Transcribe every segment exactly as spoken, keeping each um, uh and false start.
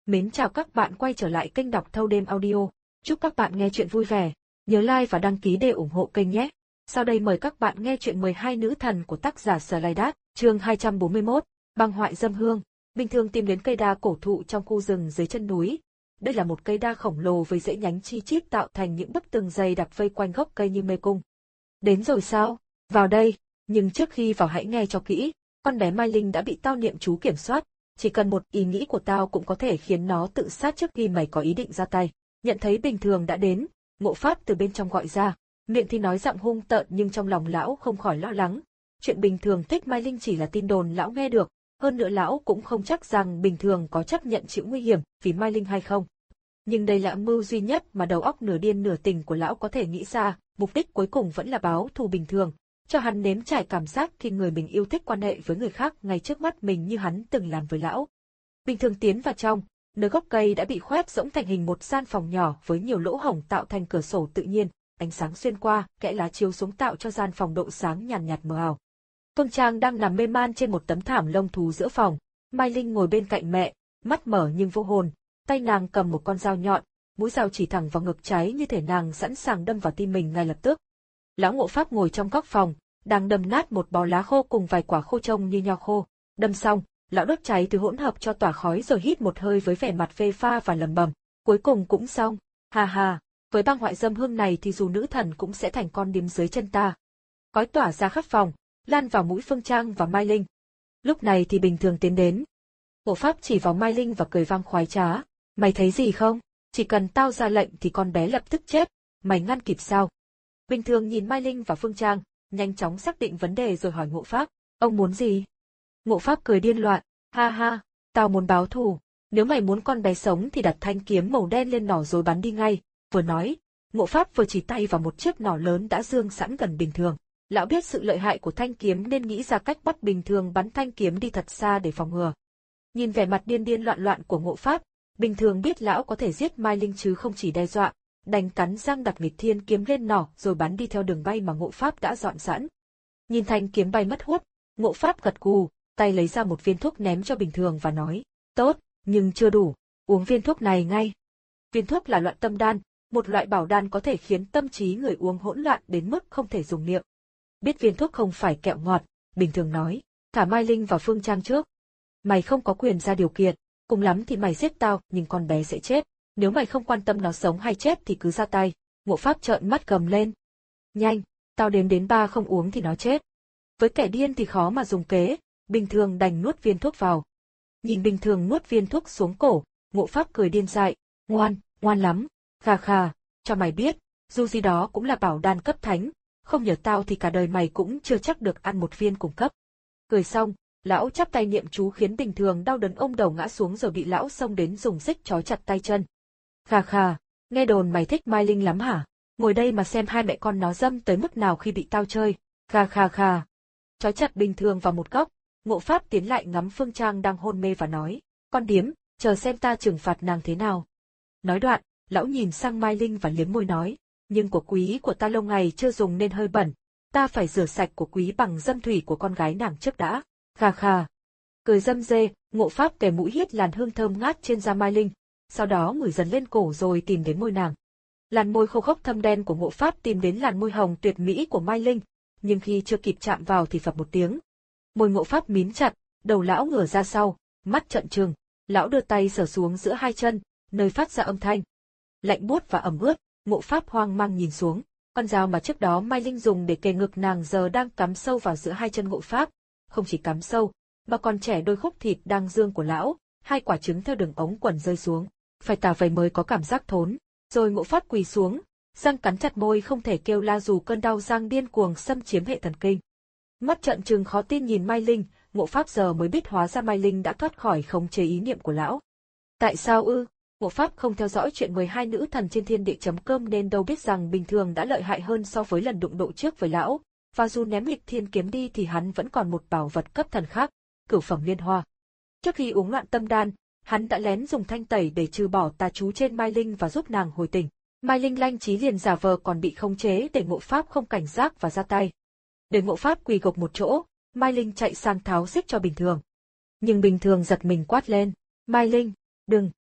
Mến chào các bạn quay trở lại kênh đọc thâu đêm audio. Chúc các bạn nghe chuyện vui vẻ. Nhớ like và đăng ký để ủng hộ kênh nhé. Sau đây mời các bạn nghe chuyện mười hai nữ thần của tác giả Sở Lai Đát, chương hai trăm bốn mươi mốt, băng hoại dâm hương. Bình thường tìm đến cây đa cổ thụ trong khu rừng dưới chân núi. Đây là một cây đa khổng lồ với rễ nhánh chi chít tạo thành những bức tường dày đặc vây quanh gốc cây như mê cung. Đến rồi sao? Vào đây, nhưng trước khi vào hãy nghe cho kỹ, con bé Mai Linh đã bị tao niệm chú kiểm soát. Chỉ cần một ý nghĩ của tao cũng có thể khiến nó tự sát trước khi mày có ý định ra tay. Nhận thấy Bình Thường đã đến, Ngộ Pháp từ bên trong gọi ra, miệng thì nói giọng hung tợn nhưng trong lòng lão không khỏi lo lắng. Chuyện Bình Thường thích Mai Linh chỉ là tin đồn lão nghe được, hơn nữa lão cũng không chắc rằng Bình Thường có chấp nhận chịu nguy hiểm vì Mai Linh hay không. Nhưng đây là âm mưu duy nhất mà đầu óc nửa điên nửa tỉnh của lão có thể nghĩ ra, mục đích cuối cùng vẫn là báo thù Bình Thường, cho hắn nếm trải cảm giác khi người mình yêu thích quan hệ với người khác ngay trước mắt mình như hắn từng làm với lão. Bình Thường tiến vào trong, nơi gốc cây đã bị khoét rỗng thành hình một gian phòng nhỏ với nhiều lỗ hổng tạo thành cửa sổ tự nhiên, ánh sáng xuyên qua, kẽ lá chiếu xuống tạo cho gian phòng độ sáng nhàn nhạt mờ ảo. Phương Trang đang nằm mê man trên một tấm thảm lông thú giữa phòng, Mai Linh ngồi bên cạnh mẹ, mắt mở nhưng vô hồn, tay nàng cầm một con dao nhọn, mũi dao chỉ thẳng vào ngực trái như thể nàng sẵn sàng đâm vào tim mình ngay lập tức. Lão Ngộ Pháp ngồi trong góc phòng, đang đâm nát một bó lá khô cùng vài quả khô trông như nho khô. Đâm xong, lão đốt cháy thứ hỗn hợp cho tỏa khói rồi hít một hơi với vẻ mặt phê pha và lẩm bẩm, cuối cùng cũng xong. Ha ha, với băng hoại dâm hương này thì dù nữ thần cũng sẽ thành con điếm dưới chân ta. Khói tỏa ra khắp phòng, lan vào mũi Phương Trang và Mai Linh. Lúc này thì Bình Thường tiến đến. Ngộ Pháp chỉ vào Mai Linh và cười vang khoái trá, mày thấy gì không? Chỉ cần tao ra lệnh thì con bé lập tức chết, mày ngăn kịp sao? Bình Thường nhìn Mai Linh và Phương Trang, nhanh chóng xác định vấn đề rồi hỏi Ngộ Pháp, ông muốn gì? Ngộ Pháp cười điên loạn, ha ha, tao muốn báo thù, nếu mày muốn con bé sống thì đặt thanh kiếm màu đen lên nỏ rồi bắn đi ngay. Vừa nói, Ngộ Pháp vừa chỉ tay vào một chiếc nỏ lớn đã dương sẵn gần Bình Thường. Lão biết sự lợi hại của thanh kiếm nên nghĩ ra cách bắt Bình Thường bắn thanh kiếm đi thật xa để phòng ngừa. Nhìn vẻ mặt điên điên loạn loạn của Ngộ Pháp, Bình Thường biết lão có thể giết Mai Linh chứ không chỉ đe dọa, đành cắn răng đặt nghịch thiên kiếm lên nỏ rồi bắn đi theo đường bay mà Ngộ Pháp đã dọn sẵn. Nhìn thanh kiếm bay mất hút, Ngộ Pháp gật gù, tay lấy ra một viên thuốc ném cho Bình Thường và nói, tốt, nhưng chưa đủ, uống viên thuốc này ngay. Viên thuốc là loại tâm đan, một loại bảo đan có thể khiến tâm trí người uống hỗn loạn đến mức không thể dùng miệng. Biết viên thuốc không phải kẹo ngọt, Bình Thường nói, thả Mai Linh vào Phương Trang trước. Mày không có quyền ra điều kiện, cùng lắm thì mày giết tao nhưng con bé sẽ chết. Nếu mày không quan tâm nó sống hay chết thì cứ ra tay. Ngộ Pháp trợn mắt gầm lên. Nhanh, tao đếm đến ba không uống thì nó chết. Với kẻ điên thì khó mà dùng kế, Bình Thường đành nuốt viên thuốc vào. Nhìn Bình Thường nuốt viên thuốc xuống cổ, Ngộ Pháp cười điên dại. Ngoan, ngoan lắm, khà khà, cho mày biết, dù gì đó cũng là bảo đan cấp thánh, không nhờ tao thì cả đời mày cũng chưa chắc được ăn một viên cùng cấp. Cười xong, lão chắp tay niệm chú khiến Bình Thường đau đớn ôm đầu ngã xuống rồi bị lão xông đến dùng xích trói chặt tay chân. Khà khà, nghe đồn mày thích Mai Linh lắm hả? Ngồi đây mà xem hai mẹ con nó dâm tới mức nào khi bị tao chơi. Khà khà khà. Trói chặt Bình Thường vào một góc, Ngộ Pháp tiến lại ngắm Phương Trang đang hôn mê và nói, con điếm, chờ xem ta trừng phạt nàng thế nào. Nói đoạn, lão nhìn sang Mai Linh và liếm môi nói, nhưng của quý của ta lâu ngày chưa dùng nên hơi bẩn, ta phải rửa sạch của quý bằng dâm thủy của con gái nàng trước đã. Khà khà. Cười dâm dê, Ngộ Pháp kề mũi hít làn hương thơm ngát trên da Mai Linh, sau đó ngửi dần lên cổ rồi tìm đến môi nàng. Làn môi khô khốc thâm đen của Ngộ Pháp tìm đến làn môi hồng tuyệt mỹ của Mai Linh, nhưng khi chưa kịp chạm vào thì phập một tiếng. Môi Ngộ Pháp mím chặt, đầu lão ngửa ra sau, mắt trợn trừng, lão đưa tay sờ xuống giữa hai chân, nơi phát ra âm thanh. Lạnh buốt và ẩm ướt, Ngộ Pháp hoang mang nhìn xuống, con dao mà trước đó Mai Linh dùng để kề ngực nàng giờ đang cắm sâu vào giữa hai chân Ngộ Pháp, không chỉ cắm sâu, mà còn chẻ đôi khúc thịt đang dương của lão, hai quả trứng theo đường ống quần rơi xuống. Phải tả vậy mới có cảm giác thốn. Rồi Ngộ Pháp quỳ xuống, răng cắn chặt môi không thể kêu la dù cơn đau răng điên cuồng xâm chiếm hệ thần kinh. Mắt trợn trừng khó tin nhìn Mai Linh, Ngộ Pháp giờ mới biết hóa ra Mai Linh đã thoát khỏi khống chế ý niệm của lão. Tại sao ư? Ngộ Pháp không theo dõi chuyện mười hai nữ thần trên thiên địa chấm cơm nên đâu biết rằng Bình Thường đã lợi hại hơn so với lần đụng độ trước với lão, và dù ném nghịch thiên kiếm đi thì hắn vẫn còn một bảo vật cấp thần khác, cửu phẩm liên hoa. Trước khi uống loạn tâm đan, hắn đã lén dùng thanh tẩy để trừ bỏ tà chú trên Mai Linh và giúp nàng hồi tỉnh. Mai Linh lanh trí liền giả vờ còn bị khống chế để Ngộ Pháp không cảnh giác và ra tay. Để Ngộ Pháp quỳ gục một chỗ, Mai Linh chạy sang tháo xích cho Bình Thường. Nhưng Bình Thường giật mình quát lên, Mai Linh, đừng,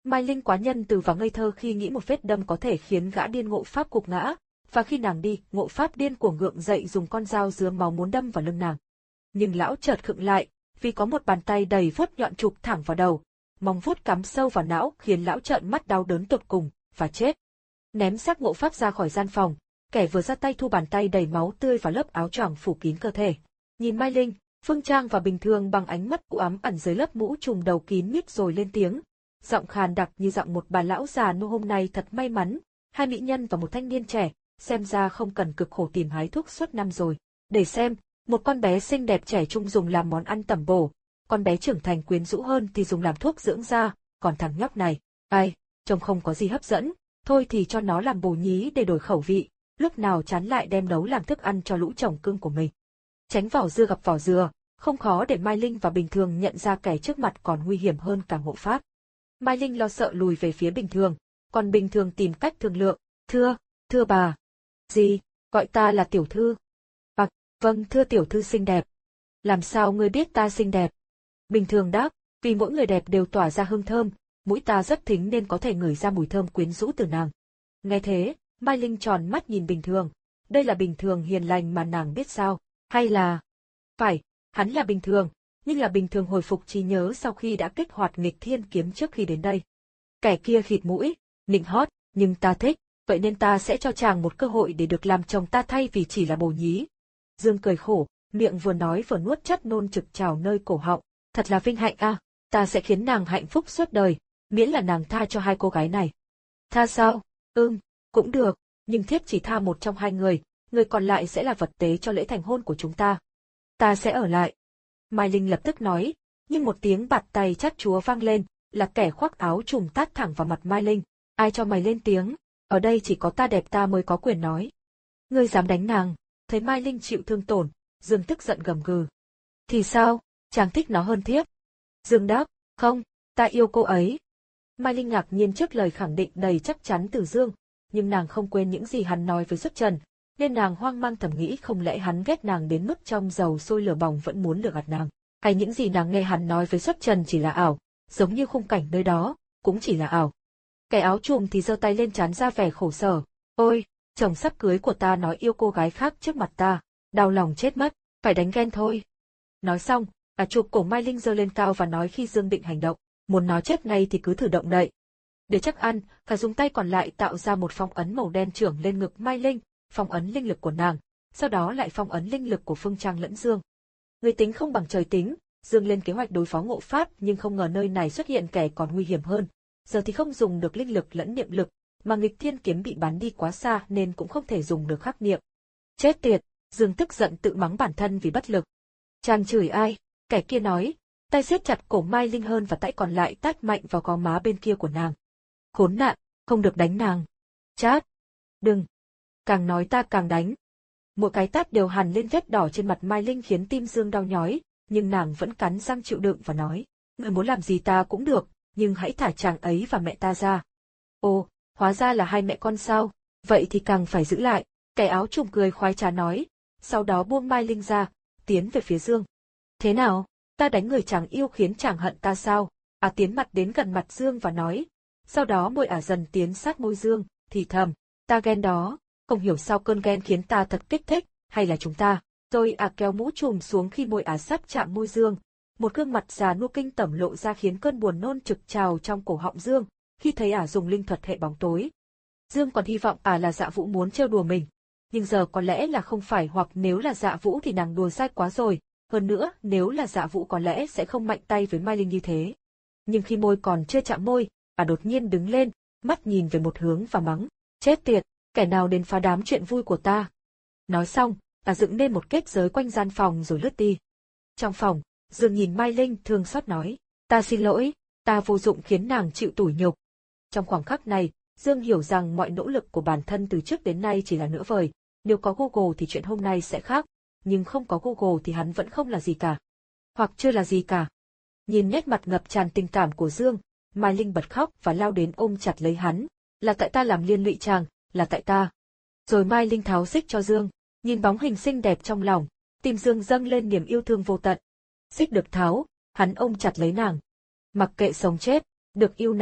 Mai Linh quá nhân từ và ngây thơ khi nghĩ một vết đâm có thể khiến gã điên Ngộ Pháp gục ngã, và khi nàng đi, Ngộ Pháp điên cuồng gượng dậy dùng con dao dứa máu muốn đâm vào lưng nàng. Nhưng lão chợt khựng lại, vì có một bàn tay đầy vuốt nhọn chụp thẳng vào đầu, móng vuốt cắm sâu vào não khiến lão trợn mắt đau đớn tột cùng, và chết. Ném xác Ngộ Pháp ra khỏi gian phòng, kẻ vừa ra tay thu bàn tay đầy máu tươi vào lớp áo choàng phủ kín cơ thể. Nhìn Mai Linh, Phương Trang và Bình Thường bằng ánh mắt u ám ẩn dưới lớp mũ trùm đầu kín mít rồi lên tiếng. Giọng khàn đặc như giọng một bà lão già nô hôm nay thật may mắn, hai mỹ nhân và một thanh niên trẻ, xem ra không cần cực khổ tìm hái thuốc suốt năm rồi. Để xem, một con bé xinh đẹp trẻ trung dùng làm món ăn tẩm bổ, con bé trưởng thành quyến rũ hơn thì dùng làm thuốc dưỡng da, còn thằng nhóc này, ai, trông không có gì hấp dẫn, thôi thì cho nó làm bồ nhí để đổi khẩu vị, lúc nào chán lại đem nấu làm thức ăn cho lũ chồng cưng của mình. Tránh vỏ dưa gặp vỏ dừa, không khó để Mai Linh và Bình Thường nhận ra kẻ trước mặt còn nguy hiểm hơn cả Ngộ Pháp. Mai Linh lo sợ lùi về phía Bình Thường, còn Bình Thường tìm cách thương lượng, thưa, thưa bà. Gì, gọi ta là tiểu thư? À, vâng thưa tiểu thư xinh đẹp. Làm sao ngươi biết ta xinh đẹp? Bình Thường đáp, vì mỗi người đẹp đều tỏa ra hương thơm, mũi ta rất thính nên có thể ngửi ra mùi thơm quyến rũ từ nàng. Nghe thế, Mai Linh tròn mắt nhìn Bình Thường, đây là Bình Thường hiền lành mà nàng biết sao, hay là... Phải, hắn là Bình Thường, nhưng là Bình Thường hồi phục trí nhớ sau khi đã kích hoạt nghịch thiên kiếm trước khi đến đây. Kẻ kia khịt mũi, nịnh hót, nhưng ta thích, vậy nên ta sẽ cho chàng một cơ hội để được làm chồng ta thay vì chỉ là bồ nhí. Dương cười khổ, miệng vừa nói vừa nuốt chất nôn trực trào nơi cổ họng, thật là vinh hạnh a, à, ta sẽ khiến nàng hạnh phúc suốt đời, miễn là nàng tha cho hai cô gái này. Tha sao? Ừm, cũng được, nhưng thiếp chỉ tha một trong hai người, người còn lại sẽ là vật tế cho lễ thành hôn của chúng ta. Ta sẽ ở lại. Mai Linh lập tức nói, nhưng một tiếng bạt tay chát chúa vang lên, là kẻ khoác áo trùm tát thẳng vào mặt Mai Linh. Ai cho mày lên tiếng? Ở đây chỉ có ta đẹp ta mới có quyền nói. Ngươi dám đánh nàng? Thấy Mai Linh chịu thương tổn, Dương tức giận gầm gừ. Thì sao? Chàng thích nó hơn thiếp. Dương đáp, không, ta yêu cô ấy. Mai Linh ngạc nhiên trước lời khẳng định đầy chắc chắn từ Dương, nhưng nàng không quên những gì hắn nói với Xuất Trần, nên nàng hoang mang thầm nghĩ không lẽ hắn ghét nàng đến mức trong dầu sôi lửa bỏng vẫn muốn lừa gạt nàng, hay những gì nàng nghe hắn nói với Xuất Trần chỉ là ảo, giống như khung cảnh nơi đó, cũng chỉ là ảo. Kẻ áo trùm thì giơ tay lên trán ra vẻ khổ sở, ôi, chồng sắp cưới của ta nói yêu cô gái khác trước mặt ta, đau lòng chết mất, phải đánh ghen thôi. Nói xong, à chụp cổ Mai Linh giơ lên cao và nói khi Dương định hành động, muốn nó chết ngay thì cứ thử động đậy. Để chắc ăn, cả dùng tay còn lại tạo ra một phong ấn màu đen chưởng lên ngực Mai Linh, phong ấn linh lực của nàng, sau đó lại phong ấn linh lực của Phương Trang lẫn Dương. Người tính không bằng trời tính, Dương lên kế hoạch đối phó Ngộ Pháp nhưng không ngờ nơi này xuất hiện kẻ còn nguy hiểm hơn. Giờ thì không dùng được linh lực lẫn niệm lực, mà nghịch thiên kiếm bị bắn đi quá xa nên cũng không thể dùng được khắc niệm. Chết tiệt, Dương tức giận tự mắng bản thân vì bất lực. Chàng chửi ai? Kẻ kia nói, tay siết chặt cổ Mai Linh hơn và tay còn lại tát mạnh vào gò má bên kia của nàng. Khốn nạn, không được đánh nàng. Chát. Đừng. Càng nói ta càng đánh. Mỗi cái tát đều hằn lên vết đỏ trên mặt Mai Linh khiến tim Dương đau nhói, nhưng nàng vẫn cắn răng chịu đựng và nói, người muốn làm gì ta cũng được, nhưng hãy thả chàng ấy và mẹ ta ra. Ồ, hóa ra là hai mẹ con sao, vậy thì càng phải giữ lại, kẻ áo trùm cười khoái trá nói, sau đó buông Mai Linh ra, tiến về phía Dương. Thế nào, ta đánh người chàng yêu khiến chàng hận ta sao? À tiến mặt đến gần mặt Dương và nói, sau đó môi ả dần tiến sát môi Dương, thì thầm, ta ghen đó, không hiểu sao cơn ghen khiến ta thật kích thích, hay là chúng ta, rồi ả kéo mũ trùm xuống khi môi ả sắp chạm môi Dương. Một gương mặt già nua kinh tởm lộ ra khiến cơn buồn nôn trực trào trong cổ họng Dương, khi thấy ả dùng linh thuật hệ bóng tối. Dương còn hy vọng ả là Dạ Vũ muốn trêu đùa mình, nhưng giờ có lẽ là không phải, hoặc nếu là Dạ Vũ thì nàng đùa dai quá rồi, hơn nữa nếu là Dạ Vũ có lẽ sẽ không mạnh tay với Mai Linh như thế. Nhưng khi môi còn chưa chạm môi, ả đột nhiên đứng lên, mắt nhìn về một hướng và mắng, chết tiệt, kẻ nào đến phá đám chuyện vui của ta. Nói xong, ả dựng nên một kết giới quanh gian phòng rồi lướt đi. Trong phòng, Dương nhìn Mai Linh thương xót nói, ta xin lỗi, ta vô dụng khiến nàng chịu tủi nhục. Trong khoảng khắc này, Dương hiểu rằng mọi nỗ lực của bản thân từ trước đến nay chỉ là nửa vời, nếu có Google thì chuyện hôm nay sẽ khác, nhưng không có Google thì hắn vẫn không là gì cả. Hoặc chưa là gì cả. Nhìn nét mặt ngập tràn tình cảm của Dương, Mai Linh bật khóc và lao đến ôm chặt lấy hắn, là tại ta làm liên lụy chàng, là tại ta. Rồi Mai Linh tháo xích cho Dương, nhìn bóng hình xinh đẹp trong lòng, tim Dương dâng lên niềm yêu thương vô tận. Xích được tháo, hắn ôm chặt lấy nàng. Mặc kệ sống chết, được yêu nàng,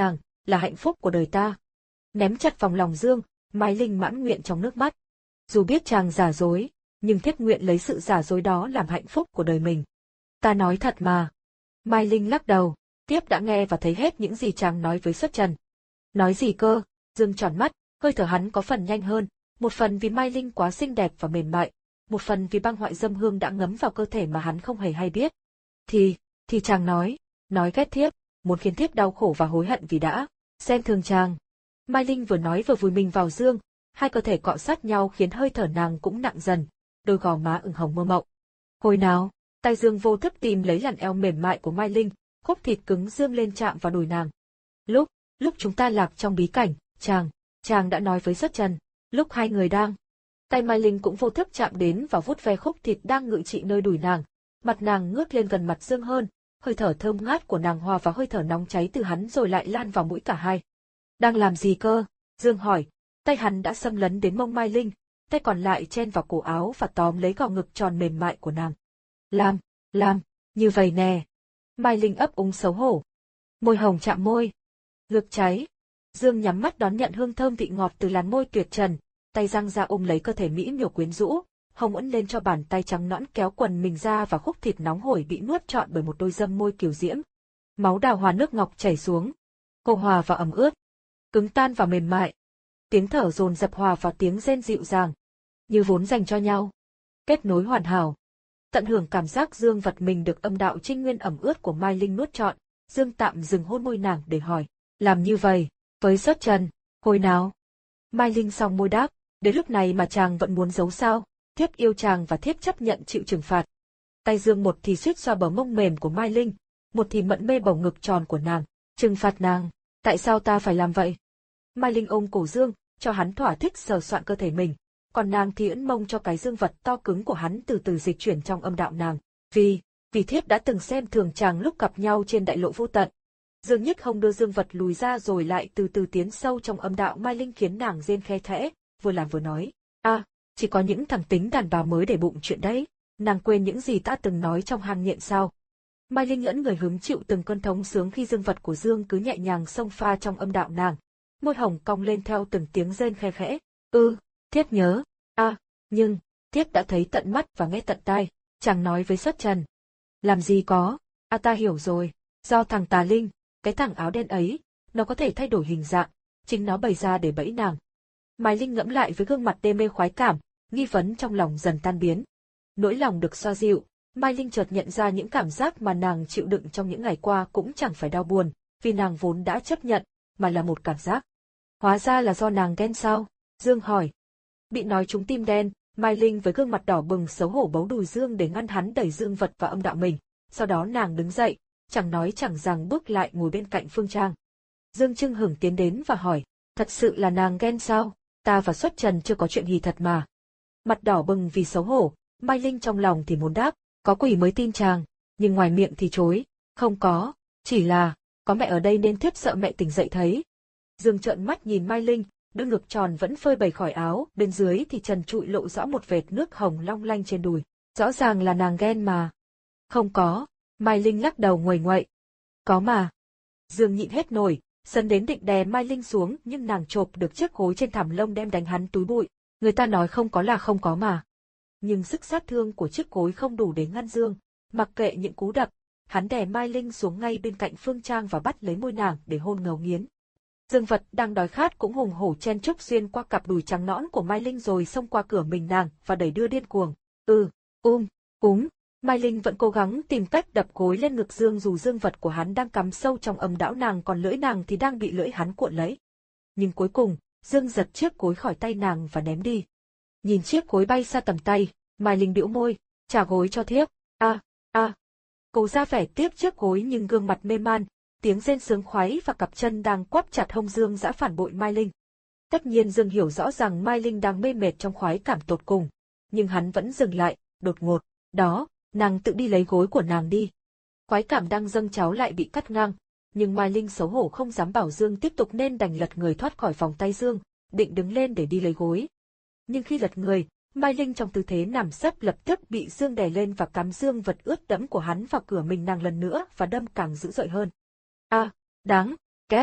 là hạnh phúc của đời ta. Ném chặt vòng lòng Dương, Mai Linh mãn nguyện trong nước mắt. Dù biết chàng giả dối, nhưng thiếp nguyện lấy sự giả dối đó làm hạnh phúc của đời mình. Ta nói thật mà. Mai Linh lắc đầu, Thiếp đã nghe và thấy hết những gì chàng nói với Xuất Trần. Nói gì cơ? Dương tròn mắt, hơi thở hắn có phần nhanh hơn, một phần vì Mai Linh quá xinh đẹp và mềm mại, một phần vì băng hoại dâm hương đã ngấm vào cơ thể mà hắn không hề hay biết. Thì, thì chàng nói, nói ghét thiếp, muốn khiến thiếp đau khổ và hối hận vì đã xem thường chàng. Mai Linh vừa nói vừa vùi mình vào Dương, hai cơ thể cọ sát nhau khiến hơi thở nàng cũng nặng dần, đôi gò má ửng hồng mơ mộng. Hồi nào, tay Dương vô thức tìm lấy làn eo mềm mại của Mai Linh, khúc thịt cứng dương lên chạm vào đùi nàng. Lúc, lúc chúng ta lạc trong bí cảnh, chàng, chàng đã nói với Xuất Trần, lúc hai người đang. Tay Mai Linh cũng vô thức chạm đến và vuốt ve khúc thịt đang ngự trị nơi đùi nàng, mặt nàng ngước lên gần mặt Dương hơn, hơi thở thơm ngát của nàng hòa vào hơi thở nóng cháy từ hắn rồi lại lan vào mũi cả hai. Đang làm gì cơ? Dương hỏi, tay hắn đã xâm lấn đến mông Mai Linh, tay còn lại chen vào cổ áo và tóm lấy gò ngực tròn mềm mại của nàng. Làm, làm, như vậy nè. Mai Linh ấp úng xấu hổ. Môi hồng chạm môi. Ngực cháy. Dương nhắm mắt đón nhận hương thơm vị ngọt từ làn môi tuyệt trần, tay giang ra ôm lấy cơ thể mỹ miều quyến rũ, hồng ưỡn lên cho bàn tay trắng nõn kéo quần mình ra và khúc thịt nóng hổi bị nuốt trọn bởi một đôi dâm môi kiều diễm. Máu đào hòa nước ngọc chảy xuống. Cô hòa vào ẩm ướt. Cứng tan và mềm mại. Tiếng thở dồn dập hòa vào tiếng rên dịu dàng. Như vốn dành cho nhau. Kết nối hoàn hảo. Tận hưởng cảm giác Dương vật mình được âm đạo trinh nguyên ẩm ướt của Mai Linh nuốt trọn, Dương tạm dừng hôn môi nàng để hỏi, làm như vậy, với Xuất Trần, hồi nào? Mai Linh song môi đáp, đến lúc này mà chàng vẫn muốn giấu sao, thiếp yêu chàng và thiếp chấp nhận chịu trừng phạt. Tay Dương một thì suýt xoa bờ mông mềm của Mai Linh, một thì mẫn mê bầu ngực tròn của nàng, trừng phạt nàng, tại sao ta phải làm vậy? Mai Linh ôm cổ Dương, cho hắn thỏa thích sờ soạn cơ thể mình. Còn nàng thì ưỡn mông cho cái dương vật to cứng của hắn từ từ dịch chuyển trong âm đạo nàng. Vì, vì thiếp đã từng xem thường chàng lúc gặp nhau trên đại lộ vô tận. Dương nhích hông đưa dương vật lùi ra rồi lại từ từ tiến sâu trong âm đạo Mai Linh khiến nàng rên khe khẽ, vừa làm vừa nói. À, chỉ có những thằng tính đàn bà mới để bụng chuyện đấy. Nàng quên những gì ta từng nói trong hang nghiện sao. Mai Linh ngẫn người hứng chịu từng cơn thống sướng khi dương vật của Dương cứ nhẹ nhàng xông pha trong âm đạo nàng. Môi hồng cong lên theo từng tiếng rên khe khẽ. Ừ. Thiếp nhớ, à, nhưng, thiếp đã thấy tận mắt và nghe tận tai, chàng nói với Xuất Trần. Làm gì có, à ta hiểu rồi, do thằng tà linh, cái thằng áo đen ấy, nó có thể thay đổi hình dạng, chính nó bày ra để bẫy nàng. Mai Linh ngẫm lại với gương mặt đê mê khoái cảm, nghi vấn trong lòng dần tan biến. Nỗi lòng được xoa dịu, Mai Linh chợt nhận ra những cảm giác mà nàng chịu đựng trong những ngày qua cũng chẳng phải đau buồn, vì nàng vốn đã chấp nhận, mà là một cảm giác. Hóa ra là do nàng ghen sao? Dương hỏi. Bị nói trúng tim đen, Mai Linh với gương mặt đỏ bừng xấu hổ bấu đùi Dương để ngăn hắn đẩy dương vật vào âm đạo mình. Sau đó nàng đứng dậy, chẳng nói chẳng rằng bước lại ngồi bên cạnh Phương Trang. Dương Trưng Hửng tiến đến và hỏi, thật sự là nàng ghen sao? Ta và Xuất Trần chưa có chuyện gì thật mà. Mặt đỏ bừng vì xấu hổ, Mai Linh trong lòng thì muốn đáp, có quỷ mới tin chàng, nhưng ngoài miệng thì chối, không có, chỉ là, có mẹ ở đây nên thiếp sợ mẹ tỉnh dậy thấy. Dương trợn mắt nhìn Mai Linh. Đôi ngực tròn vẫn phơi bày khỏi áo, bên dưới thì trần trụi lộ rõ một vệt nước hồng long lanh trên đùi. Rõ ràng là nàng ghen mà. Không có, Mai Linh lắc đầu nguầy nguậy. Có mà. Dương nhịn hết nổi, sân đến định đè Mai Linh xuống nhưng nàng chộp được chiếc gối trên thảm lông đem đánh hắn túi bụi. Người ta nói không có là không có mà. Nhưng sức sát thương của chiếc gối không đủ để ngăn Dương, mặc kệ những cú đập, hắn đè Mai Linh xuống ngay bên cạnh Phương Trang và bắt lấy môi nàng để hôn ngấu nghiến. Dương vật đang đói khát cũng hùng hổ chen chúc xuyên qua cặp đùi trắng nõn của Mai Linh rồi xông qua cửa mình nàng và đẩy đưa điên cuồng. Ừ, um, úm, Mai Linh vẫn cố gắng tìm cách đập gối lên ngực Dương dù dương vật của hắn đang cắm sâu trong âm đạo nàng còn lưỡi nàng thì đang bị lưỡi hắn cuộn lấy. Nhưng cuối cùng, Dương giật chiếc gối khỏi tay nàng và ném đi. Nhìn chiếc gối bay xa tầm tay, Mai Linh bĩu môi, trả gối cho thiếp. A, a. Cô ra vẻ tiếp chiếc gối nhưng gương mặt mê man. Tiếng rên sướng khoái và cặp chân đang quắp chặt hông Dương dã phản bội Mai Linh. Tất nhiên Dương hiểu rõ rằng Mai Linh đang mê mệt trong khoái cảm tột cùng, nhưng hắn vẫn dừng lại, đột ngột, đó, nàng tự đi lấy gối của nàng đi. Khoái cảm đang dâng trào lại bị cắt ngang, nhưng Mai Linh xấu hổ không dám bảo Dương tiếp tục nên đành lật người thoát khỏi vòng tay Dương, định đứng lên để đi lấy gối. Nhưng khi lật người, Mai Linh trong tư thế nằm sấp lập tức bị Dương đè lên và cắm dương vật ướt đẫm của hắn vào cửa mình nàng lần nữa và đâm càng dữ dội hơn. À, đáng, két,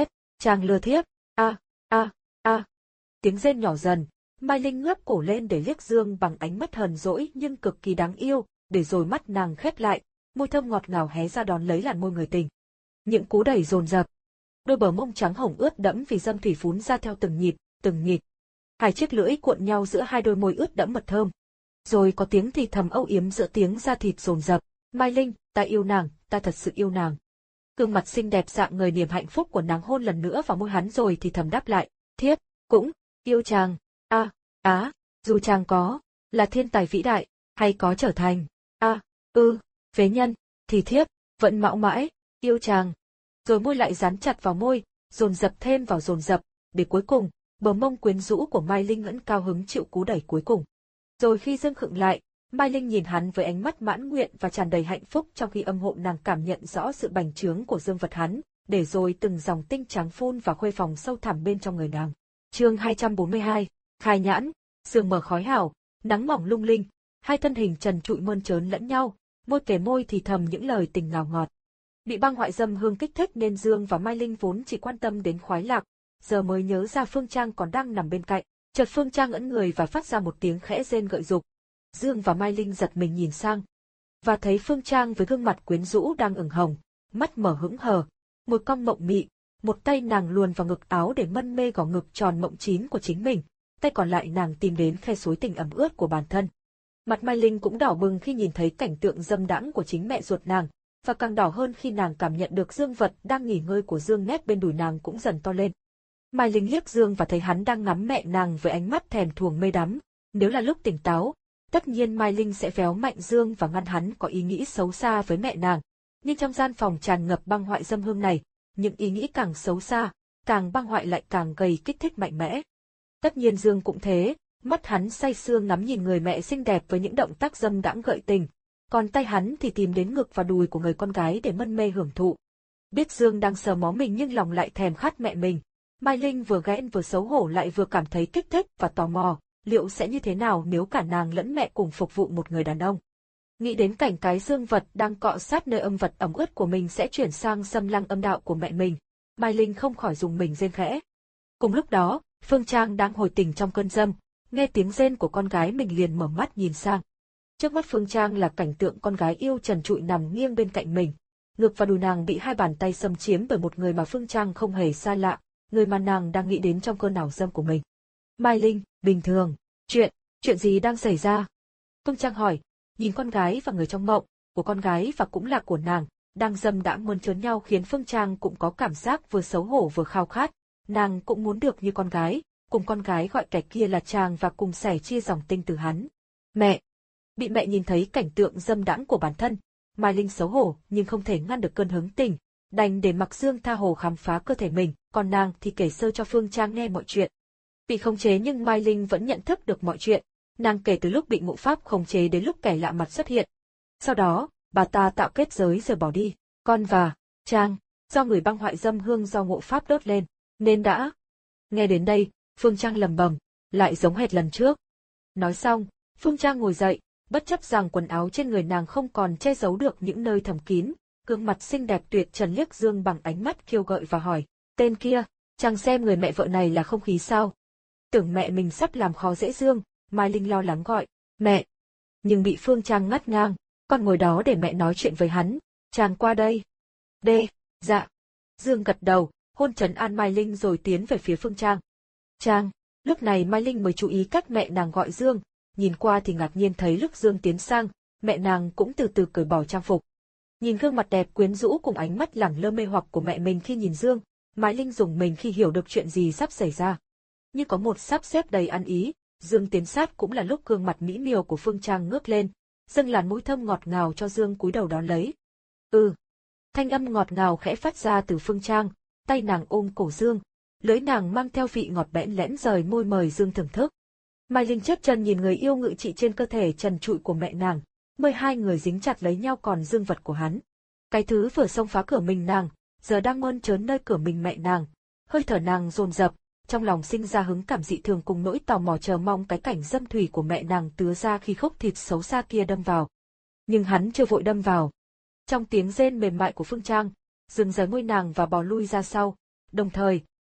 Chàng lừa thiếp, a, a, a. Tiếng rên nhỏ dần, Mai Linh ngước cổ lên để liếc Dương bằng ánh mắt hờn dỗi nhưng cực kỳ đáng yêu, để rồi mắt nàng khép lại, môi thơm ngọt ngào hé ra đón lấy làn môi người tình. Những cú đẩy dồn dập, đôi bờ mông trắng hồng ướt đẫm vì dâm thủy phún ra theo từng nhịp, từng nhịp. Hai chiếc lưỡi cuộn nhau giữa hai đôi môi ướt đẫm mật thơm. Rồi có tiếng thì thầm âu yếm giữa tiếng da thịt dồn dập. Mai Linh, ta yêu nàng, ta thật sự yêu nàng. Gương mặt xinh đẹp dạng người niềm hạnh phúc của nàng hôn lần nữa vào môi hắn rồi thì thầm đáp lại, thiếp cũng yêu chàng. A, á, dù chàng có là thiên tài vĩ đại, hay có trở thành a, ư, phế nhân, thì thiếp vẫn mãi mãi yêu chàng. Rồi môi lại dán chặt vào môi, dồn dập thêm vào dồn dập, để cuối cùng bờ mông quyến rũ của Mai Linh ngẩng cao hứng chịu cú đẩy cuối cùng. Rồi khi Dương khựng lại, Mai Linh nhìn hắn với ánh mắt mãn nguyện và tràn đầy hạnh phúc, trong khi âm hộ nàng cảm nhận rõ sự bành trướng của dương vật hắn, để rồi từng dòng tinh trắng phun vào khuê phòng sâu thẳm bên trong người nàng. Chương hai trăm bốn mươi hai, khai nhãn. Sương mờ khói hào, nắng mỏng lung linh, hai thân hình trần trụi mơn trớn lẫn nhau, môi kề môi thì thầm những lời tình ngào ngọt. Bị băng hoại dâm hương kích thích nên Dương và Mai Linh vốn chỉ quan tâm đến khoái lạc, giờ mới nhớ ra Phương Trang còn đang nằm bên cạnh. Chợt Phương Trang ẫn người và phát ra một tiếng khẽ rên gợi dục. Dương và Mai Linh giật mình nhìn sang, và thấy Phương Trang với gương mặt quyến rũ đang ửng hồng, mắt mở hững hờ, môi cong mộng mị, một tay nàng luồn vào ngực áo để mân mê gò ngực tròn mộng chín của chính mình, tay còn lại nàng tìm đến khe suối tình ẩm ướt của bản thân. Mặt Mai Linh cũng đỏ bừng khi nhìn thấy cảnh tượng dâm đãng của chính mẹ ruột nàng, và càng đỏ hơn khi nàng cảm nhận được dương vật đang nghỉ ngơi của Dương nép bên đùi nàng cũng dần to lên. Mai Linh liếc Dương và thấy hắn đang ngắm mẹ nàng với ánh mắt thèm thuồng mê đắm. Nếu là lúc tỉnh táo, tất nhiên Mai Linh sẽ véo mạnh Dương và ngăn hắn có ý nghĩ xấu xa với mẹ nàng. Nhưng trong gian phòng tràn ngập băng hoại dâm hương này, những ý nghĩ càng xấu xa, càng băng hoại lại càng gây kích thích mạnh mẽ. Tất nhiên Dương cũng thế, mắt hắn say sưa ngắm nhìn người mẹ xinh đẹp với những động tác dâm đãng gợi tình, còn tay hắn thì tìm đến ngực và đùi của người con gái để mân mê hưởng thụ. Biết Dương đang sờ mó mình nhưng lòng lại thèm khát mẹ mình. Mai Linh vừa ghen vừa xấu hổ lại vừa cảm thấy kích thích và tò mò, liệu sẽ như thế nào nếu cả nàng lẫn mẹ cùng phục vụ một người đàn ông. Nghĩ đến cảnh cái dương vật đang cọ sát nơi âm vật ẩm ướt của mình sẽ chuyển sang xâm lăng âm đạo của mẹ mình, Mai Linh không khỏi dùng mình rên khẽ. Cùng lúc đó, Phương Trang đang hồi tỉnh trong cơn dâm, nghe tiếng rên của con gái mình liền mở mắt nhìn sang. Trước mắt Phương Trang là cảnh tượng con gái yêu trần trụi nằm nghiêng bên cạnh mình, ngực và đùi nàng bị hai bàn tay xâm chiếm bởi một người mà Phương Trang không hề xa lạ, người mà nàng đang nghĩ đến trong cơn ảo dâm của mình. Mai Linh, bình thường, chuyện, chuyện gì đang xảy ra? Phương Trang hỏi, nhìn con gái và người trong mộng, của con gái và cũng là của nàng, đang dâm đãng mơn trớn nhau khiến Phương Trang cũng có cảm giác vừa xấu hổ vừa khao khát, nàng cũng muốn được như con gái, cùng con gái gọi kẻ kia là chàng và cùng sẻ chia dòng tinh từ hắn. Mẹ! Bị mẹ nhìn thấy cảnh tượng dâm đãng của bản thân, Mai Linh xấu hổ nhưng không thể ngăn được cơn hứng tình, đành để mặc Dương tha hồ khám phá cơ thể mình, còn nàng thì kể sơ cho Phương Trang nghe mọi chuyện. Bị khống chế nhưng Mai Linh vẫn nhận thức được mọi chuyện, nàng kể từ lúc bị ngũ pháp khống chế đến lúc kẻ lạ mặt xuất hiện. Sau đó, bà ta tạo kết giới rồi bỏ đi, con và Trang, do người băng hoại dâm hương do ngộ pháp đốt lên, nên đã. Nghe đến đây, Phương Trang lầm bầm, lại giống hệt lần trước. Nói xong, Phương Trang ngồi dậy, bất chấp rằng quần áo trên người nàng không còn che giấu được những nơi thầm kín, gương mặt xinh đẹp tuyệt trần liếc Dương bằng ánh mắt khiêu gợi và hỏi, tên kia, chàng xem người mẹ vợ này là không khí sao? Tưởng mẹ mình sắp làm khó dễ Dương, Mai Linh lo lắng gọi, mẹ. Nhưng bị Phương Trang ngắt ngang, con ngồi đó để mẹ nói chuyện với hắn, chàng qua đây. Đê, dạ. Dương gật đầu, hôn trấn an Mai Linh rồi tiến về phía Phương Trang. Trang, lúc này Mai Linh mới chú ý cách mẹ nàng gọi Dương, nhìn qua thì ngạc nhiên thấy lúc Dương tiến sang, mẹ nàng cũng từ từ cởi bỏ trang phục. Nhìn gương mặt đẹp quyến rũ cùng ánh mắt lẳng lơ mê hoặc của mẹ mình khi nhìn Dương, Mai Linh dùng mình khi hiểu được chuyện gì sắp xảy ra. Như có một sắp xếp đầy ăn ý, Dương tiến sát cũng là lúc gương mặt mỹ miều của Phương Trang ngước lên, dâng làn mũi thơm ngọt ngào cho Dương cúi đầu đón lấy. Ừ. Thanh âm ngọt ngào khẽ phát ra từ Phương Trang, tay nàng ôm cổ Dương, lưỡi nàng mang theo vị ngọt bẽn lẽn rời môi mời Dương thưởng thức. Mai Linh chớp chân nhìn người yêu ngự trị trên cơ thể trần trụi của mẹ nàng, mười hai người dính chặt lấy nhau còn dương vật của hắn. Cái thứ vừa xông phá cửa mình nàng, giờ đang mơn trớn nơi cửa mình mẹ nàng, hơi thở nàng dồn dập, trong lòng sinh ra hứng cảm dị thường cùng nỗi tò mò chờ mong cái cảnh dâm thủy của mẹ nàng tứa ra khi khúc thịt xấu xa kia đâm vào. Nhưng hắn chưa vội đâm vào. Trong tiếng rên mềm mại của Phương Trang, dừng rời môi nàng và bò lui ra sau, đồng thời,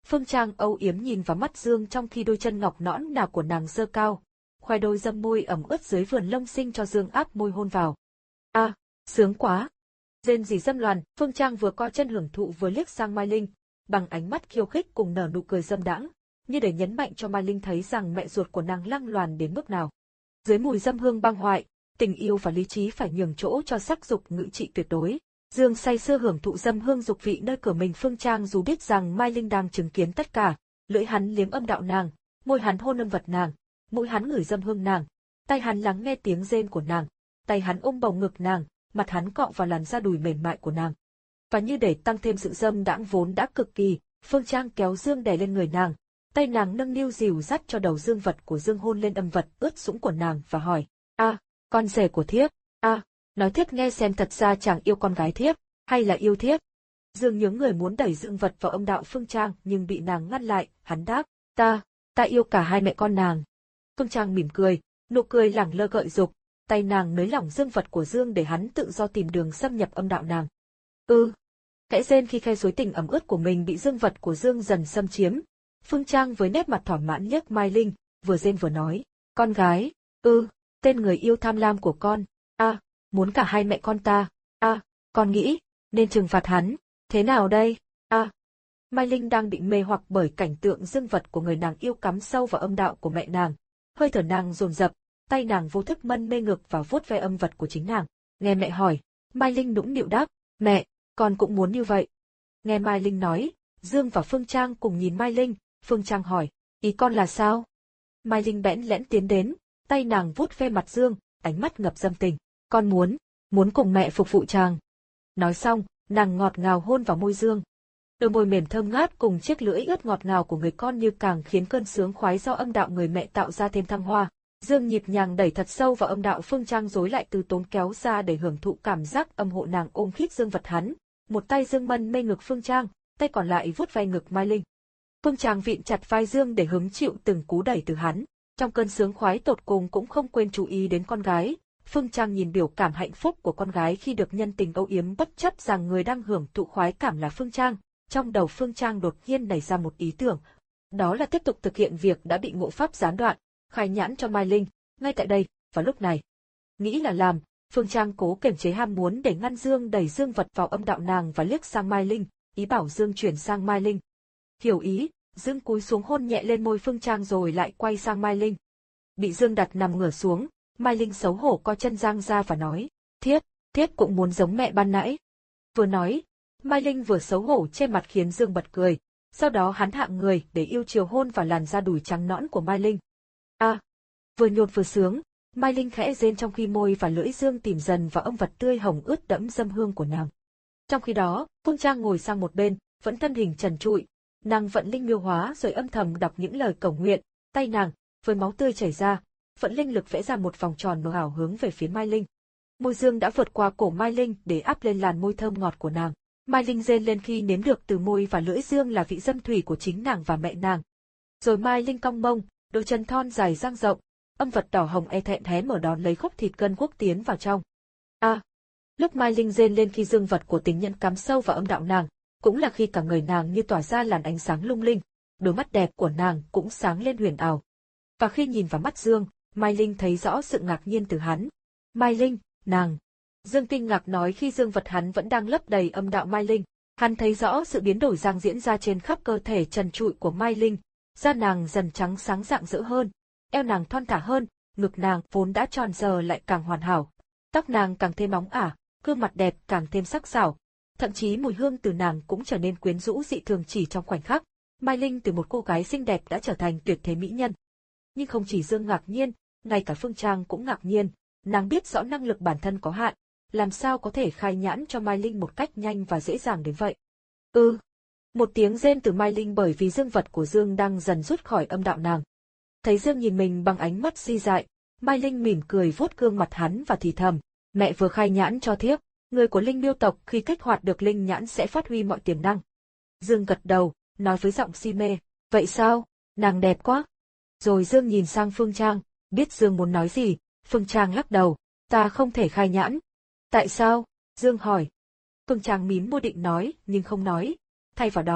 Phương Trang âu yếm nhìn vào mắt Dương trong khi đôi chân ngọc nõn nà của nàng giơ cao, khoe đôi dâm môi ẩm ướt dưới vườn lông xinh cho Dương áp môi hôn vào. A, à, sướng quá. Rên rỉ dâm loàn, Phương Trang vừa co chân hưởng thụ vừa liếc sang Mai Linh, bằng ánh mắt khiêu khích cùng nở nụ cười dâm đãng, như để nhấn mạnh cho Mai Linh thấy rằng mẹ ruột của nàng lăng loàn đến mức nào. Dưới mùi dâm hương băng hoại, tình yêu và lý trí phải nhường chỗ cho sắc dục ngự trị tuyệt đối. Dương say sưa hưởng thụ dâm hương dục vị nơi cửa mình Phương Trang dù biết rằng Mai Linh đang chứng kiến tất cả, lưỡi hắn liếm âm đạo nàng, môi hắn hôn âm vật nàng, mũi hắn ngửi dâm hương nàng, tay hắn lắng nghe tiếng rên của nàng, tay hắn ôm bầu ngực nàng, mặt hắn cọ vào làn da đùi mềm mại của nàng. Và như để tăng thêm sự dâm đãng vốn đã cực kỳ, Phương Trang kéo Dương đè lên người nàng, tay nàng nâng niu dìu dắt cho đầu dương vật của Dương hôn lên âm vật ướt sũng của nàng và hỏi: "A, à, con rể của thiếp, a, à, nói thiếp nghe xem thật ra chàng yêu con gái thiếp, hay là yêu thiếp?" Dương nhướng người muốn đẩy dương vật vào âm đạo Phương Trang nhưng bị nàng ngăn lại, hắn đáp: "Ta, ta yêu cả hai mẹ con nàng." Phương Trang mỉm cười, nụ cười lẳng lơ gợi dục, tay nàng nới lỏng dương vật của Dương để hắn tự do tìm đường xâm nhập âm đạo nàng. "Ư." Kẽ rên khi khe suối tình ẩm ướt của mình bị dương vật của Dương dần xâm chiếm. Phương Trang với nét mặt thỏa mãn liếc Mai Linh, vừa rên vừa nói: "Con gái, ư, tên người yêu tham lam của con, a, à, muốn cả hai mẹ con ta, a, à, con nghĩ nên trừng phạt hắn, thế nào đây, a." À. Mai Linh đang bị mê hoặc bởi cảnh tượng dương vật của người nàng yêu cắm sâu vào âm đạo của mẹ nàng, hơi thở nàng dồn dập, tay nàng vô thức mân mê ngực và vuốt ve âm vật của chính nàng. Nghe mẹ hỏi, Mai Linh nũng nịu đáp: "Mẹ, con cũng muốn như vậy." Nghe Mai Linh nói, Dương và Phương Trang cùng nhìn Mai Linh. Phương Trang hỏi: "Ý con là sao?" Mai Linh bẽn lẽn tiến đến, tay nàng vuốt ve mặt Dương, ánh mắt ngập dâm tình. "Con muốn, muốn cùng mẹ phục vụ chàng." Nói xong, nàng ngọt ngào hôn vào môi Dương. Đôi môi mềm thơm ngát cùng chiếc lưỡi ướt ngọt ngào của người con như càng khiến cơn sướng khoái do âm đạo người mẹ tạo ra thêm thăng hoa. Dương nhịp nhàng đẩy thật sâu vào âm đạo Phương Trang rối lại từ tốn kéo ra để hưởng thụ cảm giác âm hộ nàng ôm khít dương vật hắn. Một tay Dương mân mê ngực Phương Trang, tay còn lại vuốt ve ngực Mai Linh. Phương Trang vịn chặt vai Dương để hứng chịu từng cú đẩy từ hắn. Trong cơn sướng khoái tột cùng cũng không quên chú ý đến con gái. Phương Trang nhìn biểu cảm hạnh phúc của con gái khi được nhân tình âu yếm bất chấp rằng người đang hưởng thụ khoái cảm là Phương Trang. Trong đầu Phương Trang đột nhiên nảy ra một ý tưởng. Đó là tiếp tục thực hiện việc đã bị ngộ pháp gián đoạn, khai nhãn cho Mai Linh, ngay tại đây, vào lúc này. Nghĩ là làm, Phương Trang cố kiềm chế ham muốn để ngăn Dương đẩy dương vật vào âm đạo nàng và liếc sang Mai Linh, ý bảo Dương chuyển sang Mai Linh. Hiểu ý, Dương cúi xuống hôn nhẹ lên môi Phương Trang rồi lại quay sang Mai Linh. Bị Dương đặt nằm ngửa xuống, Mai Linh xấu hổ co chân giang ra và nói: "Thiếp, thiếp cũng muốn giống mẹ ban nãy." Vừa nói, Mai Linh vừa xấu hổ che mặt khiến Dương bật cười, sau đó hắn hạ người để yêu chiều hôn vào làn da đùi trắng nõn của Mai Linh. A, à, vừa nhột vừa sướng, Mai Linh khẽ rên trong khi môi và lưỡi Dương tìm dần vào âm vật tươi hồng ướt đẫm dâm hương của nàng. Trong khi đó, Phương Trang ngồi sang một bên, vẫn thân hình trần trụi, nàng vận linh miêu hóa rồi âm thầm đọc những lời cầu nguyện, tay nàng, với máu tươi chảy ra, vận linh lực vẽ ra một vòng tròn mờ ảo hướng về phía Mai Linh. Môi Dương đã vượt qua cổ Mai Linh để áp lên làn môi thơm ngọt của nàng. Mai Linh rên lên khi nếm được từ môi và lưỡi Dương là vị dâm thủy của chính nàng và mẹ nàng. Rồi Mai Linh cong mông, đôi chân thon dài dang rộng, âm vật đỏ hồng e thẹn hé mở đón lấy khúc thịt gân guốc tiến vào trong. A, à, lúc Mai Linh rên lên khi dương vật của tình nhân cắm sâu vào âm đạo nàng, cũng là khi cả người nàng như tỏa ra làn ánh sáng lung linh, đôi mắt đẹp của nàng cũng sáng lên huyền ảo. Và khi nhìn vào mắt Dương, Mai Linh thấy rõ sự ngạc nhiên từ hắn. "Mai Linh, nàng..." Dương kinh ngạc nói khi dương vật hắn vẫn đang lấp đầy âm đạo Mai Linh. Hắn thấy rõ sự biến đổi đang diễn ra trên khắp cơ thể trần trụi của Mai Linh, da nàng dần trắng sáng rạng rỡ hơn, eo nàng thon thả hơn, ngực nàng vốn đã tròn giờ lại càng hoàn hảo, tóc nàng càng thêm bóng ả, gương mặt đẹp càng thêm sắc sảo, thậm chí mùi hương từ nàng cũng trở nên quyến rũ dị thường chỉ trong khoảnh khắc. Mai Linh từ một cô gái xinh đẹp đã trở thành tuyệt thế mỹ nhân. Nhưng không chỉ Dương ngạc nhiên, ngay cả Phương Trang cũng ngạc nhiên, nàng biết rõ năng lực bản thân có hạn, làm sao có thể khai nhãn cho Mai Linh một cách nhanh và dễ dàng đến vậy. "Ư." Một tiếng rên từ Mai Linh bởi vì dương vật của Dương đang dần rút khỏi âm đạo nàng. Thấy Dương nhìn mình bằng ánh mắt si dại, Mai Linh mỉm cười vuốt gương mặt hắn và thì thầm: "Mẹ vừa khai nhãn cho thiếp, người của linh miêu tộc khi kích hoạt được linh nhãn sẽ phát huy mọi tiềm năng." Dương gật đầu, nói với giọng si mê: "Vậy sao? Nàng đẹp quá." Rồi Dương nhìn sang Phương Trang, biết Dương muốn nói gì, Phương Trang lắc đầu: "Ta không thể khai nhãn." "Tại sao?" Dương hỏi. Phương Trang mím môi định nói nhưng không nói, thay vào đó,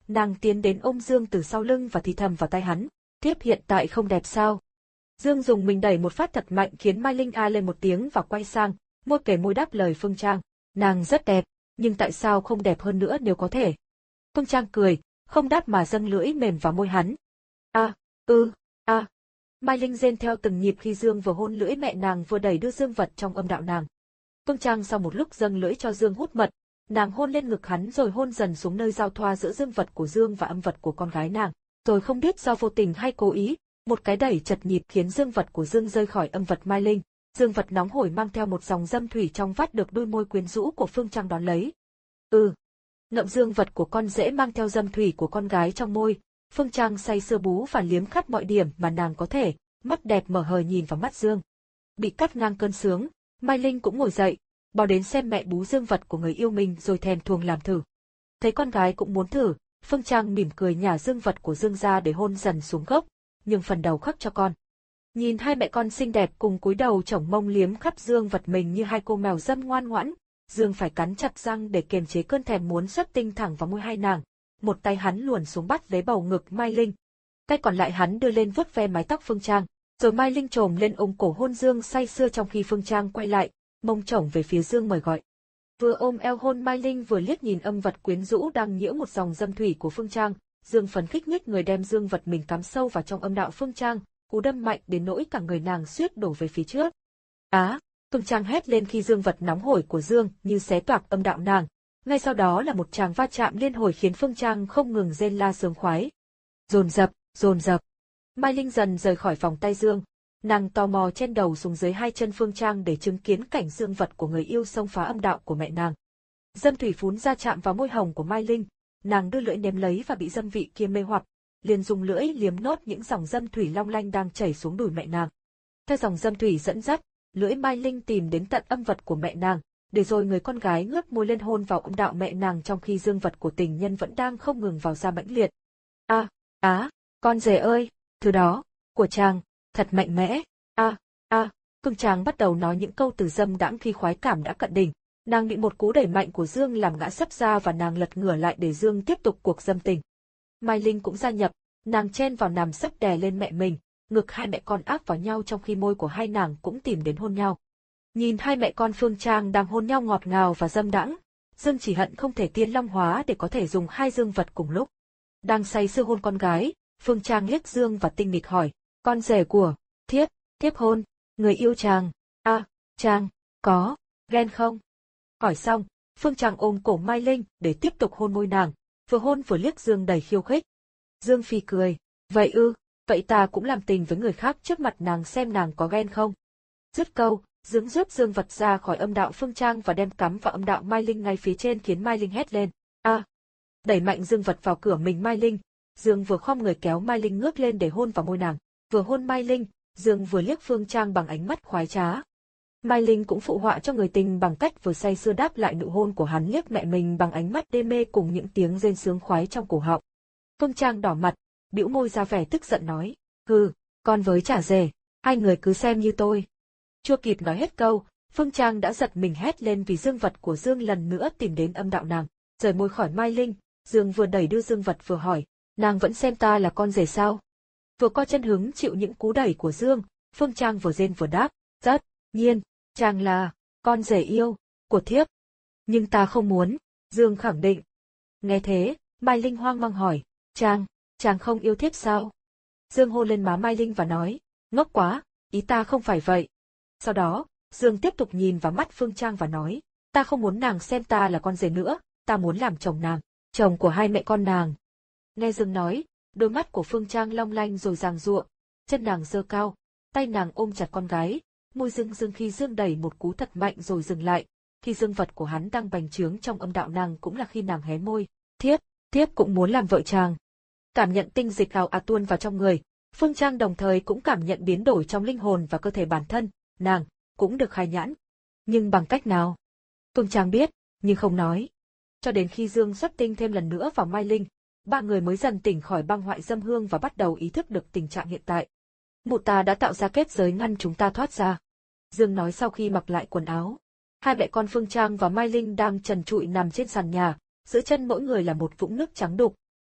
nàng tiến đến ôm Dương từ sau lưng và thì thầm vào tai hắn, thiếp hiện tại không đẹp sao? Dương dùng mình đẩy một phát thật mạnh khiến Mai Linh a lên một tiếng và quay sang, môi kề môi đáp lời Phương Trang, nàng rất đẹp, nhưng tại sao không đẹp hơn nữa nếu có thể? Phương Trang cười, không đáp mà dâng lưỡi mềm vào môi hắn. A, ư, a. Mai Linh rên theo từng nhịp khi Dương vừa hôn lưỡi mẹ nàng vừa đẩy đưa dương vật trong âm đạo nàng. Phương Trang sau một lúc dâng lưỡi cho Dương hút mật, nàng hôn lên ngực hắn rồi hôn dần xuống nơi giao thoa giữa dương vật của Dương và âm vật của con gái nàng. Rồi không biết do vô tình hay cố ý, một cái đẩy chật nhịp khiến dương vật của Dương rơi khỏi âm vật Mai Linh. Dương vật nóng hổi mang theo một dòng dâm thủy trong vắt được đôi môi quyến rũ của Phương Trang đón lấy. Ừ. Ngậm dương vật của con rể mang theo dâm thủy của con gái trong môi, Phương Trang say sưa bú và liếm khắp mọi điểm mà nàng có thể, mắt đẹp mở hờ nhìn vào mắt Dương. Bị cắt ngang cơn sướng, Mai Linh cũng ngồi dậy, bỏ đến xem mẹ bú dương vật của người yêu mình rồi thèm thuồng làm thử. Thấy con gái cũng muốn thử, Phương Trang mỉm cười nhả dương vật của Dương ra để hôn dần xuống gốc, nhưng phần đầu khắc cho con. Nhìn hai mẹ con xinh đẹp cùng cúi đầu chổng mông liếm khắp dương vật mình như hai cô mèo dâm ngoan ngoãn, Dương phải cắn chặt răng để kiềm chế cơn thèm muốn xuất tinh thẳng vào môi hai nàng. Một tay hắn luồn xuống bắt lấy bầu ngực Mai Linh, tay còn lại hắn đưa lên vuốt ve mái tóc Phương Trang, rồi Mai Linh trồm lên ôm cổ hôn Dương say sưa trong khi Phương Trang quay lại, mông chổng về phía Dương mời gọi. Vừa ôm eo hôn Mai Linh vừa liếc nhìn âm vật quyến rũ đang nhiễu một dòng dâm thủy của Phương Trang, Dương phấn khích nhích người đem dương vật mình cắm sâu vào trong âm đạo Phương Trang, cú đâm mạnh đến nỗi cả người nàng suýt đổ về phía trước. Á, Phương Trang hét lên khi dương vật nóng hổi của Dương như xé toạc âm đạo nàng. Ngay sau đó là một tràng va chạm liên hồi khiến Phương Trang không ngừng rên la sướng khoái. Dồn dập, dồn dập. Mai Linh dần rời khỏi vòng tay Dương, nàng tò mò chen đầu xuống dưới hai chân Phương Trang để chứng kiến cảnh dương vật của người yêu xông phá âm đạo của mẹ nàng. Dâm thủy phún ra chạm vào môi hồng của Mai Linh, nàng đưa lưỡi nếm lấy và bị dâm vị kia mê hoặc, liền dùng lưỡi liếm nốt những dòng dâm thủy long lanh đang chảy xuống đùi mẹ nàng. Theo dòng dâm thủy dẫn dắt, lưỡi Mai Linh tìm đến tận âm vật của mẹ nàng, để rồi người con gái ngước môi lên hôn vào âm đạo mẹ nàng trong khi dương vật của tình nhân vẫn đang không ngừng vào ra mãnh liệt. A, á, con rể ơi, thứ đó, của chàng, thật mạnh mẽ. A, a, Phương Trang bắt đầu nói những câu từ dâm đãng khi khoái cảm đã cận đỉnh. Nàng bị một cú đẩy mạnh của Dương làm ngã sấp ra và nàng lật ngửa lại để Dương tiếp tục cuộc dâm tình. Mai Linh cũng gia nhập, nàng chen vào nằm sấp đè lên mẹ mình, ngực hai mẹ con áp vào nhau trong khi môi của hai nàng cũng tìm đến hôn nhau. Nhìn hai mẹ con Phương Trang đang hôn nhau ngọt ngào và dâm đãng, Dương chỉ hận không thể tiên long hóa để có thể dùng hai dương vật cùng lúc. Đang say sưa hôn con gái, Phương Trang liếc Dương và tinh nghịch hỏi, con rể của thiếp, thiếp hôn, người yêu chàng, a, à, chàng, có, ghen không? Hỏi xong, Phương Trang ôm cổ Mai Linh để tiếp tục hôn môi nàng, vừa hôn vừa liếc Dương đầy khiêu khích. Dương phì cười, vậy ư, vậy ta cũng làm tình với người khác trước mặt nàng xem nàng có ghen không? Dứt câu, Dương rút dương vật ra khỏi âm đạo Phương Trang và đem cắm vào âm đạo Mai Linh ngay phía trên khiến Mai Linh hét lên, a, à. Đẩy mạnh dương vật vào cửa mình Mai Linh, Dương vừa khom người kéo Mai Linh ngước lên để hôn vào môi nàng, vừa hôn Mai Linh, Dương vừa liếc Phương Trang bằng ánh mắt khoái trá. Mai Linh cũng phụ họa cho người tình bằng cách vừa say sưa đáp lại nụ hôn của hắn liếc mẹ mình bằng ánh mắt đê mê cùng những tiếng rên sướng khoái trong cổ họng. Phương Trang đỏ mặt, bĩu môi ra vẻ tức giận nói, hừ, con với chả rể, hai người cứ xem như tôi. Chưa kịp nói hết câu, Phương Trang đã giật mình hét lên vì dương vật của Dương lần nữa tìm đến âm đạo nàng, rời môi khỏi Mai Linh, Dương vừa đẩy đưa dương vật vừa hỏi, nàng vẫn xem ta là con rể sao? Vừa co chân hứng chịu những cú đẩy của Dương, Phương Trang vừa rên vừa đáp, rất nhiên, chàng là con rể yêu của thiếp. Nhưng ta không muốn, Dương khẳng định. Nghe thế, Mai Linh hoang mang hỏi, chàng, chàng không yêu thiếp sao? Dương hôn lên má Mai Linh và nói, ngốc quá, ý ta không phải vậy. Sau đó, Dương tiếp tục nhìn vào mắt Phương Trang và nói, ta không muốn nàng xem ta là con rể nữa, ta muốn làm chồng nàng, chồng của hai mẹ con nàng. Nghe Dương nói, đôi mắt của Phương Trang long lanh rồi giằng giụa, chân nàng giơ cao, tay nàng ôm chặt con gái, môi Dương Dương khi Dương đẩy một cú thật mạnh rồi dừng lại, khi dương vật của hắn đang bành trướng trong âm đạo nàng cũng là khi nàng hé môi, thiếp, thiếp cũng muốn làm vợ chàng. Cảm nhận tinh dịch ào ạt tuôn vào trong người, Phương Trang đồng thời cũng cảm nhận biến đổi trong linh hồn và cơ thể bản thân, nàng cũng được khai nhãn. Nhưng bằng cách nào? Phương Trang biết, nhưng không nói. Cho đến khi Dương xuất tinh thêm lần nữa vào Mai Linh, ba người mới dần tỉnh khỏi băng hoại dâm hương và bắt đầu ý thức được tình trạng hiện tại. Mụ ta đã tạo ra kết giới ngăn chúng ta thoát ra. Dương nói sau khi mặc lại quần áo. Hai mẹ con Phương Trang và Mai Linh đang trần trụi nằm trên sàn nhà, giữa chân mỗi người là một vũng nước trắng đục.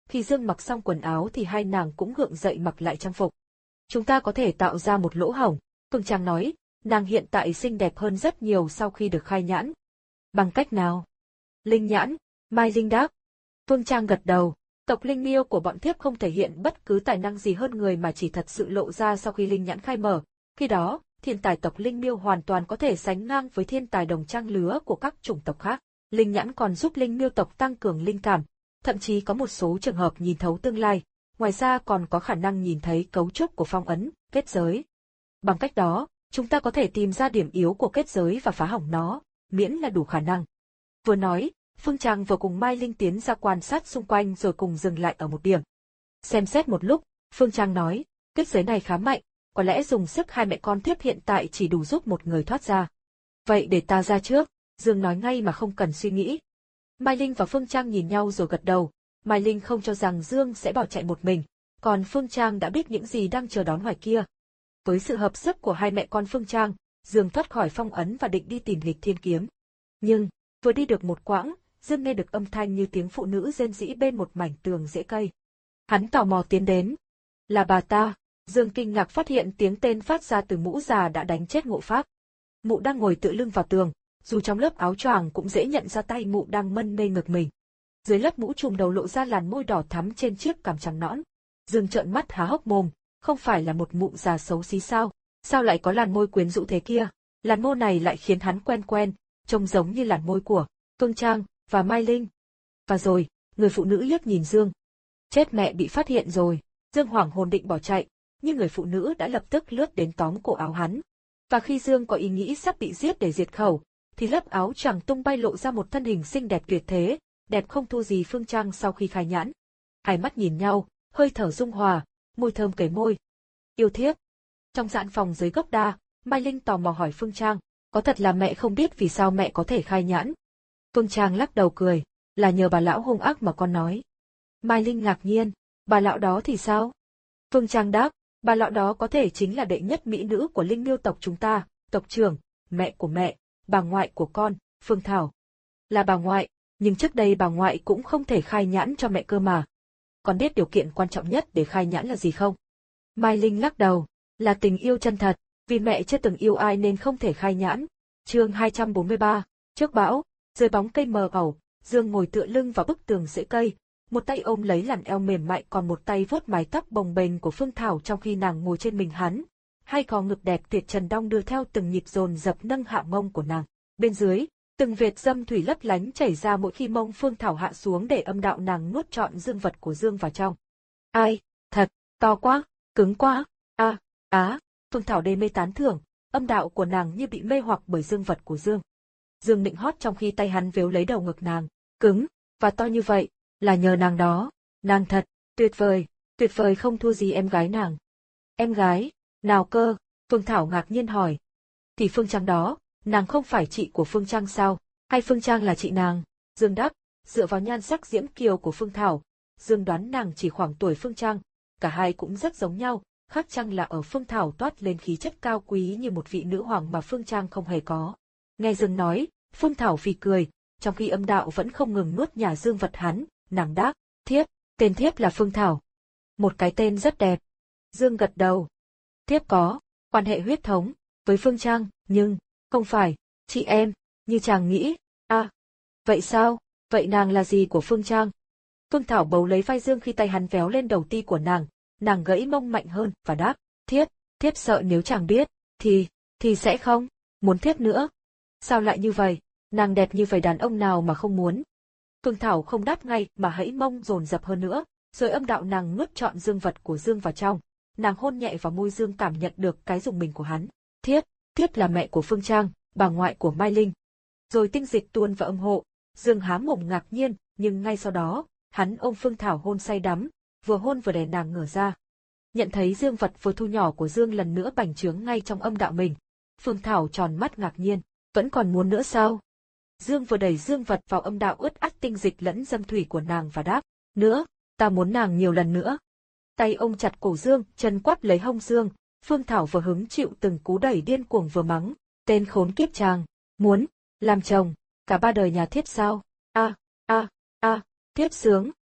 Khi Dương mặc xong quần áo thì hai nàng cũng gượng dậy mặc lại trang phục. Chúng ta có thể tạo ra một lỗ hổng, Phương Trang nói, nàng hiện tại xinh đẹp hơn rất nhiều sau khi được khai nhãn. Bằng cách nào? Linh nhãn, Mai Linh đáp. Phương Trang gật đầu, tộc linh miêu của bọn thiếp không thể hiện bất cứ tài năng gì hơn người mà chỉ thật sự lộ ra sau khi linh nhãn khai mở. Khi đó, thiên tài tộc linh miêu hoàn toàn có thể sánh ngang với thiên tài đồng trang lứa của các chủng tộc khác. Linh nhãn còn giúp linh miêu tộc tăng cường linh cảm, thậm chí có một số trường hợp nhìn thấu tương lai, ngoài ra còn có khả năng nhìn thấy cấu trúc của phong ấn, kết giới. Bằng cách đó, chúng ta có thể tìm ra điểm yếu của kết giới và phá hỏng nó, miễn là đủ khả năng. Vừa nói, Phương Trang vừa cùng Mai Linh tiến ra quan sát xung quanh rồi cùng dừng lại ở một điểm. Xem xét một lúc, Phương Trang nói, kết giới này khá mạnh, có lẽ dùng sức hai mẹ con thiếp hiện tại chỉ đủ giúp một người thoát ra. Vậy để ta ra trước, Dương nói ngay mà không cần suy nghĩ. Mai Linh và Phương Trang nhìn nhau rồi gật đầu, Mai Linh không cho rằng Dương sẽ bỏ chạy một mình, còn Phương Trang đã biết những gì đang chờ đón ngoài kia. Với sự hợp sức của hai mẹ con Phương Trang, Dương thoát khỏi phong ấn và định đi tìm Nghịch Thiên Kiếm. Nhưng, vừa đi được một quãng, Dương nghe được âm thanh như tiếng phụ nữ rên rỉ bên một mảnh tường rễ cây. Hắn tò mò tiến đến. Là bà ta. Dương kinh ngạc phát hiện tiếng tên phát ra từ mũ già đã đánh chết Ngộ Pháp. Mụ đang ngồi tựa lưng vào tường, dù trong lớp áo choàng cũng dễ nhận ra tay mụ đang mân mê ngực mình. Dưới lớp mũ trùm đầu lộ ra làn môi đỏ thắm trên chiếc cằm trắng nõn. Dương trợn mắt há hốc mồm, không phải là một mụ già xấu xí sao? Sao lại có làn môi quyến rũ thế kia? Làn môi này lại khiến hắn quen quen, trông giống như làn môi của Phương Trang và Mai Linh. Và rồi, người phụ nữ liếc nhìn Dương. Chết mẹ, bị phát hiện rồi. Dương hoảng hồn định bỏ chạy, nhưng người phụ nữ đã lập tức lướt đến tóm cổ áo hắn. Và khi Dương có ý nghĩ sắp bị giết để diệt khẩu, thì lớp áo choàng tung bay lộ ra một thân hình xinh đẹp tuyệt thế, đẹp không thua gì Phương Trang sau khi khai nhãn. Hai mắt nhìn nhau, hơi thở dung hòa, môi thơm kề môi. Yêu thiếp. Trong dãn phòng dưới gốc đa, Mai Linh tò mò hỏi Phương Trang, có thật là mẹ không biết vì sao mẹ có thể khai nhãn? Phương Trang lắc đầu cười, là nhờ bà lão hung ác mà con nói. Mai Linh ngạc nhiên, bà lão đó thì sao? Phương Trang đáp, bà lão đó có thể chính là đệ nhất mỹ nữ của linh miêu tộc chúng ta, tộc trưởng, mẹ của mẹ, bà ngoại của con, Phương Thảo. Là bà ngoại, nhưng trước đây bà ngoại cũng không thể khai nhãn cho mẹ cơ mà. Con biết điều kiện quan trọng nhất để khai nhãn là gì không? Mai Linh lắc đầu, là tình yêu chân thật, vì mẹ chưa từng yêu ai nên không thể khai nhãn. Chương hai trăm bốn mươi ba, trước bão, dưới bóng cây mờ ảo, Dương ngồi tựa lưng vào bức tường rễ cây, một tay ôm lấy làn eo mềm mại còn một tay vuốt mái tóc bồng bềnh của Phương Thảo trong khi nàng ngồi trên mình hắn. Hai cò ngực đẹp tuyệt trần đong đưa theo từng nhịp dồn dập nâng hạ mông của nàng. Bên dưới, từng vệt dâm thủy lấp lánh chảy ra mỗi khi mông Phương Thảo hạ xuống để âm đạo nàng nuốt trọn dương vật của Dương vào trong. Ai, thật, to quá, cứng quá, a, à, á, Phương Thảo đê mê tán thưởng, âm đạo của nàng như bị mê hoặc bởi dương vật của Dương. Dương nịnh hót trong khi tay hắn véo lấy đầu ngực nàng, cứng, và to như vậy, là nhờ nàng đó, nàng thật, tuyệt vời, tuyệt vời không thua gì em gái nàng. Em gái, nào cơ, Phương Thảo ngạc nhiên hỏi. Thì Phương Trang đó, nàng không phải chị của Phương Trang sao, hay Phương Trang là chị nàng? Dương đáp, dựa vào nhan sắc diễm kiều của Phương Thảo, Dương đoán nàng chỉ khoảng tuổi Phương Trang, cả hai cũng rất giống nhau, khác chăng là ở Phương Thảo toát lên khí chất cao quý như một vị nữ hoàng mà Phương Trang không hề có. Nghe Dương nói, Phương Thảo phì cười, trong khi âm đạo vẫn không ngừng nuốt nhả dương vật hắn, nàng đáp, thiếp, tên thiếp là Phương Thảo. Một cái tên rất đẹp. Dương gật đầu. Thiếp có quan hệ huyết thống với Phương Trang, nhưng không phải chị em như chàng nghĩ. À, vậy sao? Vậy nàng là gì của Phương Trang? Phương Thảo bấu lấy vai Dương khi tay hắn véo lên đầu ti của nàng, nàng gãy mông mạnh hơn và đáp, thiếp, thiếp sợ nếu chàng biết, thì, thì sẽ không muốn thiếp nữa. Sao lại như vậy? Nàng đẹp như vậy đàn ông nào mà không muốn? Phương Thảo không đáp ngay mà hãy mông dồn dập hơn nữa, rồi âm đạo nàng nuốt trọn dương vật của Dương vào trong. Nàng hôn nhẹ vào môi Dương cảm nhận được cái rùng mình của hắn. Thiếp, thiếp là mẹ của Phương Trang, bà ngoại của Mai Linh. Rồi tinh dịch tuôn vào âm hộ, Dương há mồm ngạc nhiên, nhưng ngay sau đó, hắn ôm Phương Thảo hôn say đắm, vừa hôn vừa đè nàng ngửa ra. Nhận thấy dương vật vừa thu nhỏ của Dương lần nữa bành trướng ngay trong âm đạo mình. Phương Thảo tròn mắt ngạc nhiên, vẫn còn muốn nữa sao? Dương vừa đẩy dương vật vào âm đạo ướt át tinh dịch lẫn dâm thủy của nàng và đáp, nữa, ta muốn nàng nhiều lần nữa. Tay ôm chặt cổ Dương, chân quắp lấy hông Dương, Phương Thảo vừa hứng chịu từng cú đẩy điên cuồng vừa mắng, tên khốn kiếp chàng, muốn, làm chồng, cả ba đời nhà thiếp sao? A, a, a, thiếp sướng.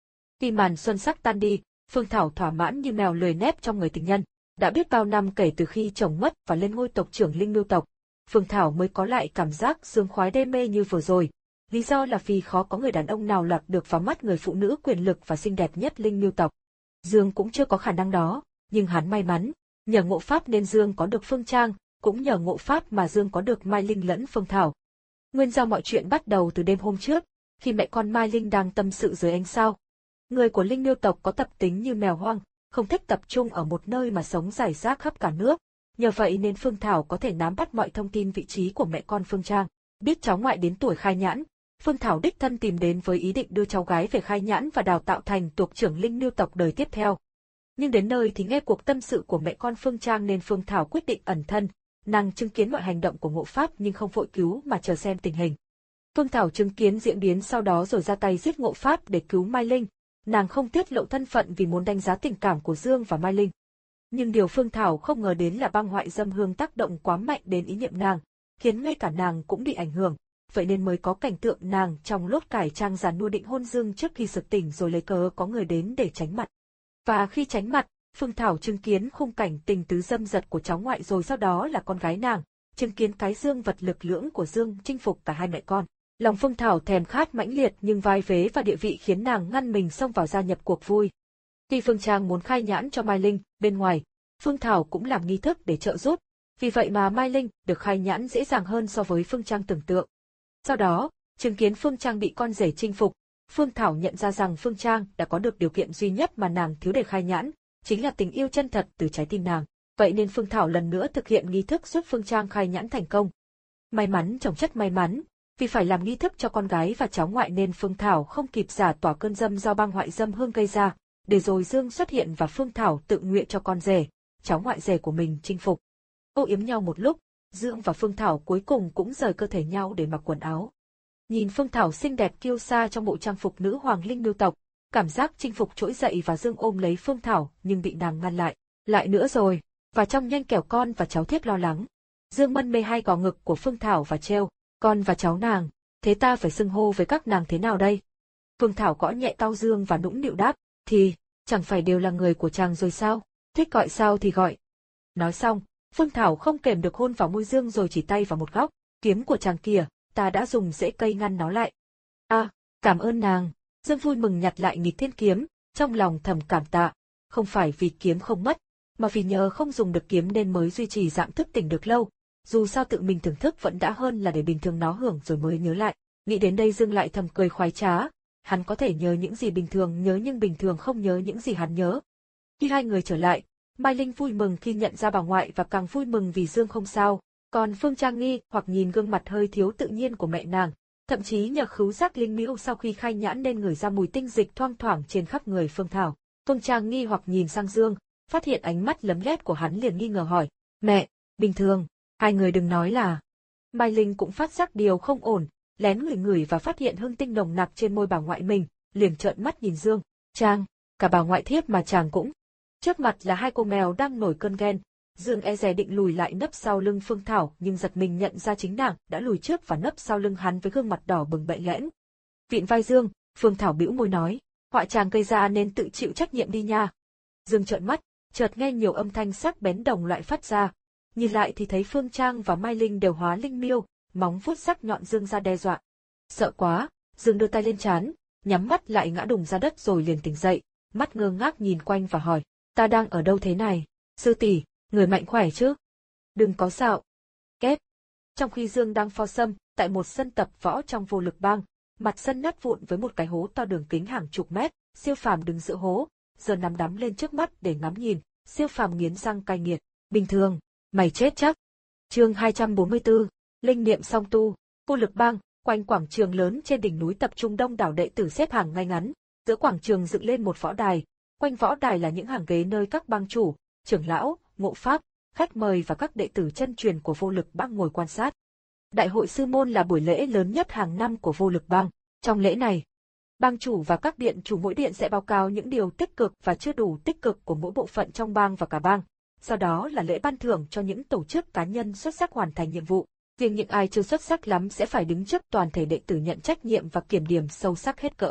Khi màn xuân sắc tan đi, Phương Thảo thỏa mãn như mèo lười nép trong người tình nhân. Đã biết bao năm kể từ khi chồng mất và lên ngôi tộc trưởng Linh Miêu tộc, Phương Thảo mới có lại cảm giác sướng khoái đê mê như vừa rồi. Lý do là vì khó có người đàn ông nào lọt được vào mắt người phụ nữ quyền lực và xinh đẹp nhất Linh Miêu tộc. Dương cũng chưa có khả năng đó, nhưng hắn may mắn, nhờ ngộ pháp nên Dương có được Phương Trang, cũng nhờ ngộ pháp mà Dương có được Mai Linh lẫn Phương Thảo. Nguyên do mọi chuyện bắt đầu từ đêm hôm trước, khi mẹ con Mai Linh đang tâm sự dưới ánh sao. Người của Linh Miêu tộc có tập tính như mèo hoang, không thích tập trung ở một nơi mà sống rải rác khắp cả nước. Nhờ vậy nên Phương Thảo có thể nắm bắt mọi thông tin vị trí của mẹ con Phương Trang. Biết cháu ngoại đến tuổi khai nhãn, Phương Thảo đích thân tìm đến với ý định đưa cháu gái về khai nhãn và đào tạo thành tộc trưởng Linh Miêu tộc đời tiếp theo. Nhưng đến nơi thì nghe cuộc tâm sự của mẹ con Phương Trang nên Phương Thảo quyết định ẩn thân. Nàng chứng kiến mọi hành động của ngộ pháp nhưng không vội cứu mà chờ xem tình hình. Phương Thảo chứng kiến diễn biến sau đó rồi ra tay giết ngộ pháp để cứu Mai Linh. Nàng không tiết lộ thân phận vì muốn đánh giá tình cảm của Dương và Mai Linh. Nhưng điều Phương Thảo không ngờ đến là băng ngoại dâm hương tác động quá mạnh đến ý niệm nàng, khiến ngay cả nàng cũng bị ảnh hưởng, vậy nên mới có cảnh tượng nàng trong lốt cải trang giàn nua định hôn Dương trước khi sực tỉnh rồi lấy cớ có người đến để tránh mặt. Và khi tránh mặt, Phương Thảo chứng kiến khung cảnh tình tứ dâm dật của cháu ngoại rồi sau đó là con gái nàng, chứng kiến cái dương vật lực lưỡng của Dương chinh phục cả hai mẹ con. Lòng Phương Thảo thèm khát mãnh liệt nhưng vai vế và địa vị khiến nàng ngăn mình xông vào gia nhập cuộc vui. Khi Phương Trang muốn khai nhãn cho Mai Linh, bên ngoài, Phương Thảo cũng làm nghi thức để trợ giúp, vì vậy mà Mai Linh được khai nhãn dễ dàng hơn so với Phương Trang tưởng tượng. Sau đó, chứng kiến Phương Trang bị con rể chinh phục, Phương Thảo nhận ra rằng Phương Trang đã có được điều kiện duy nhất mà nàng thiếu để khai nhãn, chính là tình yêu chân thật từ trái tim nàng. Vậy nên Phương Thảo lần nữa thực hiện nghi thức giúp Phương Trang khai nhãn thành công. May mắn chồng chất may mắn, vì phải làm nghi thức cho con gái và cháu ngoại nên Phương Thảo không kịp giải tỏa cơn dâm do băng ngoại dâm hương gây ra, để rồi Dương xuất hiện và Phương Thảo tự nguyện cho con rể, cháu ngoại rể của mình chinh phục. Âu yếm nhau một lúc, Dương và Phương Thảo cuối cùng cũng rời cơ thể nhau để mặc quần áo. Nhìn Phương Thảo xinh đẹp kiêu sa trong bộ trang phục nữ hoàng Linh Miêu tộc, cảm giác chinh phục trỗi dậy và Dương ôm lấy Phương Thảo nhưng bị nàng ngăn lại. Lại nữa rồi, và trong nhanh kẻo con và cháu thiết lo lắng. Dương mân mê hai gò ngực của Phương Thảo và treo, con và cháu nàng, thế ta phải xưng hô với các nàng thế nào đây? Phương Thảo gõ nhẹ cau Dương và nũng nịu đáp, thì, chẳng phải đều là người của chàng rồi sao, thích gọi sao thì gọi. Nói xong, Phương Thảo không kềm được hôn vào môi Dương rồi chỉ tay vào một góc, kiếm của chàng kìa, ta đã dùng rễ cây ngăn nó lại. À, cảm ơn nàng. Dương vui mừng nhặt lại nghịch thiên kiếm, trong lòng thầm cảm tạ, không phải vì kiếm không mất, mà vì nhờ không dùng được kiếm nên mới duy trì dạng thức tỉnh được lâu, dù sao tự mình thưởng thức vẫn đã hơn là để bình thường nó hưởng rồi mới nhớ lại. Nghĩ đến đây Dương lại thầm cười khoái trá, hắn có thể nhớ những gì bình thường nhớ nhưng bình thường không nhớ những gì hắn nhớ. Khi hai người trở lại, Mai Linh vui mừng khi nhận ra bà ngoại và càng vui mừng vì Dương không sao, còn Phương Trang nghi hoặc nhìn gương mặt hơi thiếu tự nhiên của mẹ nàng. Thậm chí nhờ khứu giác linh miêu sau khi khai nhãn nên ngửi ra mùi tinh dịch thoang thoảng trên khắp người Phương Thảo. Phương Trang nghi hoặc nhìn sang Dương, phát hiện ánh mắt lấm lét của hắn liền nghi ngờ hỏi, mẹ, bình thường, hai người đừng nói là. Mai Linh cũng phát giác điều không ổn, lén ngửi ngửi và phát hiện hương tinh nồng nặc trên môi bà ngoại mình, liền trợn mắt nhìn Dương, Trang, cả bà ngoại thiếp mà chàng cũng. Trước mặt là hai cô mèo đang nổi cơn ghen. Dương e dè định lùi lại nấp sau lưng Phương Thảo nhưng giật mình nhận ra chính nàng đã lùi trước và nấp sau lưng hắn với gương mặt đỏ bừng bậy lẽn. Vịn vai Dương, Phương Thảo bĩu môi nói, họa chàng gây ra nên tự chịu trách nhiệm đi nha. Dương trợn mắt, chợt nghe nhiều âm thanh sắc bén đồng loại phát ra. Nhìn lại thì thấy Phương Trang và Mai Linh đều hóa linh miêu, móng vuốt sắc nhọn Dương ra đe dọa. Sợ quá, Dương đưa tay lên trán, nhắm mắt lại ngã đùng ra đất rồi liền tỉnh dậy, mắt ngơ ngác nhìn quanh và hỏi, ta đang ở đâu thế này? Sư tỷ, người mạnh khỏe chứ? Đừng có xạo. Kép. Trong khi Dương đang phao sâm, tại một sân tập võ trong Vô Lực Bang, mặt sân nát vụn với một cái hố to đường kính hàng chục mét, Siêu Phàm đứng giữa hố, giờ nằm đắm lên trước mắt để ngắm nhìn, Siêu Phàm nghiến răng cay nghiệt, bình thường, mày chết chắc. Chương hai trăm bốn mươi tư, linh niệm song tu. Vô Lực Bang, quanh quảng trường lớn trên đỉnh núi tập trung đông đảo đệ tử xếp hàng ngay ngắn, giữa quảng trường dựng lên một võ đài, quanh võ đài là những hàng ghế nơi các bang chủ, trưởng lão, ngộ pháp, khách mời và các đệ tử chân truyền của Vô Lực Bang ngồi quan sát. Đại hội sư môn là buổi lễ lớn nhất hàng năm của Vô Lực Bang. Trong lễ này, bang chủ và các điện chủ mỗi điện sẽ báo cáo những điều tích cực và chưa đủ tích cực của mỗi bộ phận trong bang và cả bang. Sau đó là lễ ban thưởng cho những tổ chức cá nhân xuất sắc hoàn thành nhiệm vụ. Riêng những ai chưa xuất sắc lắm sẽ phải đứng trước toàn thể đệ tử nhận trách nhiệm và kiểm điểm sâu sắc hết cỡ.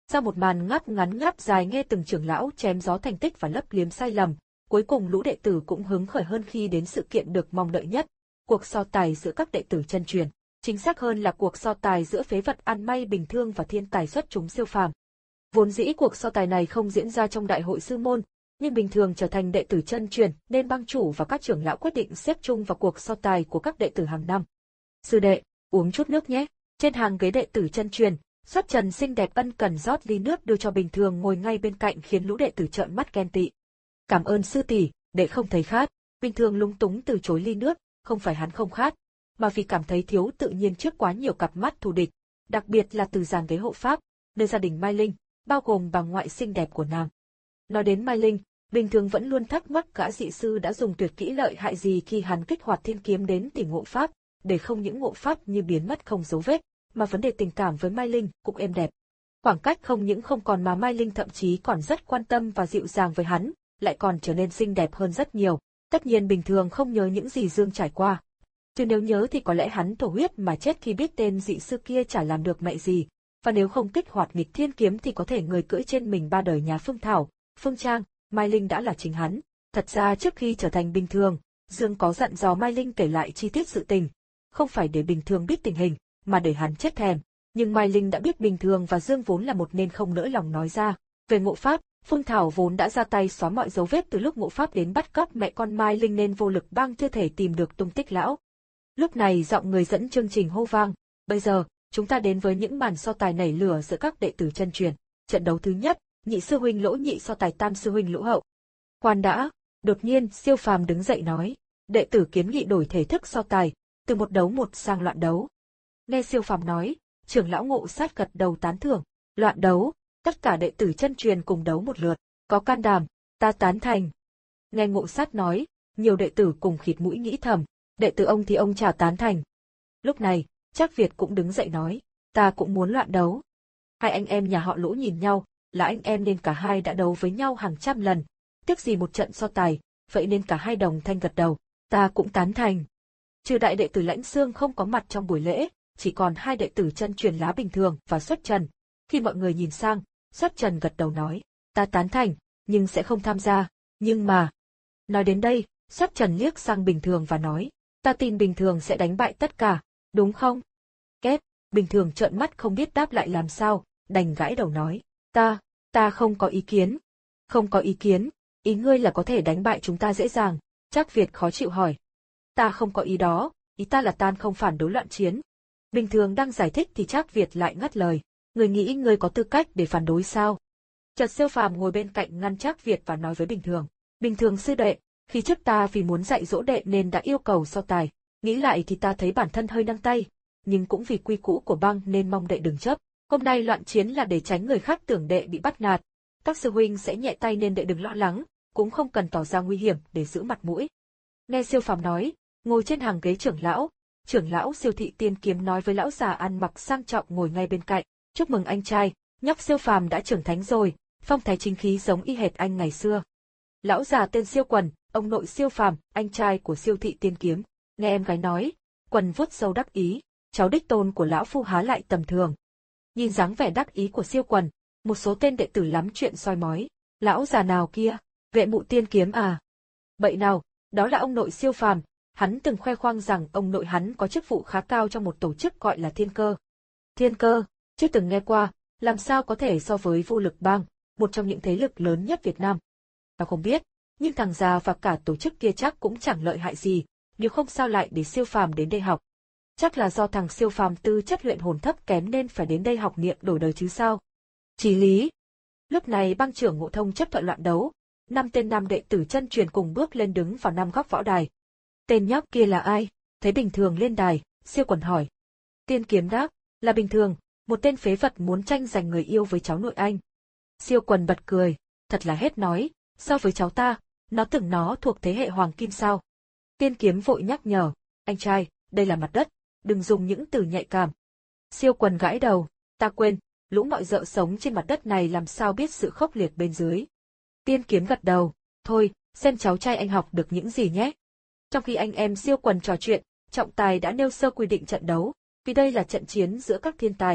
Sau một màn ngáp ngắn ngáp dài nghe từng trưởng lão chém gió thành tích và lấp liếm sai lầm, cuối cùng lũ đệ tử cũng hứng khởi hơn khi đến sự kiện được mong đợi nhất, cuộc so tài giữa các đệ tử chân truyền. Chính xác hơn là cuộc so tài giữa phế vật ăn may bình thường và thiên tài xuất chúng siêu phàm. Vốn dĩ cuộc so tài này không diễn ra trong đại hội sư môn, nhưng bình thường trở thành đệ tử chân truyền nên bang chủ và các trưởng lão quyết định xếp chung vào cuộc so tài của các đệ tử hàng năm. Sư đệ, uống chút nước nhé. Trên hàng ghế đệ tử chân truyền, Xuất Trần xinh đẹp ân cần rót ly nước đưa cho Bình Thường ngồi ngay bên cạnh khiến lũ đệ tử trợn mắt ghen tị. Cảm ơn sư tỷ, đệ không thấy khát. Bình Thường lúng túng từ chối ly nước, không phải hắn không khát, mà vì cảm thấy thiếu tự nhiên trước quá nhiều cặp mắt thù địch, đặc biệt là từ dàn ghế hộ pháp, nơi gia đình Mai Linh, bao gồm bà ngoại xinh đẹp của nàng. Nói đến Mai Linh, Bình Thường vẫn luôn thắc mắc gã dị sư đã dùng tuyệt kỹ lợi hại gì khi hắn kích hoạt thiên kiếm đến tìm ngộ pháp, để không những ngộ pháp như biến mất không dấu vết, mà vấn đề tình cảm với Mai Linh cũng êm đẹp. Khoảng cách không những không còn mà Mai Linh thậm chí còn rất quan tâm và dịu dàng với hắn, lại còn trở nên xinh đẹp hơn rất nhiều. Tất nhiên Bình Thường không nhớ những gì Dương trải qua. Chứ nếu nhớ thì có lẽ hắn thổ huyết mà chết khi biết tên dị sư kia chả làm được mẹ gì, và nếu không kích hoạt nghịch thiên kiếm thì có thể người cưỡi trên mình ba đời nhà Phương Thảo, Phương Trang, Mai Linh đã là chính hắn. Thật ra trước khi trở thành Bình Thường, Dương có dặn dò Mai Linh kể lại chi tiết sự tình, không phải để Bình Thường biết tình hình, mà để hắn chết thèm. Nhưng Mai Linh đã biết Bình Thường và Dương vốn là một nên không nỡ lòng nói ra. Về ngộ pháp, Phương Thảo vốn đã ra tay xóa mọi dấu vết từ lúc ngộ pháp đến bắt cóc mẹ con Mai Linh nên vô lực bang chưa thể tìm được tung tích lão. Lúc này giọng người dẫn chương trình hô vang, bây giờ, chúng ta đến với những màn so tài nảy lửa giữa các đệ tử chân truyền. Trận đấu thứ nhất, nhị sư huynh Lỗ Nhị so tài tam sư huynh Lỗ Hậu. Khoan đã, đột nhiên Siêu Phàm đứng dậy nói, đệ tử kiến nghị đổi thể thức so tài, từ một đấu một sang loạn đấu. Nghe Siêu Phàm nói, trưởng lão Ngộ Sát gật đầu tán thưởng, loạn đấu, tất cả đệ tử chân truyền cùng đấu một lượt, có can đảm, ta tán thành. Nghe Ngộ Sát nói, nhiều đệ tử cùng khịt mũi nghĩ thầm, đệ tử ông thì ông chả tán thành. Lúc này, Trác Việt cũng đứng dậy nói, ta cũng muốn loạn đấu. Hai anh em nhà họ Lỗ nhìn nhau, là anh em nên cả hai đã đấu với nhau hàng trăm lần, tiếc gì một trận so tài, vậy nên cả hai đồng thanh gật đầu, ta cũng tán thành. Trừ đại đệ tử Lãnh Xương không có mặt trong buổi lễ, chỉ còn hai đệ tử chân truyền Lá Bình Thường và Xuất Trần. Khi mọi người nhìn sang, Xuất Trần gật đầu nói, ta tán thành, nhưng sẽ không tham gia, nhưng mà... Nói đến đây, Xuất Trần liếc sang Bình Thường và nói, ta tin Bình Thường sẽ đánh bại tất cả, đúng không? Kết, Bình Thường trợn mắt không biết đáp lại làm sao, đành gãi đầu nói, ta, ta không có ý kiến. Không có ý kiến, ý ngươi là có thể đánh bại chúng ta dễ dàng, Trác Việt khó chịu hỏi. Ta không có ý đó, ý ta là tan không phản đối loạn chiến. Bình Thường đang giải thích thì Trác Việt lại ngắt lời, ngươi nghĩ ngươi có tư cách để phản đối sao? Chợt Siêu Phàm ngồi bên cạnh ngăn Trác Việt và nói với Bình Thường, Bình Thường sư đệ, khi trước ta vì muốn dạy dỗ đệ nên đã yêu cầu so tài, nghĩ lại thì ta thấy bản thân hơi nâng tay, nhưng cũng vì quy cũ của bang nên mong đệ đừng chấp. Hôm nay loạn chiến là để tránh người khác tưởng đệ bị bắt nạt, các sư huynh sẽ nhẹ tay nên đệ đừng lo lắng, cũng không cần tỏ ra nguy hiểm để giữ mặt mũi. Nghe Siêu Phàm nói, ngồi trên hàng ghế trưởng lão, trưởng lão Siêu Thị Tiên Kiếm nói với lão già ăn mặc sang trọng ngồi ngay bên cạnh, chúc mừng anh trai, nhóc Siêu Phàm đã trưởng thánh rồi, phong thái chính khí giống y hệt anh ngày xưa. Lão già tên Siêu Quần, ông nội Siêu Phàm, anh trai của Siêu Thị Tiên Kiếm, nghe em gái nói, Quần vuốt râu đắc ý, cháu đích tôn của lão phu há lại tầm thường. Nhìn dáng vẻ đắc ý của Siêu Quần, một số tên đệ tử lắm chuyện soi mói, lão già nào kia, Vệ Mụ Tiên Kiếm à? Bậy nào, đó là ông nội Siêu Phàm, hắn từng khoe khoang rằng ông nội hắn có chức vụ khá cao trong một tổ chức gọi là Thiên Cơ. Thiên Cơ, chưa từng nghe qua, làm sao có thể so với Vô Lực Bang, một trong những thế lực lớn nhất Việt Nam. Tao không biết, nhưng thằng già và cả tổ chức kia chắc cũng chẳng lợi hại gì, nếu không sao lại để Siêu Phàm đến đây học. Chắc là do thằng Siêu Phàm tư chất luyện hồn thấp kém nên phải đến đây học niệm đổi đời chứ sao. Chí lý. Lúc này bang trưởng Ngộ Thông chấp thuận loạn đấu, năm tên nam đệ tử chân truyền cùng bước lên đứng vào năm góc võ đài. Tên nhóc kia là ai? Thấy Bình Thường lên đài, Siêu Quần hỏi. Tiên Kiếm đáp, là Bình Thường, một tên phế vật muốn tranh giành người yêu với cháu nội anh. Siêu Quần bật cười, thật là hết nói, so với cháu ta, nó tưởng nó thuộc thế hệ hoàng kim sao. Tiên Kiếm vội nhắc nhở, anh trai, đây là mặt đất, đừng dùng những từ nhạy cảm. Siêu Quần gãi đầu, ta quên, lũ mọi dợ sống trên mặt đất này làm sao biết sự khốc liệt bên dưới. Tiên Kiếm gật đầu, thôi, xem cháu trai anh học được những gì nhé. Trong khi anh em Siêu Quần trò chuyện, trọng tài đã nêu sơ quy định trận đấu, vì đây là trận chiến giữa các thiên tài,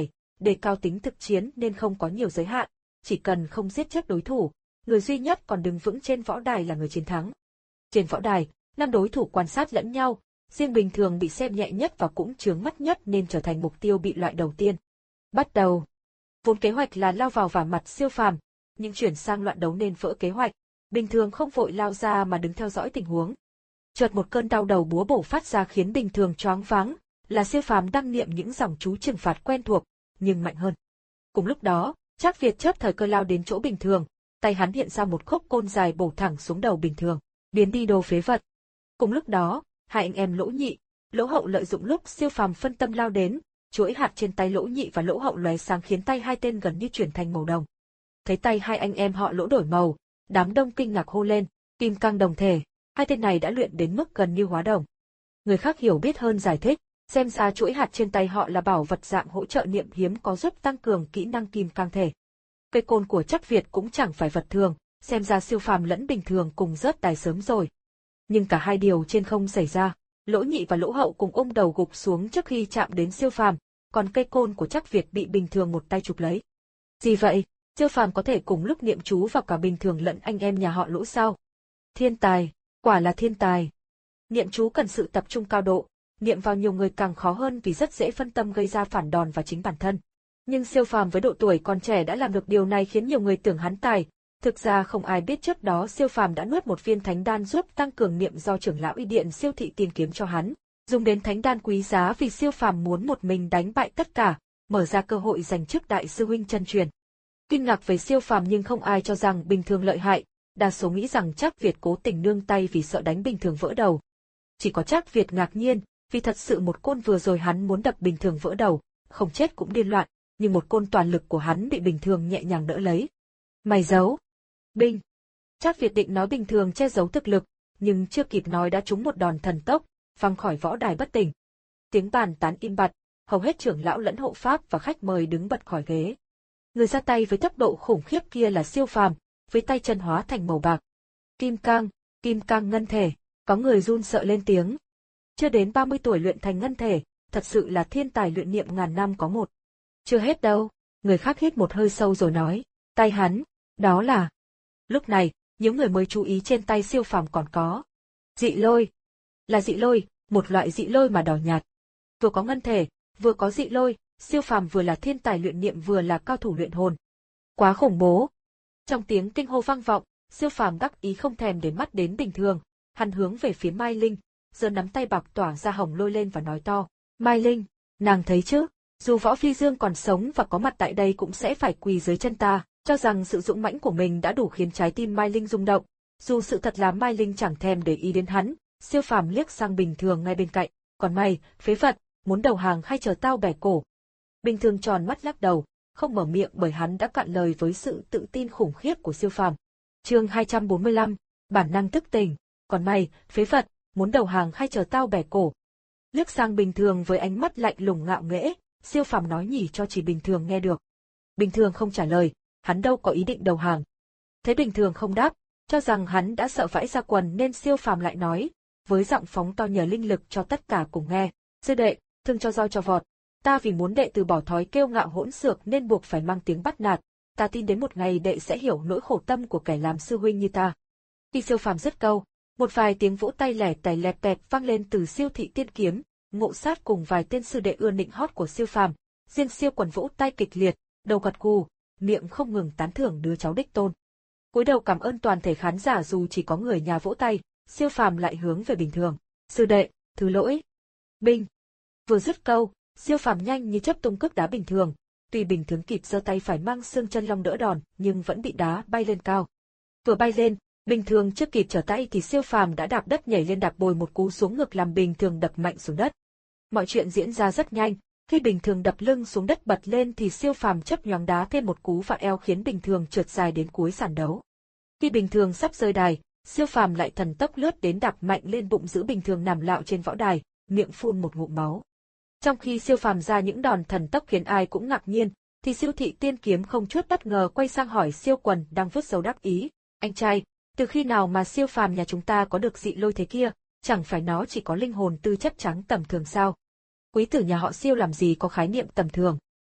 đề cao tính thực chiến nên không có nhiều giới hạn, chỉ cần không giết chết đối thủ, người duy nhất còn đứng vững trên võ đài là người chiến thắng. Trên võ đài, năm đối thủ quan sát lẫn nhau, riêng Bình Thường bị xem nhẹ nhất và cũng chướng mắt nhất nên trở thành mục tiêu bị loại đầu tiên. Bắt đầu. Vốn kế hoạch là lao vào vả mặt Siêu Phàm, nhưng chuyển sang loạn đấu nên vỡ kế hoạch. Bình Thường không vội lao ra mà đứng theo dõi tình huống. Chợt một cơn đau đầu búa bổ phát ra khiến Bình Thường choáng váng, là Siêu Phàm đang niệm những dòng chú trừng phạt quen thuộc, nhưng mạnh hơn. Cùng lúc đó, Trác Việt chớp thời cơ lao đến chỗ Bình Thường, tay hắn hiện ra một khúc côn dài bổ thẳng xuống đầu Bình Thường, biến đi đồ phế vật. Cùng lúc đó, hai anh em Lỗ Nhị, Lỗ Hậu lợi dụng lúc Siêu Phàm phân tâm lao đến, chuỗi hạt trên tay Lỗ Nhị và Lỗ Hậu lóe sáng khiến tay hai tên gần như chuyển thành màu đồng. Thấy tay hai anh em họ Lỗ đổi màu, đám đông kinh ngạc hô lên, kim cang đồng thể, hai tên này đã luyện đến mức gần như hóa đồng. Người khác hiểu biết hơn giải thích, xem ra chuỗi hạt trên tay họ là bảo vật dạng hỗ trợ niệm hiếm có giúp tăng cường kỹ năng kim cang thể. Cây côn của Trác Việt cũng chẳng phải vật thường, xem ra Siêu Phàm lẫn Bình Thường cùng rớt đài sớm rồi. Nhưng cả hai điều trên không xảy ra, Lỗ Nhị và Lỗ Hậu cùng ôm đầu gục xuống trước khi chạm đến Siêu Phàm, còn cây côn của Trác Việt bị Bình Thường một tay chụp lấy. Gì vậy? Siêu Phàm có thể cùng lúc niệm chú vào cả Bình Thường lẫn anh em nhà họ Lỗ sao? Thiên tài, quả là thiên tài. Niệm chú cần sự tập trung cao độ, niệm vào nhiều người càng khó hơn vì rất dễ phân tâm gây ra phản đòn vào chính bản thân. Nhưng Siêu Phàm với độ tuổi còn trẻ đã làm được điều này khiến nhiều người tưởng hắn tài. Thực ra không ai biết trước đó Siêu Phàm đã nuốt một viên thánh đan giúp tăng cường niệm do trưởng lão Y Điện Siêu Thị Tiên Kiếm cho hắn, dùng đến thánh đan quý giá vì Siêu Phàm muốn một mình đánh bại tất cả, mở ra cơ hội giành chức đại sư huynh chân truyền. Kinh ngạc về Siêu Phàm nhưng không ai cho rằng Bình Thường lợi hại, đa số nghĩ rằng Trác Việt cố tình nương tay vì sợ đánh Bình Thường vỡ đầu. Chỉ có Trác Việt ngạc nhiên, vì thật sự một côn vừa rồi hắn muốn đập Bình Thường vỡ đầu, không chết cũng điên loạn, nhưng một côn toàn lực của hắn bị Bình Thường nhẹ nhàng đỡ lấy. Mày giấu. Binh. Trác Việt định nói Bình Thường che giấu thực lực, nhưng chưa kịp nói đã trúng một đòn thần tốc, văng khỏi võ đài bất tỉnh. Tiếng bàn tán im bặt, hầu hết trưởng lão lẫn hộ pháp và khách mời đứng bật khỏi ghế. Người ra tay với tốc độ khủng khiếp kia là Siêu Phàm, với tay chân hóa thành màu bạc. Kim cang, kim cang ngân thể, có người run sợ lên tiếng. Chưa đến ba mươi tuổi luyện thành ngân thể, thật sự là thiên tài luyện niệm ngàn năm có một. Chưa hết đâu, người khác hít một hơi sâu rồi nói, tay hắn, đó là... Lúc này, những người mới chú ý trên tay Siêu Phàm còn có. Dị lôi. Là dị lôi, một loại dị lôi mà đỏ nhạt. Vừa có ngân thể, vừa có dị lôi, Siêu Phàm vừa là thiên tài luyện niệm vừa là cao thủ luyện hồn. Quá khủng bố. Trong tiếng kinh hô vang vọng, Siêu Phàm đắc ý không thèm để mắt đến Bình Thường, hắn hướng về phía Mai Linh, giơ nắm tay bạc tỏa ra hồng lôi lên và nói to, Mai Linh, nàng thấy chứ, dù Võ Phi Dương còn sống và có mặt tại đây cũng sẽ phải quỳ dưới chân ta, cho rằng sự dũng mãnh của mình đã đủ khiến trái tim Mai Linh rung động. Dù sự thật là Mai Linh chẳng thèm để ý đến hắn, Siêu Phàm liếc sang Bình Thường ngay bên cạnh, còn mày, phế vật, muốn đầu hàng hay chờ tao bẻ cổ? Bình Thường tròn mắt lắc đầu, không mở miệng bởi hắn đã cạn lời với sự tự tin khủng khiếp của Siêu Phàm. Chương hai trăm bốn mươi lăm, bản năng thức tỉnh, còn mày, phế vật, muốn đầu hàng hay chờ tao bẻ cổ? Liếc sang Bình Thường với ánh mắt lạnh lùng ngạo nghễ, Siêu Phàm nói nhỉ cho chỉ Bình Thường nghe được. Bình Thường không trả lời, hắn đâu có ý định đầu hàng. Thấy Bình Thường không đáp, cho rằng hắn đã sợ vãi ra quần nên Siêu Phàm lại nói, với giọng phóng to nhờ linh lực cho tất cả cùng nghe, sư đệ, thương cho roi cho vọt, ta vì muốn đệ từ bỏ thói kiêu ngạo hỗn xược nên buộc phải mang tiếng bắt nạt, ta tin đến một ngày đệ sẽ hiểu nỗi khổ tâm của kẻ làm sư huynh như ta. Khi Siêu Phàm dứt câu, một vài tiếng vỗ tay lẻ tẻ lẹp bẹp vang lên từ Siêu Thị Tiên Kiếm, Ngộ Sát cùng vài tên sư đệ ưa nịnh hót của Siêu Phàm, riêng Siêu Quần vỗ tay kịch liệt, đầu gật gù, miệng không ngừng tán thưởng đứa cháu đích tôn. Cúi đầu cảm ơn toàn thể khán giả dù chỉ có người nhà vỗ tay, Siêu Phàm lại hướng về Bình Thường, sư đệ, thứ lỗi. Binh. Vừa dứt câu, Siêu Phàm nhanh như chớp tung cước đá Bình Thường, tuy Bình Thường kịp giơ tay phải mang xương chân long đỡ đòn, nhưng vẫn bị đá bay lên cao. Vừa bay lên, Bình Thường chưa kịp trở tay thì Siêu Phàm đã đạp đất nhảy lên đạp bồi một cú xuống ngực làm Bình Thường đập mạnh xuống đất. Mọi chuyện diễn ra rất nhanh, khi Bình Thường đập lưng xuống đất bật lên thì Siêu Phàm chấp nhoáng đá thêm một cú vặn eo khiến Bình Thường trượt dài đến cuối sàn đấu. Khi Bình Thường sắp rơi đài, Siêu Phàm lại thần tốc lướt đến đạp mạnh lên bụng giữ Bình Thường nằm lạo trên võ đài, miệng phun một ngụm máu. Trong khi Siêu Phàm ra những đòn thần tốc khiến ai cũng ngạc nhiên, thì Siêu Thị Tiên Kiếm không chút bất ngờ quay sang hỏi Siêu Quần đang vứt dấu đắc ý, anh trai, từ khi nào mà Siêu Phàm nhà chúng ta có được dị lôi thế kia, chẳng phải nó chỉ có linh hồn tư chất trắng tầm thường sao? Quý tử nhà họ Siêu làm gì có khái niệm tầm thường.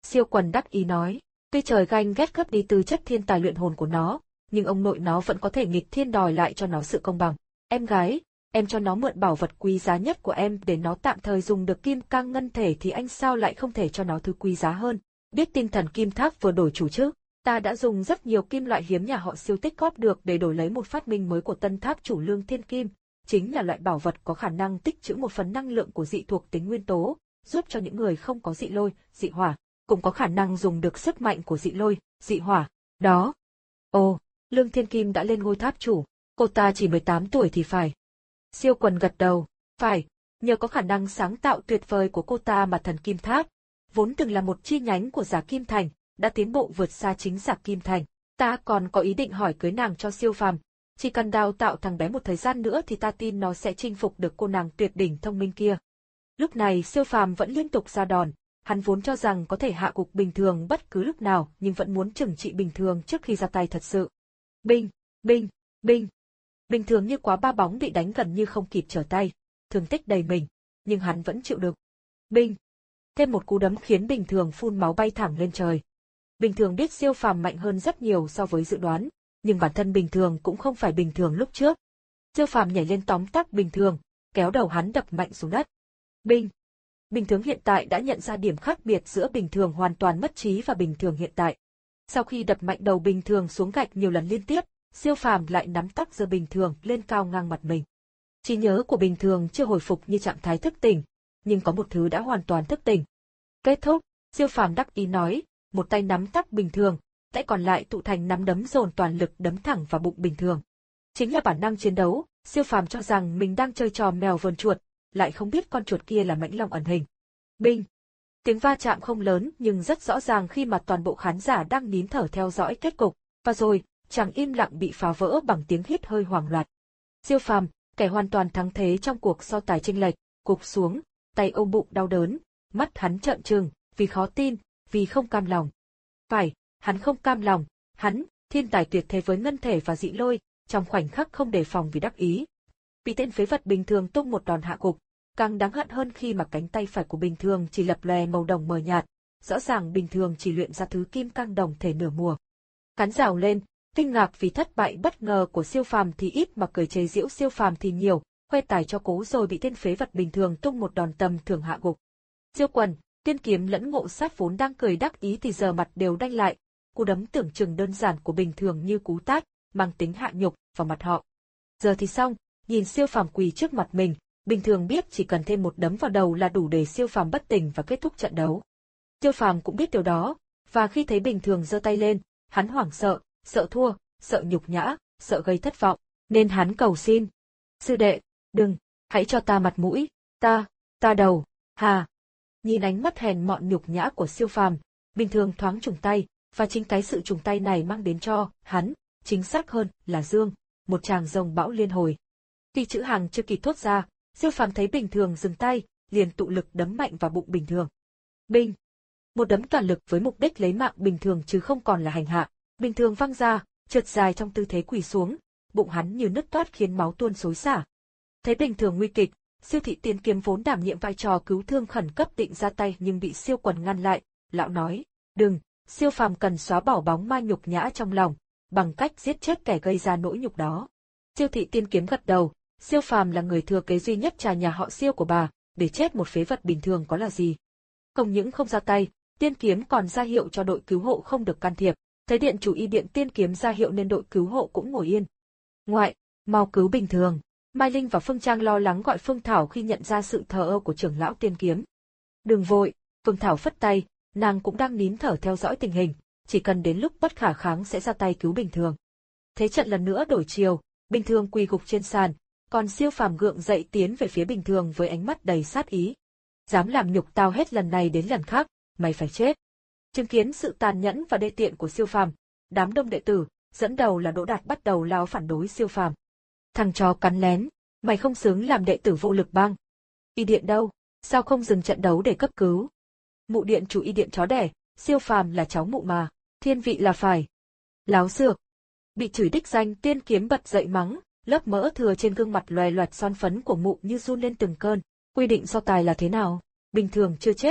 Siêu Quần đắc ý nói, tuy trời ganh ghét cướp đi tư chất thiên tài luyện hồn của nó, nhưng ông nội nó vẫn có thể nghịch thiên đòi lại cho nó sự công bằng. Em gái, em cho nó mượn bảo vật quý giá nhất của em để nó tạm thời dùng được kim cang ngân thể thì anh sao lại không thể cho nó thứ quý giá hơn. Biết tinh thần kim tháp vừa đổi chủ chứ? Ta đã dùng rất nhiều kim loại hiếm nhà họ Siêu tích góp được để đổi lấy một phát minh mới của tân tháp chủ Lương Thiên Kim, chính là loại bảo vật có khả năng tích trữ một phần năng lượng của dị thuộc tính nguyên tố, giúp cho những người không có dị lôi, dị hỏa, cũng có khả năng dùng được sức mạnh của dị lôi, dị hỏa. Đó. Ồ, Lương Thiên Kim đã lên ngôi tháp chủ, cô ta chỉ mười tám tuổi thì phải. Siêu Quần gật đầu, phải, nhờ có khả năng sáng tạo tuyệt vời của cô ta mà thần Kim Tháp, vốn từng là một chi nhánh của Giả Kim Thành, đã tiến bộ vượt xa chính Giả Kim Thành. Ta còn có ý định hỏi cưới nàng cho Siêu Phàm, chỉ cần đào tạo thằng bé một thời gian nữa thì ta tin nó sẽ chinh phục được cô nàng tuyệt đỉnh thông minh kia. Lúc này Siêu Phàm vẫn liên tục ra đòn, hắn vốn cho rằng có thể hạ gục Bình Thường bất cứ lúc nào nhưng vẫn muốn trừng trị Bình Thường trước khi ra tay thật sự. Binh, binh, binh. Bình Thường như quá ba bóng bị đánh gần như không kịp trở tay, thương tích đầy mình, nhưng hắn vẫn chịu đựng. Binh. Thêm một cú đấm khiến Bình Thường phun máu bay thẳng lên trời. Bình Thường biết Siêu Phàm mạnh hơn rất nhiều so với dự đoán, nhưng bản thân Bình Thường cũng không phải Bình Thường lúc trước. Siêu Phàm nhảy lên tóm tắt Bình Thường, kéo đầu hắn đập mạnh xuống đất. Binh. Bình Thường hiện tại đã nhận ra điểm khác biệt giữa Bình Thường hoàn toàn mất trí và Bình Thường hiện tại. Sau khi đập mạnh đầu Bình Thường xuống gạch nhiều lần liên tiếp, Siêu Phàm lại nắm tóc giơ Bình Thường lên cao ngang mặt mình. Trí nhớ của Bình Thường chưa hồi phục như trạng thái thức tỉnh, nhưng có một thứ đã hoàn toàn thức tỉnh. Kết thúc, Siêu Phàm đắc ý nói, một tay nắm tóc Bình Thường, tay còn lại tụ thành nắm đấm dồn toàn lực đấm thẳng vào bụng Bình Thường. Chính là bản năng chiến đấu, Siêu Phàm cho rằng mình đang chơi trò mèo vờn chuột, lại không biết con chuột kia là mãnh long ẩn hình. Binh. Tiếng va chạm không lớn nhưng rất rõ ràng khi mà toàn bộ khán giả đang nín thở theo dõi kết cục, và rồi, chàng im lặng bị phá vỡ bằng tiếng hít hơi hoảng loạn. Siêu Phàm, kẻ hoàn toàn thắng thế trong cuộc so tài chênh lệch, gục xuống, tay ôm bụng đau đớn, mắt hắn trợn trừng, vì khó tin, vì không cam lòng. Phải, hắn không cam lòng, hắn, thiên tài tuyệt thế với ngân thể và dị lôi, trong khoảnh khắc không đề phòng vì đắc ý. Bị tên phế vật Bình Thường tung một đòn hạ gục, càng đáng hận hơn khi mà cánh tay phải của Bình Thường chỉ lập lòe màu đồng mờ nhạt, rõ ràng Bình Thường chỉ luyện ra thứ kim cang đồng thể nửa mùa. Khán rào lên, kinh ngạc vì thất bại bất ngờ của Siêu Phàm thì ít mà cười chế giễu Siêu Phàm thì nhiều, khoe tài cho cố rồi bị tên phế vật Bình Thường tung một đòn tầm thường hạ gục. Siêu Quần, Tiên Kiếm lẫn Ngộ Sát vốn đang cười đắc ý thì giờ mặt đều đanh lại, cú đấm tưởng chừng đơn giản của Bình Thường như cú tát, mang tính hạ nhục vào mặt họ. Giờ thì xong, nhìn Siêu Phàm quỳ trước mặt mình, Bình Thường biết chỉ cần thêm một đấm vào đầu là đủ để Siêu Phàm bất tỉnh và kết thúc trận đấu. Siêu Phàm cũng biết điều đó, và khi thấy Bình Thường giơ tay lên, hắn hoảng sợ, sợ thua, sợ nhục nhã, sợ gây thất vọng, nên hắn cầu xin. Sư đệ, đừng, hãy cho ta mặt mũi, ta, ta đầu, hà. Nhìn ánh mắt hèn mọn nhục nhã của Siêu Phàm, Bình Thường thoáng trùng tay, và chính cái sự trùng tay này mang đến cho hắn, chính xác hơn là Dương, một tràng rồng bão liên hồi. Khi chữ hàng chưa kịp thốt ra, Siêu Phàm thấy Bình Thường dừng tay, liền tụ lực đấm mạnh vào bụng Bình Thường. Binh! Một đấm toàn lực với mục đích lấy mạng Bình Thường chứ không còn là hành hạ. Bình Thường văng ra, trượt dài trong tư thế quỳ xuống, bụng hắn như nứt toát khiến máu tuôn xối xả. Thấy Bình Thường nguy kịch, Siêu Thị Tiên Kiếm vốn đảm nhiệm vai trò cứu thương khẩn cấp định ra tay nhưng bị Siêu Quần ngăn lại. Lão nói, đừng, Siêu Phàm cần xóa bỏ bóng ma nhục nhã trong lòng, bằng cách giết chết kẻ gây ra nỗi nhục đó. Siêu Thị Tiên Kiếm gật đầu, Siêu Phàm là người thừa kế duy nhất trà nhà họ Siêu của bà, để chết một phế vật bình thường có là gì. Không những không ra tay, Tiên Kiếm còn ra hiệu cho đội cứu hộ không được can thiệp, thấy điện chủ y điện Tiên Kiếm ra hiệu nên đội cứu hộ cũng ngồi yên. Ngoại, mau cứu Bình Thường. Mai Linh và Phương Trang lo lắng gọi Phương Thảo khi nhận ra sự thờ ơ của trưởng lão Tiên Kiếm. Đừng vội, Phương Thảo phất tay, nàng cũng đang nín thở theo dõi tình hình, chỉ cần đến lúc bất khả kháng sẽ ra tay cứu Bình Thường. Thế trận lần nữa đổi chiều, Bình Thường quỳ gục trên sàn, còn Siêu Phàm gượng dậy tiến về phía Bình Thường với ánh mắt đầy sát ý. Dám làm nhục tao hết lần này đến lần khác, mày phải chết. Chứng kiến sự tàn nhẫn và đê tiện của Siêu Phàm, đám đông đệ tử, dẫn đầu là Đỗ Đạt bắt đầu lao phản đối Siêu Phàm. Thằng chó cắn lén, mày không xứng làm đệ tử vô lực băng. Y điện đâu, sao không dừng trận đấu để cấp cứu? Mụ điện chủ y điện chó đẻ, Siêu Phàm là cháu mụ mà, thiên vị là phải. Láo xược. Bị chửi đích danh Tiên Kiếm bật dậy mắng, lớp mỡ thừa trên gương mặt loè loẹt son phấn của mụ như run lên từng cơn. Quy định so tài là thế nào? Bình Thường chưa chết,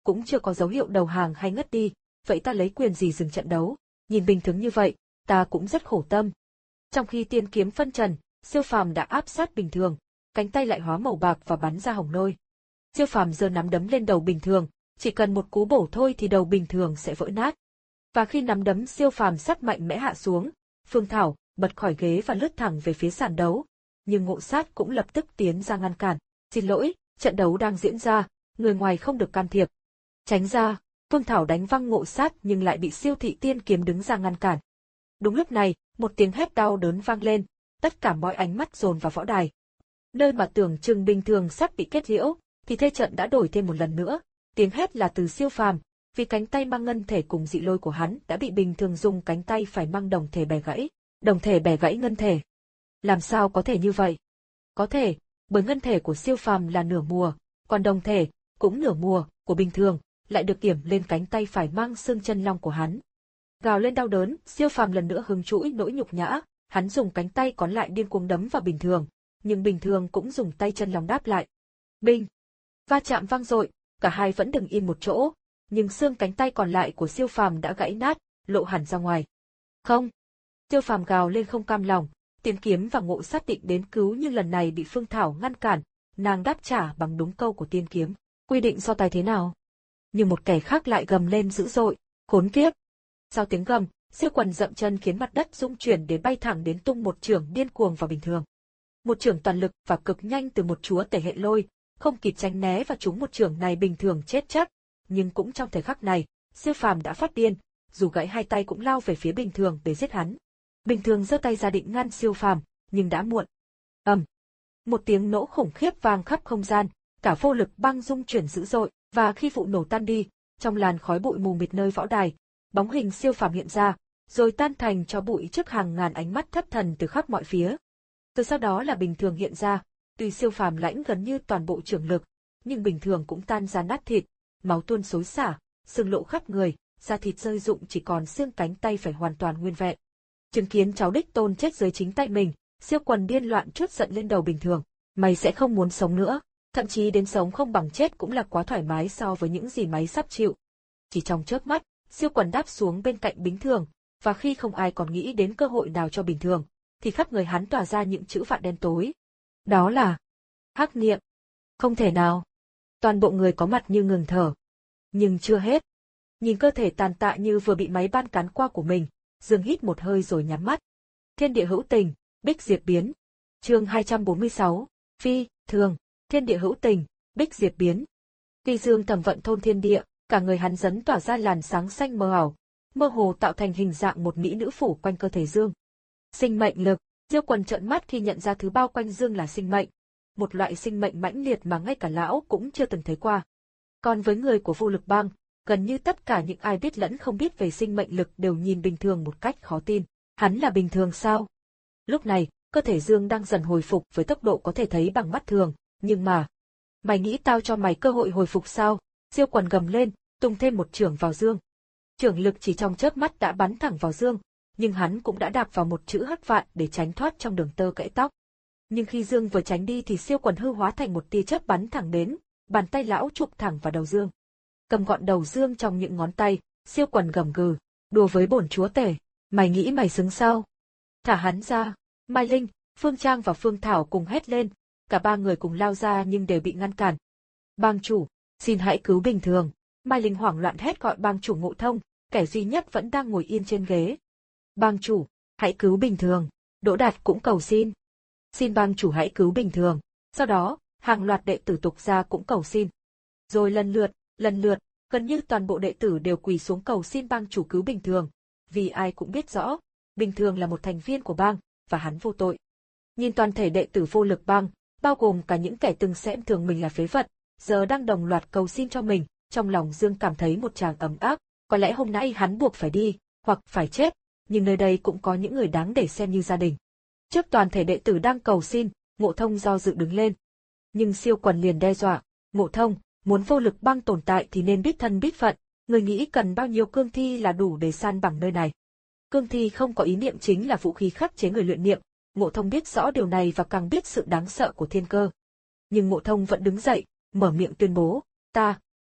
cũng chưa có dấu hiệu đầu hàng hay ngất đi, vậy ta lấy quyền gì dừng trận đấu, nhìn bình thường như vậy, ta cũng rất khổ tâm. Trong khi tiên kiếm phân trần, Siêu Phàm đã áp sát Bình Thường, cánh tay lại hóa màu bạc và bắn ra hồng lôi. Siêu Phàm giơ nắm đấm lên đầu Bình Thường, chỉ cần một cú bổ thôi thì đầu Bình Thường sẽ vỡ nát. Và khi nắm đấm Siêu Phàm sát mạnh mẽ hạ xuống, Phương Thảo bật khỏi ghế và lướt thẳng về phía sàn đấu, nhưng Ngộ Sát cũng lập tức tiến ra ngăn cản. Xin lỗi, trận đấu đang diễn ra, người ngoài không được can thiệp. Tránh ra, Phương Thảo đánh văng Ngộ Sát nhưng lại bị Siêu Thị Tiên Kiếm đứng ra ngăn cản. Đúng lúc này, một tiếng hét đau đớn vang lên, tất cả mọi ánh mắt dồn vào võ đài. Nơi mà tưởng chừng Bình Thường sắp bị kết liễu, thì thế trận đã đổi thêm một lần nữa. Tiếng hét là từ Siêu Phàm, vì cánh tay mang ngân thể cùng dị lôi của hắn đã bị Bình Thường dùng cánh tay phải mang đồng thể bẻ gãy, đồng thể bẻ gãy ngân thể. Làm sao có thể như vậy? Có thể, bởi ngân thể của Siêu Phàm là nửa mùa, còn đồng thể, cũng nửa mùa, của Bình Thường, lại được yểm lên cánh tay phải mang xương chân long của hắn. Gào lên đau đớn, Siêu Phàm lần nữa hứng trũi nỗi nhục nhã, hắn dùng cánh tay còn lại điên cuồng đấm vào Bình Thường, nhưng Bình Thường cũng dùng tay chân long đáp lại. Binh! Va chạm vang dội, cả hai vẫn đứng yên một chỗ, nhưng xương cánh tay còn lại của Siêu Phàm đã gãy nát, lộ hẳn ra ngoài. Không! Siêu Phàm gào lên không cam lòng, Tiên Kiếm và Ngộ Sát định đến cứu nhưng lần này bị Phương Thảo ngăn cản, nàng đáp trả bằng đúng câu của Tiên Kiếm. Quy định so tài thế nào? Nhưng một kẻ khác lại gầm lên dữ dội, khốn kiếp! Sau tiếng gầm, Siêu Quần dậm chân khiến mặt đất rung chuyển để bay thẳng đến tung một chưởng điên cuồng vào Bình Thường. Một chưởng toàn lực và cực nhanh từ một chúa tể hệ lôi, không kịp tránh né và trúng một chưởng này Bình Thường chết chắc, nhưng cũng trong thời khắc này, Siêu Phàm đã phát điên, dù gãy hai tay cũng lao về phía Bình Thường để giết hắn. Bình Thường giơ tay ra định ngăn Siêu Phàm, nhưng đã muộn. Ầm, một tiếng nổ khủng khiếp vang khắp không gian, cả vô lực băng rung chuyển dữ dội, và khi vụ nổ tan đi, trong làn khói bụi mù mịt nơi võ đài, bóng hình Siêu Phàm hiện ra, rồi tan thành cho bụi trước hàng ngàn ánh mắt thất thần từ khắp mọi phía. Từ sau đó là Bình Thường hiện ra, tuy Siêu Phàm lãnh gần như toàn bộ trưởng lực, nhưng Bình Thường cũng tan ra nát thịt, máu tuôn xối xả, xương lộ khắp người, da thịt rơi rụng chỉ còn xương cánh tay phải hoàn toàn nguyên vẹn. Chứng kiến cháu đích tôn chết dưới chính tay mình, Siêu Quần điên loạn trút giận lên đầu Bình Thường. Mày sẽ không muốn sống nữa, thậm chí đến sống không bằng chết cũng là quá thoải mái so với những gì mày sắp chịu. Chỉ trong chớp mắt, Siêu Quần đáp xuống bên cạnh Bình Thường, và khi không ai còn nghĩ đến cơ hội nào cho Bình Thường, thì khắp người hắn tỏa ra những chữ vạn đen tối. Đó là hắc niệm. Không thể nào. Toàn bộ người có mặt như ngừng thở. Nhưng chưa hết. Nhìn cơ thể tàn tạ như vừa bị máy ban cán qua của mình, Dương hít một hơi rồi nhắm mắt. Thiên địa hữu tình, bích diệp biến. Chương hai trăm bốn mươi sáu, Phi, Thường, thiên địa hữu tình, bích diệp biến. Khi Dương thẩm vận thôn thiên địa, cả người hắn dấn tỏa ra làn sáng xanh mờ ảo, mơ hồ tạo thành hình dạng một mỹ nữ phủ quanh cơ thể Dương. Sinh mệnh lực, Siêu Quần trợn mắt khi nhận ra thứ bao quanh Dương là sinh mệnh, một loại sinh mệnh mãnh liệt mà ngay cả lão cũng chưa từng thấy qua. Còn với người của Vô Lực Bang, gần như tất cả những ai biết lẫn không biết về sinh mệnh lực đều nhìn Bình Thường một cách khó tin. Hắn là bình thường sao? Lúc này, cơ thể Dương đang dần hồi phục với tốc độ có thể thấy bằng mắt thường, nhưng mà... Mày nghĩ tao cho mày cơ hội hồi phục sao? Siêu Quần gầm lên, tung thêm một chưởng vào Dương. Chưởng lực chỉ trong chớp mắt đã bắn thẳng vào Dương, nhưng hắn cũng đã đạp vào một chữ hắc vạn để tránh thoát trong đường tơ gãy tóc. Nhưng khi Dương vừa tránh đi thì Siêu Quần hư hóa thành một tia chớp bắn thẳng đến, bàn tay lão chụp thẳng vào đầu Dương. Cầm gọn đầu Dương trong những ngón tay, Siêu Quần gầm gừ, đùa với bổn chúa tể, mày nghĩ mày xứng sao? Thả hắn ra. Mai Linh, Phương Trang và Phương Thảo cùng hét lên, cả ba người cùng lao ra nhưng đều bị ngăn cản. Bang chủ, xin hãy cứu Bình Thường. Mai Linh hoảng loạn hét gọi bang chủ Ngộ Thông, kẻ duy nhất vẫn đang ngồi yên trên ghế. Bang chủ, hãy cứu Bình Thường. Đỗ Đạt cũng cầu xin. Xin bang chủ hãy cứu Bình Thường. Sau đó, hàng loạt đệ tử tục gia cũng cầu xin. Rồi lần lượt, lần lượt, gần như toàn bộ đệ tử đều quỳ xuống cầu xin bang chủ cứu Bình Thường, vì ai cũng biết rõ, Bình Thường là một thành viên của bang, và hắn vô tội. Nhìn toàn thể đệ tử Vô Lực Bang, bao gồm cả những kẻ từng xem thường mình là phế vật, giờ đang đồng loạt cầu xin cho mình, trong lòng Dương cảm thấy một tràng ấm áp, có lẽ hôm nay hắn buộc phải đi, hoặc phải chết, nhưng nơi đây cũng có những người đáng để xem như gia đình. Trước toàn thể đệ tử đang cầu xin, Ngộ Thông do dự đứng lên. Nhưng Siêu Quần liền đe dọa, Ngộ Thông, muốn Vô Lực Bang tồn tại thì nên biết thân biết phận, người nghĩ cần bao nhiêu cương thi là đủ để san bằng nơi này. Cương thi không có ý niệm chính là vũ khí khắc chế người luyện niệm, Ngộ Thông biết rõ điều này và càng biết sự đáng sợ của thiên cơ. Nhưng Ngộ Thông vẫn đứng dậy, mở miệng tuyên bố, ta,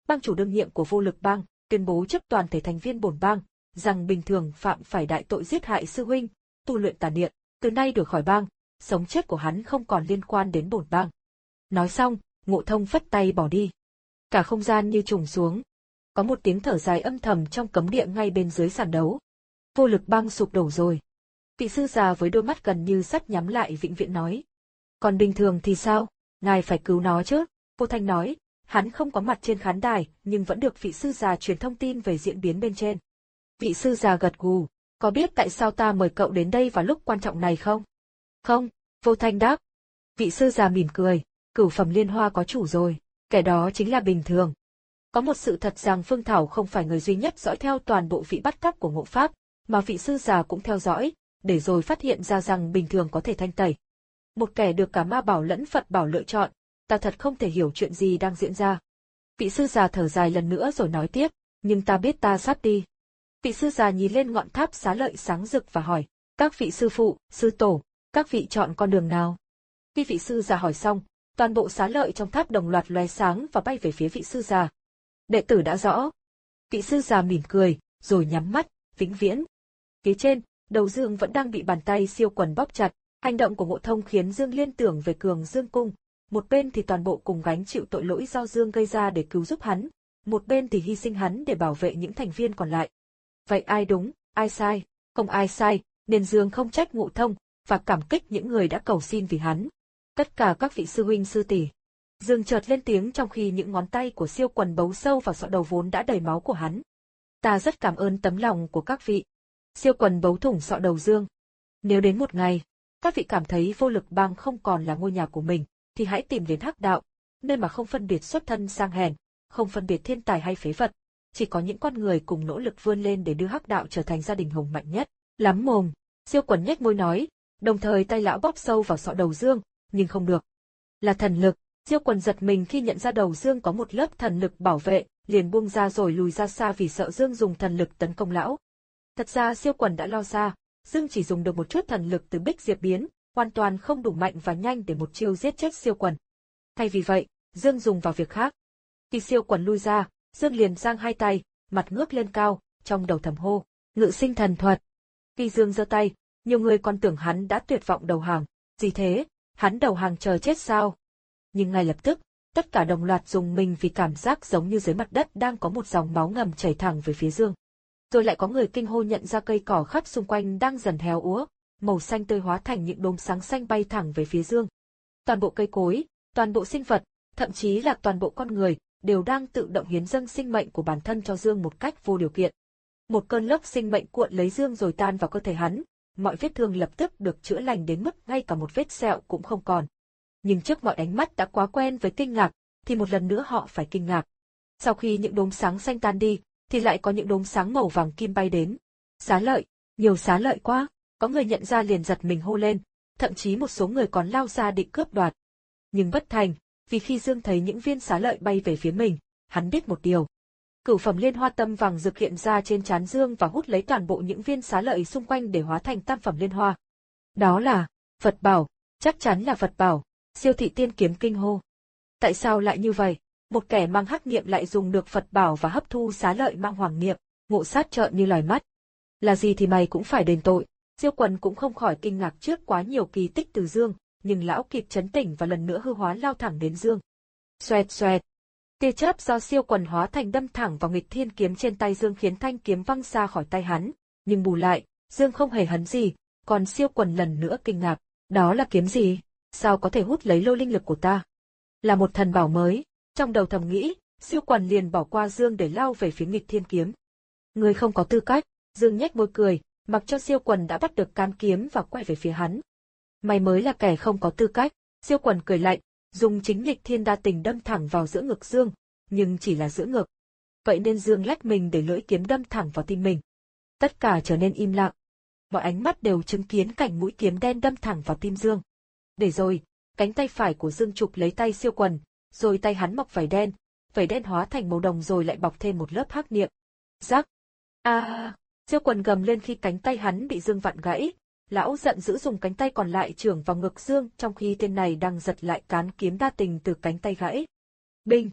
bang chủ đương nhiệm của Vô Lực Bang, tuyên bố trước toàn thể thành viên bổn bang rằng bình thường phạm phải đại tội giết hại sư huynh, tu luyện tà niệm, từ nay đuổi khỏi bang, sống chết của hắn không còn liên quan đến bổn bang. Nói xong, Ngộ Thông phất tay bỏ đi. Cả không gian như trùng xuống. Có một tiếng thở dài âm thầm trong cấm địa ngay bên dưới sàn đấu. Vô Lực Bang sụp đổ rồi. Vị sư già với đôi mắt gần như sắt nhắm lại vĩnh viễn nói. Còn bình thường thì sao? Ngài phải cứu nó chứ? Vô Thanh nói, hắn không có mặt trên khán đài, nhưng vẫn được vị sư già truyền thông tin về diễn biến bên trên. Vị sư già gật gù, có biết tại sao ta mời cậu đến đây vào lúc quan trọng này không? Không, Vô Thanh đáp. Vị sư già mỉm cười, cửu phẩm liên hoa có chủ rồi, kẻ đó chính là bình thường. Có một sự thật rằng Phương Thảo không phải người duy nhất dõi theo toàn bộ vị bắt cóc của Ngộ Pháp, mà vị sư già cũng theo dõi, để rồi phát hiện ra rằng bình thường có thể thanh tẩy. Một kẻ được cả ma bảo lẫn Phật bảo lựa chọn, ta thật không thể hiểu chuyện gì đang diễn ra. Vị sư già thở dài lần nữa rồi nói tiếp, nhưng ta biết ta sắp đi. Vị sư già nhìn lên ngọn tháp xá lợi sáng rực và hỏi, các vị sư phụ, sư tổ, các vị chọn con đường nào? Khi vị sư già hỏi xong, toàn bộ xá lợi trong tháp đồng loạt lóe sáng và bay về phía vị sư già. Đệ tử đã rõ. Vị sư già mỉm cười, rồi nhắm mắt, vĩnh viễn. Phía trên, đầu Dương vẫn đang bị bàn tay siêu quần bóp chặt, hành động của Ngộ Thông khiến Dương liên tưởng về Cường Dương Cung. Một bên thì toàn bộ cùng gánh chịu tội lỗi do Dương gây ra để cứu giúp hắn, một bên thì hy sinh hắn để bảo vệ những thành viên còn lại. Vậy ai đúng, ai sai? Không ai sai, nên Dương không trách Ngộ Thông, và cảm kích những người đã cầu xin vì hắn. Tất cả các vị sư huynh sư tỷ. Dương chợt lên tiếng trong khi những ngón tay của siêu quần bấu sâu vào sọ đầu vốn đã đầy máu của hắn. Ta rất cảm ơn tấm lòng của các vị. Siêu quần bấu thủng sọ đầu Dương. Nếu đến một ngày, các vị cảm thấy Vô Lực Bang không còn là ngôi nhà của mình, thì hãy tìm đến Hắc Đạo, nơi mà không phân biệt xuất thân sang hèn, không phân biệt thiên tài hay phế vật, chỉ có những con người cùng nỗ lực vươn lên để đưa Hắc Đạo trở thành gia đình hùng mạnh nhất. Lắm mồm, siêu quần nhếch môi nói, đồng thời tay lão bóp sâu vào sọ đầu Dương, nhưng không được. Là thần lực. Siêu quần giật mình khi nhận ra đầu Dương có một lớp thần lực bảo vệ, liền buông ra rồi lùi ra xa vì sợ Dương dùng thần lực tấn công lão. Thật ra siêu quần đã lo xa, Dương chỉ dùng được một chút thần lực từ Bích Diệp biến, hoàn toàn không đủ mạnh và nhanh để một chiêu giết chết siêu quần. Thay vì vậy, Dương dùng vào việc khác. Khi siêu quần lui ra, Dương liền giang hai tay, mặt ngước lên cao, trong đầu thầm hô, ngự sinh thần thuật. Khi Dương giơ tay, nhiều người còn tưởng hắn đã tuyệt vọng đầu hàng. Gì thế, hắn đầu hàng chờ chết sao? Nhưng ngay lập tức, tất cả đồng loạt dùng mình vì cảm giác giống như dưới mặt đất đang có một dòng máu ngầm chảy thẳng về phía Dương. Rồi lại có người kinh hô nhận ra cây cỏ khắp xung quanh đang dần héo úa, màu xanh tươi hóa thành những đốm sáng xanh bay thẳng về phía Dương. Toàn bộ cây cối, toàn bộ sinh vật, thậm chí là toàn bộ con người, đều đang tự động hiến dâng sinh mệnh của bản thân cho Dương một cách vô điều kiện. Một cơn lốc sinh mệnh cuộn lấy Dương rồi tan vào cơ thể hắn, mọi vết thương lập tức được chữa lành đến mức ngay cả một vết sẹo cũng không còn. Nhưng trước mọi ánh mắt đã quá quen với kinh ngạc, thì một lần nữa họ phải kinh ngạc. Sau khi những đốm sáng xanh tan đi, thì lại có những đốm sáng màu vàng kim bay đến. Xá lợi, nhiều xá lợi quá, có người nhận ra liền giật mình hô lên, thậm chí một số người còn lao ra định cướp đoạt. Nhưng bất thành, vì khi Dương thấy những viên xá lợi bay về phía mình, hắn biết một điều. Cửu phẩm liên hoa tâm vàng rực hiện ra trên trán Dương và hút lấy toàn bộ những viên xá lợi xung quanh để hóa thành tam phẩm liên hoa. Đó là Phật bảo, chắc chắn là Phật bảo. Siêu thị tiên kiếm kinh hô. Tại sao lại như vậy? Một kẻ mang hắc niệm lại dùng được Phật bảo và hấp thu xá lợi mang hoàng niệm. Ngộ Sát trợn như lòi mắt. Là gì thì mày cũng phải đền tội. Siêu quần cũng không khỏi kinh ngạc trước quá nhiều kỳ tích từ Dương, nhưng lão kịp chấn tỉnh và lần nữa hư hóa lao thẳng đến Dương. Xoẹt xoẹt. Tia chớp do siêu quần hóa thành đâm thẳng vào nghịch thiên kiếm trên tay Dương khiến thanh kiếm văng xa khỏi tay hắn. Nhưng bù lại, Dương không hề hấn gì, còn siêu quần lần nữa kinh ngạc. Đó là kiếm gì? Sao có thể hút lấy lô linh lực của ta? Là một thần bảo mới. Trong đầu thầm nghĩ, siêu quần liền bỏ qua Dương để lao về phía nghịch thiên kiếm. Người không có tư cách. Dương nhếch môi cười, mặc cho siêu quần đã bắt được cán kiếm và quay về phía hắn. Mày mới là kẻ không có tư cách. Siêu quần cười lạnh, dùng chính nghịch thiên đa tình đâm thẳng vào giữa ngực Dương, nhưng chỉ là giữa ngực. Vậy nên Dương lách mình để lưỡi kiếm đâm thẳng vào tim mình. Tất cả trở nên im lặng. Mọi ánh mắt đều chứng kiến cảnh mũi kiếm đen đâm thẳng vào tim Dương. Để rồi, cánh tay phải của Dương chụp lấy tay siêu quần, rồi tay hắn mọc vảy đen, vảy đen hóa thành màu đồng rồi lại bọc thêm một lớp hắc niệm. Rắc! A! À, siêu quần gầm lên khi cánh tay hắn bị Dương vặn gãy. Lão giận dữ dùng cánh tay còn lại chưởng vào ngực Dương trong khi tên này đang giật lại cán kiếm đa tình từ cánh tay gãy. Binh!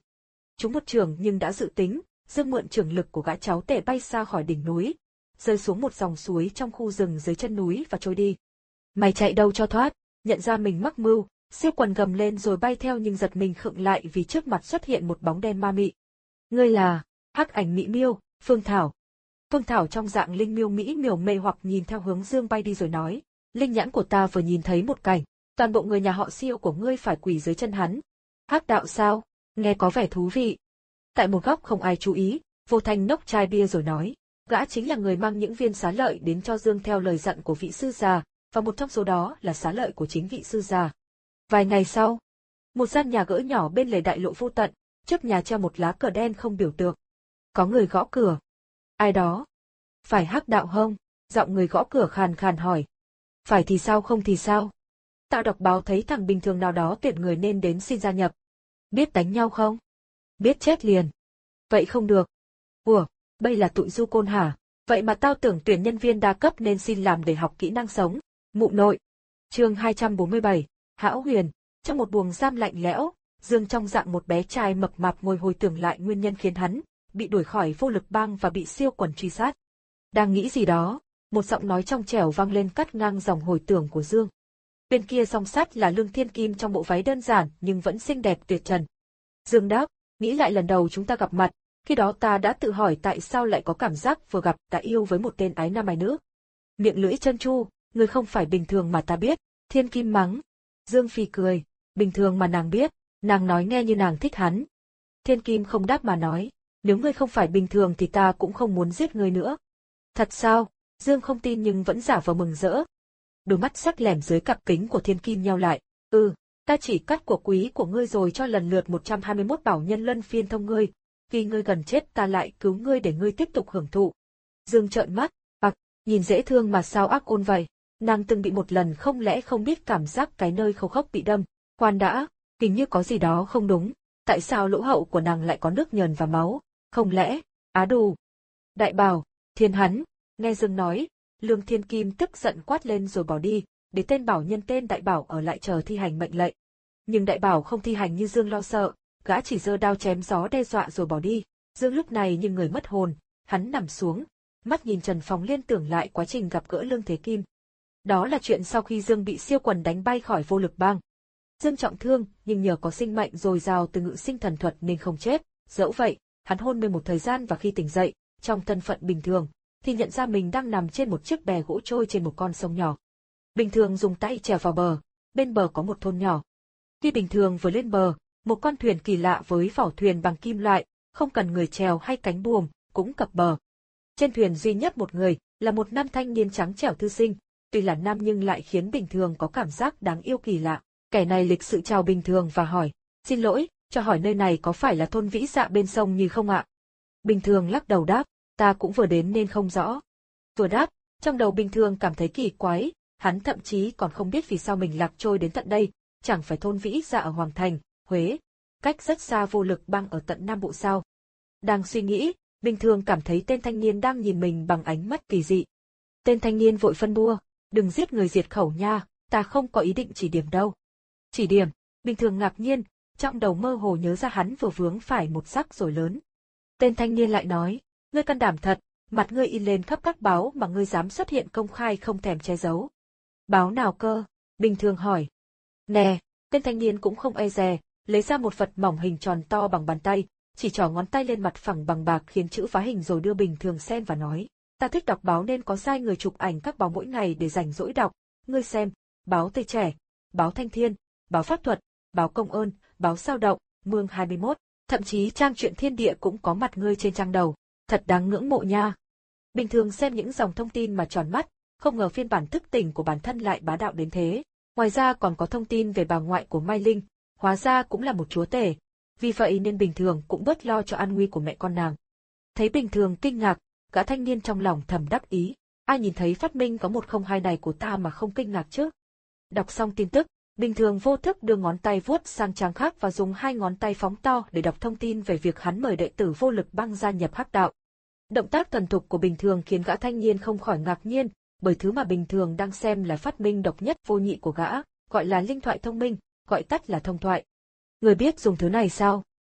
Chúng một trường nhưng đã dự tính, Dương mượn trường lực của gã cháu tể bay xa khỏi đỉnh núi, rơi xuống một dòng suối trong khu rừng dưới chân núi và trôi đi. Mày chạy đâu cho thoát? Nhận ra mình mắc mưu, Siêu Quần gầm lên rồi bay theo nhưng giật mình khựng lại vì trước mặt xuất hiện một bóng đen ma mị. Ngươi là Hắc Ảnh Mỹ Miêu, Phương Thảo. Phương Thảo trong dạng linh miêu mỹ miều mê hoặc nhìn theo hướng Dương bay đi rồi nói, linh nhãn của ta vừa nhìn thấy một cảnh, toàn bộ người nhà họ Siêu của ngươi phải quỳ dưới chân hắn. Hắc đạo sao? Nghe có vẻ thú vị. Tại một góc không ai chú ý, Vô Thanh nốc chai bia rồi nói, gã chính là người mang những viên xá lợi đến cho Dương theo lời dặn của vị sư già, và một trong số đó là xá lợi của chính vị sư già. Vài ngày sau, một gian nhà gỗ nhỏ bên lề đại lộ vô tận, trước nhà treo một lá cờ đen không biểu tượng. Có người gõ cửa. Ai đó? Phải Hắc đạo không? Giọng người gõ cửa khàn khàn hỏi. Phải thì sao không thì sao? Tạo đọc báo thấy thằng bình thường nào đó tuyển người nên đến xin gia nhập. Biết đánh nhau không? Biết chết liền. Vậy không được. Ủa, đây là tụi du côn hả? Vậy mà tao tưởng tuyển nhân viên đa cấp nên xin làm để học kỹ năng sống. Mụ nội. Chương hai trăm bốn mươi bảy, Hão Huyền. Trong một buồng giam lạnh lẽo, Dương trong dạng một bé trai mập mạp ngồi hồi tưởng lại nguyên nhân khiến hắn bị đuổi khỏi Vô Lực Bang và bị Siêu Quần truy sát. Đang nghĩ gì đó, một giọng nói trong trẻo vang lên cắt ngang dòng hồi tưởng của Dương. Bên kia song sắt là Lương Thiên Kim trong bộ váy đơn giản nhưng vẫn xinh đẹp tuyệt trần. Dương đáp, nghĩ lại lần đầu chúng ta gặp mặt, khi đó ta đã tự hỏi tại sao lại có cảm giác vừa gặp đã yêu với một tên ái nam ái nữ. Miệng lưỡi chân chu, người không phải bình thường mà ta biết. Thiên Kim mắng. Dương phì cười, bình thường mà nàng biết, nàng nói nghe như nàng thích hắn. Thiên Kim không đáp mà nói, nếu ngươi không phải bình thường thì ta cũng không muốn giết ngươi nữa. Thật sao? Dương không tin nhưng vẫn giả vờ mừng rỡ. Đôi mắt sắc lẻm dưới cặp kính của Thiên Kim nheo lại, ừ, ta chỉ cắt của quý của ngươi rồi cho lần lượt một trăm hai mươi mốt bảo nhân luân phiên thông ngươi, khi ngươi gần chết ta lại cứu ngươi để ngươi tiếp tục hưởng thụ. Dương trợn mắt, ặc, nhìn dễ thương mà sao ác ôn vậy, nàng từng bị một lần không lẽ không biết cảm giác cái nơi khâu khốc bị đâm, khoan đã, hình như có gì đó không đúng, tại sao lỗ hậu của nàng lại có nước nhờn và máu, không lẽ, á đù. Đại bảo, Thiên hắn, nghe Dương nói, Lương Thiên Kim tức giận quát lên rồi bỏ đi, để tên bảo nhân tên Đại Bảo ở lại chờ thi hành mệnh lệnh. Nhưng Đại Bảo không thi hành như Dương lo sợ, gã chỉ giơ đao chém gió đe dọa rồi bỏ đi. Dương lúc này như người mất hồn, hắn nằm xuống, mắt nhìn Trần Phong liên tưởng lại quá trình gặp gỡ Lương Thế Kim. Đó là chuyện sau khi Dương bị Siêu Quần đánh bay khỏi Vô Lực Bang. Dương trọng thương, nhưng nhờ có sinh mệnh dồi dào từ ngự sinh thần thuật nên không chết. Dẫu vậy, hắn hôn mê một thời gian và khi tỉnh dậy, trong thân phận bình thường, thì nhận ra mình đang nằm trên một chiếc bè gỗ trôi trên một con sông nhỏ. Bình thường dùng tay chèo vào bờ, bên bờ có một thôn nhỏ. Khi bình thường vừa lên bờ, một con thuyền kỳ lạ với vỏ thuyền bằng kim loại, không cần người chèo hay cánh buồm, cũng cập bờ. Trên thuyền duy nhất một người, là một nam thanh niên trắng trẻo thư sinh, tuy là nam nhưng lại khiến bình thường có cảm giác đáng yêu kỳ lạ. Kẻ này lịch sự chào bình thường và hỏi, xin lỗi, cho hỏi nơi này có phải là thôn Vĩ Dạ bên sông như không ạ? Bình thường lắc đầu đáp, ta cũng vừa đến nên không rõ. Vừa đáp, trong đầu bình thường cảm thấy kỳ quái, hắn thậm chí còn không biết vì sao mình lạc trôi đến tận đây, chẳng phải thôn Vĩ Dạ ở Hoàng Thành, Huế, cách rất xa Vô Lực Bang ở tận Nam Bộ sao. Đang suy nghĩ, bình thường cảm thấy tên thanh niên đang nhìn mình bằng ánh mắt kỳ dị. Tên thanh niên vội phân bua, đừng giết người diệt khẩu nha, ta không có ý định chỉ điểm đâu. Chỉ điểm, bình thường ngạc nhiên, trong đầu mơ hồ nhớ ra hắn vừa vướng phải một rắc rối lớn. Tên thanh niên lại nói, ngươi can đảm thật, mặt ngươi in lên khắp các báo mà ngươi dám xuất hiện công khai không thèm che giấu. Báo nào cơ? Bình thường hỏi. Nè, tên thanh niên cũng không e dè, lấy ra một vật mỏng hình tròn to bằng bàn tay, chỉ trỏ ngón tay lên mặt phẳng bằng bạc khiến chữ phá hình rồi đưa Bình thường xem và nói, ta thích đọc báo nên có sai người chụp ảnh các báo mỗi ngày để rảnh rỗi đọc, ngươi xem, báo Tây Trẻ, báo Thanh Thiên, báo Pháp Thuật, báo Công ơn, báo Sao Động, Mương hai mươi mốt, thậm chí trang truyện Thiên Địa cũng có mặt ngươi trên trang đầu, thật đáng ngưỡng mộ nha. Bình thường xem những dòng thông tin mà tròn mắt, không ngờ phiên bản thức tỉnh của bản thân lại bá đạo đến thế. Ngoài ra còn có thông tin về bà ngoại của Mai Linh, hóa ra cũng là một chúa tể, vì vậy nên Bình thường cũng bớt lo cho an nguy của mẹ con nàng. Thấy Bình thường kinh ngạc, gã thanh niên trong lòng thầm đắc ý, ai nhìn thấy phát minh có một không hai này của ta mà không kinh ngạc chứ. Đọc xong tin tức, Bình thường vô thức đưa ngón tay vuốt sang trang khác và dùng hai ngón tay phóng to để đọc thông tin về việc hắn mời đệ tử Vô Lực Bang gia nhập Hắc đạo. Động tác thuần thục của Bình thường khiến gã thanh niên không khỏi ngạc nhiên, bởi thứ mà Bình thường đang xem là phát minh độc nhất vô nhị của gã, gọi là linh thoại thông minh, gọi tắt là thông thoại. Người biết dùng thứ này sao?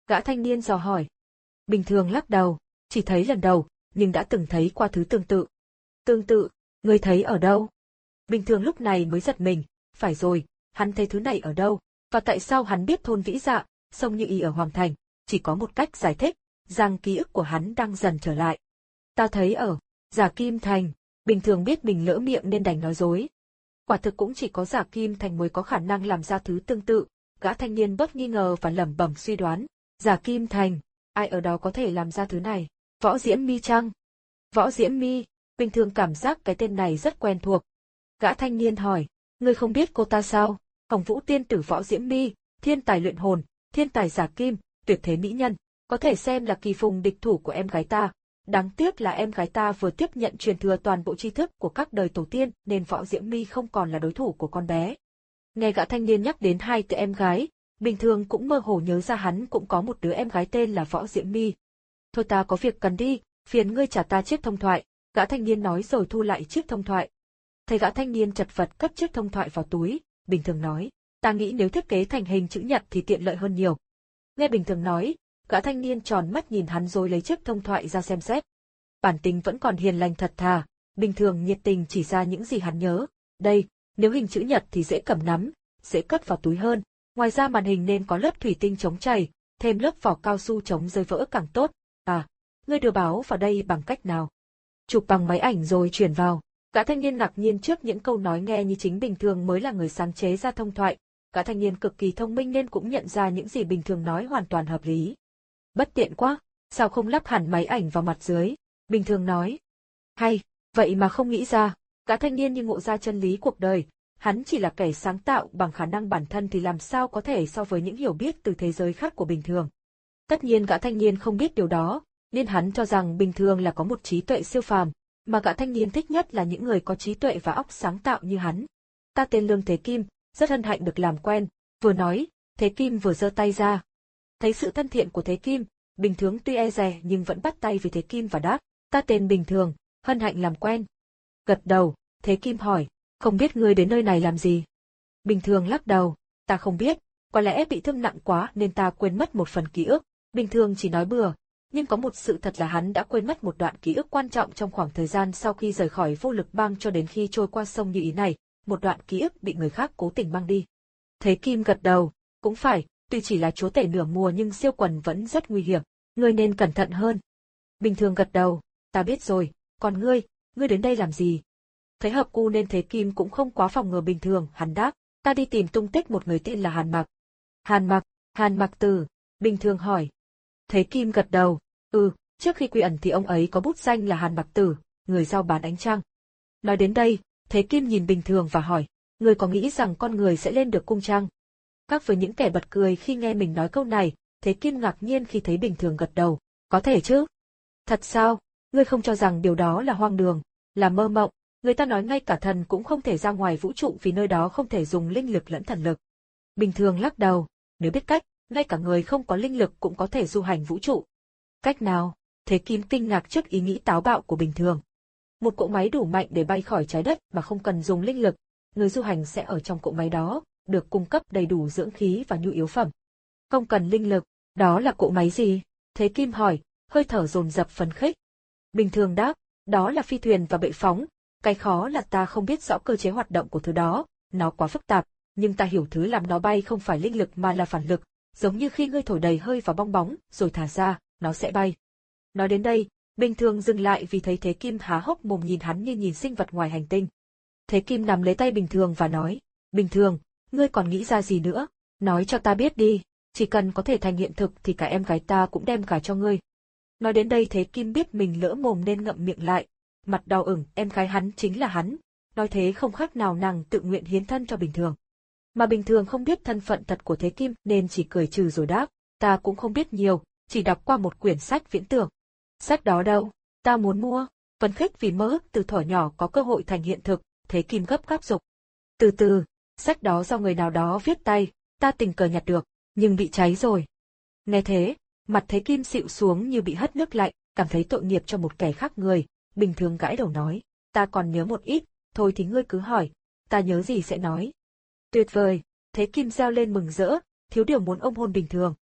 Gã thanh niên dò hỏi. Bình thường lắc đầu, chỉ thấy lần đầu, nhưng đã từng thấy qua thứ tương tự. Tương tự, ngươi thấy ở đâu? Bình thường lúc này mới giật mình, phải rồi, hắn thấy thứ này ở đâu, và tại sao hắn biết thôn Vĩ Dạ, sông Như Ý ở Hoàng Thành, chỉ có một cách giải thích, rằng ký ức của hắn đang dần trở lại. Ta thấy ở Giả Kim Thành. Bình thường biết mình lỡ miệng nên đành nói dối. Quả thực cũng chỉ có Giả Kim Thành mới có khả năng làm ra thứ tương tự, gã thanh niên bớt nghi ngờ và lẩm bẩm suy đoán. Giả Kim Thành, ai ở đó có thể làm ra thứ này? Võ Diễm Mi chăng? Võ Diễm Mi, bình thường cảm giác cái tên này rất quen thuộc. Gã thanh niên hỏi, ngươi không biết cô ta sao? Hồng Vũ tiên tử Võ Diễm Mi, thiên tài luyện hồn, thiên tài giả kim, tuyệt thế mỹ nhân, có thể xem là kỳ phùng địch thủ của em gái ta. Đáng tiếc là em gái ta vừa tiếp nhận truyền thừa toàn bộ tri thức của các đời tổ tiên nên Võ Diễm Mi không còn là đối thủ của con bé. Nghe gã thanh niên nhắc đến hai từ em gái, bình thường cũng mơ hồ nhớ ra hắn cũng có một đứa em gái tên là Võ Diễm Mi. Thôi ta có việc cần đi, phiền ngươi trả ta chiếc thông thoại, gã thanh niên nói rồi thu lại chiếc thông thoại. Thấy gã thanh niên chật vật cất chiếc thông thoại vào túi, bình thường nói, ta nghĩ nếu thiết kế thành hình chữ nhật thì tiện lợi hơn nhiều. Nghe bình thường nói, gã thanh niên tròn mắt nhìn hắn rồi lấy chiếc thông thoại ra xem xét. Bản tính vẫn còn hiền lành thật thà, bình thường nhiệt tình chỉ ra những gì hắn nhớ. Đây, nếu hình chữ nhật thì dễ cầm nắm, dễ cất vào túi hơn. Ngoài ra màn hình nên có lớp thủy tinh chống chảy, thêm lớp vỏ cao su chống rơi vỡ càng tốt. À, ngươi đưa báo vào đây bằng cách nào? Chụp bằng máy ảnh rồi chuyển vào. Gã thanh niên ngạc nhiên trước những câu nói nghe như chính bình thường mới là người sáng chế ra thông thoại. Gã thanh niên cực kỳ thông minh nên cũng nhận ra những gì bình thường nói hoàn toàn hợp lý. Bất tiện quá, sao không lắp hẳn máy ảnh vào mặt dưới? Bình thường nói. Hay, vậy mà không nghĩ ra. Gã thanh niên như ngộ ra chân lý cuộc đời. Hắn chỉ là kẻ sáng tạo bằng khả năng bản thân thì làm sao có thể so với những hiểu biết từ thế giới khác của bình thường. Tất nhiên gã thanh niên không biết điều đó, nên hắn cho rằng bình thường là có một trí tuệ siêu phàm, mà gã thanh niên thích nhất là những người có trí tuệ và óc sáng tạo như hắn. Ta tên Lương Thế Kim, rất hân hạnh được làm quen, vừa nói, Thế Kim vừa giơ tay ra. Thấy sự thân thiện của Thế Kim, Bình Thường tuy e dè nhưng vẫn bắt tay với Thế Kim và đáp, ta tên Bình Thường, hân hạnh làm quen. Gật đầu, Thế Kim hỏi, không biết ngươi đến nơi này làm gì? Bình Thường lắc đầu, ta không biết, có lẽ bị thương nặng quá nên ta quên mất một phần ký ức. Bình Thường chỉ nói bừa, nhưng có một sự thật là hắn đã quên mất một đoạn ký ức quan trọng trong khoảng thời gian sau khi rời khỏi vô lực bang cho đến khi trôi qua sông Như Ý này, một đoạn ký ức bị người khác cố tình mang đi. Thế Kim gật đầu, cũng phải, tuy chỉ là chúa tể nửa mùa nhưng siêu quần vẫn rất nguy hiểm, ngươi nên cẩn thận hơn. Bình Thường gật đầu, ta biết rồi, còn ngươi, ngươi đến đây làm gì? Thấy hợp cu nên Thế Kim cũng không quá phòng ngừa Bình Thường, hắn đáp, ta đi tìm tung tích một người tên là Hàn Mặc. Hàn Mặc, Hàn Mặc Tử, Bình Thường hỏi. Thế Kim gật đầu, ừ, trước khi quy ẩn thì ông ấy có bút danh là Hàn Mặc Tử, người giao bán ánh trăng. Nói đến đây, Thế Kim nhìn Bình Thường và hỏi, người có nghĩ rằng con người sẽ lên được cung trăng? Khác với những kẻ bật cười khi nghe mình nói câu này, Thế Kim ngạc nhiên khi thấy Bình Thường gật đầu, có thể chứ? Thật sao? Ngươi không cho rằng điều đó là hoang đường, là mơ mộng, người ta nói ngay cả thần cũng không thể ra ngoài vũ trụ vì nơi đó không thể dùng linh lực lẫn thần lực. Bình Thường lắc đầu, nếu biết cách, ngay cả người không có linh lực cũng có thể du hành vũ trụ. Cách nào? Thế Kim kinh ngạc trước ý nghĩ táo bạo của Bình Thường. Một cỗ máy đủ mạnh để bay khỏi trái đất mà không cần dùng linh lực, người du hành sẽ ở trong cỗ máy đó, được cung cấp đầy đủ dưỡng khí và nhu yếu phẩm. Không cần linh lực, đó là cỗ máy gì? Thế Kim hỏi, hơi thở dồn dập phấn khích. Bình Thường đáp, đó là phi thuyền và bệ phóng, cái khó là ta không biết rõ cơ chế hoạt động của thứ đó, nó quá phức tạp, nhưng ta hiểu thứ làm nó bay không phải linh lực mà là phản lực, giống như khi ngươi thổi đầy hơi vào bong bóng, rồi thả ra, nó sẽ bay. Nói đến đây, Bình Thường dừng lại vì thấy Thế Kim há hốc mồm nhìn hắn như nhìn sinh vật ngoài hành tinh. Thế Kim nắm lấy tay Bình Thường và nói, Bình Thường, ngươi còn nghĩ ra gì nữa? Nói cho ta biết đi, chỉ cần có thể thành hiện thực thì cả em gái ta cũng đem cả cho ngươi. Nói đến đây Thế Kim biết mình lỡ mồm nên ngậm miệng lại, mặt đỏ ửng, em gái hắn chính là hắn, nói thế không khác nào nàng tự nguyện hiến thân cho Bình Thường. Mà Bình Thường không biết thân phận thật của Thế Kim nên chỉ cười trừ rồi đáp, ta cũng không biết nhiều, chỉ đọc qua một quyển sách viễn tưởng. Sách đó đâu? Ta muốn mua. Phấn khích vì mơ ước từ thuở nhỏ có cơ hội thành hiện thực, Thế Kim gấp gáp giục. Từ từ, sách đó do người nào đó viết tay, ta tình cờ nhặt được, nhưng bị cháy rồi. Nghe thế, mặt Thế Kim xịu xuống như bị hất nước lạnh, cảm thấy tội nghiệp cho một kẻ khác người, Bình Thường gãi đầu nói, ta còn nhớ một ít, thôi thì ngươi cứ hỏi, ta nhớ gì sẽ nói. Tuyệt vời, Thế Kim reo lên mừng rỡ, thiếu điều muốn ôm hôn Bình Thường.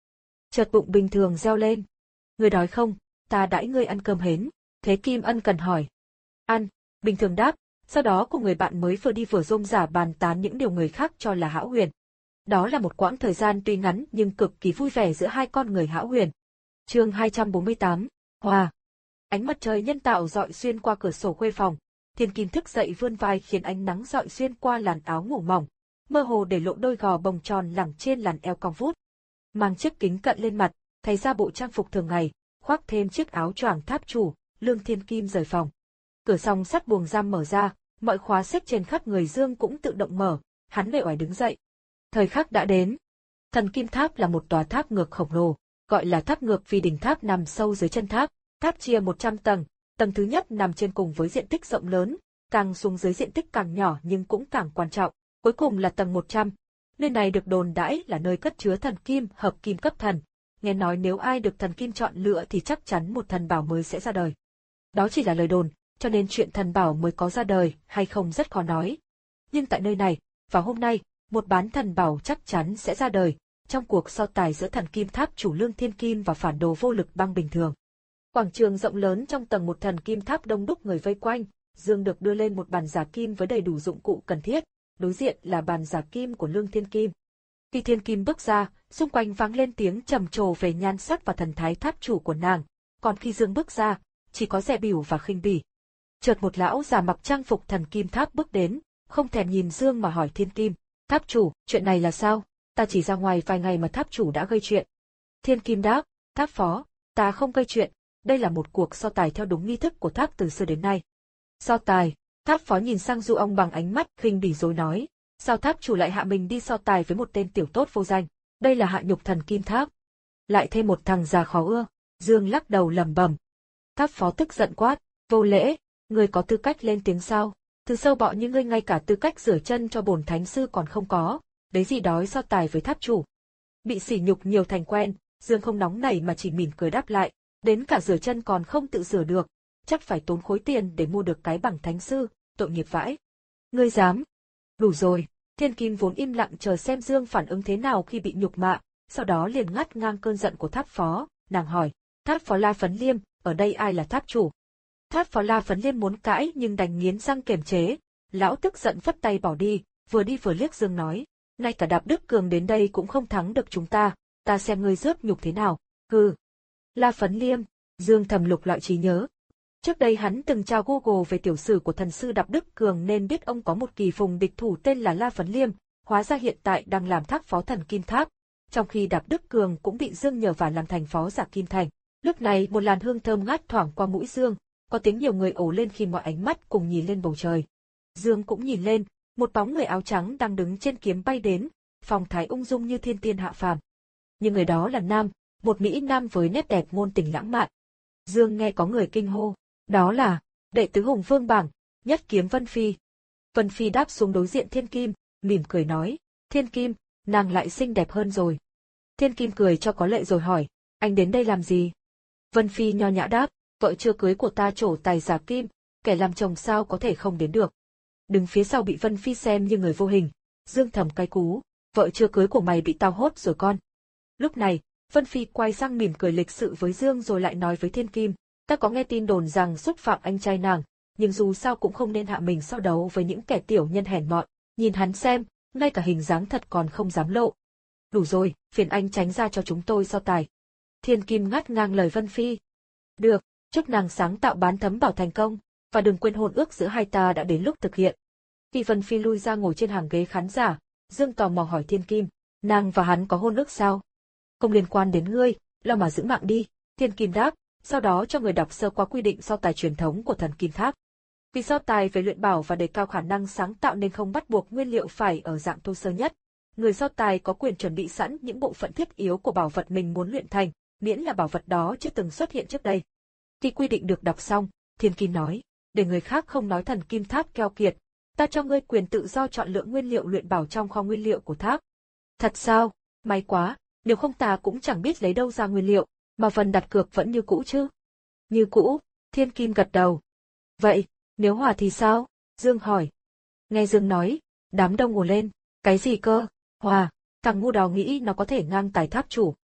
Chợt bụng bình thường reo lên. Ngươi đói không? Ta đãi ngươi ăn cơm hến. Thế Kim ân cần hỏi. Ăn, bình thường đáp, sau đó cùng người bạn mới vừa đi vừa rôm rả bàn tán những điều người khác cho là hão huyền. Đó là một quãng thời gian tuy ngắn nhưng cực kỳ vui vẻ giữa hai con người hão huyền. Chương hai trăm bốn mươi tám, Hòa. Ánh mặt trời nhân tạo rọi xuyên qua cửa sổ khuê phòng, Thiên Kim thức dậy vươn vai khiến ánh nắng rọi xuyên qua làn áo ngủ mỏng, mơ hồ để lộ đôi gò bồng tròn lẳng trên làn eo cong vút. Mang chiếc kính cận lên mặt, thay ra bộ trang phục thường ngày, khoác thêm chiếc áo choàng tháp chủ, Lương Thiên Kim rời phòng. Cửa song sắt buồng giam mở ra, mọi khóa xếp trên khắp người Dương cũng tự động mở, hắn uể oải đứng dậy. Thời khắc đã đến. Thần Kim Tháp là một tòa tháp ngược khổng lồ, gọi là tháp ngược vì đỉnh tháp nằm sâu dưới chân tháp. Tháp chia một trăm tầng, tầng thứ nhất nằm trên cùng với diện tích rộng lớn, càng xuống dưới diện tích càng nhỏ nhưng cũng càng quan trọng. Cuối cùng là tầng một trăm. Nơi này được đồn đãi là nơi cất chứa thần kim hợp kim cấp thần. Nghe nói nếu ai được thần kim chọn lựa thì chắc chắn một thần bảo mới sẽ ra đời. Đó chỉ là lời đồn, cho nên chuyện thần bảo mới có ra đời hay không rất khó nói. Nhưng tại nơi này, vào hôm nay, một bán thần bảo chắc chắn sẽ ra đời, trong cuộc so tài giữa thần kim tháp chủ Lương Thiên Kim và phản đồ vô lực băng bình thường. Quảng trường rộng lớn trong tầng một thần kim tháp đông đúc người vây quanh, Dương được đưa lên một bàn giả kim với đầy đủ dụng cụ cần thiết, đối diện là bàn giả kim của Lương Thiên Kim. Khi Thiên Kim bước ra, xung quanh vang lên tiếng trầm trồ về nhan sắc và thần thái tháp chủ của nàng, còn khi Dương bước ra, chỉ có dè bỉu và khinh bỉ. Chợt một lão già mặc trang phục thần kim tháp bước đến, không thèm nhìn Dương mà hỏi Thiên Kim, tháp chủ, chuyện này là sao? Ta chỉ ra ngoài vài ngày mà tháp chủ đã gây chuyện. Thiên Kim đáp, tháp phó, ta không gây chuyện, đây là một cuộc so tài theo đúng nghi thức của tháp từ xưa đến nay. So tài, tháp phó nhìn sang Du Ông bằng ánh mắt khinh bỉ rồi nói, sao tháp chủ lại hạ mình đi so tài với một tên tiểu tốt vô danh, đây là hạ nhục thần kim tháp. Lại thêm một thằng già khó ưa, Dương lắc đầu lẩm bẩm. Tháp phó tức giận quát, vô lễ, ngươi có tư cách lên tiếng sao? Từ sâu bọ như ngươi ngay cả tư cách rửa chân cho bổn thánh sư còn không có, đấy gì đói so tài với tháp chủ. Bị sỉ nhục nhiều thành quen, Dương không nóng nảy mà chỉ mỉm cười đáp lại, đến cả rửa chân còn không tự rửa được, chắc phải tốn khối tiền để mua được cái bằng thánh sư, tội nghiệp vãi. Ngươi dám? Đủ rồi. Thiên Kim vốn im lặng chờ xem Dương phản ứng thế nào khi bị nhục mạ, sau đó liền ngắt ngang cơn giận của tháp phó, nàng hỏi, tháp phó La Phấn Liêm, ở đây ai là tháp chủ? Tháp phó La Phấn Liêm muốn cãi nhưng đành nghiến răng kiềm chế, lão tức giận phất tay bỏ đi, vừa đi vừa liếc Dương nói, ngay cả Đạp Đức Cường đến đây cũng không thắng được chúng ta, ta xem ngươi rước nhục thế nào, hừ. La Phấn Liêm, Dương thầm lục lọi trí nhớ. Trước đây hắn từng tra Google về tiểu sử của thần sư Đạp Đức Cường nên biết ông có một kỳ phùng địch thủ tên là La Phấn Liêm, hóa ra hiện tại đang làm tháp phó thần Kim Tháp, trong khi Đạp Đức Cường cũng bị Dương nhờ vả làm thành phó giả Kim Thành. Lúc này một làn hương thơm ngát thoảng qua mũi Dương, có tiếng nhiều người ồ lên khi mọi ánh mắt cùng nhìn lên bầu trời. Dương cũng nhìn lên, một bóng người áo trắng đang đứng trên kiếm bay đến, phong thái ung dung như thiên tiên hạ phàm. Nhưng người đó là nam, một mỹ nam với nét đẹp ngôn tình lãng mạn. Dương nghe có người kinh hô, đó là đệ tứ Hùng Vương bảng, Nhất Kiếm Vân Phi. Vân Phi đáp xuống đối diện Thiên Kim, mỉm cười nói, Thiên Kim, nàng lại xinh đẹp hơn rồi. Thiên Kim cười cho có lệ rồi hỏi, anh đến đây làm gì? Vân Phi nho nhã đáp, vợ chưa cưới của ta trổ tài giả kim, kẻ làm chồng sao có thể không đến được. Đứng phía sau bị Vân Phi xem như người vô hình, Dương thầm cay cú, vợ chưa cưới của mày bị tao hốt rồi con. Lúc này, Vân Phi quay sang mỉm cười lịch sự với Dương rồi lại nói với Thiên Kim, ta có nghe tin đồn rằng xúc phạm anh trai nàng, nhưng dù sao cũng không nên hạ mình so đấu với những kẻ tiểu nhân hèn mọn, nhìn hắn xem, ngay cả hình dáng thật còn không dám lộ. Đủ rồi, phiền anh tránh ra cho chúng tôi so tài. Thiên Kim ngắt ngang lời Vân Phi. Được, chúc nàng sáng tạo bán thấm bảo thành công, và đừng quên hôn ước giữa hai ta đã đến lúc thực hiện. Khi Vân Phi lui ra ngồi trên hàng ghế khán giả, Dương tò mò hỏi Thiên Kim, nàng và hắn có hôn ước sao? Không liên quan đến ngươi, lo mà giữ mạng đi, Thiên Kim đáp, sau đó cho người đọc sơ qua quy định so tài truyền thống của thần Kim Tháp. Vì so tài về luyện bảo và đề cao khả năng sáng tạo nên không bắt buộc nguyên liệu phải ở dạng thô sơ nhất. Người so tài có quyền chuẩn bị sẵn những bộ phận thiết yếu của bảo vật mình muốn luyện thành, miễn là bảo vật đó chưa từng xuất hiện trước đây. Khi quy định được đọc xong, Thiên Kim nói, để người khác không nói thần Kim Tháp keo kiệt, ta cho ngươi quyền tự do chọn lựa nguyên liệu luyện bảo trong kho nguyên liệu của tháp. Thật sao? May quá, nếu không ta cũng chẳng biết lấy đâu ra nguyên liệu, mà phần đặt cược vẫn như cũ chứ. Như cũ, Thiên Kim gật đầu. Vậy, nếu hòa thì sao? Dương hỏi. Nghe Dương nói, đám đông ồ lên, cái gì cơ? Hòa, thằng ngu đó nghĩ nó có thể ngang tài tháp chủ.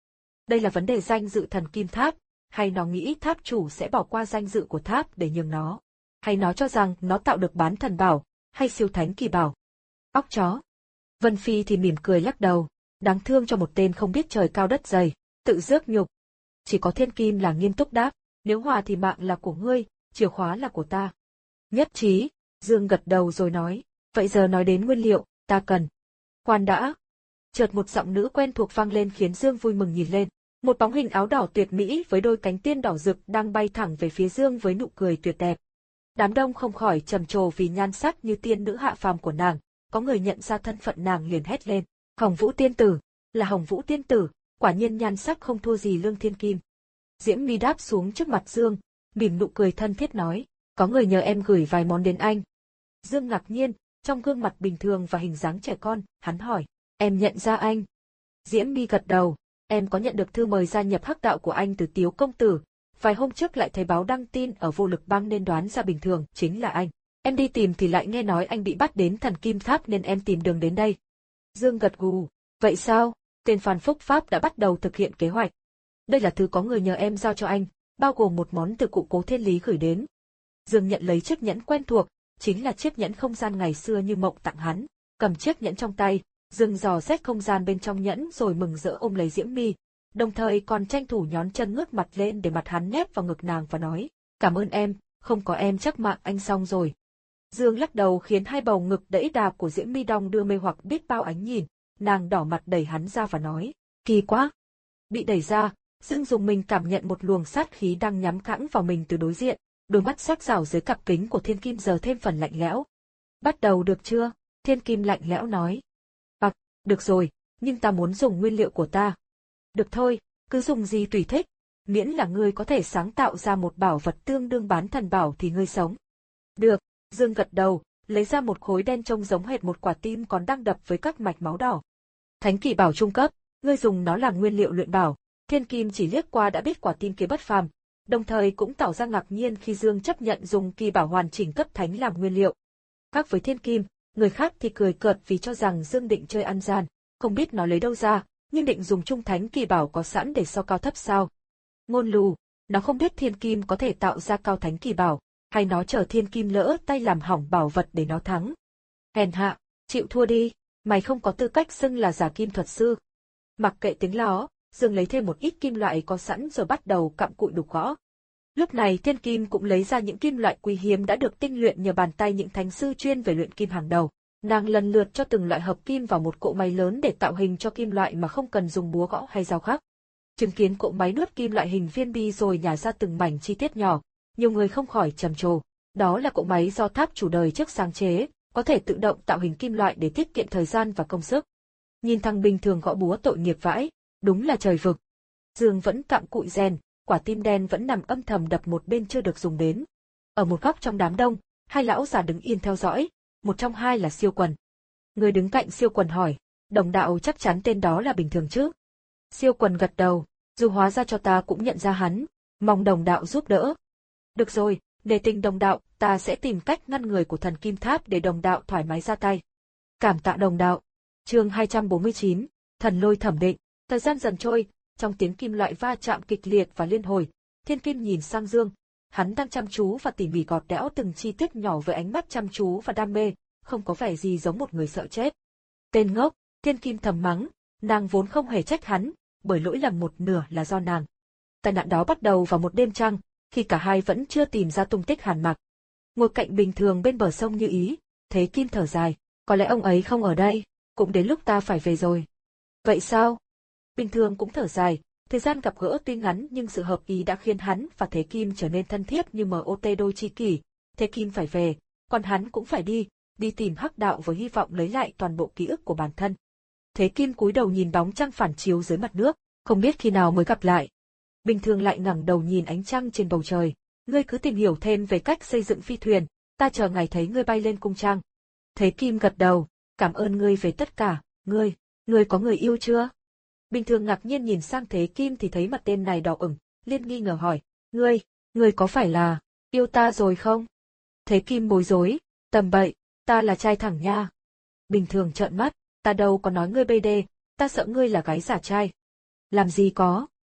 Đây là vấn đề danh dự thần kim tháp, hay nó nghĩ tháp chủ sẽ bỏ qua danh dự của tháp để nhường nó? Hay nó cho rằng nó tạo được bán thần bảo, hay siêu thánh kỳ bảo? Óc chó. Vân Phi thì mỉm cười lắc đầu, đáng thương cho một tên không biết trời cao đất dày, tự rước nhục. Chỉ có Thiên Kim là nghiêm túc đáp, nếu hòa thì mạng là của ngươi, chìa khóa là của ta. Nhất trí, Dương gật đầu rồi nói, vậy giờ nói đến nguyên liệu, ta cần. Khoan đã. Chợt một giọng nữ quen thuộc vang lên khiến Dương vui mừng nhìn lên. Một bóng hình áo đỏ tuyệt mỹ với đôi cánh tiên đỏ rực đang bay thẳng về phía Dương với nụ cười tuyệt đẹp. Đám đông không khỏi trầm trồ vì nhan sắc như tiên nữ hạ phàm của nàng, có người nhận ra thân phận nàng liền hét lên, Hồng Vũ tiên tử, là Hồng Vũ tiên tử, quả nhiên nhan sắc không thua gì Lương Thiên Kim. Diễm Mi đáp xuống trước mặt Dương, mỉm nụ cười thân thiết nói, có người nhờ em gửi vài món đến anh. Dương ngạc nhiên, trong gương mặt bình thường và hình dáng trẻ con, hắn hỏi, em nhận ra anh? Diễm Mi gật đầu, em có nhận được thư mời gia nhập hắc đạo của anh từ Tiếu công tử, vài hôm trước lại thấy báo đăng tin ở Vô Lực Bang nên đoán ra bình thường chính là anh. Em đi tìm thì lại nghe nói anh bị bắt đến Thần Kim Tháp nên em tìm đường đến đây. Dương gật gù, vậy sao? Tên Phan Phúc Pháp đã bắt đầu thực hiện kế hoạch. Đây là thứ có người nhờ em giao cho anh, bao gồm một món từ cụ Cố Thiên Lý gửi đến. Dương nhận lấy chiếc nhẫn quen thuộc, chính là chiếc nhẫn không gian ngày xưa Như Mộng tặng hắn. Cầm chiếc nhẫn trong tay, Dương dò xét không gian bên trong nhẫn rồi mừng rỡ ôm lấy Diễm Mi, đồng thời còn tranh thủ nhón chân ngước mặt lên để mặt hắn nép vào ngực nàng và nói, cảm ơn em, không có em chắc mạng anh xong rồi. Dương lắc đầu khiến hai bầu ngực đẫy đạp của Diễm Mi đong đưa mê hoặc biết bao ánh nhìn, nàng đỏ mặt đẩy hắn ra và nói, kỳ quá. Bị đẩy ra, Dương dùng mình cảm nhận một luồng sát khí đang nhắm thẳng vào mình từ đối diện, đôi mắt sắc sảo dưới cặp kính của Thiên Kim giờ thêm phần lạnh lẽo. Bắt đầu được chưa? Thiên Kim lạnh lẽo nói. À, được rồi, nhưng ta muốn dùng nguyên liệu của ta. Được thôi, cứ dùng gì tùy thích, miễn là ngươi có thể sáng tạo ra một bảo vật tương đương bán thần bảo thì ngươi sống. Được, Dương gật đầu, lấy ra một khối đen trông giống hệt một quả tim còn đang đập với các mạch máu đỏ. Thánh kỳ bảo trung cấp, ngươi dùng nó làm nguyên liệu luyện bảo. Thiên Kim chỉ liếc qua đã biết quả tim kia bất phàm, đồng thời cũng tỏ ra ngạc nhiên khi Dương chấp nhận dùng kỳ bảo hoàn chỉnh cấp thánh làm nguyên liệu. Khác với Thiên Kim, người khác thì cười cợt vì cho rằng Dương định chơi ăn gian, không biết nó lấy đâu ra, nhưng định dùng trung thánh kỳ bảo có sẵn để so cao thấp sao. Ngôn lù, nó không biết Thiên Kim có thể tạo ra cao thánh kỳ bảo, hay nó chờ Thiên Kim lỡ tay làm hỏng bảo vật để nó thắng. Hèn hạ, chịu thua đi, mày không có tư cách xưng là giả kim thuật sư. Mặc kệ tiếng ló, Dương lấy thêm một ít kim loại có sẵn rồi bắt đầu cặm cụi đục gõ. Lúc này Thiên Kim cũng lấy ra những kim loại quý hiếm đã được tinh luyện nhờ bàn tay những thánh sư chuyên về luyện kim hàng đầu. Nàng lần lượt cho từng loại hợp kim vào một cỗ máy lớn để tạo hình cho kim loại mà không cần dùng búa gõ hay dao khắc. Chứng kiến cỗ máy nuốt kim loại hình viên bi rồi nhả ra từng mảnh chi tiết nhỏ, nhiều người không khỏi trầm trồ. Đó là cỗ máy do tháp chủ đời trước sáng chế, có thể tự động tạo hình kim loại để tiết kiệm thời gian và công sức. Nhìn thằng bình thường gõ búa tội nghiệp vãi, đúng là trời vực. Dương vẫn cặm cụi rèn, quả tim đen vẫn nằm âm thầm đập một bên chưa được dùng đến. Ở một góc trong đám đông, hai lão già đứng yên theo dõi, một trong hai là Siêu Quần. Người đứng cạnh Siêu Quần hỏi, đồng đạo chắc chắn tên đó là bình thường chứ? Siêu Quần gật đầu, dù hóa ra cho ta cũng nhận ra hắn, mong đồng đạo giúp đỡ. Được rồi, để tình đồng đạo, ta sẽ tìm cách ngăn người của thần Kim Tháp để đồng đạo thoải mái ra tay. Cảm tạ đồng đạo. Chương hai trăm bốn mươi chín, Thần Lôi thẩm định. Thời gian dần trôi, trong tiếng kim loại va chạm kịch liệt và liên hồi, Thiên Kim nhìn sang Dương, hắn đang chăm chú và tỉ mỉ gọt đẽo từng chi tiết nhỏ với ánh mắt chăm chú và đam mê, không có vẻ gì giống một người sợ chết. Tên ngốc, Thiên Kim thầm mắng, nàng vốn không hề trách hắn, bởi lỗi lầm một nửa là do nàng. Tai nạn đó bắt đầu vào một đêm trăng, khi cả hai vẫn chưa tìm ra tung tích Hàn Mặc. Ngồi cạnh bình thường bên bờ sông Như Ý, Thế Kim thở dài, có lẽ ông ấy không ở đây, cũng đến lúc ta phải về rồi. Vậy sao? Bình thường cũng thở dài, thời gian gặp gỡ tuy ngắn nhưng sự hợp ý đã khiến hắn và Thế Kim trở nên thân thiết như mốt đôi tri kỷ. Thế Kim phải về, còn hắn cũng phải đi, đi tìm hắc đạo với hy vọng lấy lại toàn bộ ký ức của bản thân. Thế Kim cúi đầu nhìn bóng trăng phản chiếu dưới mặt nước, không biết khi nào mới gặp lại. Bình thường lại ngẩng đầu nhìn ánh trăng trên bầu trời, ngươi cứ tìm hiểu thêm về cách xây dựng phi thuyền, ta chờ ngày thấy ngươi bay lên cung trăng. Thế Kim gật đầu, cảm ơn ngươi về tất cả, ngươi, ngươi có người yêu chưa? Bình thường ngạc nhiên nhìn sang Thế Kim thì thấy mặt tên này đỏ ửng, liên nghi ngờ hỏi, ngươi, ngươi có phải là, yêu ta rồi không? Thế Kim bối rối, tầm bậy, ta là trai thẳng nha. Bình thường trợn mắt, ta đâu có nói ngươi bê đê, ta sợ ngươi là gái giả trai. Làm gì có,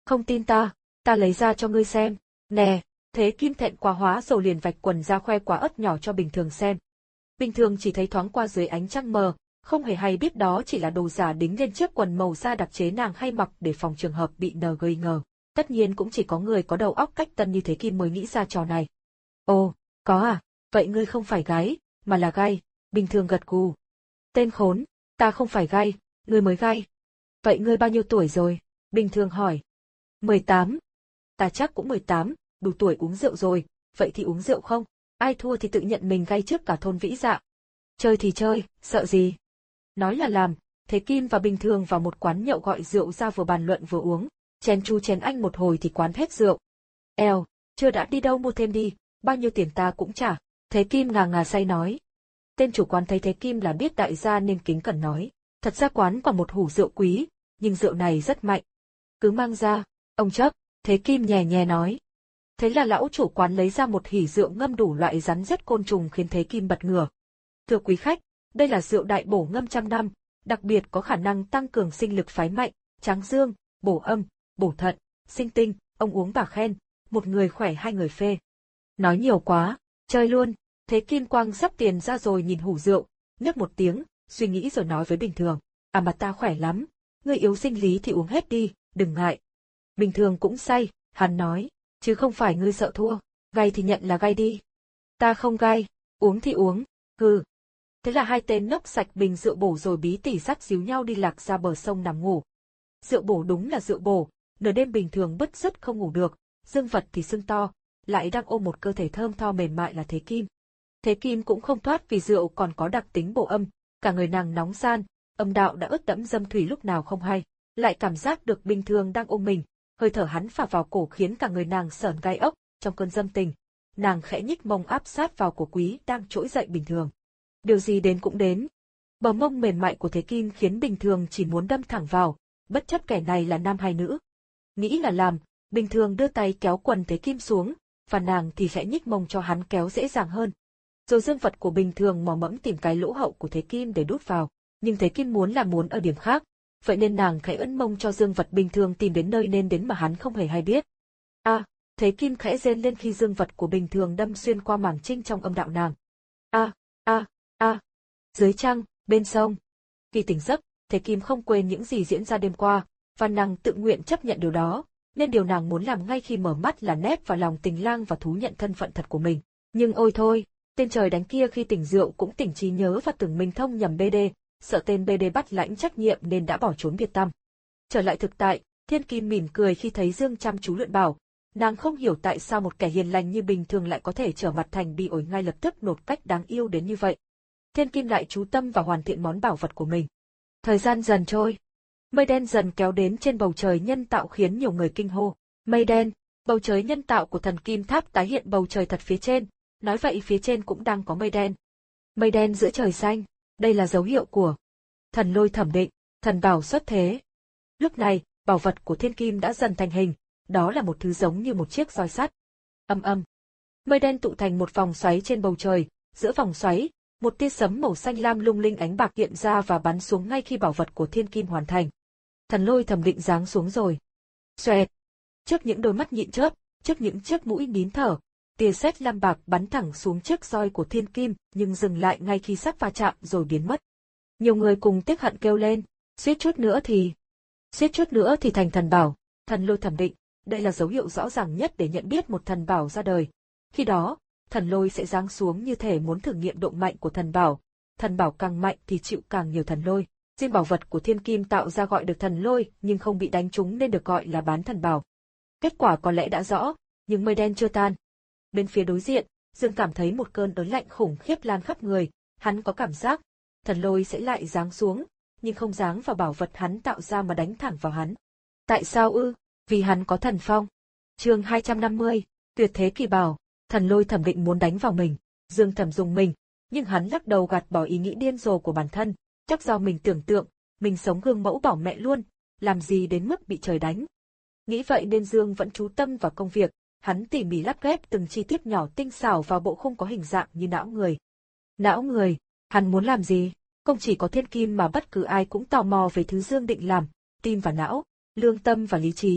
Không tin ta, ta lấy ra cho ngươi xem. Nè, Thế Kim thẹn quá hóa rồi liền vạch quần ra khoe quả ớt nhỏ cho Bình Thường xem. Bình Thường chỉ thấy thoáng qua dưới ánh trăng mờ, không hề hay biết đó chỉ là đồ giả đính lên chiếc quần màu da đặc chế nàng hay mặc để phòng trường hợp bị nờ gây ngờ. Tất nhiên cũng chỉ có người có đầu óc cách tân như Thế Kim mới nghĩ ra trò này. Ồ, có à, vậy ngươi không phải gái, mà là gai. Bình Thường gật gù. Tên khốn, ta không phải gai, ngươi mới gai. Vậy ngươi bao nhiêu tuổi rồi? Bình Thường hỏi. mười tám. Ta chắc cũng mười tám, đủ tuổi uống rượu rồi, vậy thì uống rượu không? Ai thua thì tự nhận mình gai trước cả thôn Vĩ Dạ. Chơi thì chơi, sợ gì? Nói là làm, Thế Kim và Bình Thường vào một quán nhậu gọi rượu ra vừa bàn luận vừa uống, chén chu chén anh một hồi thì quán hết rượu. Eo, chưa đã đi đâu mua thêm đi, bao nhiêu tiền ta cũng trả. Thế Kim ngà ngà say nói. Tên chủ quán thấy Thế Kim là biết đại gia nên kính cẩn nói, thật ra quán còn một hủ rượu quý, nhưng rượu này rất mạnh. Cứ mang ra, ông chấp, Thế Kim nhè nhè nói. Thế là lão chủ quán lấy ra một hỉ rượu ngâm đủ loại rắn rết côn trùng khiến Thế Kim bật ngửa. Thưa quý khách, đây là rượu đại bổ ngâm trăm năm, đặc biệt có khả năng tăng cường sinh lực phái mạnh, tráng dương, bổ âm, bổ thận, sinh tinh, ông uống bà khen, một người khỏe hai người phê. Nói nhiều quá, chơi luôn. Thế Kim quăng sắp tiền ra rồi nhìn hủ rượu, nhấp một tiếng, suy nghĩ rồi nói với Bình Thường, à mà ta khỏe lắm, ngươi yếu sinh lý thì uống hết đi, đừng ngại. Bình Thường cũng say, hắn nói, chứ không phải ngươi sợ thua, gay thì nhận là gay đi. Ta không gay, uống thì uống, hừ. Thế là hai tên nốc sạch bình rượu bổ rồi bí tỉ dắt díu nhau đi lạc ra bờ sông nằm ngủ. Rượu bổ đúng là rượu bổ, nửa đêm Bình Thường bứt rứt không ngủ được, dương vật thì sưng to, lại đang ôm một cơ thể thơm tho mềm mại là Thế Kim. Thế Kim cũng không thoát vì rượu còn có đặc tính bổ âm, cả người nàng nóng gian, âm đạo đã ướt đẫm dâm thủy lúc nào không hay, lại cảm giác được Bình Thường đang ôm mình, hơi thở hắn phả vào cổ khiến cả người nàng sởn gai ốc, trong cơn dâm tình, nàng khẽ nhích mông áp sát vào cổ Quý đang trỗi dậy Bình Thường. Điều gì đến cũng đến. Bờ mông mềm mại của Thế Kim khiến Bình Thường chỉ muốn đâm thẳng vào, bất chấp kẻ này là nam hay nữ. Nghĩ là làm, Bình Thường đưa tay kéo quần Thế Kim xuống, và nàng thì khẽ nhích mông cho hắn kéo dễ dàng hơn. Rồi dương vật của Bình Thường mò mẫm tìm cái lỗ hậu của Thế Kim để đút vào, nhưng Thế Kim muốn là muốn ở điểm khác, vậy nên nàng khẽ ấn mông cho dương vật Bình Thường tìm đến nơi nên đến mà hắn không hề hay biết. A, à, Thế Kim khẽ rên lên khi dương vật của Bình Thường đâm xuyên qua màng trinh trong âm đạo nàng. A, a, a. Dưới trăng, bên sông. Khi tỉnh giấc, Thế Kim không quên những gì diễn ra đêm qua, và nàng tự nguyện chấp nhận điều đó, nên điều nàng muốn làm ngay khi mở mắt là nép vào lòng tình lang và thú nhận thân phận thật của mình. Nhưng ôi thôi, tên trời đánh kia khi tỉnh rượu cũng tỉnh trí nhớ và tưởng mình thông nhầm bê đê, sợ tên bê đê bắt lãnh trách nhiệm nên đã bỏ trốn biệt tăm. Trở lại thực tại, Thiên Kim mỉm cười khi thấy Dương chăm chú luyện bảo, nàng không hiểu tại sao một kẻ hiền lành như Bình Thường lại có thể trở mặt thành bị ổi ngay lập tức một cách đáng yêu đến như vậy. Thiên Kim lại chú tâm và hoàn thiện món bảo vật của mình. Thời gian dần trôi, mây đen dần kéo đến trên bầu trời nhân tạo khiến nhiều người kinh hô. Mây đen, bầu trời nhân tạo của thần Kim Tháp tái hiện bầu trời thật phía trên, nói vậy phía trên cũng đang có mây đen. Mây đen giữa trời xanh, đây là dấu hiệu của thần Lôi thẩm định, thần bảo xuất thế. Lúc này, bảo vật của Thiên Kim đã dần thành hình, đó là một thứ giống như một chiếc roi sắt. Âm âm. Mây đen tụ thành một vòng xoáy trên bầu trời, giữa vòng xoáy, một tia sấm màu xanh lam lung linh ánh bạc hiện ra và bắn xuống ngay khi bảo vật của Thiên Kim hoàn thành. Thần Lôi thẩm định giáng xuống rồi. Xoẹt. Trước những đôi mắt nhịn chớp, trước những chiếc mũi nín thở, tia sét lam bạc bắn thẳng xuống chiếc roi của Thiên Kim, nhưng dừng lại ngay khi sắp va chạm rồi biến mất. Nhiều người cùng tiếc hận kêu lên, suýt chút nữa thì, suýt chút nữa thì thành thần bảo. Thần Lôi thẩm định, đây là dấu hiệu rõ ràng nhất để nhận biết một thần bảo ra đời. Khi đó, thần lôi sẽ giáng xuống như thể muốn thử nghiệm độ mạnh của thần bảo. Thần bảo càng mạnh thì chịu càng nhiều thần lôi. Riêng bảo vật của Thiên Kim tạo ra gọi được thần lôi nhưng không bị đánh trúng nên được gọi là bán thần bảo. Kết quả có lẽ đã rõ, nhưng mây đen chưa tan. Bên phía đối diện, Dương cảm thấy một cơn ớn lạnh khủng khiếp lan khắp người. Hắn có cảm giác thần lôi sẽ lại giáng xuống, nhưng không giáng vào bảo vật hắn tạo ra mà đánh thẳng vào hắn. Tại sao ư? Vì hắn có thần phong. Chương hai trăm năm mươi, tuyệt thế kỳ bảo. Thần Lôi thẩm định muốn đánh vào mình, Dương thầm dùng mình, nhưng hắn lắc đầu gạt bỏ ý nghĩ điên rồ của bản thân, chắc do mình tưởng tượng, mình sống gương mẫu bảo mẹ luôn, làm gì đến mức bị trời đánh. Nghĩ vậy nên Dương vẫn chú tâm vào công việc, hắn tỉ mỉ lắp ghép từng chi tiết nhỏ tinh xảo vào bộ khung có hình dạng như não người. Não người, hắn muốn làm gì? Không chỉ có Thiên Kim mà bất cứ ai cũng tò mò về thứ Dương định làm, tim và não, lương tâm và lý trí.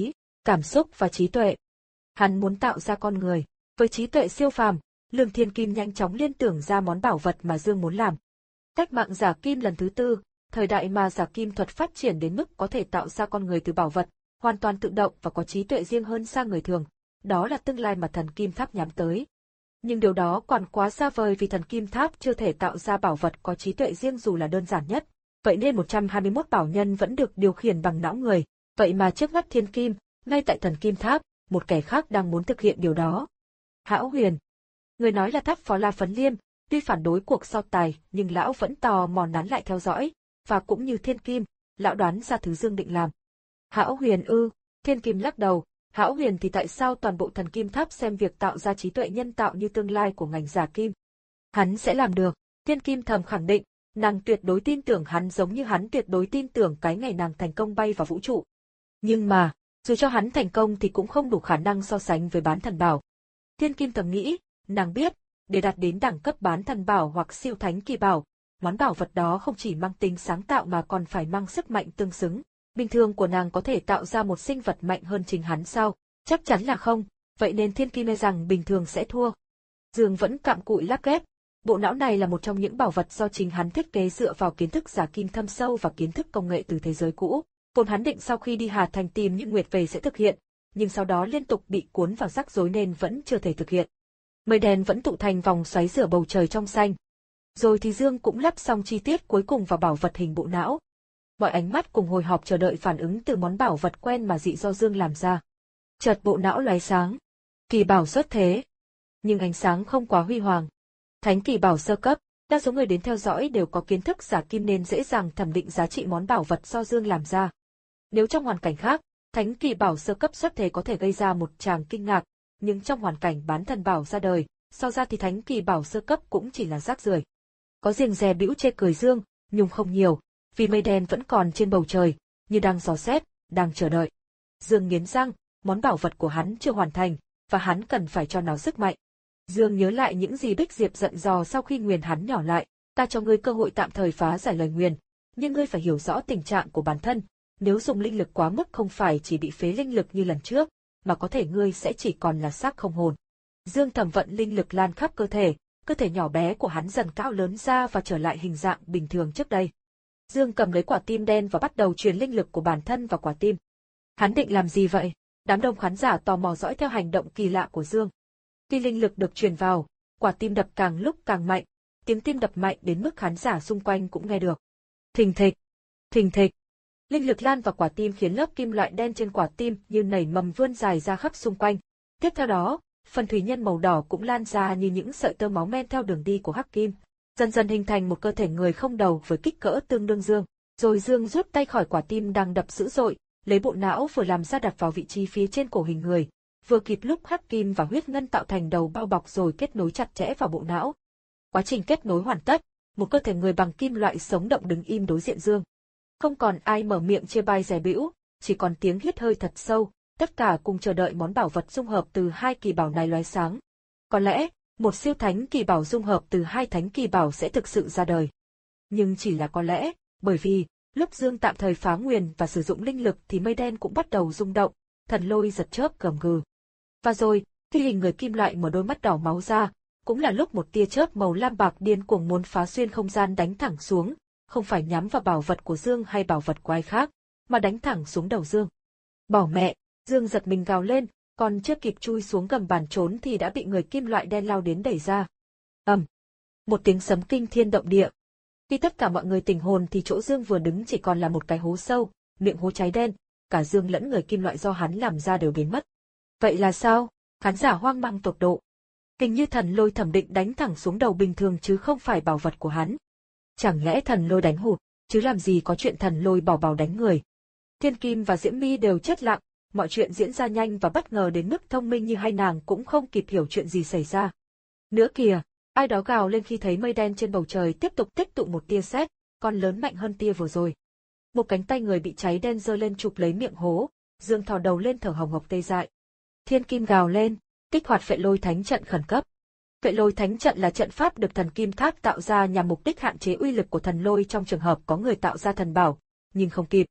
cảm xúc và trí tuệ. Hắn muốn tạo ra con người với trí tuệ siêu phàm. Lương Thiên Kim nhanh chóng liên tưởng ra món bảo vật mà Dương muốn làm. Cách mạng giả kim lần thứ tư, thời đại mà giả kim thuật phát triển đến mức có thể tạo ra con người từ bảo vật, hoàn toàn tự động và có trí tuệ riêng hơn xa người thường. Đó là tương lai mà thần kim tháp nhắm tới. Nhưng điều đó còn quá xa vời vì thần kim tháp chưa thể tạo ra bảo vật có trí tuệ riêng dù là đơn giản nhất. Vậy nên một trăm hai mươi mốt bảo nhân vẫn được điều khiển bằng não người. Vậy mà trước mắt Thiên Kim, ngay tại thần kim tháp, một kẻ khác đang muốn thực hiện điều đó. Hão Huyền. Người nói là Tháp Phó La Phấn Liêm, tuy phản đối cuộc so tài nhưng lão vẫn tò mò nán lại theo dõi, và cũng như Thiên Kim, lão đoán ra thứ Dương định làm. Hão Huyền ư? Thiên Kim lắc đầu. Hão Huyền thì tại sao toàn bộ thần kim tháp xem việc tạo ra trí tuệ nhân tạo như tương lai của ngành giả kim? Hắn sẽ làm được. Thiên Kim thầm khẳng định, nàng tuyệt đối tin tưởng hắn giống như hắn tuyệt đối tin tưởng cái ngày nàng thành công bay vào vũ trụ. Nhưng mà, dù cho hắn thành công thì cũng không đủ khả năng so sánh với bán thần bảo. Thiên Kim thầm nghĩ, nàng biết, để đạt đến đẳng cấp bán thần bảo hoặc siêu thánh kỳ bảo, món bảo vật đó không chỉ mang tính sáng tạo mà còn phải mang sức mạnh tương xứng. Bình thường của nàng có thể tạo ra một sinh vật mạnh hơn chính hắn sao? Chắc chắn là không, vậy nên Thiên Kim e rằng bình thường sẽ thua. Dương vẫn cặm cụi lắp ghép. Bộ não này là một trong những bảo vật do chính hắn thiết kế dựa vào kiến thức giả kim thâm sâu và kiến thức công nghệ từ thế giới cũ. Vốn hắn định sau khi đi Hà Thành tìm những nguyệt về sẽ thực hiện, nhưng sau đó liên tục bị cuốn vào rắc rối nên vẫn chưa thể thực hiện. Mây đen vẫn tụ thành vòng xoáy rửa bầu trời trong xanh. Rồi thì Dương cũng lắp xong chi tiết cuối cùng vào bảo vật hình bộ não. Mọi ánh mắt cùng hồi hộp chờ đợi phản ứng từ món bảo vật quen mà dị do Dương làm ra. Chợt bộ não lóe sáng. Kỳ bảo xuất thế. Nhưng ánh sáng không quá huy hoàng. Thánh kỳ bảo sơ cấp, đa số người đến theo dõi đều có kiến thức giả kim nên dễ dàng thẩm định giá trị món bảo vật do Dương làm ra. Nếu trong hoàn cảnh khác, thánh kỳ bảo sơ cấp xuất thế có thể gây ra một tràng kinh ngạc, nhưng trong hoàn cảnh bán thần bảo ra đời, so ra thì thánh kỳ bảo sơ cấp cũng chỉ là rác rưởi. Có riêng dè bĩu chê cười Dương, nhưng không nhiều, vì mây đen vẫn còn trên bầu trời, như đang dò xét, đang chờ đợi. Dương nghiến răng, món bảo vật của hắn chưa hoàn thành, và hắn cần phải cho nó sức mạnh. Dương nhớ lại những gì Bích Diệp giận dò sau khi nguyền hắn nhỏ lại, ta cho ngươi cơ hội tạm thời phá giải lời nguyền, nhưng ngươi phải hiểu rõ tình trạng của bản thân, nếu dùng linh lực quá mức không phải chỉ bị phế linh lực như lần trước, mà có thể ngươi sẽ chỉ còn là xác không hồn. Dương thẩm vận linh lực lan khắp cơ thể, cơ thể nhỏ bé của hắn dần cao lớn ra và trở lại hình dạng bình thường trước đây. Dương cầm lấy quả tim đen và bắt đầu truyền linh lực của bản thân vào quả tim. Hắn định làm gì vậy? Đám đông khán giả tò mò dõi theo hành động kỳ lạ của Dương. Khi linh lực được truyền vào, quả tim đập càng lúc càng mạnh, tiếng tim đập mạnh đến mức khán giả xung quanh cũng nghe được. Thình thịch, thình thịch. Linh lực lan vào quả tim khiến lớp kim loại đen trên quả tim như nảy mầm vươn dài ra khắp xung quanh. Tiếp theo đó, phần thủy nhân màu đỏ cũng lan ra như những sợi tơ máu men theo đường đi của hắc kim, dần dần hình thành một cơ thể người không đầu với kích cỡ tương đương Dương. Rồi Dương rút tay khỏi quả tim đang đập dữ dội, lấy bộ não vừa làm ra đặt vào vị trí phía trên cổ hình người, vừa kịp lúc hắc kim và huyết ngân tạo thành đầu bao bọc rồi kết nối chặt chẽ vào bộ não. Quá trình kết nối hoàn tất, một cơ thể người bằng kim loại sống động đứng im đối diện Dương. Không còn ai mở miệng chê bai dè bĩu, chỉ còn tiếng hít hơi thật sâu, tất cả cùng chờ đợi món bảo vật dung hợp từ hai kỳ bảo này lóe sáng. Có lẽ, một siêu thánh kỳ bảo dung hợp từ hai thánh kỳ bảo sẽ thực sự ra đời. Nhưng chỉ là có lẽ, bởi vì, lúc Dương tạm thời phá nguyền và sử dụng linh lực thì mây đen cũng bắt đầu rung động, thần lôi giật chớp gầm gừ. Và rồi, khi hình người kim loại mở đôi mắt đỏ máu ra, cũng là lúc một tia chớp màu lam bạc điên cuồng muốn phá xuyên không gian đánh thẳng xuống, không phải nhắm vào bảo vật của Dương hay bảo vật của ai khác, mà đánh thẳng xuống đầu Dương. Bỏ mẹ, Dương giật mình gào lên, còn chưa kịp chui xuống gầm bàn trốn thì đã bị người kim loại đen lao đến đẩy ra. Ầm, um, một tiếng sấm kinh thiên động địa. Khi tất cả mọi người tỉnh hồn thì chỗ Dương vừa đứng chỉ còn là một cái hố sâu, miệng hố cháy đen, cả Dương lẫn người kim loại do hắn làm ra đều biến mất. Vậy là sao? Khán giả hoang mang tột độ. Hình như thần lôi thẩm định đánh thẳng xuống đầu bình thường chứ không phải bảo vật của hắn. Chẳng lẽ thần lôi đánh hụt, chứ làm gì có chuyện thần lôi bảo bảo đánh người. Thiên Kim và Diễm My đều chết lặng, mọi chuyện diễn ra nhanh và bất ngờ đến mức thông minh như hai nàng cũng không kịp hiểu chuyện gì xảy ra. Nữa kìa, ai đó gào lên khi thấy mây đen trên bầu trời tiếp tục tích tụ một tia sét, còn lớn mạnh hơn tia vừa rồi. Một cánh tay người bị cháy đen giơ lên chụp lấy miệng hố, Dương thò đầu lên thở hồng hộc tê dại. Thiên Kim gào lên, kích hoạt Phệ Lôi Thánh trận khẩn cấp. Phệ Lôi Thánh trận là trận pháp được thần Kim Tháp tạo ra nhằm mục đích hạn chế uy lực của thần lôi trong trường hợp có người tạo ra thần bảo, nhưng không kịp.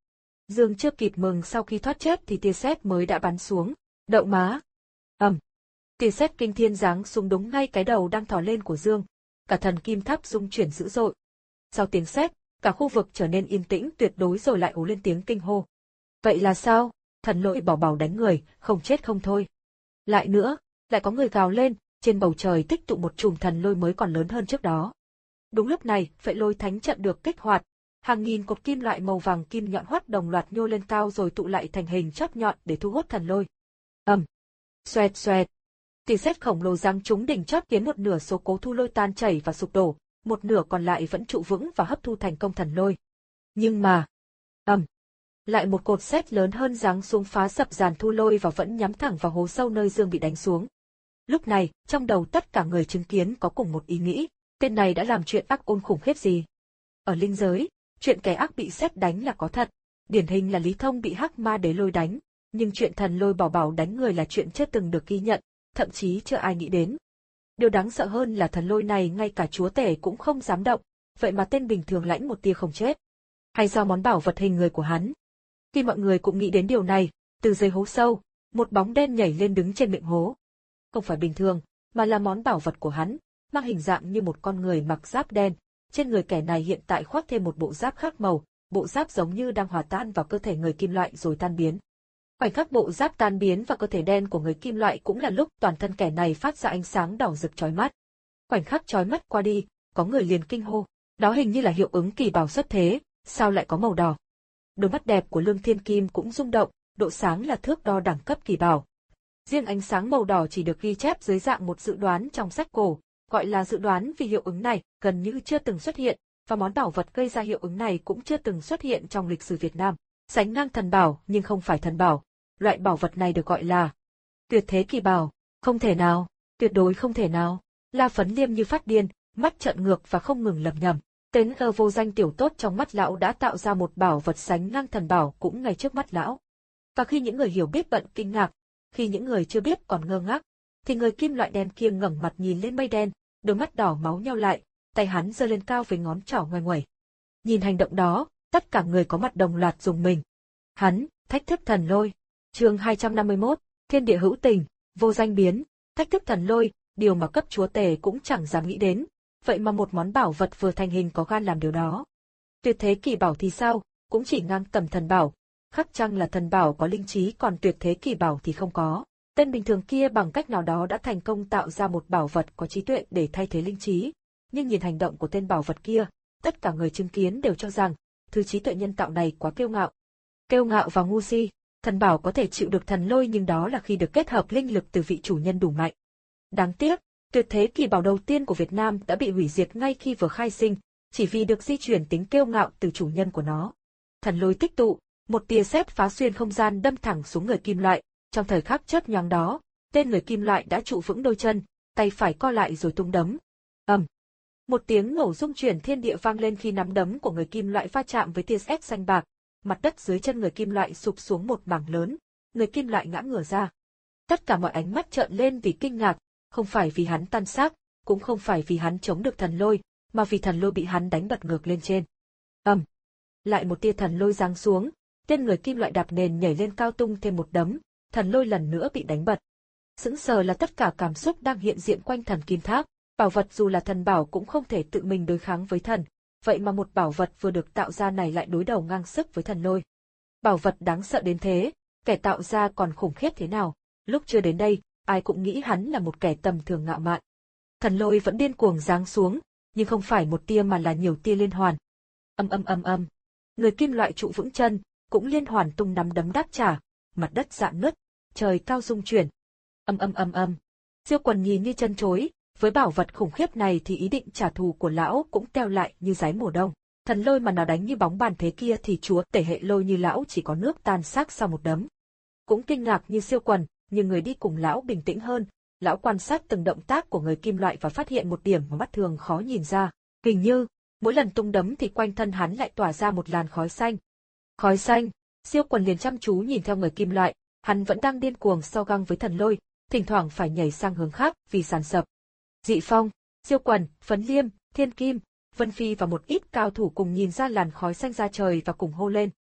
Dương chưa kịp mừng sau khi thoát chết thì tia sét mới đã bắn xuống. Đậu má! Ầm! Tia sét kinh thiên giáng xuống đúng ngay cái đầu đang thò lên của Dương. Cả thần kim tháp rung chuyển dữ dội. Sau tiếng sét, cả khu vực trở nên yên tĩnh tuyệt đối rồi lại ú lên tiếng kinh hô. Vậy là sao? Thần lôi bảo bảo đánh người, không chết không thôi. Lại nữa, lại có người gào lên, trên bầu trời tích tụ một chùm thần lôi mới còn lớn hơn trước đó. Đúng lúc này, Phệ Lôi Thánh trận được kích hoạt, hàng nghìn cột kim loại màu vàng kim nhọn hoắt đồng loạt nhô lên cao rồi tụ lại thành hình chóp nhọn để thu hút thần lôi. Ầm, xoẹt xoẹt. Tia sét khổng lồ giáng trúng đỉnh chóp khiến một nửa số cố thu lôi tan chảy và sụp đổ, một nửa còn lại vẫn trụ vững và hấp thu thành công thần lôi. Nhưng mà, ầm, lại một cột sét lớn hơn giáng xuống phá sập giàn thu lôi và vẫn nhắm thẳng vào hố sâu nơi Dương bị đánh xuống. Lúc này, trong đầu tất cả người chứng kiến có cùng một ý nghĩ, tên này đã làm chuyện ác ôn khủng khiếp gì? Ở linh giới, chuyện kẻ ác bị sét đánh là có thật, điển hình là Lý Thông bị hắc ma đế lôi đánh, nhưng chuyện thần lôi bảo bảo đánh người là chuyện chưa từng được ghi nhận, thậm chí chưa ai nghĩ đến. Điều đáng sợ hơn là thần lôi này ngay cả chúa tể cũng không dám động, vậy mà tên bình thường lãnh một tia không chết. Hay do món bảo vật hình người của hắn? Khi mọi người cũng nghĩ đến điều này, từ dưới hố sâu, một bóng đen nhảy lên đứng trên miệng hố. Không phải bình thường, mà là món bảo vật của hắn, mang hình dạng như một con người mặc giáp đen. Trên người kẻ này hiện tại khoác thêm một bộ giáp khác màu, bộ giáp giống như đang hòa tan vào cơ thể người kim loại rồi tan biến. Khoảnh khắc bộ giáp tan biến vào cơ thể đen của người kim loại cũng là lúc toàn thân kẻ này phát ra ánh sáng đỏ rực chói mắt. Khoảnh khắc chói mắt qua đi, có người liền kinh hô, đó hình như là hiệu ứng kỳ bảo xuất thế, sao lại có màu đỏ? Đôi mắt đẹp của Lương Thiên Kim cũng rung động, độ sáng là thước đo đẳng cấp kỳ bảo. Riêng ánh sáng màu đỏ chỉ được ghi chép dưới dạng một dự đoán trong sách cổ, gọi là dự đoán vì hiệu ứng này gần như chưa từng xuất hiện, và món bảo vật gây ra hiệu ứng này cũng chưa từng xuất hiện trong lịch sử Việt Nam. Sánh ngang thần bảo nhưng không phải thần bảo, loại bảo vật này được gọi là tuyệt thế kỳ bảo. Không thể nào, tuyệt đối không thể nào. La Phấn Liêm như phát điên, mắt trợn ngược và không ngừng lẩm nhẩm. Tên gơ vô danh tiểu tốt trong mắt lão đã tạo ra một bảo vật sánh ngang thần bảo cũng ngay trước mắt lão. Và khi những người hiểu biết bận kinh ngạc, khi những người chưa biết còn ngơ ngác, thì người kim loại đen kia ngẩng mặt nhìn lên mây đen, đôi mắt đỏ máu nheo lại, tay hắn giơ lên cao với ngón trỏ ngoằn ngoẩy. Nhìn hành động đó, tất cả người có mặt đồng loạt rùng mình. Hắn, thách thức thần lôi. Chương hai trăm năm mươi mốt, Thiên địa hữu tình, vô danh biến, thách thức thần lôi, điều mà cấp chúa tể cũng chẳng dám nghĩ đến, vậy mà một món bảo vật vừa thành hình có gan làm điều đó. Tuyệt thế kỳ bảo thì sao, cũng chỉ ngang tầm thần bảo, khắc chăng là thần bảo có linh trí còn tuyệt thế kỳ bảo thì không có. Tên bình thường kia bằng cách nào đó đã thành công tạo ra một bảo vật có trí tuệ để thay thế linh trí, nhưng nhìn hành động của tên bảo vật kia, tất cả người chứng kiến đều cho rằng, thứ trí tuệ nhân tạo này quá kiêu ngạo. Kiêu ngạo và ngu si, thần bảo có thể chịu được thần lôi nhưng đó là khi được kết hợp linh lực từ vị chủ nhân đủ mạnh. Đáng tiếc, tuyệt thế kỳ bảo đầu tiên của Việt Nam đã bị hủy diệt ngay khi vừa khai sinh, chỉ vì được di chuyển tính kiêu ngạo từ chủ nhân của nó. Thần lôi tích tụ, một tia sét phá xuyên không gian đâm thẳng xuống người kim loại, trong thời khắc chớp nhoáng đó, tên người kim loại đã trụ vững đôi chân, tay phải co lại rồi tung đấm. Ầm. Một tiếng nổ rung chuyển thiên địa vang lên khi nắm đấm của người kim loại va chạm với tia sét xanh bạc, mặt đất dưới chân người kim loại sụp xuống một mảng lớn, người kim loại ngã ngửa ra. Tất cả mọi ánh mắt trợn lên vì kinh ngạc, không phải vì hắn tan xác, cũng không phải vì hắn chống được thần lôi, mà vì thần lôi bị hắn đánh bật ngược lên trên. Ầm. Lại một tia thần lôi giáng xuống, tên người kim loại đạp nền nhảy lên cao tung thêm một đấm, thần lôi lần nữa bị đánh bật. Sững sờ là tất cả cảm xúc đang hiện diện quanh thần kim tháp, bảo vật dù là thần bảo cũng không thể tự mình đối kháng với thần, vậy mà một bảo vật vừa được tạo ra này lại đối đầu ngang sức với thần lôi. Bảo vật đáng sợ đến thế, kẻ tạo ra còn khủng khiếp thế nào, lúc chưa đến đây, ai cũng nghĩ hắn là một kẻ tầm thường ngạo mạn. Thần lôi vẫn điên cuồng giáng xuống, nhưng không phải một tia mà là nhiều tia liên hoàn. Âm âm âm âm, người kim loại trụ vững chân, cũng liên hoàn tung nắm đấm đáp trả, mặt đất rạn nứt, trời cao rung chuyển. Âm âm âm âm. Diêu Quần nhìn như chân chối, với bảo vật khủng khiếp này thì ý định trả thù của lão cũng teo lại như giấy mùa đông. Thần lôi mà nào đánh như bóng bàn thế kia thì chúa tể hệ lôi như lão chỉ có nước tan xác sau một đấm. Cũng kinh ngạc như Diêu Quần, nhưng người đi cùng lão bình tĩnh hơn, lão quan sát từng động tác của người kim loại và phát hiện một điểm mà mắt thường khó nhìn ra, hình như mỗi lần tung đấm thì quanh thân hắn lại tỏa ra một làn khói xanh. Khói xanh. Diêu Quần liền chăm chú nhìn theo người kim loại, hắn vẫn đang điên cuồng so găng với thần lôi, thỉnh thoảng phải nhảy sang hướng khác vì sàn sập. Dị Phong, Diêu Quần, Phấn Liêm, Thiên Kim, Vân Phi và một ít cao thủ cùng nhìn ra làn khói xanh ra trời và cùng hô lên.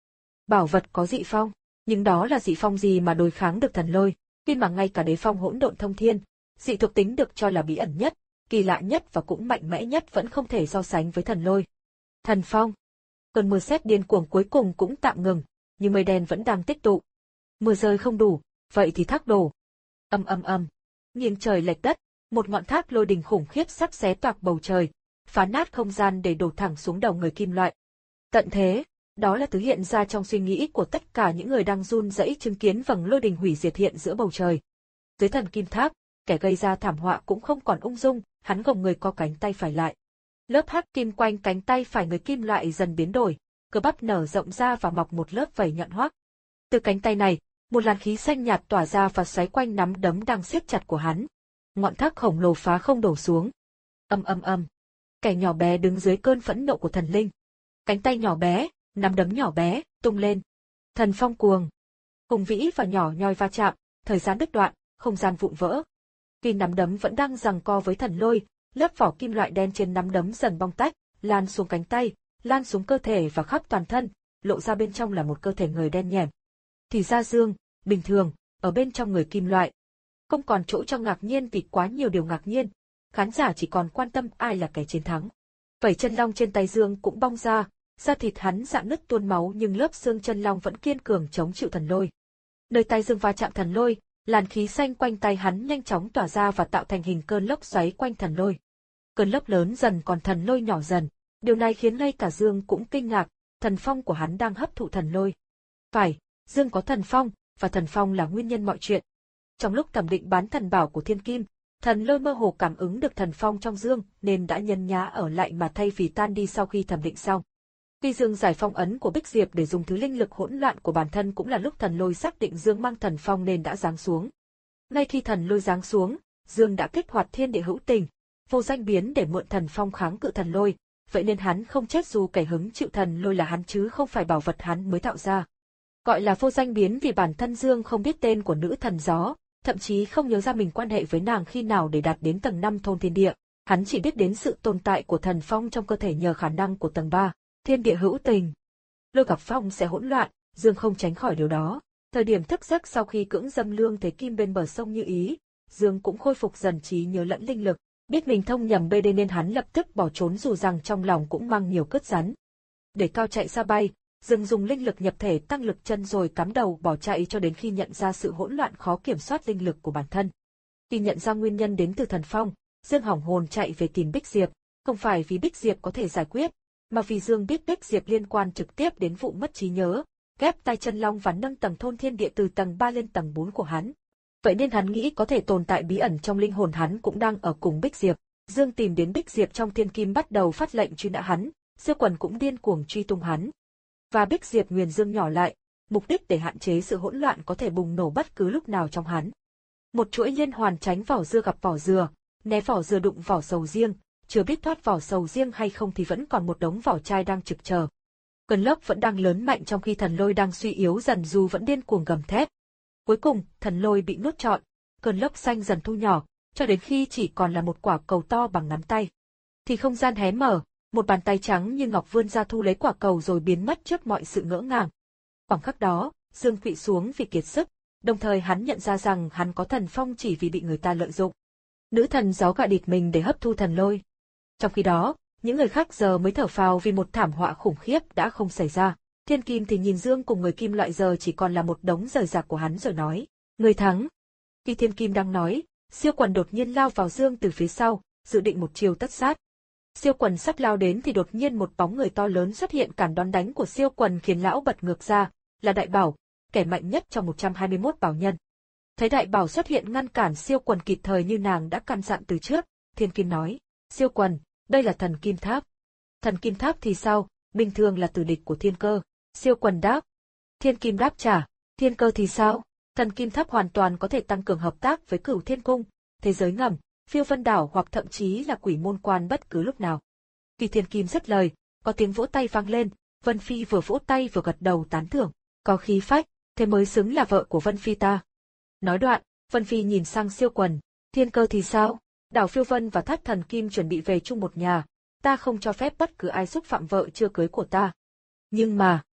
Bảo vật có dị phong, nhưng đó là dị phong gì mà đối kháng được thần lôi, khi mà ngay cả đế phong hỗn độn thông thiên, dị thuộc tính được cho là bí ẩn nhất, kỳ lạ nhất và cũng mạnh mẽ nhất vẫn không thể so sánh với thần lôi. Thần phong. Cơn mưa sét điên cuồng cuối cùng cũng tạm ngừng, nhưng mây đen vẫn đang tích tụ. Mưa rơi không đủ, vậy thì thác đổ. Ầm ầm ầm, nghiêng trời lệch đất, một ngọn thác lôi đình khủng khiếp sắp xé toạc bầu trời, phá nát không gian để đổ thẳng xuống đầu người kim loại. Tận thế, đó là thứ hiện ra trong suy nghĩ của tất cả những người đang run rẩy chứng kiến vầng lôi đình hủy diệt hiện giữa bầu trời. Dưới thần kim tháp, kẻ gây ra thảm họa cũng không còn ung dung, hắn gồng người co cánh tay phải lại. Lớp hắc kim quanh cánh tay phải người kim loại dần biến đổi, cơ bắp nở rộng ra và mọc một lớp vảy nhọn hoắt. Từ cánh tay này, một làn khí xanh nhạt tỏa ra và xoáy quanh nắm đấm đang siết chặt của hắn. Ngọn thác khổng lồ phá không đổ xuống. Ầm ầm ầm. Kẻ nhỏ bé đứng dưới cơn phẫn nộ của thần linh. Cánh tay nhỏ bé, nắm đấm nhỏ bé, tung lên. Thần phong cuồng. Hùng vĩ và nhỏ nhoi va chạm, thời gian đứt đoạn, không gian vụn vỡ. Khi nắm đấm vẫn đang giằng co với thần lôi, lớp vỏ kim loại đen trên nắm đấm dần bong tách, lan xuống cánh tay, lan xuống cơ thể và khắp toàn thân, lộ ra bên trong là một cơ thể người đen nhẻm. Thì ra Dương, bình thường, ở bên trong người kim loại. Không còn chỗ cho ngạc nhiên vì quá nhiều điều ngạc nhiên, khán giả chỉ còn quan tâm ai là kẻ chiến thắng. Vảy chân long trên tay Dương cũng bong ra, da thịt hắn rạn nứt tuôn máu nhưng lớp xương chân long vẫn kiên cường chống chịu thần lôi. Nơi tay Dương va chạm thần lôi, làn khí xanh quanh tay hắn nhanh chóng tỏa ra và tạo thành hình cơn lốc xoáy quanh thần lôi. Cơn lốc lớn dần còn thần lôi nhỏ dần, điều này khiến ngay cả Dương cũng kinh ngạc, thần phong của hắn đang hấp thụ thần lôi. Phải, Dương có thần phong, và thần phong là nguyên nhân mọi chuyện. Trong lúc thẩm định bán thần bảo của Thiên Kim, thần lôi mơ hồ cảm ứng được thần phong trong Dương nên đã nhân nhá ở lại mà thay vì tan đi sau khi thẩm định xong. Khi Dương giải phong ấn của Bích Diệp để dùng thứ linh lực hỗn loạn của bản thân cũng là lúc thần lôi xác định Dương mang thần phong nên đã giáng xuống. Ngay khi thần lôi giáng xuống, Dương đã kích hoạt thiên địa hữu tình, vô danh biến để mượn thần phong kháng cự thần lôi, vậy nên hắn không chết dù kẻ hứng chịu thần lôi là hắn chứ không phải bảo vật hắn mới tạo ra. Gọi là vô danh biến vì bản thân Dương không biết tên của nữ thần gió, thậm chí không nhớ ra mình quan hệ với nàng khi nào để đạt đến tầng năm thôn thiên địa, hắn chỉ biết đến sự tồn tại của thần phong trong cơ thể nhờ khả năng của tầng ba, thiên địa hữu tình. Lôi gặp phong sẽ hỗn loạn, Dương không tránh khỏi điều đó. Thời điểm thức giấc sau khi cưỡng dâm Lương Thế Kim bên bờ sông Như Ý, Dương cũng khôi phục dần trí nhớ lẫn linh lực, biết mình thông nhầm bê đê nên hắn lập tức bỏ trốn dù rằng trong lòng cũng mang nhiều cất rắn. Để cao chạy xa bay, Dương dùng linh lực nhập thể tăng lực chân rồi cắm đầu bỏ chạy cho đến khi nhận ra sự hỗn loạn khó kiểm soát linh lực của bản thân. Khi nhận ra nguyên nhân đến từ thần phong, Dương hỏng hồn chạy về tìm Bích Diệp, không phải vì Bích Diệp có thể giải quyết, mà vì Dương biết Bích Diệp liên quan trực tiếp đến vụ mất trí nhớ, ghép tay chân long và nâng tầng thôn thiên địa từ tầng ba lên tầng bốn của hắn. Vậy nên hắn nghĩ có thể tồn tại bí ẩn trong linh hồn hắn cũng đang ở cùng Bích Diệp. Dương tìm đến Bích Diệp trong Thiên Kim bắt đầu phát lệnh truy nã hắn, Siêu Quần cũng điên cuồng truy tung hắn. Và Bích Diệp nguyền Dương nhỏ lại, mục đích để hạn chế sự hỗn loạn có thể bùng nổ bất cứ lúc nào trong hắn. Một chuỗi liên hoàn tránh vỏ dưa gặp vỏ dừa, né vỏ dừa đụng vỏ sầu riêng, chưa biết thoát vỏ sầu riêng hay không thì vẫn còn một đống vỏ chai đang trực chờ. Cơn lốc vẫn đang lớn mạnh trong khi thần lôi đang suy yếu dần dù vẫn điên cuồng gầm thét. Cuối cùng, thần lôi bị nuốt trọn, cơn lốc xanh dần thu nhỏ, cho đến khi chỉ còn là một quả cầu to bằng nắm tay. Thì không gian hé mở, một bàn tay trắng như ngọc vươn ra thu lấy quả cầu rồi biến mất trước mọi sự ngỡ ngàng. Khoảng khắc đó, Dương quỵ xuống vì kiệt sức, đồng thời hắn nhận ra rằng hắn có thần phong chỉ vì bị người ta lợi dụng. Nữ thần gió gạ địt mình để hấp thu thần lôi. Trong khi đó, những người khác giờ mới thở phào vì một thảm họa khủng khiếp đã không xảy ra. Thiên Kim thì nhìn Dương cùng người kim loại giờ chỉ còn là một đống rời rạc của hắn rồi nói, người thắng. Khi Thiên Kim đang nói, Siêu Quần đột nhiên lao vào Dương từ phía sau, dự định một chiều tất sát. Siêu Quần sắp lao đến thì đột nhiên một bóng người to lớn xuất hiện cản đón đánh của Siêu Quần khiến lão bật ngược ra, là Đại Bảo, kẻ mạnh nhất trong một trăm hai mươi mốt bảo nhân. Thấy Đại Bảo xuất hiện ngăn cản Siêu Quần kịp thời như nàng đã căn dặn từ trước, Thiên Kim nói, Siêu Quần, đây là thần kim tháp. Thần kim tháp thì sao, bình thường là tử địch của Thiên Cơ. Siêu Quần đáp. Thiên Kim đáp trả, Thiên Cơ thì sao? Thần kim tháp hoàn toàn có thể tăng cường hợp tác với Cửu Thiên Cung, thế giới ngầm, Phiêu Vân Đảo hoặc thậm chí là Quỷ Môn Quan bất cứ lúc nào. Khi Thiên Kim dứt lời, có tiếng vỗ tay vang lên, Vân Phi vừa vỗ tay vừa gật đầu tán thưởng, có khí phách, thế mới xứng là vợ của Vân Phi ta. Nói đoạn, Vân Phi nhìn sang Siêu Quần, Thiên Cơ thì sao? Đảo Phiêu Vân và Thất Thần Kim chuẩn bị về chung một nhà, ta không cho phép bất cứ ai xúc phạm vợ chưa cưới của ta. Nhưng mà,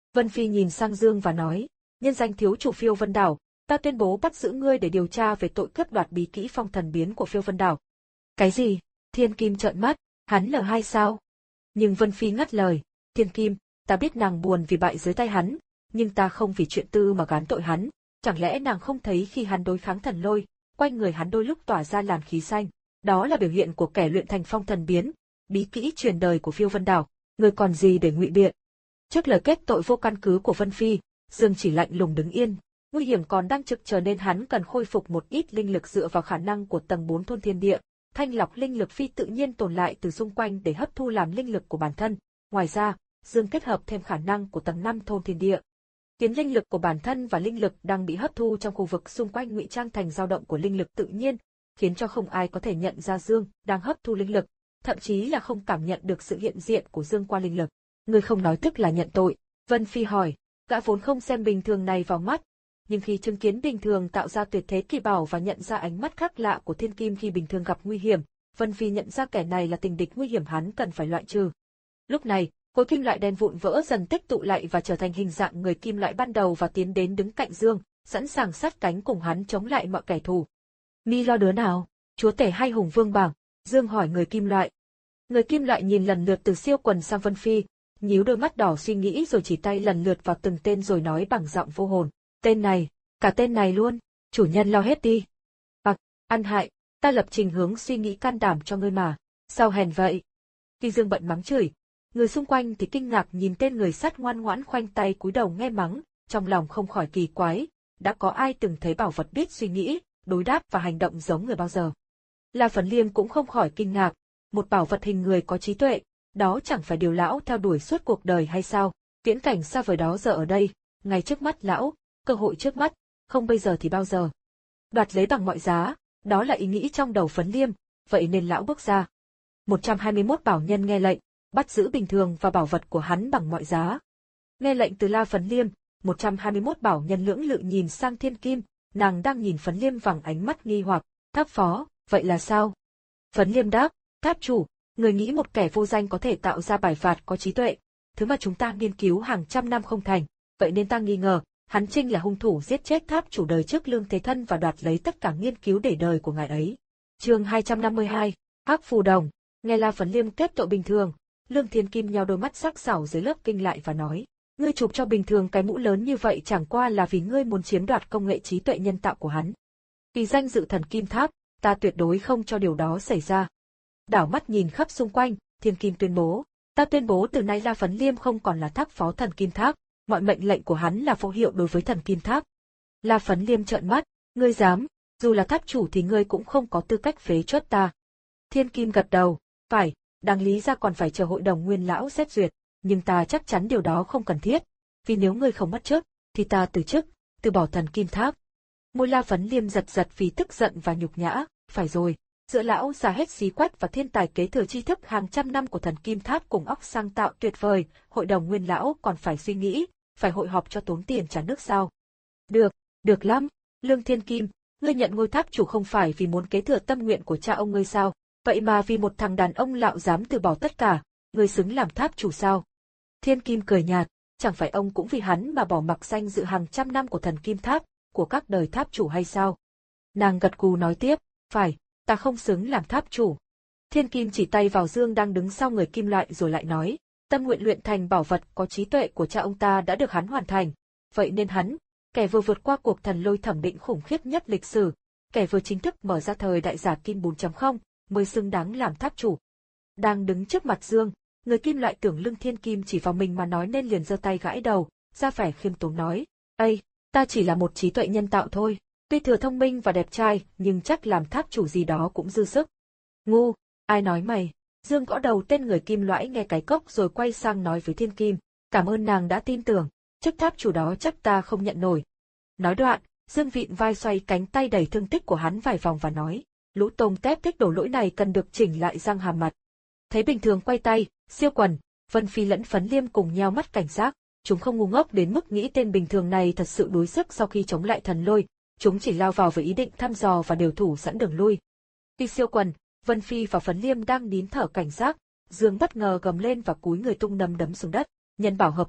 Vân Phi nhìn sang Dương và nói, nhân danh thiếu chủ Phiêu Vân Đảo, ta tuyên bố bắt giữ ngươi để điều tra về tội cướp đoạt bí kỹ phong thần biến của Phiêu Vân Đảo. Cái gì? Thiên Kim trợn mắt, hắn lờ hai sao? Nhưng Vân Phi ngắt lời, Thiên Kim, ta biết nàng buồn vì bại dưới tay hắn, nhưng ta không vì chuyện tư mà gán tội hắn. Chẳng lẽ nàng không thấy khi hắn đối kháng thần lôi, quanh người hắn đôi lúc tỏa ra làn khí xanh, đó là biểu hiện của kẻ luyện thành phong thần biến, bí kỹ truyền đời của Phiêu Vân Đảo, ngươi còn gì để ngụy biện? Trước lời kết tội vô căn cứ của Vân Phi, Dương chỉ lạnh lùng đứng yên, nguy hiểm còn đang trực chờ nên hắn cần khôi phục một ít linh lực dựa vào khả năng của tầng bốn thôn thiên địa, thanh lọc linh lực phi tự nhiên tồn lại từ xung quanh để hấp thu làm linh lực của bản thân. Ngoài ra, Dương kết hợp thêm khả năng của tầng năm thôn thiên địa, khiến linh lực của bản thân và linh lực đang bị hấp thu trong khu vực xung quanh ngụy trang thành dao động của linh lực tự nhiên, khiến cho không ai có thể nhận ra Dương đang hấp thu linh lực, thậm chí là không cảm nhận được sự hiện diện của Dương qua linh lực. Ngươi không nói tức là nhận tội? Vân Phi hỏi. Gã vốn không xem bình thường này vào mắt, nhưng khi chứng kiến bình thường tạo ra tuyệt thế kỳ bảo và nhận ra ánh mắt khác lạ của Thiên Kim khi bình thường gặp nguy hiểm, Vân Phi nhận ra kẻ này là tình địch nguy hiểm hắn cần phải loại trừ. Lúc này, khối kim loại đen vụn vỡ dần tích tụ lại và trở thành hình dạng người kim loại ban đầu và tiến đến đứng cạnh Dương, sẵn sàng sát cánh cùng hắn chống lại mọi kẻ thù. Mi lo đứa nào? Chúa tể hay Hùng Vương bảng? Dương hỏi người kim loại. Người kim loại nhìn lần lượt từ Siêu Quần sang Vân Phi, nhíu đôi mắt đỏ suy nghĩ rồi chỉ tay lần lượt vào từng tên rồi nói bằng giọng vô hồn. Tên này, cả tên này luôn, chủ nhân lo hết đi. Bạc, ăn hại, ta lập trình hướng suy nghĩ can đảm cho ngươi mà, sao hèn vậy? Khi Dương bận mắng chửi, người xung quanh thì kinh ngạc nhìn tên người sắt ngoan ngoãn khoanh tay cúi đầu nghe mắng, trong lòng không khỏi kỳ quái, đã có ai từng thấy bảo vật biết suy nghĩ, đối đáp và hành động giống người bao giờ? La Phấn Liêm cũng không khỏi kinh ngạc, một bảo vật hình người có trí tuệ, đó chẳng phải điều lão theo đuổi suốt cuộc đời hay sao? Viễn cảnh xa vời đó giờ ở đây, ngay trước mắt lão, cơ hội trước mắt, không bây giờ thì bao giờ? Đoạt lấy bằng mọi giá, đó là ý nghĩ trong đầu Phấn Liêm, vậy nên lão bước ra. một trăm hai mươi mốt bảo nhân nghe lệnh, bắt giữ bình thường và bảo vật của hắn bằng mọi giá. Nghe lệnh từ La Phấn Liêm, một trăm hai mươi mốt bảo nhân lưỡng lự nhìn sang Thiên Kim, nàng đang nhìn Phấn Liêm bằng ánh mắt nghi hoặc, tháp phó, vậy là sao? Phấn Liêm đáp, tháp chủ, người nghĩ một kẻ vô danh có thể tạo ra bài phạt có trí tuệ, thứ mà chúng ta nghiên cứu hàng trăm năm không thành, vậy nên ta nghi ngờ, hắn Trinh là hung thủ giết chết tháp chủ đời trước Lương Thế Thân và đoạt lấy tất cả nghiên cứu để đời của ngài ấy. Chương hai trăm năm mươi hai, Hắc Phù Đồng. Nghe La Phấn Liêm kết tội bình thường, Lương Thiên Kim nheo đôi mắt sắc sảo dưới lớp kinh lại và nói, ngươi chụp cho bình thường cái mũ lớn như vậy chẳng qua là vì ngươi muốn chiếm đoạt công nghệ trí tuệ nhân tạo của hắn. Vì danh dự thần kim tháp, ta tuyệt đối không cho điều đó xảy ra. Đảo mắt nhìn khắp xung quanh, Thiên Kim tuyên bố, ta tuyên bố từ nay La Phấn Liêm không còn là tháp phó thần kim tháp, mọi mệnh lệnh của hắn là vô hiệu đối với thần kim tháp. La Phấn Liêm trợn mắt, ngươi dám, dù là tháp chủ thì ngươi cũng không có tư cách phế truất ta. Thiên Kim gật đầu, phải, đáng lý ra còn phải chờ hội đồng nguyên lão xét duyệt, nhưng ta chắc chắn điều đó không cần thiết, vì nếu ngươi không mất chức, thì ta từ chức, từ bỏ thần kim tháp. Môi La Phấn Liêm giật giật vì tức giận và nhục nhã, phải rồi, giữa lão già hết xí quách và thiên tài kế thừa tri thức hàng trăm năm của thần kim tháp cùng óc sang tạo tuyệt vời, hội đồng nguyên lão còn phải suy nghĩ, phải hội họp cho tốn tiền trả nước sao? Được, được lắm, Lương Thiên Kim, ngươi nhận ngôi tháp chủ không phải vì muốn kế thừa tâm nguyện của cha ông ngươi sao? Vậy mà vì một thằng đàn ông lạo dám từ bỏ tất cả, ngươi xứng làm tháp chủ sao? Thiên Kim cười nhạt, chẳng phải ông cũng vì hắn mà bỏ mặc danh dự hàng trăm năm của thần kim tháp, của các đời tháp chủ hay sao? Nàng gật gù nói tiếp, phải, ta không xứng làm tháp chủ. Thiên Kim chỉ tay vào Dương đang đứng sau người kim loại rồi lại nói, tâm nguyện luyện thành bảo vật có trí tuệ của cha ông ta đã được hắn hoàn thành, vậy nên hắn, kẻ vừa vượt qua cuộc thần lôi thẩm định khủng khiếp nhất lịch sử, kẻ vừa chính thức mở ra thời đại giả kim bốn chấm không, mới xứng đáng làm tháp chủ. Đang đứng trước mặt Dương, người kim loại tưởng Lương Thiên Kim chỉ vào mình mà nói nên liền giơ tay gãi đầu, ra vẻ khiêm tốn nói, ây, ta chỉ là một trí tuệ nhân tạo thôi, tuy thừa thông minh và đẹp trai nhưng chắc làm tháp chủ gì đó cũng dư sức. Ngu, ai nói mày? Dương gõ đầu tên người kim loại nghe cái cốc rồi quay sang nói với Thiên Kim, cảm ơn nàng đã tin tưởng, chức tháp chủ đó chắc ta không nhận nổi. Nói đoạn, Dương vịn vai xoay cánh tay đẩy thương tích của hắn vài vòng và nói, lũ tôm tép thích đổ lỗi này cần được chỉnh lại răng hàm mặt. Thấy bình thường quay tay, Siêu Quần, Vân Phi lẫn Phấn Liêm cùng nheo mắt cảnh giác, chúng không ngu ngốc đến mức nghĩ tên bình thường này thật sự đuối sức sau khi chống lại thần lôi, chúng chỉ lao vào với ý định thăm dò và điều thủ sẵn đường lui. Khi Siêu Quần, Vân Phi và Phấn Liêm đang nín thở cảnh giác, Dương bất ngờ gầm lên và cúi người tung nắm đấm xuống đất, nhân bảo hợp nhất,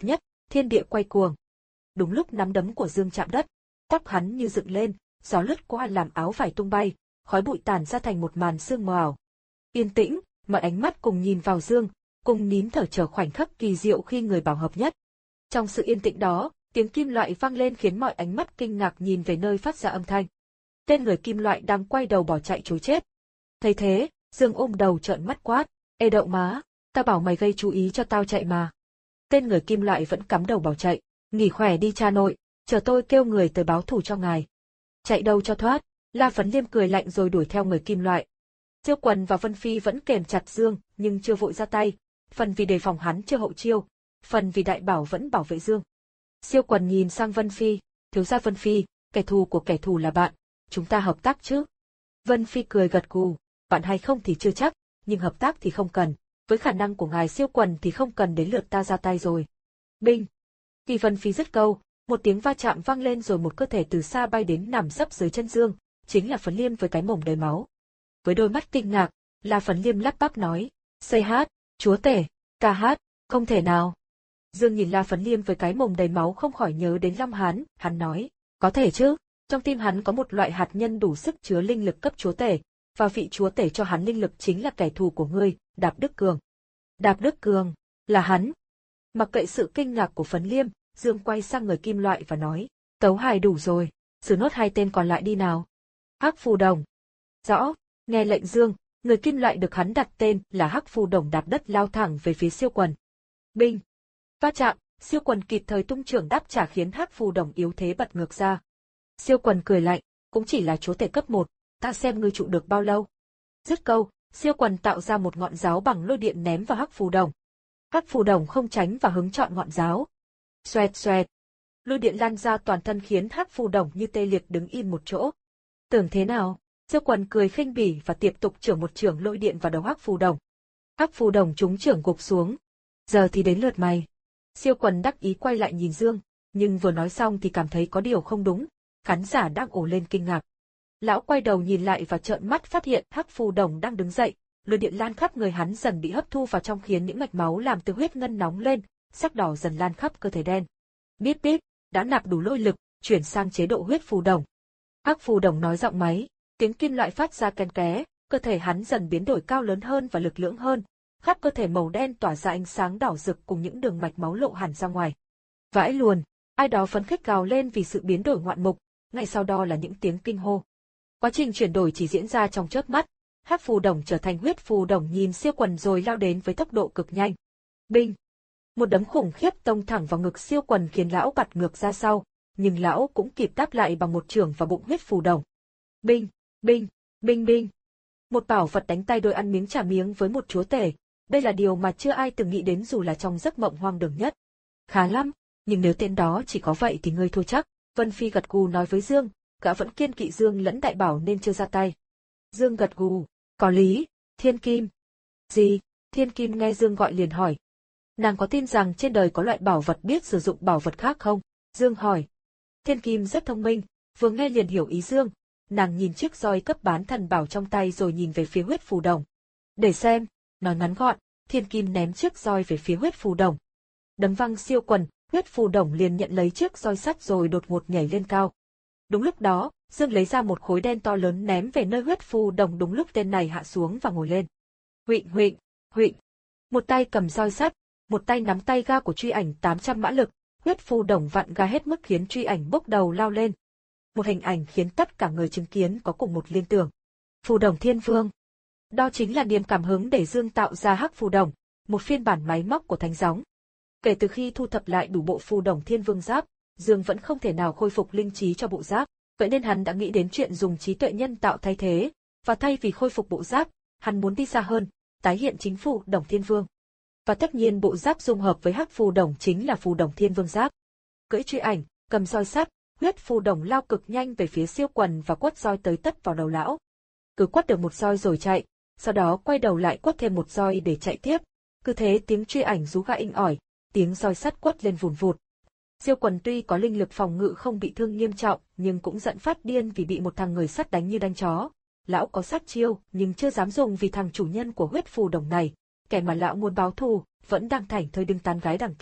thiên địa quay cuồng. Đúng lúc nắm đấm của Dương chạm đất, tóc hắn như dựng lên, gió lướt qua làm áo vải tung bay, khói bụi tản ra thành một màn sương mờ ảo. Yên tĩnh, mọi ánh mắt cùng nhìn vào Dương, cùng nín thở chờ khoảnh khắc kỳ diệu khi người bảo hợp nhất. Trong sự yên tĩnh đó, tiếng kim loại vang lên khiến mọi ánh mắt kinh ngạc nhìn về nơi phát ra âm thanh. Tên người kim loại đang quay đầu bỏ chạy trối chết. Thấy thế, Dương ôm đầu trợn mắt quát, ê đậu má, tao bảo mày gây chú ý cho tao chạy mà. Tên người kim loại vẫn cắm đầu bỏ chạy, nghỉ khỏe đi cha nội, chờ tôi kêu người tới báo thù cho ngài. Chạy đâu cho thoát, La Phấn Liêm cười lạnh rồi đuổi theo người kim loại. Siêu Quần và Vân Phi vẫn kềm chặt Dương, nhưng chưa vội ra tay, phần vì đề phòng hắn chưa hậu chiêu, phần vì đại bảo vẫn bảo vệ Dương. Siêu Quần nhìn sang Vân Phi, thiếu gia Vân Phi, kẻ thù của kẻ thù là bạn, chúng ta hợp tác chứ? Vân Phi cười gật gù, bạn hay không thì chưa chắc, nhưng hợp tác thì không cần, với khả năng của ngài Siêu Quần thì không cần đến lượt ta ra tay rồi. Binh! Khi Vân Phi dứt câu, một tiếng va chạm vang lên rồi một cơ thể từ xa bay đến nằm sấp dưới chân Dương, chính là Phấn Liêm với cái mồm đầy máu. Với đôi mắt kinh ngạc, La Phấn Liêm lắp bắp nói, xây hát, chúa tể, ca hát, không thể nào. Dương nhìn La Phấn Liêm với cái mồm đầy máu không khỏi nhớ đến Long Hán, hắn nói, có thể chứ, trong tim hắn có một loại hạt nhân đủ sức chứa linh lực cấp chúa tể, và vị chúa tể cho hắn linh lực chính là kẻ thù của ngươi, Đạp Đức Cường. Đạp Đức Cường, là hắn. Mặc kệ sự kinh ngạc của Phấn Liêm, Dương quay sang người kim loại và nói, tấu hài đủ rồi, xử nốt hai tên còn lại đi nào. Hắc Phù Đồng. Rõ, nghe lệnh Dương, người kim loại được hắn đặt tên là Hắc Phù Đồng đạp đất lao thẳng về phía Siêu Quần. Binh! Va chạm, Siêu Quần kịp thời tung chưởng đáp trả khiến Hắc Phù Đồng yếu thế bật ngược ra. Siêu Quần cười lạnh, cũng chỉ là chúa tể cấp một, ta xem ngươi trụ được bao lâu. Dứt câu, Siêu Quần tạo ra một ngọn giáo bằng lôi điện ném vào Hắc Phù Đồng. Hắc Phù Đồng không tránh và hứng chọn ngọn giáo. Xoẹt xoẹt. Lôi điện lan ra toàn thân khiến Hắc Phù Đồng như tê liệt đứng im một chỗ. Tưởng thế nào? Siêu Quần cười khinh bỉ và tiếp tục chưởng một chưởng lôi điện vào đầu Hắc Phù Đồng. Hắc Phù Đồng trúng chưởng gục xuống. Giờ thì đến lượt mày. Siêu Quần đắc ý quay lại nhìn Dương, nhưng vừa nói xong thì cảm thấy có điều không đúng. Khán giả đang ồ lên kinh ngạc. Lão quay đầu nhìn lại và trợn mắt phát hiện Hắc Phù Đồng đang đứng dậy, lôi điện lan khắp người hắn dần bị hấp thu vào trong khiến những mạch máu làm từ huyết ngân nóng lên, sắc đỏ dần lan khắp cơ thể đen. Bíp bíp, đã nạp đủ lôi lực, chuyển sang chế độ huyết phù đồng. Hắc Phù Đồng nói giọng máy, tiếng kim loại phát ra ken ké, cơ thể hắn dần biến đổi cao lớn hơn và lực lưỡng hơn, khắp cơ thể màu đen tỏa ra ánh sáng đỏ rực cùng những đường mạch máu lộ hẳn ra ngoài. Vãi luồn, ai đó phấn khích gào lên vì sự biến đổi ngoạn mục, ngay sau đó là những tiếng kinh hô. Quá trình chuyển đổi chỉ diễn ra trong chớp mắt, Hắc Phù Đồng trở thành huyết phù đồng nhìn Siêu Quần rồi lao đến với tốc độ cực nhanh. Binh! Một đấm khủng khiếp tông thẳng vào ngực Siêu Quần khiến lão bật ngược ra sau, nhưng lão cũng kịp đáp lại bằng một chưởng vào bụng huyết phù đồng. Binh! Binh! Binh binh! Một bảo vật đánh tay đôi ăn miếng trả miếng với một chúa tể, đây là điều mà chưa ai từng nghĩ đến dù là trong giấc mộng hoang đường nhất. Khá lắm, nhưng nếu tên đó chỉ có vậy thì ngươi thua chắc. Vân Phi gật gù nói với Dương, gã vẫn kiên kỵ Dương lẫn đại bảo nên chưa ra tay. Dương gật gù, có lý, Thiên Kim. Gì? Thiên Kim nghe Dương gọi liền hỏi. Nàng có tin rằng trên đời có loại bảo vật biết sử dụng bảo vật khác không? Dương hỏi. Thiên Kim rất thông minh, vừa nghe liền hiểu ý Dương. Nàng nhìn chiếc roi cấp bán thần bảo trong tay rồi nhìn về phía huyết phù đồng. Để xem, nói ngắn gọn, Thiên Kim ném chiếc roi về phía huyết phù đồng. Đấm văng Siêu Quần, huyết phù đồng liền nhận lấy chiếc roi sắt rồi đột ngột nhảy lên cao. Đúng lúc đó, Dương lấy ra một khối đen to lớn ném về nơi huyết phù đồng đúng lúc tên này hạ xuống và ngồi lên. Huỵnh huỵnh, huỵnh. Một tay cầm roi sắt, một tay nắm tay ga của truy ảnh tám trăm mã lực, huyết phù đồng vặn ga hết mức khiến truy ảnh bốc đầu lao lên. Một hình ảnh khiến tất cả người chứng kiến có cùng một liên tưởng. Phù đồng Thiên Vương. Đó chính là niềm cảm hứng để Dương tạo ra Hắc Phù Đồng, một phiên bản máy móc của Thánh Gióng. Kể từ khi thu thập lại đủ bộ phù đồng Thiên Vương giáp, Dương vẫn không thể nào khôi phục linh trí cho bộ giáp, vậy nên hắn đã nghĩ đến chuyện dùng trí tuệ nhân tạo thay thế, và thay vì khôi phục bộ giáp, hắn muốn đi xa hơn, tái hiện chính phù đồng Thiên Vương. Và tất nhiên bộ giáp dung hợp với Hắc Phù Đồng chính là phù đồng Thiên Vương giáp. Cưỡi truy ảnh, cầm roi sắt, huyết phù đồng lao cực nhanh về phía Siêu Quần và quất roi tới tấp vào đầu lão. Cứ quất được một roi rồi chạy, sau đó quay đầu lại quất thêm một roi để chạy tiếp. Cứ thế tiếng truy ảnh rú ga inh ỏi, tiếng roi sắt quất lên vùn vụt. Siêu Quần tuy có linh lực phòng ngự không bị thương nghiêm trọng, nhưng cũng giận phát điên vì bị một thằng người sắt đánh như đánh chó. Lão có sát chiêu, nhưng chưa dám dùng vì thằng chủ nhân của huyết phù đồng này, kẻ mà lão muốn báo thù, vẫn đang thảnh thơi đứng tán gái đằng kia.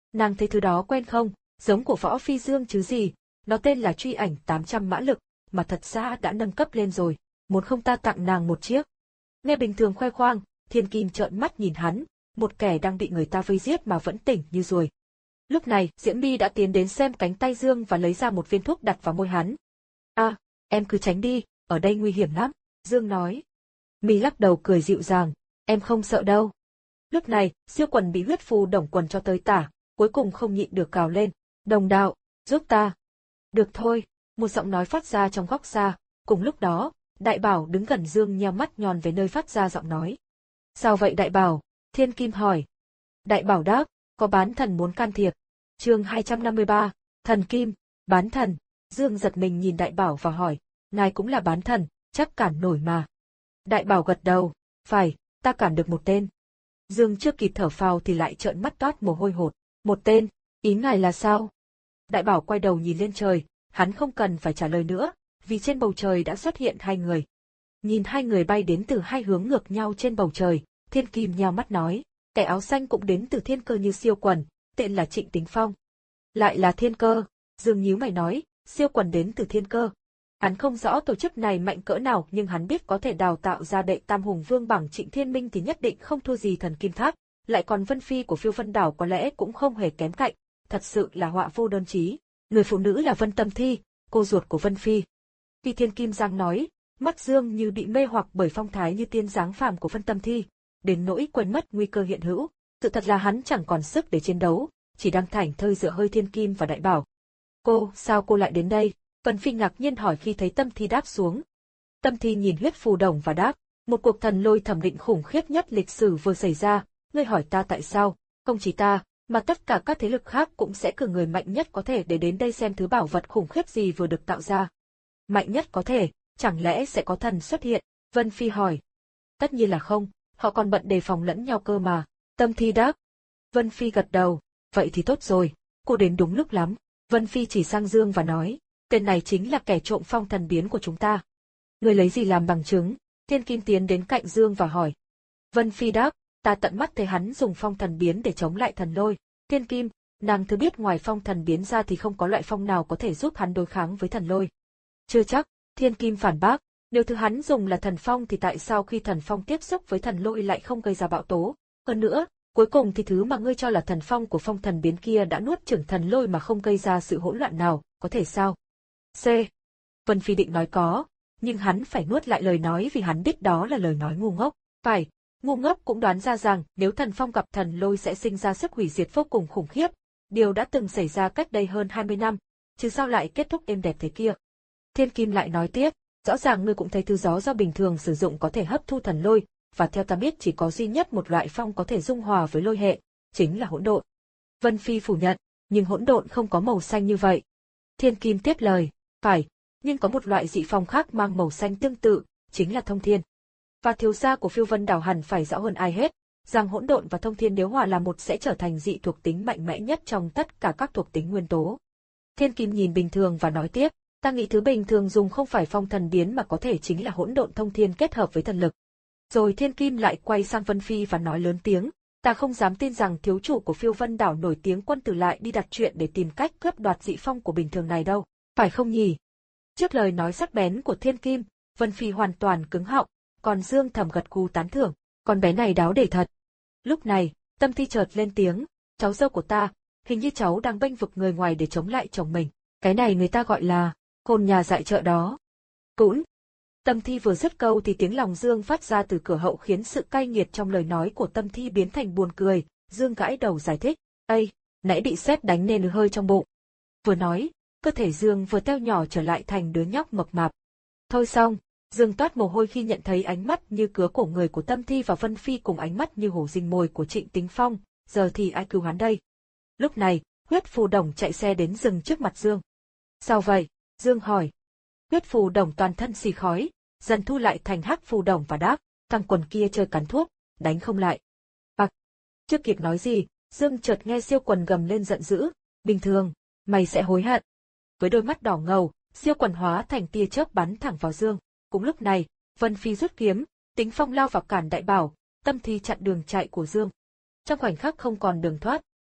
Nàng thấy thứ đó quen không, giống của Võ Phi Dương chứ gì, nó tên là truy ảnh tám trăm mã lực, mà thật ra đã nâng cấp lên rồi, muốn không ta tặng nàng một chiếc. Nghe bình thường khoe khoang, Thiên Kim trợn mắt nhìn hắn, một kẻ đang bị người ta vây giết mà vẫn tỉnh như ruồi. Lúc này, Diễm My đã tiến đến xem cánh tay Dương và lấy ra một viên thuốc đặt vào môi hắn. À, em cứ tránh đi, ở đây nguy hiểm lắm, Dương nói. My lắc đầu cười dịu dàng, em không sợ đâu. Lúc này, Siêu Quần bị huyết phù đồng quần cho tới tả, cuối cùng không nhịn được cào lên, đồng đạo, giúp ta. Được thôi, một giọng nói phát ra trong góc xa, cùng lúc đó, Đại Bảo đứng gần Dương nheo mắt nhòn về nơi phát ra giọng nói. Sao vậy Đại Bảo? Thiên Kim hỏi. Đại Bảo đáp, có bán thần muốn can thiệp. Chương hai trăm năm mươi ba, Thần Kim, bán thần. Dương giật mình nhìn Đại Bảo và hỏi, ngài cũng là bán thần, chắc cản nổi mà. Đại Bảo gật đầu, phải, ta cản được một tên. Dương chưa kịp thở phào thì lại trợn mắt toát mồ hôi hột. Một tên, ý ngài là sao? Đại Bảo quay đầu nhìn lên trời, hắn không cần phải trả lời nữa, vì trên bầu trời đã xuất hiện hai người. Nhìn hai người bay đến từ hai hướng ngược nhau trên bầu trời, Thiên Kim nheo mắt nói, kẻ áo xanh cũng đến từ Thiên Cơ như Siêu Quần, tên là Trịnh Tính Phong. Lại là Thiên Cơ, Dương nhíu mày nói, Siêu Quần đến từ Thiên Cơ. Hắn không rõ tổ chức này mạnh cỡ nào nhưng hắn biết có thể đào tạo ra đệ tam hùng vương bằng Trịnh Thiên Minh thì nhất định không thua gì Thần Kim Tháp, lại còn Vân Phi của Phiêu Vân Đảo có lẽ cũng không hề kém cạnh, thật sự là họa vô đơn chí. Người phụ nữ là Vân Tâm Thi, cô ruột của Vân Phi. Khi Thiên Kim Giang nói, mắt Dương như bị mê hoặc bởi phong thái như tiên dáng phàm của Vân Tâm Thi, đến nỗi quên mất nguy cơ hiện hữu. Sự thật là hắn chẳng còn sức để chiến đấu, chỉ đang thảnh thơi dựa hơi Thiên Kim và Đại Bảo. Cô, sao cô lại đến đây? Vân Phi ngạc nhiên hỏi khi thấy Tâm Thi đáp xuống. Tâm Thi nhìn huyết phù đồng và đáp, một cuộc thần lôi thẩm định khủng khiếp nhất lịch sử vừa xảy ra, ngươi hỏi ta tại sao, không chỉ ta, mà tất cả các thế lực khác cũng sẽ cử người mạnh nhất có thể để đến đây xem thứ bảo vật khủng khiếp gì vừa được tạo ra. Mạnh nhất có thể, chẳng lẽ sẽ có thần xuất hiện? Vân Phi hỏi. Tất nhiên là không, họ còn bận đề phòng lẫn nhau cơ mà. Tâm Thi đáp. Vân Phi gật đầu, vậy thì tốt rồi, cô đến đúng lúc lắm. Vân Phi chỉ sang Dương và nói, tên này chính là kẻ trộm phong thần biến của chúng ta. Người lấy gì làm bằng chứng? Thiên Kim tiến đến cạnh Dương và hỏi. Vân Phi đáp, ta tận mắt thấy hắn dùng phong thần biến để chống lại thần lôi. Thiên Kim, nàng thứ biết ngoài phong thần biến ra thì không có loại phong nào có thể giúp hắn đối kháng với thần lôi. Chưa chắc, Thiên Kim phản bác, nếu thứ hắn dùng là thần phong thì tại sao khi thần phong tiếp xúc với thần lôi lại không gây ra bão tố? Hơn nữa, cuối cùng thì thứ mà ngươi cho là thần phong của phong thần biến kia đã nuốt chửng thần lôi mà không gây ra sự hỗn loạn nào, có thể sao? C. Vân Phi định nói có, nhưng hắn phải nuốt lại lời nói vì hắn biết đó là lời nói ngu ngốc. Phải, ngu ngốc cũng đoán ra rằng nếu thần phong gặp thần lôi sẽ sinh ra sức hủy diệt vô cùng khủng khiếp, điều đã từng xảy ra cách đây hơn hai mươi năm, chứ sao lại kết thúc êm đẹp thế kia. Thiên Kim lại nói tiếp, rõ ràng ngươi cũng thấy thứ gió do bình thường sử dụng có thể hấp thu thần lôi, và theo ta biết chỉ có duy nhất một loại phong có thể dung hòa với lôi hệ, chính là hỗn độn. Vân Phi phủ nhận, nhưng hỗn độn không có màu xanh như vậy. Thiên Kim tiếp lời, phải, nhưng có một loại dị phong khác mang màu xanh tương tự, chính là thông thiên. Và thiếu gia của Phiêu Vân Đảo hẳn phải rõ hơn ai hết, rằng hỗn độn và thông thiên nếu hòa là một sẽ trở thành dị thuộc tính mạnh mẽ nhất trong tất cả các thuộc tính nguyên tố. Thiên Kim nhìn bình thường và nói tiếp, ta nghĩ thứ bình thường dùng không phải phong thần biến mà có thể chính là hỗn độn thông thiên kết hợp với thần lực. Rồi Thiên Kim lại quay sang Vân Phi và nói lớn tiếng, ta không dám tin rằng thiếu chủ của Phiêu Vân Đảo nổi tiếng quân tử lại đi đặt chuyện để tìm cách cướp đoạt dị phong của bình thường này đâu, phải không nhỉ? Trước lời nói sắc bén của Thiên Kim, Vân Phi hoàn toàn cứng họng, còn Dương thầm gật gù tán thưởng, con bé này đáo để thật. Lúc này, Tâm Thi chợt lên tiếng, cháu dâu của ta, hình như cháu đang bênh vực người ngoài để chống lại chồng mình, cái này người ta gọi là khôn nhà dại chợ đó. Cũn. Tâm Thi vừa dứt câu thì tiếng lòng Dương phát ra từ cửa hậu khiến sự cay nghiệt trong lời nói của Tâm Thi biến thành buồn cười, Dương gãi đầu giải thích, ây, nãy bị sét đánh nên hơi trong bụng. Vừa nói, cơ thể Dương vừa teo nhỏ trở lại thành đứa nhóc mập mạp. Thôi xong, Dương toát mồ hôi khi nhận thấy ánh mắt như cứa cổ người của Tâm Thi và Vân Phi cùng ánh mắt như hổ rình mồi của Trịnh Tính Phong, giờ thì ai cứu hắn đây? Lúc này, huyết phù đồng chạy xe đến dừng trước mặt Dương. Sao vậy? Dương hỏi. Huyết phù đồng toàn thân xì khói, dần thu lại thành hắc phù đồng và đáp, thằng quần kia chơi cắn thuốc, đánh không lại. Bạc. Chưa kịp nói gì, Dương chợt nghe Siêu Quần gầm lên giận dữ, bình thường, mày sẽ hối hận. Với đôi mắt đỏ ngầu, Siêu Quần hóa thành tia chớp bắn thẳng vào Dương. Cũng lúc này, Vân Phi rút kiếm, Tính Phong lao vào cản Đại Bảo, Tâm Thi chặn đường chạy của Dương. Trong khoảnh khắc không còn đường thoát,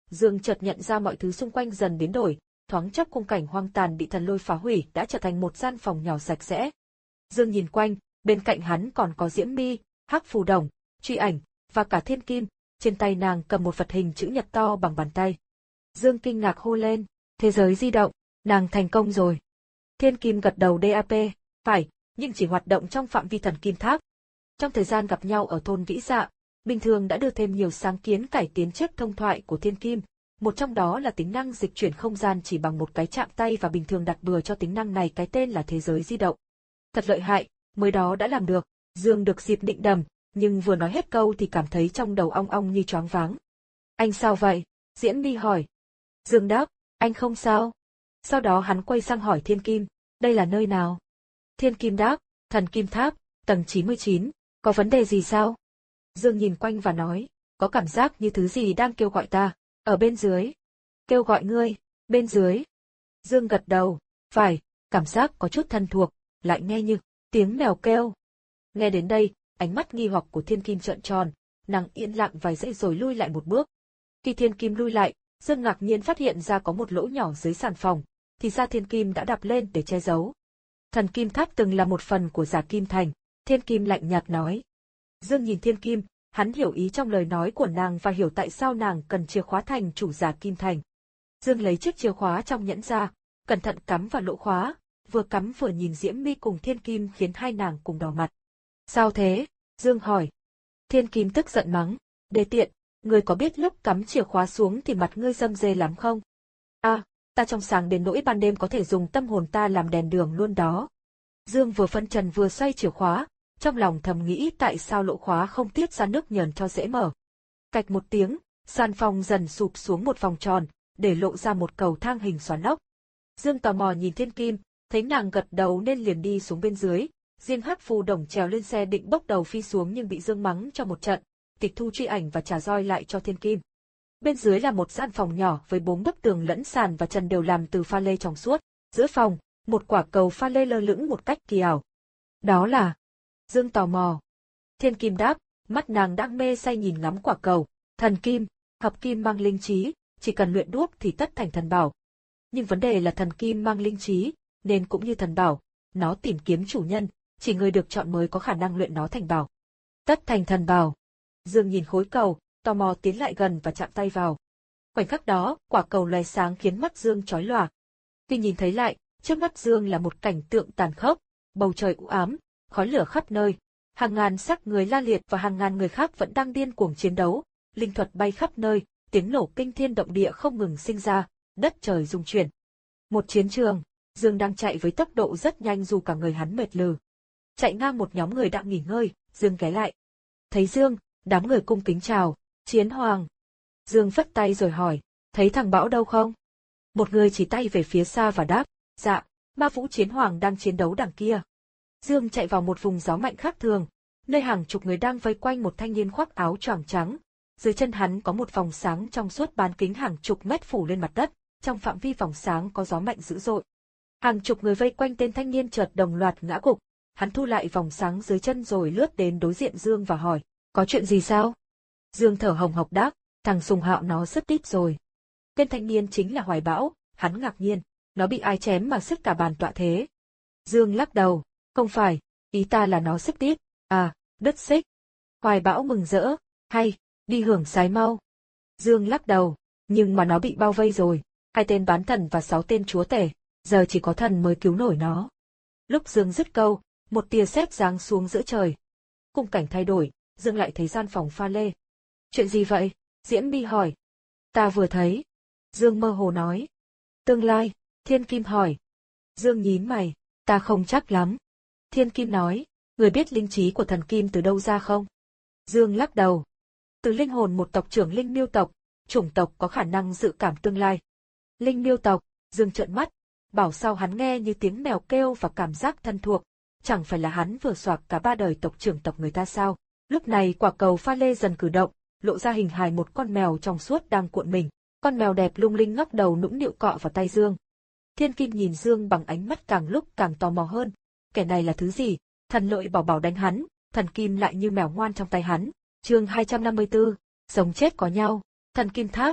Dương chợt nhận ra mọi thứ xung quanh dần biến đổi, thoáng chốc khung cảnh hoang tàn bị thần lôi phá hủy đã trở thành một gian phòng nhỏ sạch sẽ. Dương nhìn quanh, bên cạnh hắn còn có Diễm My, Hắc Phù Đồng, Truy Ảnh, và cả Thiên Kim, trên tay nàng cầm một vật hình chữ nhật to bằng bàn tay. Dương kinh ngạc hô lên, thế giới di động, nàng thành công rồi. Thiên Kim gật đầu đáp, phải, nhưng chỉ hoạt động trong phạm vi thần kim tháp. Trong thời gian gặp nhau ở thôn Vĩ Dạ, bình thường đã đưa thêm nhiều sáng kiến cải tiến trước thông thoại của Thiên Kim, một trong đó là tính năng dịch chuyển không gian chỉ bằng một cái chạm tay và bình thường đặt bừa cho tính năng này cái tên là thế giới di động. Thật lợi hại, mới đó đã làm được, Dương được dịp định đầm, nhưng vừa nói hết câu thì cảm thấy trong đầu ong ong như choáng váng. Anh sao vậy? Diễm My hỏi. Dương đáp, anh không sao. Sau đó hắn quay sang hỏi Thiên Kim, đây là nơi nào? Thiên Kim đáp, thần kim tháp, tầng chín mươi chín, có vấn đề gì sao? Dương nhìn quanh và nói, có cảm giác như thứ gì đang kêu gọi ta, ở bên dưới. Kêu gọi ngươi, bên dưới. Dương gật đầu, phải, cảm giác có chút thân thuộc, lại nghe như tiếng mèo kêu. Nghe đến đây, ánh mắt nghi hoặc của Thiên Kim trợn tròn, nàng yên lặng vài giây rồi lui lại một bước. Khi Thiên Kim lui lại, Dương ngạc nhiên phát hiện ra có một lỗ nhỏ dưới sàn phòng, thì ra Thiên Kim đã đạp lên để che giấu. Thần kim tháp từng là một phần của Giả Kim Thành, Thiên Kim lạnh nhạt nói. Dương nhìn Thiên Kim, hắn hiểu ý trong lời nói của nàng và hiểu tại sao nàng cần chìa khóa thành chủ Giả Kim Thành. Dương lấy chiếc chìa khóa trong nhẫn ra, cẩn thận cắm vào lỗ khóa, vừa cắm vừa nhìn Diễm My cùng Thiên Kim khiến hai nàng cùng đỏ mặt. Sao thế? Dương hỏi. Thiên Kim tức giận mắng, đê tiện, ngươi có biết lúc cắm chìa khóa xuống thì mặt ngươi râm rê lắm không? À, ta trong sáng đến nỗi ban đêm có thể dùng tâm hồn ta làm đèn đường luôn đó. Dương vừa phân trần vừa xoay chìa khóa, trong lòng thầm nghĩ tại sao lỗ khóa không tiết ra nước nhờn cho dễ mở. Cạch một tiếng, sàn phòng dần sụp xuống một vòng tròn, để lộ ra một cầu thang hình xoắn ốc. Dương tò mò nhìn Thiên Kim, thấy nàng gật đầu nên liền đi xuống bên dưới, riêng Hắc Phù Đồng trèo lên xe định bốc đầu phi xuống nhưng bị Dương mắng cho một trận, tịch thu Truy Ảnh và trả roi lại cho Thiên Kim. Bên dưới là một gian phòng nhỏ với bốn bức tường lẫn sàn và trần đều làm từ pha lê trong suốt, giữa phòng, một quả cầu pha lê lơ lửng một cách kỳ ảo. Đó là... Dương tò mò. Thiên Kim đáp, mắt nàng đang mê say nhìn ngắm quả cầu, thần kim, hợp kim mang linh trí, chỉ cần luyện đuốc thì tất thành thần bảo. Nhưng vấn đề là thần kim mang linh trí, nên cũng như thần bảo, nó tìm kiếm chủ nhân, chỉ người được chọn mới có khả năng luyện nó thành bảo. Tất thành thần bảo. Dương nhìn khối cầu, tò mò tiến lại gần và chạm tay vào. Khoảnh khắc đó, quả cầu lóe sáng khiến mắt Dương chói lòa. Khi nhìn thấy lại, trước mắt Dương là một cảnh tượng tàn khốc, bầu trời u ám, khói lửa khắp nơi, hàng ngàn xác người la liệt và hàng ngàn người khác vẫn đang điên cuồng chiến đấu, linh thuật bay khắp nơi, tiếng nổ kinh thiên động địa không ngừng sinh ra, đất trời rung chuyển. Một chiến trường, Dương đang chạy với tốc độ rất nhanh dù cả người hắn mệt lử. Chạy ngang một nhóm người đang nghỉ ngơi, Dương ghé lại. Thấy Dương, đám người cung kính chào, Chiến Hoàng. Dương phất tay rồi hỏi, thấy thằng Bão đâu không? Một người chỉ tay về phía xa và đáp, dạ, Ma Vũ Chiến Hoàng đang chiến đấu đằng kia. Dương chạy vào một vùng gió mạnh khác thường, nơi hàng chục người đang vây quanh một thanh niên khoác áo choàng trắng. Dưới chân hắn có một vòng sáng trong suốt bán kính hàng chục mét phủ lên mặt đất, trong phạm vi vòng sáng có gió mạnh dữ dội. Hàng chục người vây quanh tên thanh niên chợt đồng loạt ngã gục, hắn thu lại vòng sáng dưới chân rồi lướt đến đối diện Dương và hỏi, có chuyện gì sao? Dương thở hồng hộc đáp, thằng Sùng Hạo nó sứt tít rồi. Tên thanh niên chính là Hoài Bão, hắn ngạc nhiên, nó bị ai chém mà sứt cả bàn tọa thế? Dương lắc đầu, không phải, ý ta là nó sứt tít, à, đứt xích. Hoài Bão mừng rỡ, hay, đi hưởng sái mau. Dương lắc đầu, nhưng mà nó bị bao vây rồi, hai tên bán thần và sáu tên chúa tể, giờ chỉ có thần mới cứu nổi nó. Lúc Dương dứt câu, một tia sét giáng xuống giữa trời. Khung cảnh thay đổi, Dương lại thấy gian phòng pha lê. Chuyện gì vậy? Diễm My hỏi. Ta vừa thấy. Dương mơ hồ nói. Tương lai, Thiên Kim hỏi. Dương nhín mày, ta không chắc lắm. Thiên Kim nói, người biết linh trí của thần kim từ đâu ra không? Dương lắc đầu. Từ linh hồn một tộc trưởng Linh Miêu tộc, chủng tộc có khả năng dự cảm tương lai. Linh Miêu tộc, Dương trợn mắt, bảo sao hắn nghe như tiếng mèo kêu và cảm giác thân thuộc, chẳng phải là hắn vừa xoạc cả ba đời tộc trưởng tộc người ta sao? Lúc này quả cầu pha lê dần cử động, lộ ra hình hài một con mèo trong suốt đang cuộn mình, con mèo đẹp lung linh ngóc đầu nũng nịu cọ vào tay Dương. Thiên Kim nhìn Dương bằng ánh mắt càng lúc càng tò mò hơn, kẻ này là thứ gì? Thần lợi bảo bảo đánh hắn, thần kim lại như mèo ngoan trong tay hắn. Chương hai trăm năm mươi tư, sống chết có nhau, thần kim tháp,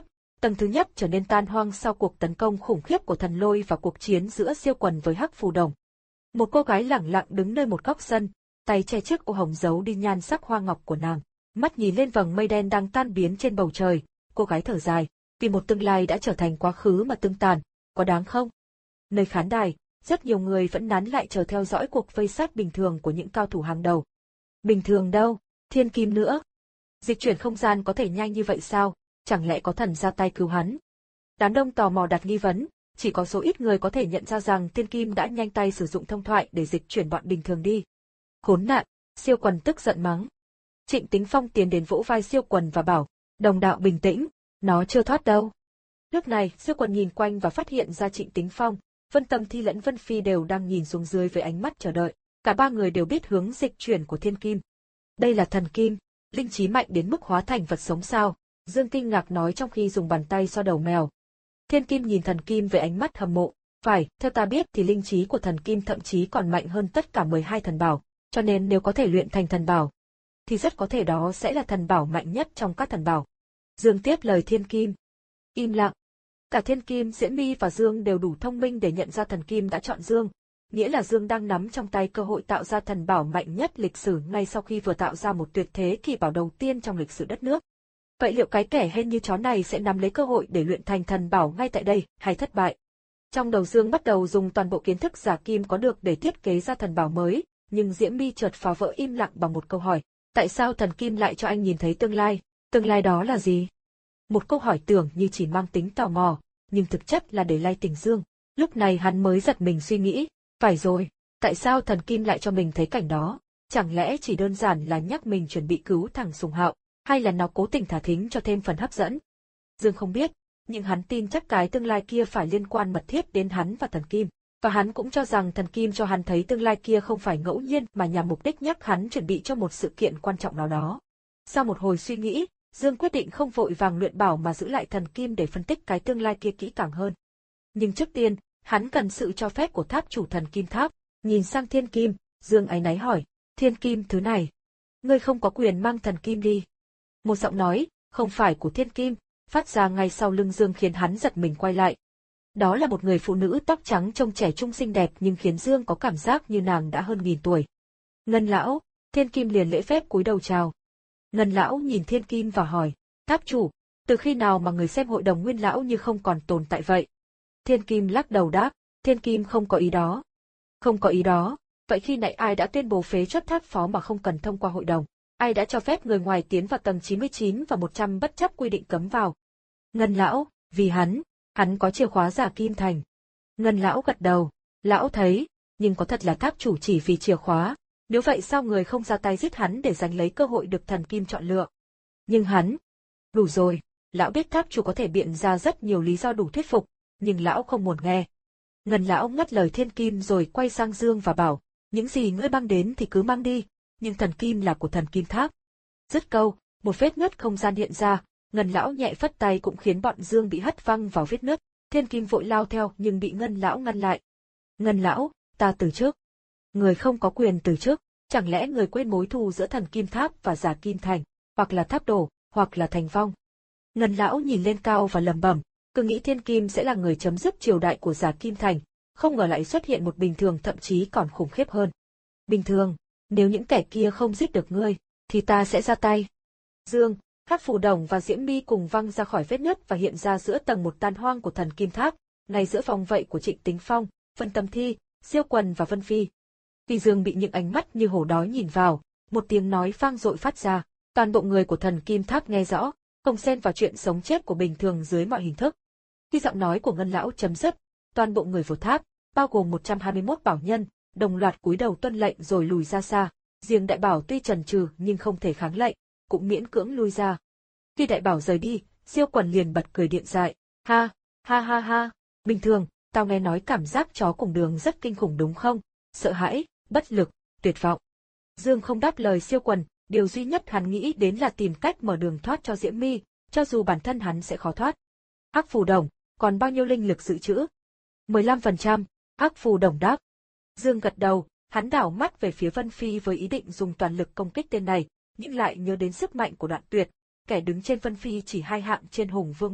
Tầng thứ nhất trở nên tan hoang sau cuộc tấn công khủng khiếp của thần lôi và cuộc chiến giữa Siêu Quần với Hắc Phù Đồng. Một cô gái lẳng lặng đứng nơi một góc sân, tay che chiếc ô hồng giấu đi nhan sắc hoa ngọc của nàng, mắt nhìn lên vầng mây đen đang tan biến trên bầu trời, cô gái thở dài, vì một tương lai đã trở thành quá khứ mà tương tàn, có đáng không? Nơi khán đài, rất nhiều người vẫn nán lại chờ theo dõi cuộc vây sát bình thường của những cao thủ hàng đầu. Bình thường đâu, thiên kim nữa. Dịch chuyển không gian có thể nhanh như vậy sao, chẳng lẽ có thần ra tay cứu hắn? Đám đông tò mò đặt nghi vấn, chỉ có số ít người có thể nhận ra rằng thiên kim đã nhanh tay sử dụng thông thoại để dịch chuyển bọn bình thường đi. Khốn nạn, Siêu Quần tức giận mắng. Trịnh Tính Phong tiến đến vỗ vai Siêu Quần và bảo, đồng đạo bình tĩnh, nó chưa thoát đâu. Lúc này, Siêu Quần nhìn quanh và phát hiện ra Trịnh Tính Phong, Vân Tâm Thi lẫn Vân Phi đều đang nhìn xuống dưới với ánh mắt chờ đợi. Cả ba người đều biết hướng dịch chuyển của thiên kim. Đây là thần kim, linh trí mạnh đến mức hóa thành vật sống sao? Dương kinh ngạc nói trong khi dùng bàn tay xoa đầu mèo. Thiên kim nhìn thần kim với ánh mắt hâm mộ. Phải, theo ta biết thì linh trí của thần kim thậm chí còn mạnh hơn tất cả mười hai thần bảo, cho nên nếu có thể luyện thành thần bảo, thì rất có thể đó sẽ là thần bảo mạnh nhất trong các thần bảo. Dương tiếp lời thiên kim. Im lặng. Cả thiên kim, Diễm My và Dương đều đủ thông minh để nhận ra thần kim đã chọn Dương, nghĩa là Dương đang nắm trong tay cơ hội tạo ra thần bảo mạnh nhất lịch sử ngay sau khi vừa tạo ra một tuyệt thế kỳ bảo đầu tiên trong lịch sử đất nước. Vậy liệu cái kẻ hên như chó này sẽ nắm lấy cơ hội để luyện thành thần bảo ngay tại đây, hay thất bại? Trong đầu Dương bắt đầu dùng toàn bộ kiến thức giả kim có được để thiết kế ra thần bảo mới, nhưng Diễm My chợt phá vỡ im lặng bằng một câu hỏi. Tại sao thần kim lại cho anh nhìn thấy tương lai? Tương lai đó là gì? Một câu hỏi tưởng như chỉ mang tính tò mò, nhưng thực chất là để lay tỉnh Dương. Lúc này hắn mới giật mình suy nghĩ. Phải rồi, tại sao thần kim lại cho mình thấy cảnh đó? Chẳng lẽ chỉ đơn giản là nhắc mình chuẩn bị cứu thằng Sùng Hạo, hay là nó cố tình thả thính cho thêm phần hấp dẫn? Dương không biết, nhưng hắn tin chắc cái tương lai kia phải liên quan mật thiết đến hắn và thần kim. Và hắn cũng cho rằng thần kim cho hắn thấy tương lai kia không phải ngẫu nhiên mà nhằm mục đích nhắc hắn chuẩn bị cho một sự kiện quan trọng nào đó. Sau một hồi suy nghĩ, Dương quyết định không vội vàng luyện bảo mà giữ lại thần kim để phân tích cái tương lai kia kỹ càng hơn. Nhưng trước tiên, hắn cần sự cho phép của tháp chủ thần kim tháp. Nhìn sang thiên kim, Dương áy náy hỏi, thiên kim thứ này, ngươi không có quyền mang thần kim đi. Một giọng nói, không phải của thiên kim, phát ra ngay sau lưng Dương khiến hắn giật mình quay lại. Đó là một người phụ nữ tóc trắng trông trẻ trung xinh đẹp nhưng khiến Dương có cảm giác như nàng đã hơn nghìn tuổi. Ngân lão, thiên kim liền lễ phép cúi đầu chào. Ngân lão nhìn thiên kim và hỏi, tháp chủ, từ khi nào mà người xem hội đồng nguyên lão như không còn tồn tại vậy? Thiên kim lắc đầu đáp, thiên kim không có ý đó. Không có ý đó, vậy khi nãy ai đã tuyên bố phế truất tháp phó mà không cần thông qua hội đồng? Ai đã cho phép người ngoài tiến vào tầng chín mươi chín và một trăm bất chấp quy định cấm vào? Ngân lão, vì hắn, hắn có chìa khóa giả kim thành. Ngân lão gật đầu, lão thấy, nhưng có thật là tháp chủ chỉ vì chìa khóa, nếu vậy sao người không ra tay giết hắn để giành lấy cơ hội được thần kim chọn lựa? Nhưng hắn, đủ rồi, lão biết tháp chủ có thể biện ra rất nhiều lý do đủ thuyết phục, nhưng lão không muốn nghe. Ngân lão ngắt lời thiên kim rồi quay sang Dương và bảo, những gì ngươi mang đến thì cứ mang đi, nhưng thần kim là của thần kim tháp. Dứt câu, một vết nứt không gian hiện ra, Ngân lão nhẹ phất tay cũng khiến bọn Dương bị hất văng vào vết nứt, thiên kim vội lao theo nhưng bị Ngân lão ngăn lại. Ngân lão, ta từ trước. Người không có quyền từ trước, chẳng lẽ người quên mối thù giữa thần kim tháp và giả kim thành, hoặc là tháp đổ, hoặc là thành vong? Ngân lão nhìn lên cao và lẩm bẩm, cứ nghĩ thiên kim sẽ là người chấm dứt triều đại của giả kim thành, không ngờ lại xuất hiện một bình thường thậm chí còn khủng khiếp hơn. Bình thường, nếu những kẻ kia không giết được ngươi, thì ta sẽ ra tay. Dương, Hắc Phù Đồng và Diễm My cùng văng ra khỏi vết nứt và hiện ra giữa tầng một tan hoang của thần kim tháp, ngay giữa vòng vây của Trịnh Tính Phong, Vân Tâm Thi, Siêu Quần và Vân Phi. Khi Dương bị những ánh mắt như hổ đói nhìn vào, một tiếng nói vang dội phát ra, toàn bộ người của thần kim tháp nghe rõ, không xen vào chuyện sống chết của bình thường dưới mọi hình thức. Khi giọng nói của Ngân lão chấm dứt, toàn bộ người của tháp, bao gồm một trăm hai mươi mốt bảo nhân, đồng loạt cúi đầu tuân lệnh rồi lùi ra xa. Riêng đại bảo tuy chần chừ nhưng không thể kháng lệnh, cũng miễn cưỡng lui ra. Khi đại bảo rời đi, Siêu Quần liền bật cười điên dại, ha, ha ha ha, bình thường, tao nghe nói cảm giác chó cùng đường rất kinh khủng đúng không? Sợ hãi, bất lực, tuyệt vọng. Dương không đáp lời Siêu Quần, điều duy nhất hắn nghĩ đến là tìm cách mở đường thoát cho Diễm My, cho dù bản thân hắn sẽ khó thoát. Hắc Phù Đồng, còn bao nhiêu linh lực dự trữ? mười lăm phần trăm, Hắc Phù Đồng đáp. Dương gật đầu, hắn đảo mắt về phía Vân Phi với ý định dùng toàn lực công kích tên này, nhưng lại nhớ đến sức mạnh của Đoạn Tuyệt, kẻ đứng trên Vân Phi chỉ hai hạng trên Hùng Vương bảng,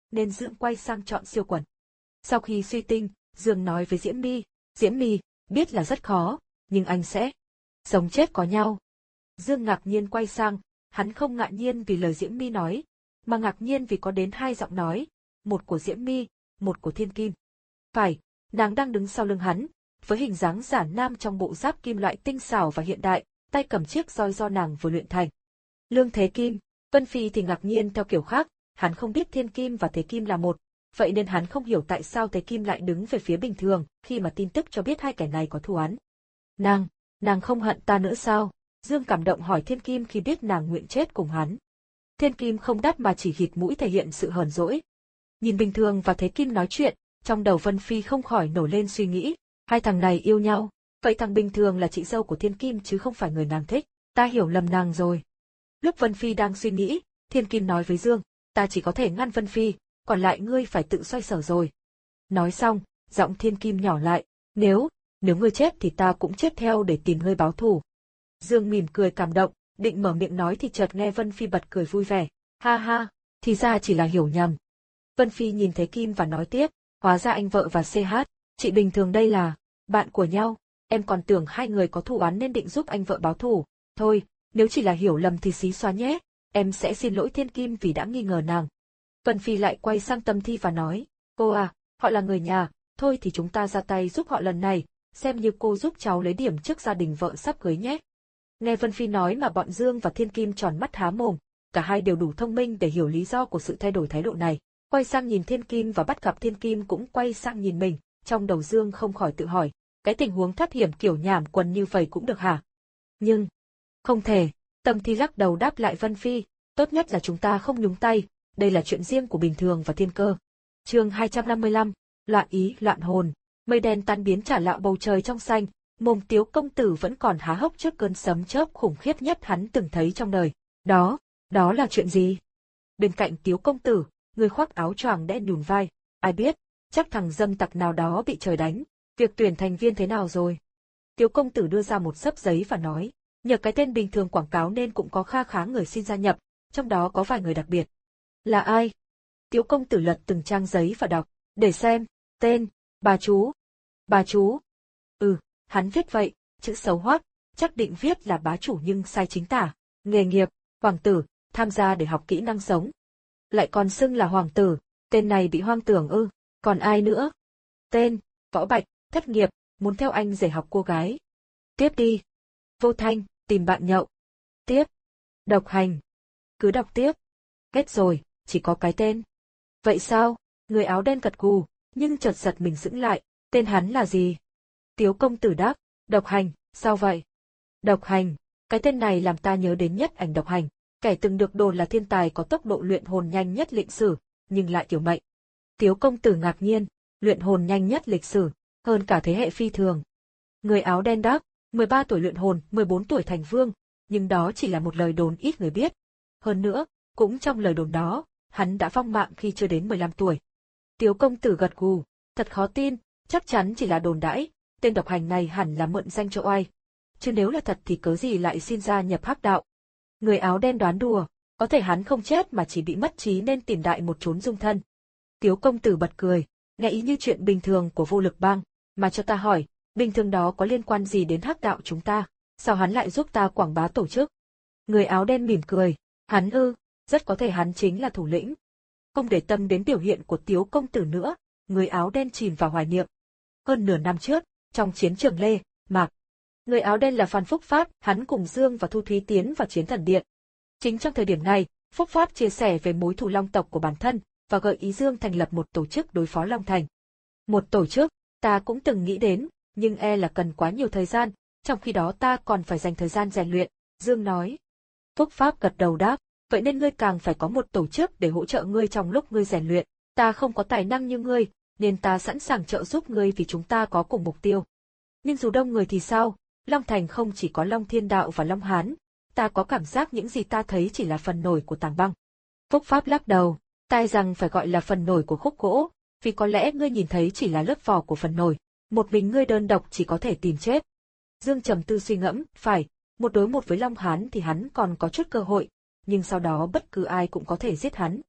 nên Dương quay sang chọn siêu quần. Sau khi suy tinh, Dương nói với Diễm My, Diễm My, biết là rất khó, nhưng anh sẽ sống chết có nhau. Dương ngạc nhiên quay sang, hắn không ngạc nhiên vì lời Diễm My nói, mà ngạc nhiên vì có đến hai giọng nói, một của Diễm My, một của Thiên Kim. Phải, nàng đang đứng sau lưng hắn, với hình dáng giả nam trong bộ giáp kim loại tinh xảo và hiện đại, tay cầm chiếc roi do nàng vừa luyện thành. Lương Thế Kim, Vân Phi thì ngạc nhiên theo kiểu khác, hắn không biết Thiên Kim và Thế Kim là một, vậy nên hắn không hiểu tại sao Thế Kim lại đứng về phía Bình Thường khi mà tin tức cho biết hai kẻ này có thù oán. Nàng, nàng không hận ta nữa sao? Dương cảm động hỏi Thiên Kim khi biết nàng nguyện chết cùng hắn. Thiên Kim không đáp mà chỉ khịt mũi thể hiện sự hờn dỗi. Nhìn Bình Thường và Thế Kim nói chuyện, trong đầu Vân Phi không khỏi nổi lên suy nghĩ, hai thằng này yêu nhau, vậy thằng Bình Thường là chị dâu của Thiên Kim chứ không phải người nàng thích, ta hiểu lầm nàng rồi. Lúc Vân Phi đang suy nghĩ, Thiên Kim nói với Dương, ta chỉ có thể ngăn Vân Phi, còn lại ngươi phải tự xoay sở rồi. Nói xong, giọng Thiên Kim nhỏ lại, nếu, nếu ngươi chết thì ta cũng chết theo để tìm ngươi báo thù. Dương mỉm cười cảm động, định mở miệng nói thì chợt nghe Vân Phi bật cười vui vẻ, ha ha, thì ra chỉ là hiểu nhầm. Vân Phi nhìn thấy Kim và nói tiếp, hóa ra anh vợ và xê hát, chị Bình Thường đây là bạn của nhau, em còn tưởng hai người có thù oán nên định giúp anh vợ báo thù, thôi, nếu chỉ là hiểu lầm thì xí xóa nhé, em sẽ xin lỗi Thiên Kim vì đã nghi ngờ nàng. Vân Phi lại quay sang Tâm Thi và nói, cô à, họ là người nhà, thôi thì chúng ta ra tay giúp họ lần này, xem như cô giúp cháu lấy điểm trước gia đình vợ sắp cưới nhé. Nghe Vân Phi nói mà bọn Dương và Thiên Kim tròn mắt há mồm, cả hai đều đủ thông minh để hiểu lý do của sự thay đổi thái độ này. Quay sang nhìn Thiên Kim và bắt gặp Thiên Kim cũng quay sang nhìn mình, trong đầu Dương không khỏi tự hỏi, cái tình huống thoát hiểm kiểu nhảm quần như vậy cũng được hả? Nhưng, không thể, Tâm Thi lắc đầu đáp lại Vân Phi, tốt nhất là chúng ta không nhúng tay, đây là chuyện riêng của Bình Thường và Thiên Cơ. Chương hai trăm năm mươi lăm, loạn ý loạn hồn, mây đen tan biến trả lại bầu trời trong xanh, mồm Tiếu công tử vẫn còn há hốc trước cơn sấm chớp khủng khiếp nhất hắn từng thấy trong đời. Đó, đó là chuyện gì? Bên cạnh Tiếu công tử, người khoác áo choàng đen nhùn vai, ai biết, chắc thằng dâm tặc nào đó bị trời đánh, việc tuyển thành viên thế nào rồi? Tiếu công tử đưa ra một xấp giấy và nói, nhờ cái tên Bình Thường quảng cáo nên cũng có kha khá người xin gia nhập, trong đó có vài người đặc biệt. Là ai? Tiếu công tử lật từng trang giấy và đọc, để xem, tên, bà chú. Bà chú? Ừ, hắn viết vậy, chữ xấu hoắc, chắc định viết là bá chủ nhưng sai chính tả. Nghề nghiệp, hoàng tử, tham gia để học kỹ năng sống. Lại còn xưng là hoàng tử, tên này bị hoang tưởng ư, còn ai nữa? Tên, Võ Bạch, thất nghiệp, muốn theo anh rể học cô gái. Tiếp đi. Vô Thanh, tìm bạn nhậu. Tiếp. Độc Hành. Cứ đọc tiếp. Hết rồi, chỉ có cái tên. Vậy sao? Người áo đen gật gù, nhưng chợt giật mình sững lại, tên hắn là gì? Tiếu công tử đáp, Độc Hành, sao vậy? Độc Hành, cái tên này làm ta nhớ đến Nhất Ảnh Độc Hành, kẻ từng được đồn là thiên tài có tốc độ luyện hồn nhanh nhất lịch sử, nhưng lại kiểu mệnh. Tiếu công tử ngạc nhiên, luyện hồn nhanh nhất lịch sử, hơn cả thế hệ phi thường. Người áo đen đáp, mười ba tuổi luyện hồn, mười bốn tuổi thành vương, nhưng đó chỉ là một lời đồn ít người biết. Hơn nữa, cũng trong lời đồn đó, hắn đã vong mạng khi chưa đến mười lăm tuổi. Tiếu công tử gật gù, thật khó tin, chắc chắn chỉ là đồn đãi, tên Độc Hành này hẳn là mượn danh cho oai. Chứ nếu là thật thì cớ gì lại xin gia nhập hắc đạo. Người áo đen đoán đùa, có thể hắn không chết mà chỉ bị mất trí nên tìm đại một chốn dung thân. Tiếu công tử bật cười, nghe ý như chuyện bình thường của Vô Lực Bang, mà cho ta hỏi, bình thường đó có liên quan gì đến hắc đạo chúng ta, sao hắn lại giúp ta quảng bá tổ chức? Người áo đen mỉm cười, hắn ư, rất có thể hắn chính là thủ lĩnh. Không để tâm đến biểu hiện của Tiếu công tử nữa, người áo đen chìm vào hoài niệm. Hơn nửa năm trước, trong chiến trường Lê, Mạc, người áo đen là Phan Phúc Pháp, hắn cùng Dương và Thu Thúy tiến vào chiến thần điện. Chính trong thời điểm này, Phúc Pháp chia sẻ về mối thù Long tộc của bản thân và gợi ý Dương thành lập một tổ chức đối phó Long Thành. Một tổ chức, ta cũng từng nghĩ đến, nhưng e là cần quá nhiều thời gian, trong khi đó ta còn phải dành thời gian rèn luyện, Dương nói. Phúc Pháp gật đầu đáp, vậy nên ngươi càng phải có một tổ chức để hỗ trợ ngươi trong lúc ngươi rèn luyện, ta không có tài năng như ngươi, nên ta sẵn sàng trợ giúp ngươi vì chúng ta có cùng mục tiêu. Nhưng dù đông người thì sao, Long Thành không chỉ có Long Thiên Đạo và Long Hán, ta có cảm giác những gì ta thấy chỉ là phần nổi của tảng băng. Phúc Pháp lắc đầu, tai rằng phải gọi là phần nổi của khúc gỗ, vì có lẽ ngươi nhìn thấy chỉ là lớp vỏ của phần nổi, một mình ngươi đơn độc chỉ có thể tìm chết. Dương trầm tư suy ngẫm, phải, một đối một với Long Hán thì hắn còn có chút cơ hội, nhưng sau đó bất cứ ai cũng có thể giết hắn.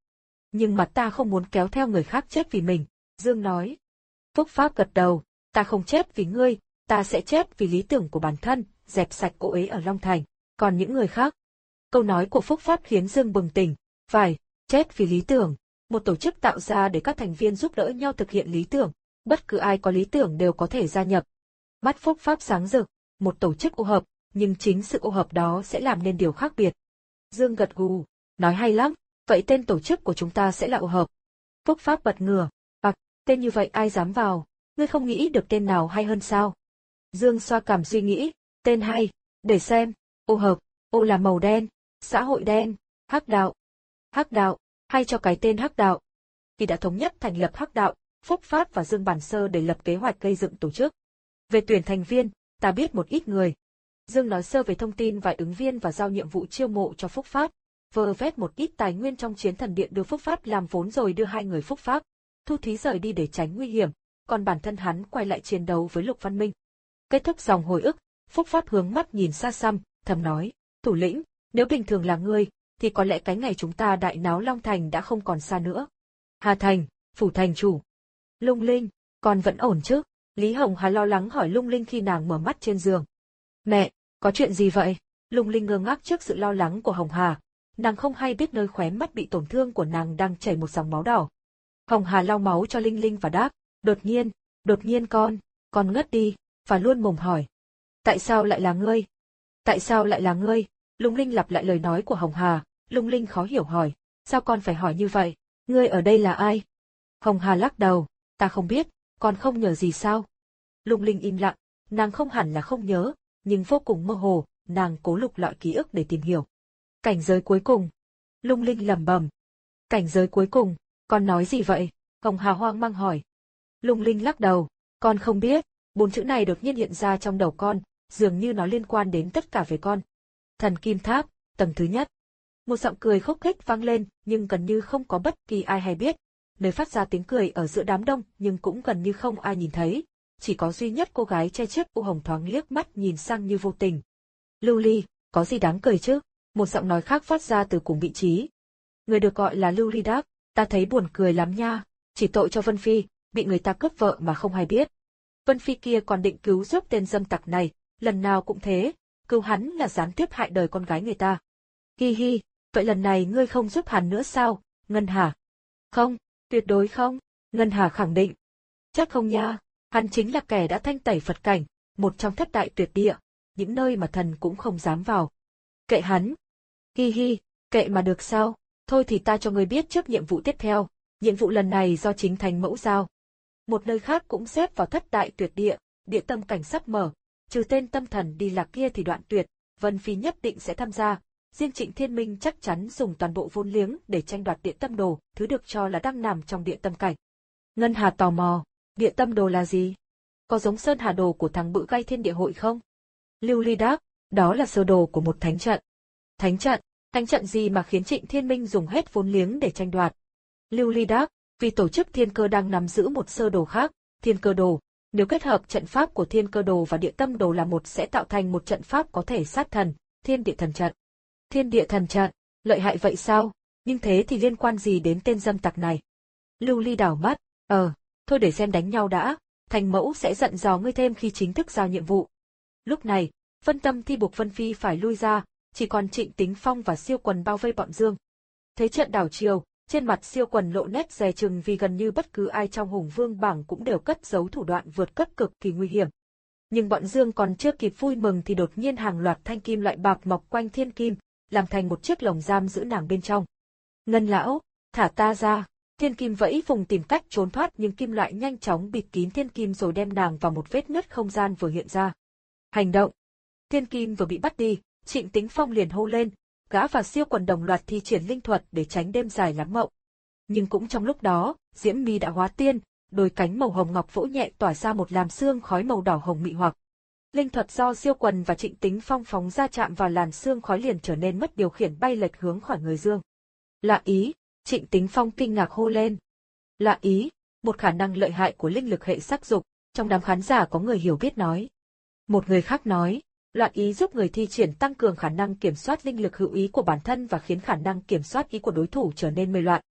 Nhưng mà ta không muốn kéo theo người khác chết vì mình, Dương nói. Phúc Pháp gật đầu, ta không chết vì ngươi, ta sẽ chết vì lý tưởng của bản thân, dẹp sạch cô ấy ở Long Thành, còn những người khác. Câu nói của Phúc Pháp khiến Dương bừng tỉnh, phải, chết vì lý tưởng, một tổ chức tạo ra để các thành viên giúp đỡ nhau thực hiện lý tưởng, bất cứ ai có lý tưởng đều có thể gia nhập. Mắt Phúc Pháp sáng rực, một tổ chức ô hợp, nhưng chính sự ô hợp đó sẽ làm nên điều khác biệt. Dương gật gù, nói hay lắm, vậy tên tổ chức của chúng ta sẽ là ô hợp. Phúc Pháp bật ngửa, ặc, tên như vậy ai dám vào, ngươi không nghĩ được tên nào hay hơn sao? Dương xoa cằm suy nghĩ, tên hay, để xem, ô hợp, ô là màu đen, xã hội đen, hắc đạo. Hắc đạo, hay cho cái tên hắc đạo. Khi đã thống nhất thành lập hắc đạo, Phúc Pháp và Dương bàn sơ để lập kế hoạch gây dựng tổ chức. Về tuyển thành viên, ta biết một ít người. Dương nói sơ về thông tin vài ứng viên và giao nhiệm vụ chiêu mộ cho Phúc Pháp, vơ vét một ít tài nguyên trong chiến thần điện đưa Phúc Pháp làm vốn rồi đưa hai người Phúc Pháp. Thu Thí rời đi để tránh nguy hiểm, còn bản thân hắn quay lại chiến đấu với Lục Văn Minh. Kết thúc dòng hồi ức, Phúc Pháp hướng mắt nhìn xa xăm, thầm nói, thủ lĩnh, nếu bình thường là ngươi, thì có lẽ cái ngày chúng ta đại náo Long Thành đã không còn xa nữa. Hà Thành, phủ thành chủ. Lung Linh, con vẫn ổn chứ? Lý Hồng Hà lo lắng hỏi Lung Linh khi nàng mở mắt trên giường. Mẹ, có chuyện gì vậy? Lung Linh ngơ ngác trước sự lo lắng của Hồng Hà. Nàng không hay biết nơi khóe mắt bị tổn thương của nàng đang chảy một dòng máu đỏ. Hồng Hà lau máu cho Linh Linh và đáp, đột nhiên, đột nhiên con, con ngất đi, và luôn mồm hỏi. Tại sao lại là ngươi? Tại sao lại là ngươi? Lung Linh lặp lại lời nói của Hồng Hà, Lung Linh khó hiểu hỏi, sao con phải hỏi như vậy? Ngươi ở đây là ai? Hồng Hà lắc đầu, ta không biết, con không nhớ gì sao? Lung Linh im lặng, nàng không hẳn là không nhớ, nhưng vô cùng mơ hồ, nàng cố lục lọi ký ức để tìm hiểu. Cảnh giới cuối cùng. Lung Linh lẩm bẩm. Cảnh giới cuối cùng, con nói gì vậy? Hồng Hà hoang mang hỏi. Lung Linh lắc đầu, con không biết, bốn chữ này đột nhiên hiện ra trong đầu con, dường như nó liên quan đến tất cả về con. Thần Kim Tháp, tầng thứ nhất. Một giọng cười khúc khích vang lên, nhưng gần như không có bất kỳ ai hay biết. Nơi phát ra tiếng cười ở giữa đám đông, nhưng cũng gần như không ai nhìn thấy. Chỉ có duy nhất cô gái che chiếc u hồng thoáng liếc mắt nhìn sang như vô tình. Lưu Ly, có gì đáng cười chứ? Một giọng nói khác phát ra từ cùng vị trí. Người được gọi là Lưu Ly đáp, ta thấy buồn cười lắm nha, chỉ tội cho Vân Phi, bị người ta cướp vợ mà không hay biết. Vân Phi kia còn định cứu giúp tên dâm tặc này, lần nào cũng thế, cứu hắn là gián tiếp hại đời con gái người ta. Hi hi, vậy lần này ngươi không giúp hắn nữa sao, Ngân Hà? Không, tuyệt đối không, Ngân Hà khẳng định. Chắc không nha, hắn chính là kẻ đã thanh tẩy Phật cảnh, một trong thất đại tuyệt địa, những nơi mà thần cũng không dám vào. Kệ hắn. Hi hi, kệ mà được sao, thôi thì ta cho ngươi biết trước nhiệm vụ tiếp theo, nhiệm vụ lần này do chính Thánh Mẫu giao. Một nơi khác cũng xếp vào thất đại tuyệt địa, địa tâm cảnh sắp mở, trừ tên tâm thần đi lạc kia thì đoạn tuyệt, Vân Phi nhất định sẽ tham gia, riêng Trịnh Thiên Minh chắc chắn dùng toàn bộ vốn liếng để tranh đoạt địa tâm đồ, thứ được cho là đang nằm trong địa tâm cảnh. Ngân Hà tò mò, địa tâm đồ là gì? Có giống Sơn Hà đồ của thằng bự gai thiên địa hội không? Lưu Ly đáp, đó là sơ đồ của một thánh trận. Thánh trận, thánh trận gì mà khiến Trịnh Thiên Minh dùng hết vốn liếng để tranh đoạt? Lưu Ly đáp, vì tổ chức Thiên Cơ đang nắm giữ một sơ đồ khác, Thiên Cơ đồ. Nếu kết hợp trận pháp của Thiên Cơ đồ và địa tâm đồ là một sẽ tạo thành một trận pháp có thể sát thần, Thiên Địa Thần Trận. Thiên Địa Thần Trận, lợi hại vậy sao? Nhưng thế thì liên quan gì đến tên dâm tặc này? Lưu Ly đảo mắt, ờ, thôi để xem đánh nhau đã, Thành Mẫu sẽ dặn dò ngươi thêm khi chính thức giao nhiệm vụ. Lúc này, Vân Tâm Thi buộc Vân Phi phải lui ra, chỉ còn Trịnh Tính Phong và Siêu Quần bao vây bọn Dương. Thế trận đảo chiều, trên mặt Siêu Quần lộ nét dè chừng vì gần như bất cứ ai trong Hùng Vương bảng cũng đều cất giấu thủ đoạn vượt cấp cực kỳ nguy hiểm. Nhưng bọn Dương còn chưa kịp vui mừng thì đột nhiên hàng loạt thanh kim loại bạc mọc quanh Thiên Kim, làm thành một chiếc lồng giam giữ nàng bên trong. Ngân lão, thả ta ra. Thiên Kim vẫy vùng tìm cách trốn thoát nhưng kim loại nhanh chóng bịt kín Thiên Kim rồi đem nàng vào một vết nứt không gian vừa hiện ra. Hành động. Thiên Kim vừa bị bắt đi, Trịnh Tính Phong liền hô lên, gã và Siêu Quần đồng loạt thi triển linh thuật để tránh đêm dài lắm mộng. Nhưng cũng trong lúc đó, Diễm Mi đã hóa tiên, đôi cánh màu hồng ngọc vỗ nhẹ tỏa ra một làn sương khói màu đỏ hồng mị hoặc. Linh thuật do Siêu Quần và Trịnh Tính Phong phóng ra chạm vào làn sương khói liền trở nên mất điều khiển bay lệch hướng khỏi người Dương. Lạ ý, Trịnh Tính Phong kinh ngạc hô lên. Lạ ý, một khả năng lợi hại của linh lực hệ sắc dục, trong đám khán giả có người hiểu biết nói. Một người khác nói, loạn ý giúp người thi triển tăng cường khả năng kiểm soát linh lực hữu ý của bản thân và khiến khả năng kiểm soát ý của đối thủ trở nên mê loạn.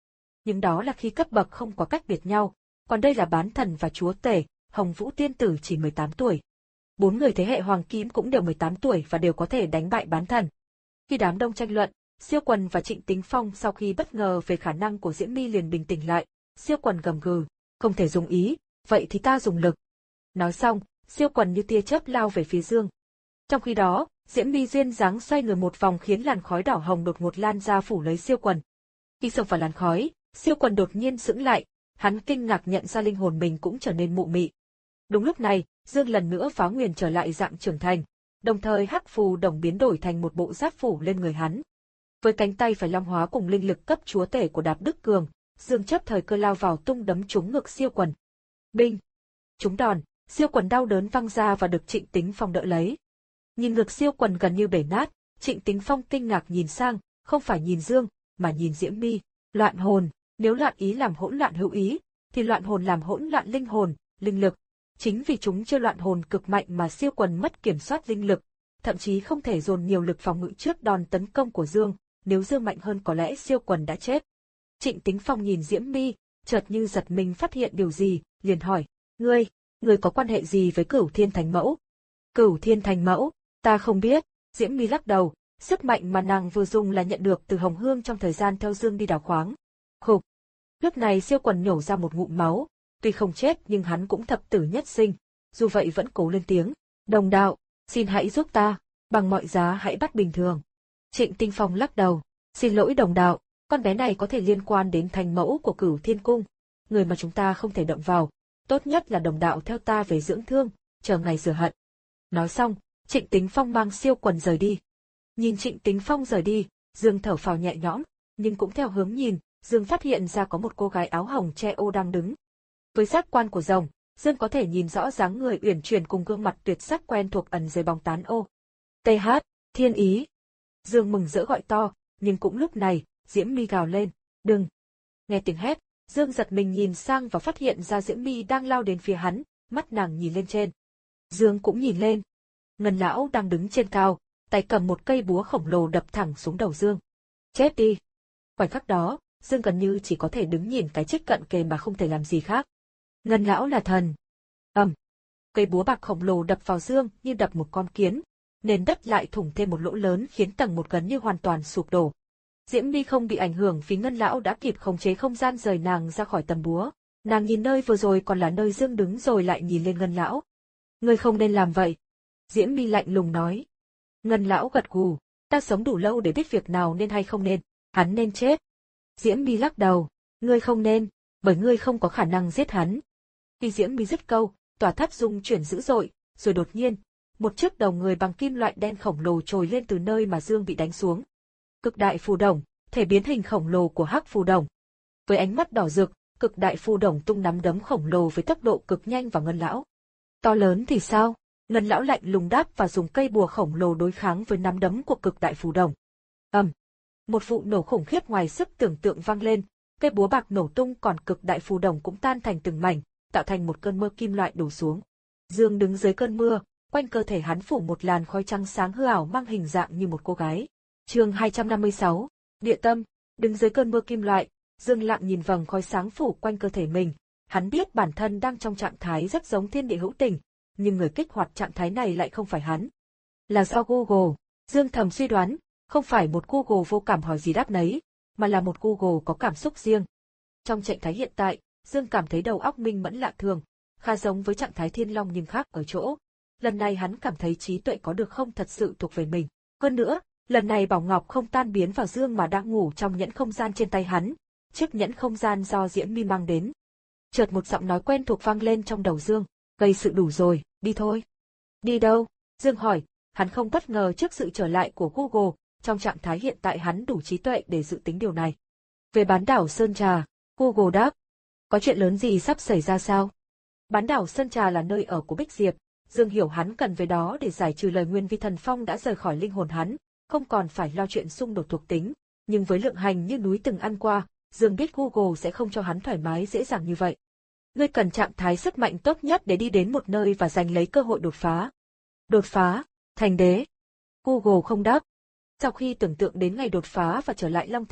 Nhưng đó là khi cấp bậc không có cách biệt nhau, còn đây là bán thần và chúa tể, Hồng Vũ tiên tử chỉ mười tám tuổi. Bốn người thế hệ hoàng kim cũng đều mười tám tuổi và đều có thể đánh bại bán thần. Khi đám đông tranh luận, Siêu Quần và Trịnh Tính Phong sau khi bất ngờ về khả năng của Diễm My liền bình tĩnh lại. Siêu Quần gầm gừ, không thể dùng ý, vậy thì ta dùng lực. Nói xong, Siêu Quần như tia chớp lao về phía Dương. Trong khi đó, Diễm My duyên dáng xoay người một vòng khiến làn khói đỏ hồng đột ngột lan ra phủ lấy Siêu Quần. Khi xông vào làn khói, Siêu Quần đột nhiên sững lại, hắn kinh ngạc nhận ra linh hồn mình cũng trở nên mụ mị. Đúng lúc này, Dương lần nữa phá nguyền trở lại dạng trưởng thành, đồng thời hắc phù đồng biến đổi thành một bộ giáp phủ lên người hắn. Với cánh tay phải long hóa cùng linh lực cấp chúa tể của Đạp Đức Cường, Dương chấp thời cơ lao vào tung đấm trúng ngực Siêu Quần. Binh! Trúng đòn, Siêu Quần đau đớn văng ra và được Trịnh Tính Phong đỡ lấy. Nhìn ngực Siêu Quần gần như bể nát, Trịnh Tính Phong kinh ngạc nhìn sang, không phải nhìn Dương, mà nhìn Diễm My. Loạn hồn, nếu loạn ý làm hỗn loạn hữu ý, thì loạn hồn làm hỗn loạn linh hồn, linh lực. Chính vì chúng chưa loạn hồn cực mạnh mà Siêu Quần mất kiểm soát linh lực, thậm chí không thể dồn nhiều lực phòng ngự trước đòn tấn công của Dương, nếu Dương mạnh hơn có lẽ Siêu Quần đã chết. Trịnh Tính Phong nhìn Diễm My, chợt như giật mình phát hiện điều gì, liền hỏi, ngươi, ngươi có quan hệ gì với Cửu Thiên Thánh Mẫu? Cửu Thiên Thánh Mẫu, ta không biết. Diễm My lắc đầu, sức mạnh mà nàng vừa dùng là nhận được từ Hồng Hương trong thời gian theo Dương đi đào khoáng. Khục. Lúc này Siêu Quần nhổ ra một ngụm máu, tuy không chết nhưng hắn cũng thập tử nhất sinh, dù vậy vẫn cố lên tiếng, đồng đạo, xin hãy giúp ta, bằng mọi giá hãy bắt bình thường. Trịnh Tinh Phong lắc đầu, xin lỗi đồng đạo, con bé này có thể liên quan đến thành mẫu của Cửu Thiên Cung, người mà chúng ta không thể động vào, tốt nhất là đồng đạo theo ta về dưỡng thương, chờ ngày rửa hận. Nói xong, Trịnh Tính Phong mang Siêu Quần rời đi. Nhìn Trịnh Tính Phong rời đi, Dương thở phào nhẹ nhõm, nhưng cũng theo hướng nhìn, Dương phát hiện ra có một cô gái áo hồng che ô đang đứng. Với giác quan của rồng, Dương có thể nhìn rõ dáng người uyển chuyển cùng gương mặt tuyệt sắc quen thuộc ẩn dưới bóng tán ô. tê hát, Thiên Ý. Dương mừng rỡ gọi to, nhưng cũng lúc này, Diễm My gào lên, đừng. Nghe tiếng hét, Dương giật mình nhìn sang và phát hiện ra Diễm My đang lao đến phía hắn, mắt nàng nhìn lên trên. Dương cũng nhìn lên. Ngân lão đang đứng trên cao, tay cầm một cây búa khổng lồ đập thẳng xuống đầu Dương. Chết đi. Khoảnh khắc đó, Dương gần như chỉ có thể đứng nhìn cái chết cận kề mà không thể làm gì khác. Ngân lão là thần. Ầm. Um. Cây búa bạc khổng lồ đập vào Dương như đập một con kiến, nền đất lại thủng thêm một lỗ lớn khiến tầng một gần như hoàn toàn sụp đổ. Diễm My không bị ảnh hưởng vì Ngân lão đã kịp khống chế không gian rời nàng ra khỏi tầm búa. Nàng nhìn nơi vừa rồi còn là nơi Dương đứng rồi lại nhìn lên Ngân lão. Ngươi không nên làm vậy. Diễm My lạnh lùng nói. Ngân lão gật gù, ta sống đủ lâu để biết việc nào nên hay không nên, hắn nên chết. Diễm My lắc đầu, ngươi không nên, bởi ngươi không có khả năng giết hắn. Khi Diễm My dứt câu, tòa tháp rung chuyển dữ dội, rồi đột nhiên, một chiếc đầu người bằng kim loại đen khổng lồ trồi lên từ nơi mà Dương bị đánh xuống. Cực đại phù đồng, thể biến hình khổng lồ của hắc phù đồng. Với ánh mắt đỏ rực, cực đại phù đồng tung nắm đấm khổng lồ với tốc độ cực nhanh vào Ngân lão. To lớn thì sao? Ngân lão lạnh lùng đáp và dùng cây bùa khổng lồ đối kháng với nắm đấm của cực đại phù đồng. Ầm. Um. Một vụ nổ khủng khiếp ngoài sức tưởng tượng vang lên, cây búa bạc nổ tung còn cực đại phù đồng cũng tan thành từng mảnh, tạo thành một cơn mưa kim loại đổ xuống. Dương đứng dưới cơn mưa, quanh cơ thể hắn phủ một làn khói trắng sáng hư ảo mang hình dạng như một cô gái. Chương hai trăm năm mươi sáu, Địa tâm, đứng dưới cơn mưa kim loại, Dương lặng nhìn vầng khói sáng phủ quanh cơ thể mình, hắn biết bản thân đang trong trạng thái rất giống thiên địa hữu tình, nhưng người kích hoạt trạng thái này lại không phải hắn. Là do Google, Dương thầm suy đoán, không phải một Google vô cảm hỏi gì đáp nấy, mà là một Google có cảm xúc riêng. Trong trạng thái hiện tại, Dương cảm thấy đầu óc minh mẫn lạ thường, khá giống với trạng thái thiên long nhưng khác ở chỗ. Lần này hắn cảm thấy trí tuệ có được không thật sự thuộc về mình. Hơn nữa, lần này Bảo Ngọc không tan biến vào Dương mà đang ngủ trong nhẫn không gian trên tay hắn, chiếc nhẫn không gian do Diễm My mang đến. Chợt một giọng nói quen thuộc vang lên trong đầu Dương, gây sự đủ rồi, đi thôi. Đi đâu? Dương hỏi, hắn không bất ngờ trước sự trở lại của Google, trong trạng thái hiện tại hắn đủ trí tuệ để dự tính điều này. Về bán đảo Sơn Trà, Google đáp. Có chuyện lớn gì sắp xảy ra sao? Bán đảo Sơn Trà là nơi ở của Bích Diệp, Dương hiểu hắn cần về đó để giải trừ lời nguyền vì thần phong đã rời khỏi linh hồn hắn, không còn phải lo chuyện xung đột thuộc tính, nhưng với lượng hành như núi từng ăn qua, Dương biết Google sẽ không cho hắn thoải mái dễ dàng như vậy. Ngươi cần trạng thái sức mạnh tốt nhất để đi đến một nơi và giành lấy cơ hội đột phá. Đột phá, thành đế. Google không đáp. Sau khi tưởng tượng đến ngày đột phá và trở lại Long Thành,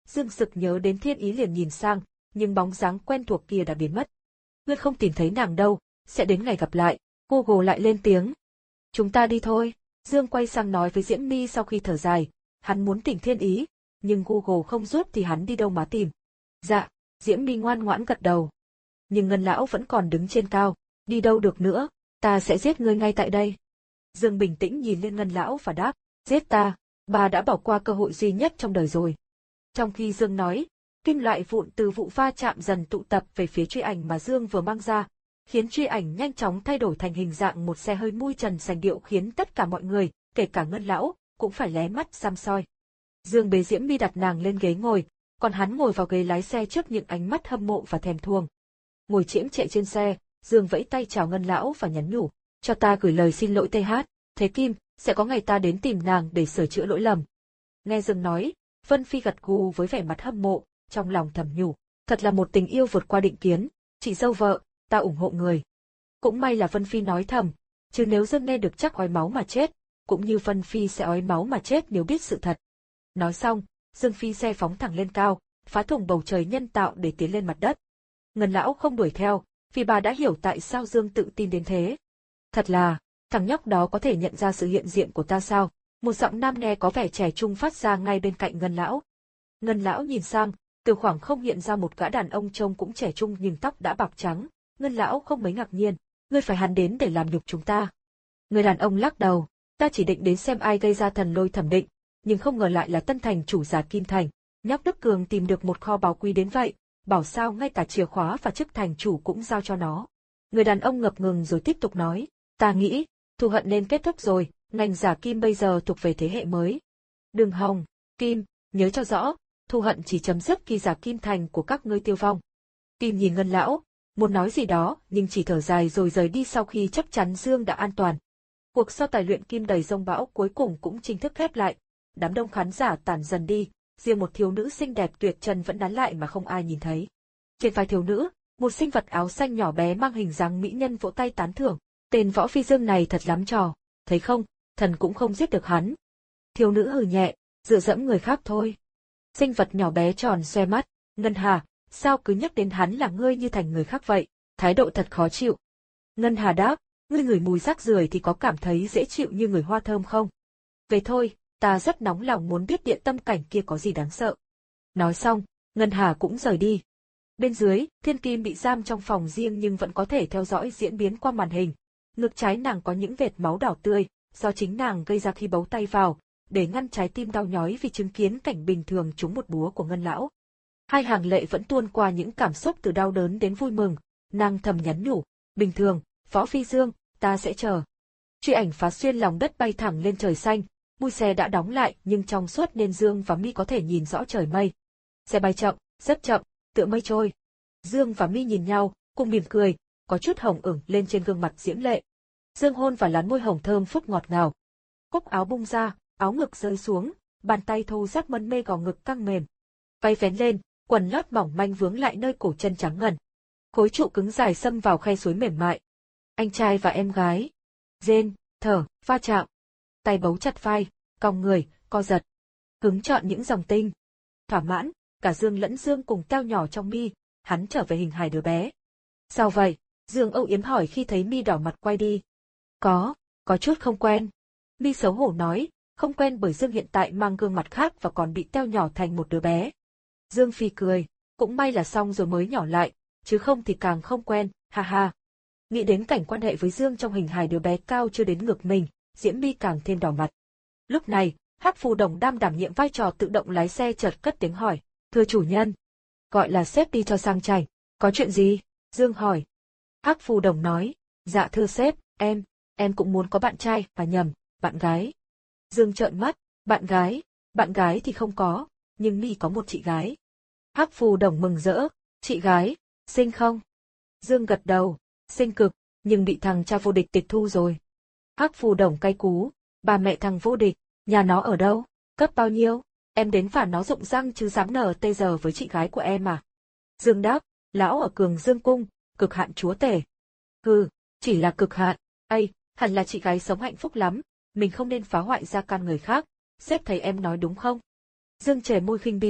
Dương sực nhớ đến Thiên Ý liền nhìn sang, nhưng bóng dáng quen thuộc kia đã biến mất. Ngươi không tìm thấy nàng đâu, sẽ đến ngày gặp lại. Google lại lên tiếng. Chúng ta đi thôi. Dương quay sang nói với Diễm My sau khi thở dài, hắn muốn tìm Thiên Ý, nhưng Google không giúp thì hắn đi đâu mà tìm. Dạ, Diễm My ngoan ngoãn gật đầu. Nhưng Ngân lão vẫn còn đứng trên cao, đi đâu được nữa, ta sẽ giết ngươi ngay tại đây. Dương bình tĩnh nhìn lên Ngân lão và đáp, giết ta, bà đã bỏ qua cơ hội duy nhất trong đời rồi. Trong khi Dương nói, kim loại vụn từ vụ va chạm dần tụ tập về phía truy ảnh mà Dương vừa mang ra, khiến truy ảnh nhanh chóng thay đổi thành hình dạng một xe hơi mui trần sành điệu, khiến tất cả mọi người, kể cả Ngân lão, cũng phải lé mắt săm soi. Dương bế Diễm My đặt nàng lên ghế ngồi, còn hắn ngồi vào ghế lái xe trước những ánh mắt hâm mộ và thèm thuồng. Ngồi chiếm trệ trên xe, Dương vẫy tay chào Ngân lão và nhắn nhủ, cho ta gửi lời xin lỗi tê hát, thế Kim, sẽ có ngày ta đến tìm nàng để sửa chữa lỗi lầm. Nghe Dương nói, Vân Phi gật gù với vẻ mặt hâm mộ, trong lòng thầm nhủ, thật là một tình yêu vượt qua định kiến, chị dâu vợ, ta ủng hộ người. Cũng may là Vân Phi nói thầm, chứ nếu Dương nghe được chắc ói máu mà chết, cũng như Vân Phi sẽ ói máu mà chết nếu biết sự thật. Nói xong, Dương phi xe phóng thẳng lên cao, phá thủng bầu trời nhân tạo để tiến lên mặt đất. Ngân lão không đuổi theo, vì bà đã hiểu tại sao Dương tự tin đến thế. Thật là, thằng nhóc đó có thể nhận ra sự hiện diện của ta sao? Một giọng nam nghe có vẻ trẻ trung phát ra ngay bên cạnh Ngân lão. Ngân lão nhìn sang, từ khoảng không hiện ra một gã đàn ông trông cũng trẻ trung nhưng tóc đã bạc trắng. Ngân lão không mấy ngạc nhiên, ngươi phải hắn đến để làm nhục chúng ta. Người đàn ông lắc đầu, ta chỉ định đến xem ai gây ra thần lôi thẩm định, nhưng không ngờ lại là tân thành chủ Giả Kim Thành. Nhóc Đức Cường tìm được một kho báu quý đến vậy, bảo sao ngay cả chìa khóa và chức thành chủ cũng giao cho nó. Người đàn ông ngập ngừng rồi tiếp tục nói, ta nghĩ, thù hận nên kết thúc rồi, ngành Giả Kim bây giờ thuộc về thế hệ mới. Đường Hồng, Kim, nhớ cho rõ, thù hận chỉ chấm dứt khi Giả Kim Thành của các ngươi tiêu vong. Kim nhìn Ngân lão, muốn nói gì đó nhưng chỉ thở dài rồi rời đi sau khi chắc chắn Dương đã an toàn. Cuộc so tài luyện kim đầy giông bão cuối cùng cũng chính thức khép lại. Đám đông khán giả tản dần đi, riêng một thiếu nữ xinh đẹp tuyệt trần vẫn đán lại mà không ai nhìn thấy. Trên vai thiếu nữ, một sinh vật áo xanh nhỏ bé mang hình dáng mỹ nhân vỗ tay tán thưởng, tên Võ Phi Dương này thật lắm trò, thấy không, thần cũng không giết được hắn. Thiếu nữ hừ nhẹ, dựa dẫm người khác thôi. Sinh vật nhỏ bé tròn xoe mắt, Ngân Hà, sao cứ nhắc đến hắn là ngươi như thành người khác vậy, thái độ thật khó chịu. Ngân Hà đáp, ngươi ngửi mùi rác rưởi thì có cảm thấy dễ chịu như người hoa thơm không? Về thôi, ta rất nóng lòng muốn biết địa tâm cảnh kia có gì đáng sợ. Nói xong, Ngân Hà cũng rời đi. Bên dưới, Thiên Kim bị giam trong phòng riêng nhưng vẫn có thể theo dõi diễn biến qua màn hình. Ngực trái nàng có những vệt máu đỏ tươi, do chính nàng gây ra khi bấu tay vào, để ngăn trái tim đau nhói vì chứng kiến cảnh bình thường trúng một búa của Ngân lão. Hai hàng lệ vẫn tuôn qua những cảm xúc từ đau đớn đến vui mừng, nàng thầm nhắn nhủ, bình thường, Võ Phi Dương, ta sẽ chờ. Truy ảnh phá xuyên lòng đất bay thẳng lên trời xanh, mui xe đã đóng lại nhưng trong suốt nên Dương và My có thể nhìn rõ trời mây. Xe bay chậm, rất chậm, tựa mây trôi. Dương và My nhìn nhau, cùng mỉm cười, có chút hồng ửng lên trên gương mặt diễm lệ. Dương hôn và lán môi hồng thơm phúc ngọt ngào. Cúc áo bung ra, áo ngực rơi xuống, bàn tay thô ráp mân mê gò ngực căng mềm. Váy vén lên, quần lót mỏng manh vướng lại nơi cổ chân trắng ngần. Khối trụ cứng dài xâm vào khe suối mềm mại. Anh trai và em gái. Rên, thở, va chạm. Tay bấu chặt vai, cong người, co giật. Hứng chọn những dòng tinh. Thỏa mãn, cả Dương lẫn Dương cùng teo nhỏ trong My, hắn trở về hình hài đứa bé. Sao vậy? Dương âu yếm hỏi khi thấy My đỏ mặt quay đi. Có, có chút không quen. My xấu hổ nói, không quen bởi Dương hiện tại mang gương mặt khác và còn bị teo nhỏ thành một đứa bé. Dương phì cười, cũng may là xong rồi mới nhỏ lại, chứ không thì càng không quen, ha ha. Nghĩ đến cảnh quan hệ với Dương trong hình hài đứa bé cao chưa đến ngực mình, Diễm My càng thêm đỏ mặt. Lúc này, Hắc Phù Đồng đam đảm nhiệm vai trò tự động lái xe chợt cất tiếng hỏi, thưa chủ nhân. Gọi là sếp đi cho sang chảnh, có chuyện gì? Dương hỏi. Hắc Phù Đồng nói, dạ thưa sếp, em, em cũng muốn có bạn trai, và nhầm, bạn gái. Dương trợn mắt, bạn gái, bạn gái thì không có, nhưng My có một chị gái. Hắc Phù Đồng mừng rỡ, chị gái, xinh không? Dương gật đầu, xinh cực, nhưng bị thằng cha vô địch tịch thu rồi. Hắc Phù Đồng cay cú, bà mẹ thằng vô địch, nhà nó ở đâu, cấp bao nhiêu, em đến phản nó rụng răng chứ dám nờ tê giờ với chị gái của em à. Dương đáp, lão ở Cường Dương Cung, cực hạn chúa tể. Hừ, chỉ là cực hạn, ây, hẳn là chị gái sống hạnh phúc lắm, mình không nên phá hoại gia can người khác, sếp thấy em nói đúng không? Dương chề môi khinh bỉ,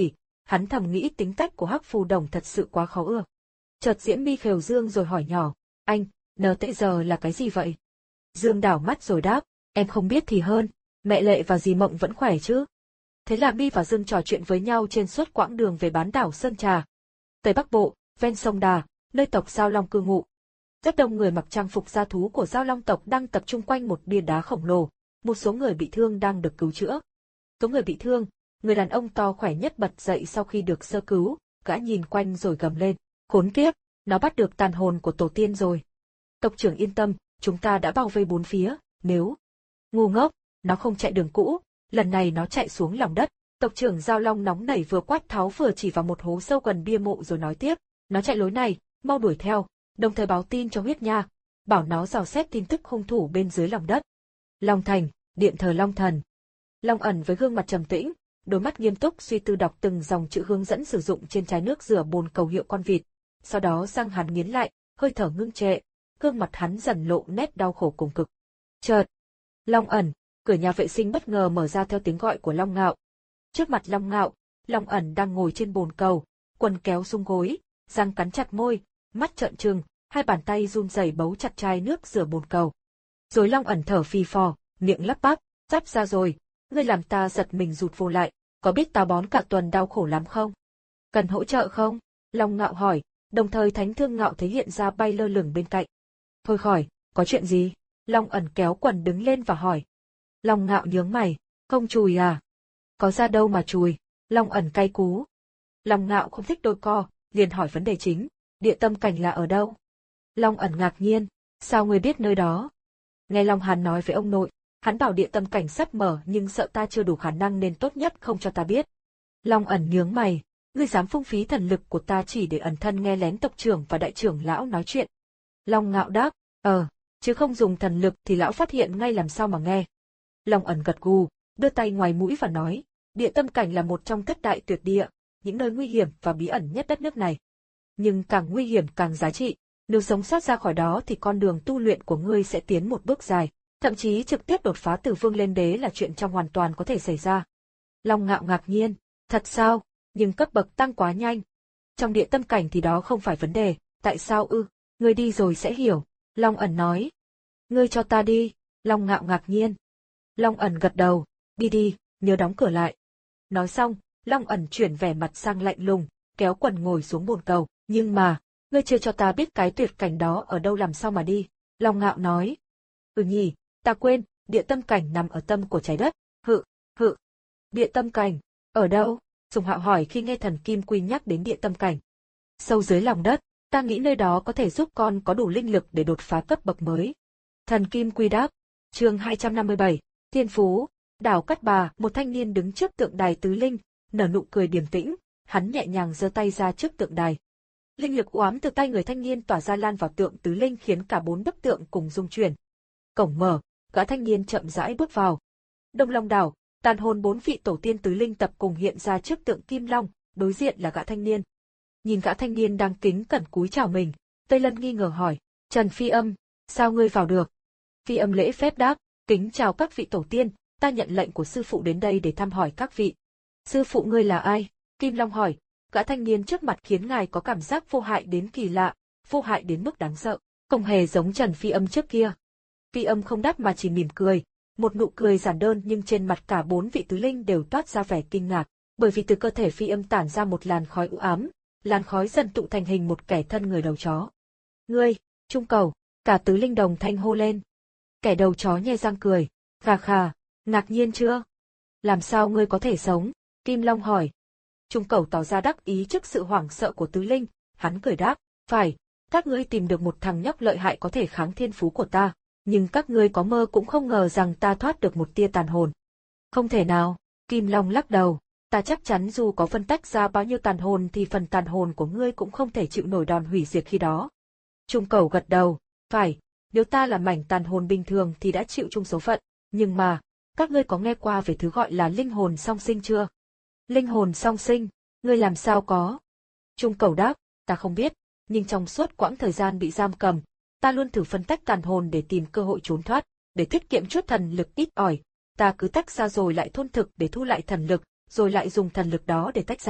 hắn thầm nghĩ tính cách của Hắc Phù Đồng thật sự quá khó ưa. Chợt Diễm Mi khều Dương rồi hỏi nhỏ, anh, nờ tệ giờ là cái gì vậy? Dương đảo mắt rồi đáp, em không biết thì hơn, mẹ Lệ và dì Mộng vẫn khỏe chứ? Thế là Mi và Dương trò chuyện với nhau trên suốt quãng đường về bán đảo Sơn Trà. Tây Bắc Bộ, ven sông Đà, nơi tộc Giao Long cư ngụ. Rất đông người mặc trang phục gia thú của Giao Long tộc đang tập trung quanh một bia đá khổng lồ, một số người bị thương đang được cứu chữa. Số người bị thương, người đàn ông to khỏe nhất bật dậy sau khi được sơ cứu, gã nhìn quanh rồi gầm lên, khốn kiếp, nó bắt được tàn hồn của tổ tiên rồi. Tộc trưởng yên tâm, chúng ta đã bao vây bốn phía, nếu... Ngu ngốc, nó không chạy đường cũ, lần này nó chạy xuống lòng đất. Tộc trưởng Giao Long nóng nảy vừa quát tháo vừa chỉ vào một hố sâu gần bia mộ rồi nói tiếp, nó chạy lối này, mau đuổi theo, đồng thời báo tin cho huyết nha, bảo nó dò xét tin tức hung thủ bên dưới lòng đất. Long Thành, điện thờ Long Thần. Long ẩn với gương mặt trầm tĩnh, đôi mắt nghiêm túc suy tư đọc từng dòng chữ hướng dẫn sử dụng trên chai nước rửa bồn cầu hiệu con vịt. Sau đó răng hắn nghiến lại, hơi thở ngưng trệ, gương mặt hắn dần lộ nét đau khổ cùng cực. Chợt, Long ẩn, cửa nhà vệ sinh bất ngờ mở ra theo tiếng gọi của Long Ngạo. Trước mặt Long Ngạo, Long ẩn đang ngồi trên bồn cầu, quần kéo rung gối, răng cắn chặt môi, mắt trợn trừng, hai bàn tay run rẩy bấu chặt chai nước rửa bồn cầu. Rồi Long ẩn thở phì phò, miệng lắp bắp, sắp ra rồi, ngươi làm ta giật mình rụt vô lại, có biết tao bón cả tuần đau khổ lắm không? Cần hỗ trợ không? Long Ngạo hỏi, đồng thời thánh thương ngạo thế hiện ra bay lơ lửng bên cạnh. Thôi khỏi, có chuyện gì? Long ẩn kéo quần đứng lên và hỏi. Long Ngạo nhướng mày, không chùi à? Có ra đâu mà chùi, Long ẩn cay cú. Long Ngạo không thích đôi co, liền hỏi vấn đề chính, địa tâm cảnh là ở đâu? Long ẩn ngạc nhiên, sao ngươi biết nơi đó? Nghe Long Hàn nói với ông nội, hắn bảo địa tâm cảnh sắp mở nhưng sợ ta chưa đủ khả năng nên tốt nhất không cho ta biết. Long ẩn nhướng mày, ngươi dám phung phí thần lực của ta chỉ để ẩn thân nghe lén tộc trưởng và đại trưởng lão nói chuyện. Long Ngạo đáp, ờ, chứ không dùng thần lực thì lão phát hiện ngay làm sao mà nghe. Long ẩn gật gù, đưa tay ngoài mũi và nói, địa tâm cảnh là một trong thất đại tuyệt địa, những nơi nguy hiểm và bí ẩn nhất đất nước này. Nhưng càng nguy hiểm càng giá trị, nếu sống sót ra khỏi đó thì con đường tu luyện của ngươi sẽ tiến một bước dài, thậm chí trực tiếp đột phá từ vương lên đế là chuyện trong hoàn toàn có thể xảy ra. Long Ngạo ngạc nhiên, thật sao, nhưng cấp bậc tăng quá nhanh. Trong địa tâm cảnh thì đó không phải vấn đề, tại sao ư, ngươi đi rồi sẽ hiểu, Long ẩn nói. Ngươi cho ta đi, Long Ngạo ngạc nhiên. Long ẩn gật đầu, đi đi, nhớ đóng cửa lại. Nói xong, Long ẩn chuyển vẻ mặt sang lạnh lùng, kéo quần ngồi xuống bồn cầu, nhưng mà, ngươi chưa cho ta biết cái tuyệt cảnh đó ở đâu làm sao mà đi, Long Ngạo nói. Ừ nhỉ, ta quên, địa tâm cảnh nằm ở tâm của trái đất, hự, hự. Địa tâm cảnh, ở đâu? Sùng Hạo hỏi khi nghe thần Kim Quy nhắc đến địa tâm cảnh. Sâu dưới lòng đất, ta nghĩ nơi đó có thể giúp con có đủ linh lực để đột phá cấp bậc mới. Thần Kim Quy đáp, chương hai trăm năm mươi bảy, Thiên Phú, đảo Cát Bà, một thanh niên đứng trước tượng đài tứ linh, nở nụ cười điềm tĩnh, hắn nhẹ nhàng giơ tay ra trước tượng đài. Linh lực u ám từ tay người thanh niên tỏa ra lan vào tượng tứ linh khiến cả bốn bức tượng cùng rung chuyển. Cổng mở, gã thanh niên chậm rãi bước vào. Đông Long đảo, tàn hồn bốn vị tổ tiên tứ linh tập cùng hiện ra trước tượng Kim Long, đối diện là gã thanh niên. Nhìn gã thanh niên đang kính cẩn cúi chào mình, Tây Lân nghi ngờ hỏi, Trần Phi Âm, sao ngươi vào được? Phi Âm lễ phép đáp, kính chào các vị tổ tiên, ta nhận lệnh của sư phụ đến đây để thăm hỏi các vị. Sư phụ ngươi là ai? Kim Long hỏi, gã thanh niên trước mặt khiến ngài có cảm giác vô hại đến kỳ lạ, vô hại đến mức đáng sợ, không hề giống Trần Phi Âm trước kia. Phi Âm không đáp mà chỉ mỉm cười, một nụ cười giản đơn nhưng trên mặt cả bốn vị tứ linh đều toát ra vẻ kinh ngạc, bởi vì từ cơ thể Phi Âm tản ra một làn khói u ám, làn khói dần tụ thành hình một kẻ thân người đầu chó. Ngươi, Trung Cầu, cả tứ linh đồng thanh hô lên. Kẻ đầu chó nhe răng cười, khà khà, ngạc nhiên chưa? Làm sao ngươi có thể sống? Kim Long hỏi. Trung Cầu tỏ ra đắc ý trước sự hoảng sợ của tứ linh, hắn cười đáp, phải, các ngươi tìm được một thằng nhóc lợi hại có thể kháng thiên phú của ta, nhưng các ngươi có mơ cũng không ngờ rằng ta thoát được một tia tàn hồn. Không thể nào, Kim Long lắc đầu, ta chắc chắn dù có phân tách ra bao nhiêu tàn hồn thì phần tàn hồn của ngươi cũng không thể chịu nổi đòn hủy diệt khi đó. Trung Cầu gật đầu, phải, nếu ta là mảnh tàn hồn bình thường thì đã chịu chung số phận, nhưng mà, các ngươi có nghe qua về thứ gọi là linh hồn song sinh chưa? Linh hồn song sinh, ngươi làm sao có? Trung Cầu đáp, ta không biết, nhưng trong suốt quãng thời gian bị giam cầm, ta luôn thử phân tách tàn hồn để tìm cơ hội trốn thoát, để tiết kiệm chút thần lực ít ỏi, ta cứ tách ra rồi lại thôn thực để thu lại thần lực, rồi lại dùng thần lực đó để tách ra,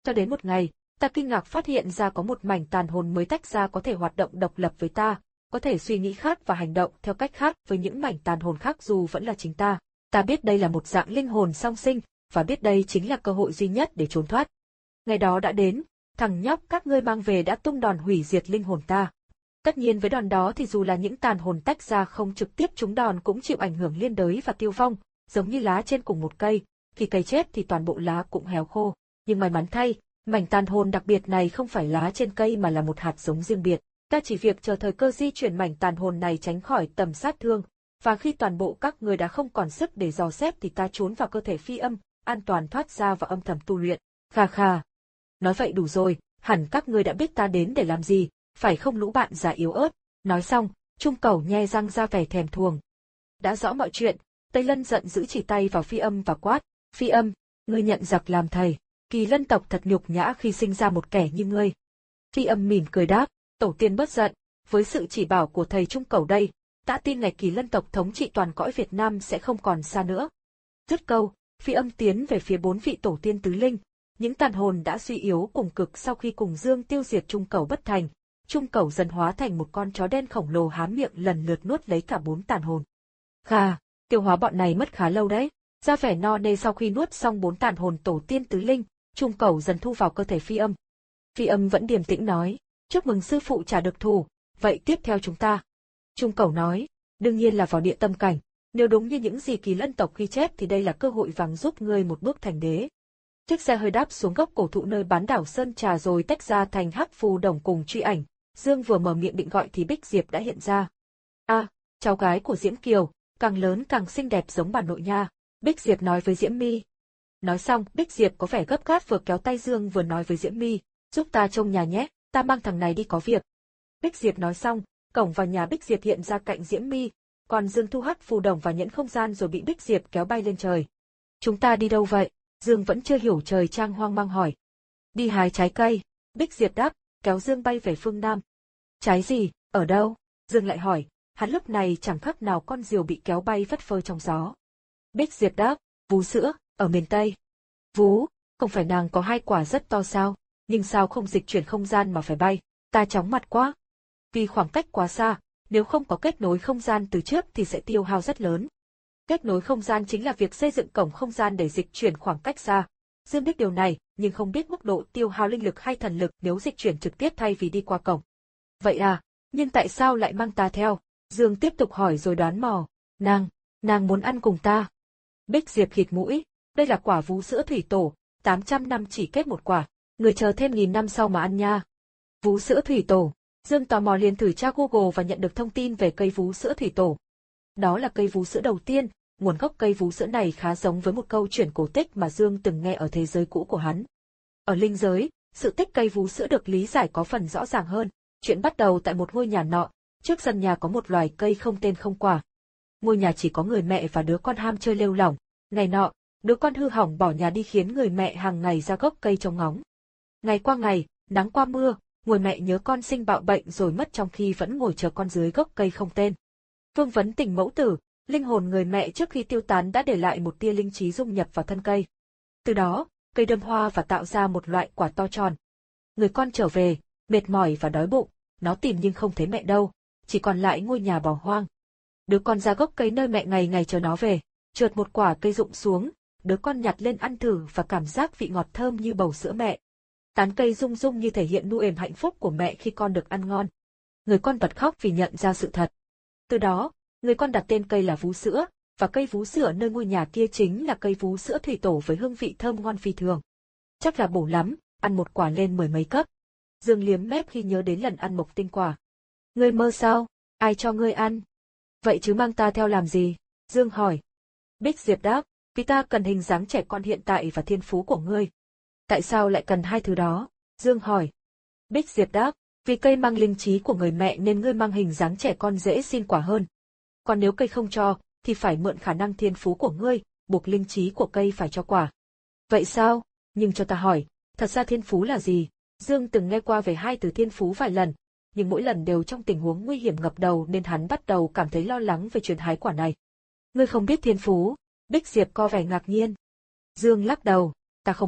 Cho đến một ngày, ta kinh ngạc phát hiện ra có một mảnh tàn hồn mới tách ra có thể hoạt động độc lập với ta, có thể suy nghĩ khác và hành động theo cách khác với những mảnh tàn hồn khác dù vẫn là chính ta. Ta biết đây là một dạng linh hồn song sinh, và biết đây chính là cơ hội duy nhất để trốn thoát. Ngày đó đã đến, thằng nhóc các ngươi mang về đã tung đòn hủy diệt linh hồn ta. Tất nhiên với đòn đó thì dù là những tàn hồn tách ra không trực tiếp trúng đòn cũng chịu ảnh hưởng liên đới và tiêu vong, giống như lá trên cùng một cây, khi cây chết thì toàn bộ lá cũng héo khô. Nhưng may mắn thay, mảnh tàn hồn đặc biệt này không phải lá trên cây mà là một hạt giống riêng biệt. Ta chỉ việc chờ thời cơ di chuyển mảnh tàn hồn này tránh khỏi tầm sát thương, và khi toàn bộ các người đã không còn sức để dò xét thì ta trốn vào cơ thể phi âm, an toàn thoát ra và âm thầm tu luyện. Khà khà. Nói vậy đủ rồi, hẳn các ngươi đã biết ta đến để làm gì, phải không lũ bạn già yếu ớt. Nói xong, Trung Cẩu nhe răng ra vẻ thèm thuồng. Đã rõ mọi chuyện, Tây Lân giận dữ chỉ tay vào Phi Âm và quát, Phi Âm, ngươi nhận giặc làm thầy, Kỳ Lân tộc thật nhục nhã khi sinh ra một kẻ như ngươi. Phi Âm mỉm cười đáp, tổ tiên bớt giận, với sự chỉ bảo của thầy Trung Cẩu đây, ta tin ngày Kỳ Lân tộc thống trị toàn cõi Việt Nam sẽ không còn xa nữa. Dứt câu, Phi Âm tiến về phía bốn vị tổ tiên tứ linh. Những tàn hồn đã suy yếu cùng cực sau khi cùng Dương tiêu diệt Trung Cẩu bất thành, Trung Cẩu dần hóa thành một con chó đen khổng lồ há miệng lần lượt nuốt lấy cả bốn tàn hồn. Khà, tiêu hóa bọn này mất khá lâu đấy. Ra vẻ no nê sau khi nuốt xong bốn tàn hồn tổ tiên tứ linh, Trung Cẩu dần thu vào cơ thể Phi Âm. Phi Âm vẫn điềm tĩnh nói, chúc mừng sư phụ trả được thù, vậy tiếp theo chúng ta. Trung Cẩu nói, đương nhiên là vào địa tâm cảnh, nếu đúng như những gì Kỳ Lân tộc ghi chép thì đây là cơ hội vàng giúp ngươi một bước thành đế. Chiếc xe hơi đáp xuống gốc cổ thụ nơi bán đảo Sơn Trà rồi tách ra thành hắc phù đồng cùng truy ảnh. Dương vừa mở miệng định gọi thì Bích Diệp đã hiện ra. A, à, cháu gái của Diễm Kiều, càng lớn càng xinh đẹp giống bà nội nha. Bích Diệp nói với Diễm My. Nói xong, Bích Diệp có vẻ gấp gáp vừa kéo tay Dương vừa nói với Diễm My, giúp ta trông nhà nhé, ta mang thằng này đi có việc. Bích Diệp nói xong, cổng vào nhà Bích Diệp hiện ra cạnh Diễm My, còn Dương thu hắc phù đồng và nhẫn không gian rồi bị Bích Diệp kéo bay lên trời. Chúng ta đi đâu vậy? Dương vẫn chưa hiểu trời trang hoang mang hỏi. Đi hái trái cây, Bích Diệp đáp, kéo Dương bay về phương Nam. Trái gì, ở đâu? Dương lại hỏi, hắn lúc này chẳng khác nào con diều bị kéo bay phất phơ trong gió. Bích Diệp đáp, vú sữa, ở miền Tây. Vú, không phải nàng có hai quả rất to sao, nhưng sao không dịch chuyển không gian mà phải bay, ta chóng mặt quá. Vì khoảng cách quá xa, nếu không có kết nối không gian từ trước thì sẽ tiêu hao rất lớn. Kết nối không gian chính là việc xây dựng cổng không gian để dịch chuyển khoảng cách xa. Dương biết điều này, nhưng không biết mức độ tiêu hao linh lực hay thần lực nếu dịch chuyển trực tiếp thay vì đi qua cổng. Vậy à, nhưng tại sao lại mang ta theo? Dương tiếp tục hỏi rồi đoán mò. Nàng, nàng muốn ăn cùng ta. Bích Diệp khịt mũi, đây là quả vú sữa thủy tổ, tám trăm năm chỉ kết một quả, người chờ thêm nghìn năm sau mà ăn nha. Vú sữa thủy tổ, Dương tò mò liền thử tra Google và nhận được thông tin về cây vú sữa thủy tổ. Đó là cây vú sữa đầu tiên, nguồn gốc cây vú sữa này khá giống với một câu chuyện cổ tích mà Dương từng nghe ở thế giới cũ của hắn. Ở linh giới, sự tích cây vú sữa được lý giải có phần rõ ràng hơn. Chuyện bắt đầu tại một ngôi nhà nọ, trước sân nhà có một loài cây không tên không quả. Ngôi nhà chỉ có người mẹ và đứa con ham chơi lêu lỏng. Ngày nọ, đứa con hư hỏng bỏ nhà đi khiến người mẹ hàng ngày ra gốc cây trông ngóng. Ngày qua ngày, nắng qua mưa, người mẹ nhớ con sinh bạo bệnh rồi mất trong khi vẫn ngồi chờ con dưới gốc cây không tên. Vương vấn tình mẫu tử, linh hồn người mẹ trước khi tiêu tán đã để lại một tia linh trí dung nhập vào thân cây. Từ đó, cây đơm hoa và tạo ra một loại quả to tròn. Người con trở về, mệt mỏi và đói bụng, nó tìm nhưng không thấy mẹ đâu, chỉ còn lại ngôi nhà bỏ hoang. Đứa con ra gốc cây nơi mẹ ngày ngày chờ nó về, trượt một quả cây rụng xuống, đứa con nhặt lên ăn thử và cảm giác vị ngọt thơm như bầu sữa mẹ. Tán cây rung rung như thể hiện nu êm hạnh phúc của mẹ khi con được ăn ngon. Người con bật khóc vì nhận ra sự thật. Từ đó, người con đặt tên cây là vú sữa, và cây vú sữa nơi ngôi nhà kia chính là cây vú sữa thủy tổ với hương vị thơm ngon phi thường. Chắc là bổ lắm, ăn một quả lên mười mấy cấp. Dương liếm mép khi nhớ đến lần ăn mộc tinh quả. Ngươi mơ sao? Ai cho ngươi ăn? Vậy chứ mang ta theo làm gì? Dương hỏi. Bích Diệp đáp, vì ta cần hình dáng trẻ con hiện tại và thiên phú của ngươi. Tại sao lại cần hai thứ đó? Dương hỏi. Bích Diệp đáp, vì cây mang linh trí của người mẹ nên ngươi mang hình dáng trẻ con dễ xin quả hơn. Còn nếu cây không cho, thì phải mượn khả năng thiên phú của ngươi, buộc linh trí của cây phải cho quả. Vậy sao? Nhưng cho ta hỏi, thật ra thiên phú là gì? Dương từng nghe qua về hai từ thiên phú vài lần, nhưng mỗi lần đều trong tình huống nguy hiểm ngập đầu nên hắn bắt đầu cảm thấy lo lắng về chuyện hái quả này. Ngươi không biết thiên phú? Bích Diệp co vẻ ngạc nhiên. Dương lắc đầu, ta không biết,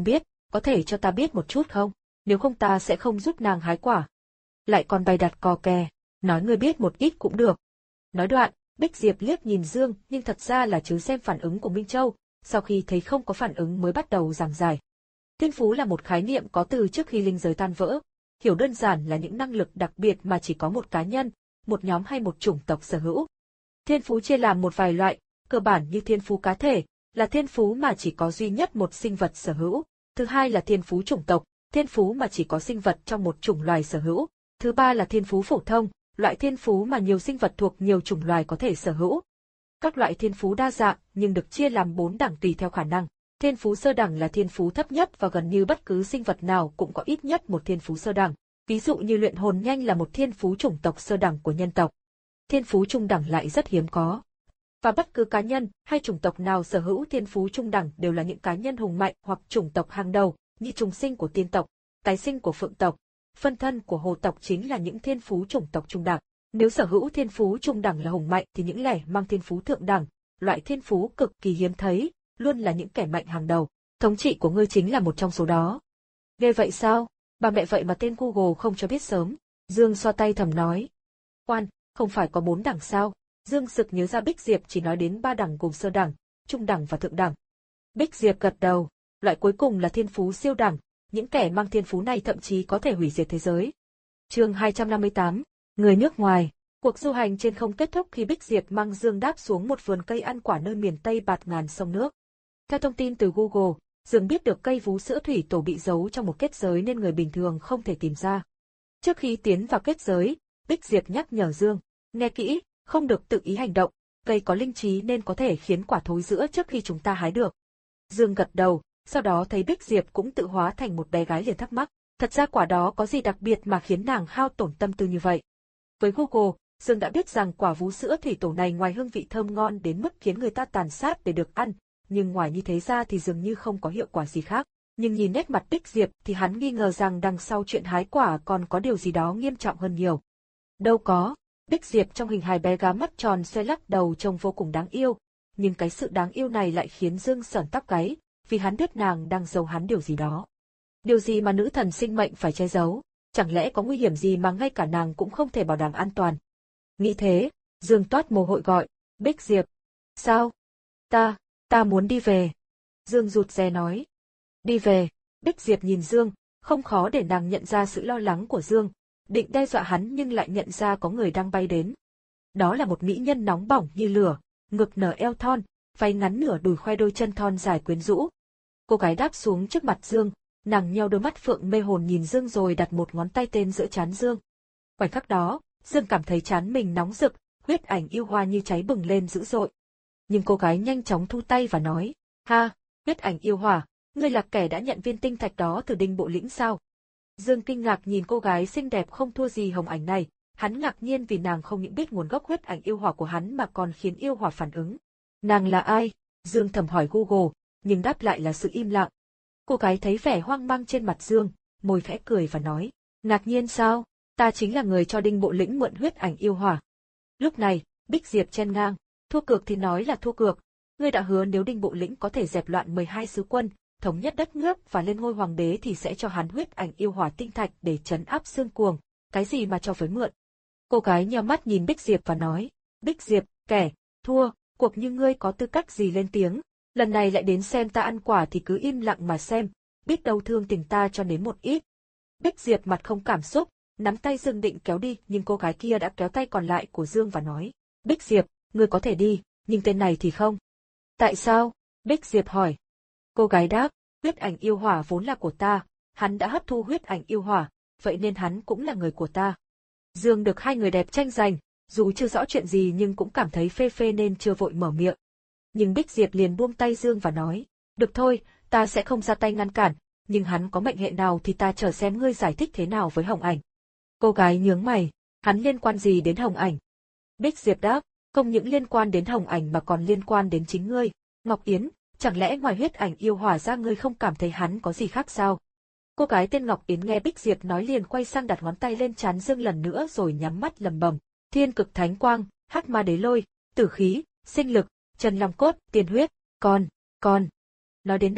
có thể cho ta biết một chút không? Nếu không ta sẽ không giúp nàng hái quả. Lại còn bày đặt cò kè, nói ngươi biết một ít cũng được. Nói đoạn, Bích Diệp liếc nhìn Dương nhưng thật ra là chứ xem phản ứng của Minh Châu, sau khi thấy không có phản ứng mới bắt đầu giảng giải. Thiên phú là một khái niệm có từ trước khi linh giới tan vỡ, hiểu đơn giản là những năng lực đặc biệt mà chỉ có một cá nhân, một nhóm hay một chủng tộc sở hữu. Thiên phú chia làm một vài loại, cơ bản như thiên phú cá thể, là thiên phú mà chỉ có duy nhất một sinh vật sở hữu. Thứ hai là thiên phú chủng tộc, thiên phú mà chỉ có sinh vật trong một chủng loài sở hữu. Thứ ba là thiên phú phổ thông, loại thiên phú mà nhiều sinh vật thuộc nhiều chủng loài có thể sở hữu. Các loại thiên phú đa dạng nhưng được chia làm bốn đẳng tùy theo khả năng. Thiên phú sơ đẳng là thiên phú thấp nhất và gần như bất cứ sinh vật nào cũng có ít nhất một thiên phú sơ đẳng. Ví dụ như luyện hồn nhanh là một thiên phú chủng tộc sơ đẳng của nhân tộc. Thiên phú trung đẳng lại rất hiếm có. Và bất cứ cá nhân hay chủng tộc nào sở hữu thiên phú trung đẳng đều là những cá nhân hùng mạnh hoặc chủng tộc hàng đầu, như trùng sinh của tiên tộc, tái sinh của phượng tộc, phân thân của hồ tộc chính là những thiên phú chủng tộc trung đẳng. Nếu sở hữu thiên phú trung đẳng là hùng mạnh thì những lẻ mang thiên phú thượng đẳng, loại thiên phú cực kỳ hiếm thấy, luôn là những kẻ mạnh hàng đầu. Thống trị của ngươi chính là một trong số đó. Ghê vậy sao? Bà mẹ vậy mà tên Google không cho biết sớm. Dương xoa tay thầm nói. Khoan, không phải có bốn đẳng sao? Dương sực nhớ ra Bích Diệp chỉ nói đến ba đẳng gồm sơ đẳng, trung đẳng và thượng đẳng. Bích Diệp gật đầu, loại cuối cùng là thiên phú siêu đẳng, những kẻ mang thiên phú này thậm chí có thể hủy diệt thế giới. Chương hai trăm năm mươi tám, người nước ngoài. Cuộc du hành trên không kết thúc khi Bích Diệp mang Dương đáp xuống một vườn cây ăn quả nơi miền Tây bạt ngàn sông nước. Theo thông tin từ Google, Dương biết được cây vú sữa thủy tổ bị giấu trong một kết giới nên người bình thường không thể tìm ra. Trước khi tiến vào kết giới, Bích Diệp nhắc nhở Dương, nghe kỹ, không được tự ý hành động, cây có linh trí nên có thể khiến quả thối rữa trước khi chúng ta hái được. Dương gật đầu, sau đó thấy Bích Diệp cũng tự hóa thành một bé gái liền thắc mắc, thật ra quả đó có gì đặc biệt mà khiến nàng hao tổn tâm tư như vậy. Với Google, Dương đã biết rằng quả vú sữa thủy tổ này ngoài hương vị thơm ngon đến mức khiến người ta tàn sát để được ăn, nhưng ngoài như thế ra thì dường như không có hiệu quả gì khác. Nhưng nhìn nét mặt Bích Diệp thì hắn nghi ngờ rằng đằng sau chuyện hái quả còn có điều gì đó nghiêm trọng hơn nhiều. Đâu có, Bích Diệp trong hình hài bé gái mắt tròn xoay lắc đầu trông vô cùng đáng yêu, nhưng cái sự đáng yêu này lại khiến Dương sởn tóc gáy, vì hắn biết nàng đang giấu hắn điều gì đó. Điều gì mà nữ thần sinh mệnh phải che giấu, chẳng lẽ có nguy hiểm gì mà ngay cả nàng cũng không thể bảo đảm an toàn. Nghĩ thế, Dương toát mồ hôi gọi, Bích Diệp. Sao? Ta, ta muốn đi về. Dương rụt rè nói. Đi về, Bích Diệp nhìn Dương, không khó để nàng nhận ra sự lo lắng của Dương, định đe dọa hắn nhưng lại nhận ra có người đang bay đến. Đó là một mỹ nhân nóng bỏng như lửa, ngực nở eo thon, váy ngắn nửa đùi khoe đôi chân thon dài quyến rũ. Cô gái đáp xuống trước mặt Dương, nàng nheo đôi mắt phượng mê hồn nhìn Dương rồi đặt một ngón tay tên giữa trán Dương. Khoảnh khắc đó, Dương cảm thấy trán mình nóng rực, huyết ảnh yêu hoa như cháy bừng lên dữ dội. Nhưng cô gái nhanh chóng thu tay và nói, ha, huyết ảnh yêu hỏa, ngươi là kẻ đã nhận viên tinh thạch đó từ Đinh Bộ Lĩnh sao? Dương kinh ngạc nhìn cô gái xinh đẹp không thua gì hồng ảnh này, hắn ngạc nhiên vì nàng không những biết nguồn gốc huyết ảnh yêu hỏa của hắn mà còn khiến yêu hỏa phản ứng. Nàng là ai? Dương thầm hỏi Google, nhưng đáp lại là sự im lặng. Cô gái thấy vẻ hoang mang trên mặt Dương, môi khẽ cười và nói, ngạc nhiên sao? Ta chính là người cho Đinh Bộ Lĩnh mượn huyết ảnh yêu hỏa. Lúc này, Bích Diệp chen ngang, thua cược thì nói là thua cược. Ngươi đã hứa nếu Đinh Bộ Lĩnh có thể dẹp loạn mười hai sứ quân, thống nhất đất nước và lên ngôi hoàng đế thì sẽ cho hắn huyết ảnh yêu hỏa tinh thạch để trấn áp xương cuồng. Cái gì mà cho với mượn? Cô gái nheo mắt nhìn Bích Diệp và nói, Bích Diệp, kẻ, thua, cuộc như ngươi có tư cách gì lên tiếng, lần này lại đến xem ta ăn quả thì cứ im lặng mà xem, biết đâu thương tình ta cho nếm một ít. Bích Diệp mặt không cảm xúc, nắm tay Dương định kéo đi nhưng cô gái kia đã kéo tay còn lại của Dương và nói, Bích Diệp, ngươi có thể đi, nhưng tên này thì không. Tại sao? Bích Diệp hỏi. Cô gái đáp, huyết ảnh yêu hỏa vốn là của ta, hắn đã hấp thu huyết ảnh yêu hỏa, vậy nên hắn cũng là người của ta. Dương được hai người đẹp tranh giành, dù chưa rõ chuyện gì nhưng cũng cảm thấy phê phê nên chưa vội mở miệng. Nhưng Bích Diệp liền buông tay Dương và nói, được thôi, ta sẽ không ra tay ngăn cản, nhưng hắn có mệnh hệ nào thì ta chờ xem ngươi giải thích thế nào với Hồng Ảnh. Cô gái nhướng mày, hắn liên quan gì đến Hồng Ảnh? Bích Diệp đáp, không những liên quan đến Hồng Ảnh mà còn liên quan đến chính ngươi, Ngọc Yến, chẳng lẽ ngoài huyết ảnh yêu hỏa ra ngươi không cảm thấy hắn có gì khác sao? Cô gái tên Ngọc Yến nghe Bích Diệp nói liền quay sang đặt ngón tay lên trán Dương lần nữa rồi nhắm mắt lẩm bẩm, thiên cực thánh quang, hắc ma đế lôi, tử khí, sinh lực, chân long cốt, tiên huyết, con, con. Nói đến đây,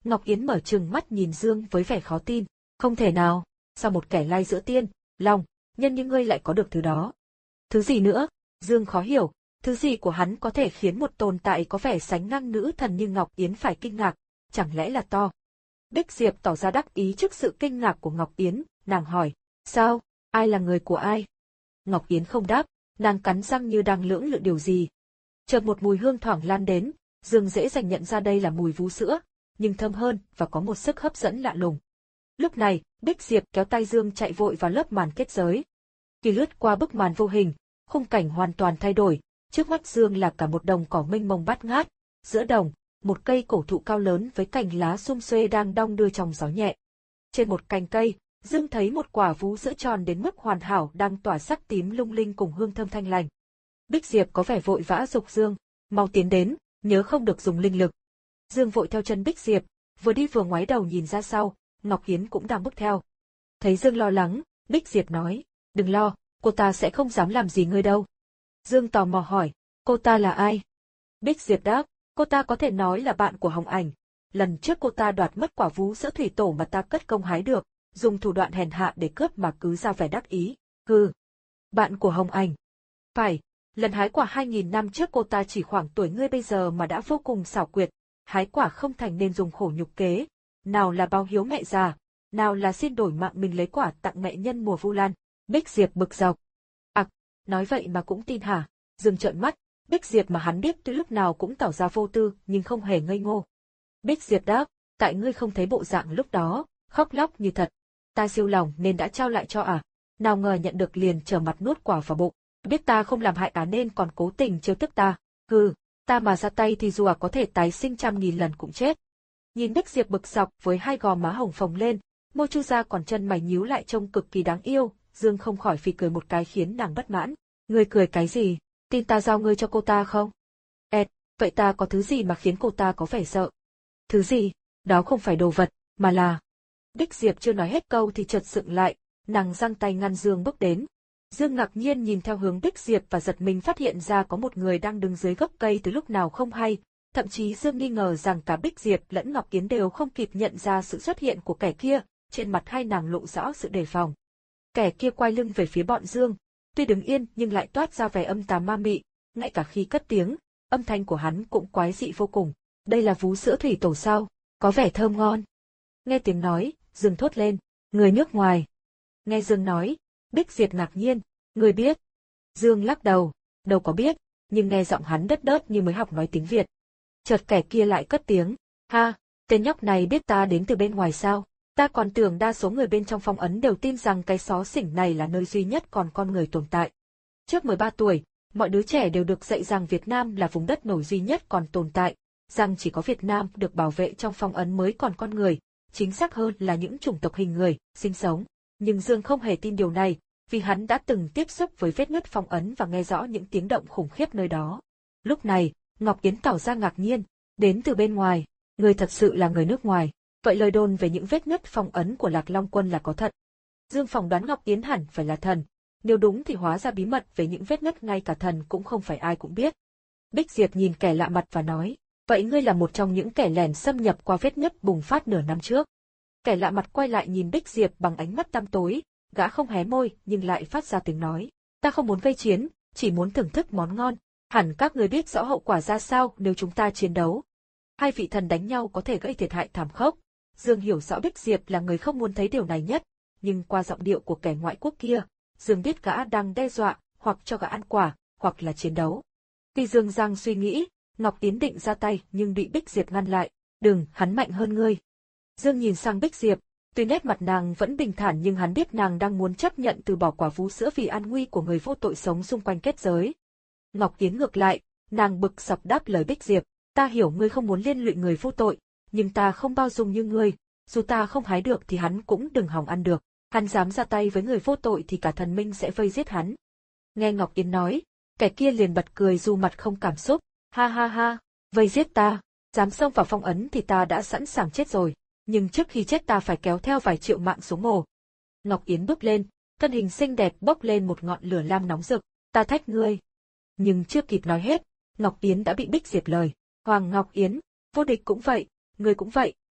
Ngọc Yến mở trừng mắt nhìn Dương với vẻ khó tin. Không thể nào, sao một kẻ lai giữa tiên, long, nhân như ngươi lại có được thứ đó? Thứ gì nữa? Dương khó hiểu, thứ gì của hắn có thể khiến một tồn tại có vẻ sánh ngang nữ thần như Ngọc Yến phải kinh ngạc, chẳng lẽ là to? Bích Diệp tỏ ra đắc ý trước sự kinh ngạc của Ngọc Yến, nàng hỏi, sao, ai là người của ai? Ngọc Yến không đáp, nàng cắn răng như đang lưỡng lự điều gì. Chợt một mùi hương thoảng lan đến, Dương dễ dàng nhận ra đây là mùi vú sữa, nhưng thơm hơn và có một sức hấp dẫn lạ lùng. Lúc này, Bích Diệp kéo tay Dương chạy vội vào lớp màn kết giới. Khi lướt qua bức màn vô hình, khung cảnh hoàn toàn thay đổi, trước mắt Dương là cả một đồng cỏ mênh mông bát ngát, giữa đồng, một cây cổ thụ cao lớn với cành lá sum xuê đang đong đưa trong gió nhẹ. Trên một cành cây, Dương thấy một quả vú sữa tròn đến mức hoàn hảo đang tỏa sắc tím lung linh cùng hương thơm thanh lành. Bích Diệp có vẻ vội vã giục Dương, mau tiến đến, nhớ không được dùng linh lực. Dương vội theo chân Bích Diệp, vừa đi vừa ngoái đầu nhìn ra sau, Ngọc Yến cũng đang bước theo. Thấy Dương lo lắng, Bích Diệp nói, đừng lo, cô ta sẽ không dám làm gì ngươi đâu. Dương tò mò hỏi, cô ta là ai? Bích Diệp đáp, cô ta có thể nói là bạn của Hồng Ảnh. Lần trước cô ta đoạt mất quả vú sữa thủy tổ mà ta cất công hái được, dùng thủ đoạn hèn hạ để cướp mà cứ ra vẻ đắc ý. Hừ, bạn của Hồng Ảnh. Phải, lần hái quả hai nghìn năm trước cô ta chỉ khoảng tuổi ngươi bây giờ mà đã vô cùng xảo quyệt, hái quả không thành nên dùng khổ nhục kế. Nào là báo hiếu mẹ già, nào là xin đổi mạng mình lấy quả tặng mẹ nhân mùa Vu Lan. Bích Diệp bực dọc. Ặc, à, nói vậy mà cũng tin hả? Dương trợn mắt, Bích Diệp mà hắn biết tuy lúc nào cũng tỏ ra vô tư nhưng không hề ngây ngô. Bích Diệp đáp, tại ngươi không thấy bộ dạng lúc đó, khóc lóc như thật. Ta siêu lòng nên đã trao lại cho à, nào ngờ nhận được liền trở mặt nuốt quả vào bụng. Biết ta không làm hại á nên còn cố tình trêu tức ta. Hừ, ta mà ra tay thì dù à có thể tái sinh trăm nghìn lần cũng chết. Nhìn Bích Diệp bực dọc với hai gò má hồng phồng lên, môi chu ra còn chân mày nhíu lại trông cực kỳ đáng yêu, Dương không khỏi phì cười một cái khiến nàng bất mãn. Ngươi cười cái gì? Tin ta giao ngươi cho cô ta không? Ẹt, vậy ta có thứ gì mà khiến cô ta có vẻ sợ? Thứ gì? Đó không phải đồ vật, mà là... Bích Diệp chưa nói hết câu thì chợt dựng lại, nàng giang tay ngăn Dương bước đến. Dương ngạc nhiên nhìn theo hướng Bích Diệp và giật mình phát hiện ra có một người đang đứng dưới gốc cây từ lúc nào không hay. Thậm chí Dương nghi ngờ rằng cả Bích Diệp lẫn Ngọc Yến đều không kịp nhận ra sự xuất hiện của kẻ kia, trên mặt hai nàng lộ rõ sự đề phòng. Kẻ kia quay lưng về phía bọn Dương, tuy đứng yên nhưng lại toát ra vẻ âm tà ma mị, ngay cả khi cất tiếng, âm thanh của hắn cũng quái dị vô cùng. Đây là vú sữa thủy tổ sao, có vẻ thơm ngon. Nghe tiếng nói, Dương thốt lên, người nước ngoài. Nghe Dương nói, Bích Diệp ngạc nhiên, người biết. Dương lắc đầu, đâu có biết, nhưng nghe giọng hắn đất đớt như mới học nói tiếng Việt. Chợt kẻ kia lại cất tiếng, ha, tên nhóc này biết ta đến từ bên ngoài sao? Ta còn tưởng đa số người bên trong phong ấn đều tin rằng cái xó xỉnh này là nơi duy nhất còn con người tồn tại. Trước mười ba tuổi, mọi đứa trẻ đều được dạy rằng Việt Nam là vùng đất nổi duy nhất còn tồn tại, rằng chỉ có Việt Nam được bảo vệ trong phong ấn mới còn con người, chính xác hơn là những chủng tộc hình người, sinh sống. Nhưng Dương không hề tin điều này, vì hắn đã từng tiếp xúc với vết nứt phong ấn và nghe rõ những tiếng động khủng khiếp nơi đó. Lúc này, Ngọc Yến tỏ ra ngạc nhiên, đến từ bên ngoài, người thật sự là người nước ngoài. Vậy lời đồn về những vết nứt phong ấn của Lạc Long Quân là có thật. Dương phỏng đoán Ngọc Yến hẳn phải là thần, nếu đúng thì hóa ra bí mật về những vết nứt ngay cả thần cũng không phải ai cũng biết. Bích Diệp nhìn kẻ lạ mặt và nói, vậy ngươi là một trong những kẻ lẻn xâm nhập qua vết nứt bùng phát nửa năm trước. Kẻ lạ mặt quay lại nhìn Bích Diệp bằng ánh mắt tăm tối, gã không hé môi nhưng lại phát ra tiếng nói, ta không muốn gây chiến, chỉ muốn thưởng thức món ngon, hẳn các ngươi biết rõ hậu quả ra sao nếu chúng ta chiến đấu. Hai vị thần đánh nhau có thể gây thiệt hại thảm khốc. Dương hiểu rõ Bích Diệp là người không muốn thấy điều này nhất, nhưng qua giọng điệu của kẻ ngoại quốc kia, Dương biết gã đang đe dọa, hoặc cho gã ăn quả, hoặc là chiến đấu. Khi Dương giang suy nghĩ, Ngọc Yến định ra tay nhưng bị Bích Diệp ngăn lại, đừng, hắn mạnh hơn ngươi. Dương nhìn sang Bích Diệp, tuy nét mặt nàng vẫn bình thản nhưng hắn biết nàng đang muốn chấp nhận từ bỏ quả vú sữa vì an nguy của người vô tội sống xung quanh kết giới. Ngọc Yến ngược lại, nàng bực sọc đáp lời Bích Diệp, ta hiểu ngươi không muốn liên lụy người vô tội, nhưng ta không bao dung như ngươi, dù ta không hái được thì hắn cũng đừng hòng ăn được, hắn dám ra tay với người vô tội thì cả thần minh sẽ vây giết hắn. Nghe Ngọc Yến nói, kẻ kia liền bật cười dù mặt không cảm xúc, ha ha ha, vây giết ta, dám xông vào phong ấn thì ta đã sẵn sàng chết rồi, nhưng trước khi chết ta phải kéo theo vài triệu mạng xuống mồ. Ngọc Yến bước lên, thân hình xinh đẹp bốc lên một ngọn lửa lam nóng rực, ta thách ngươi. Nhưng chưa kịp nói hết, Ngọc Yến đã bị Bích Diệp lời, Hoàng Ngọc Yến, vô địch cũng vậy, ngươi cũng vậy,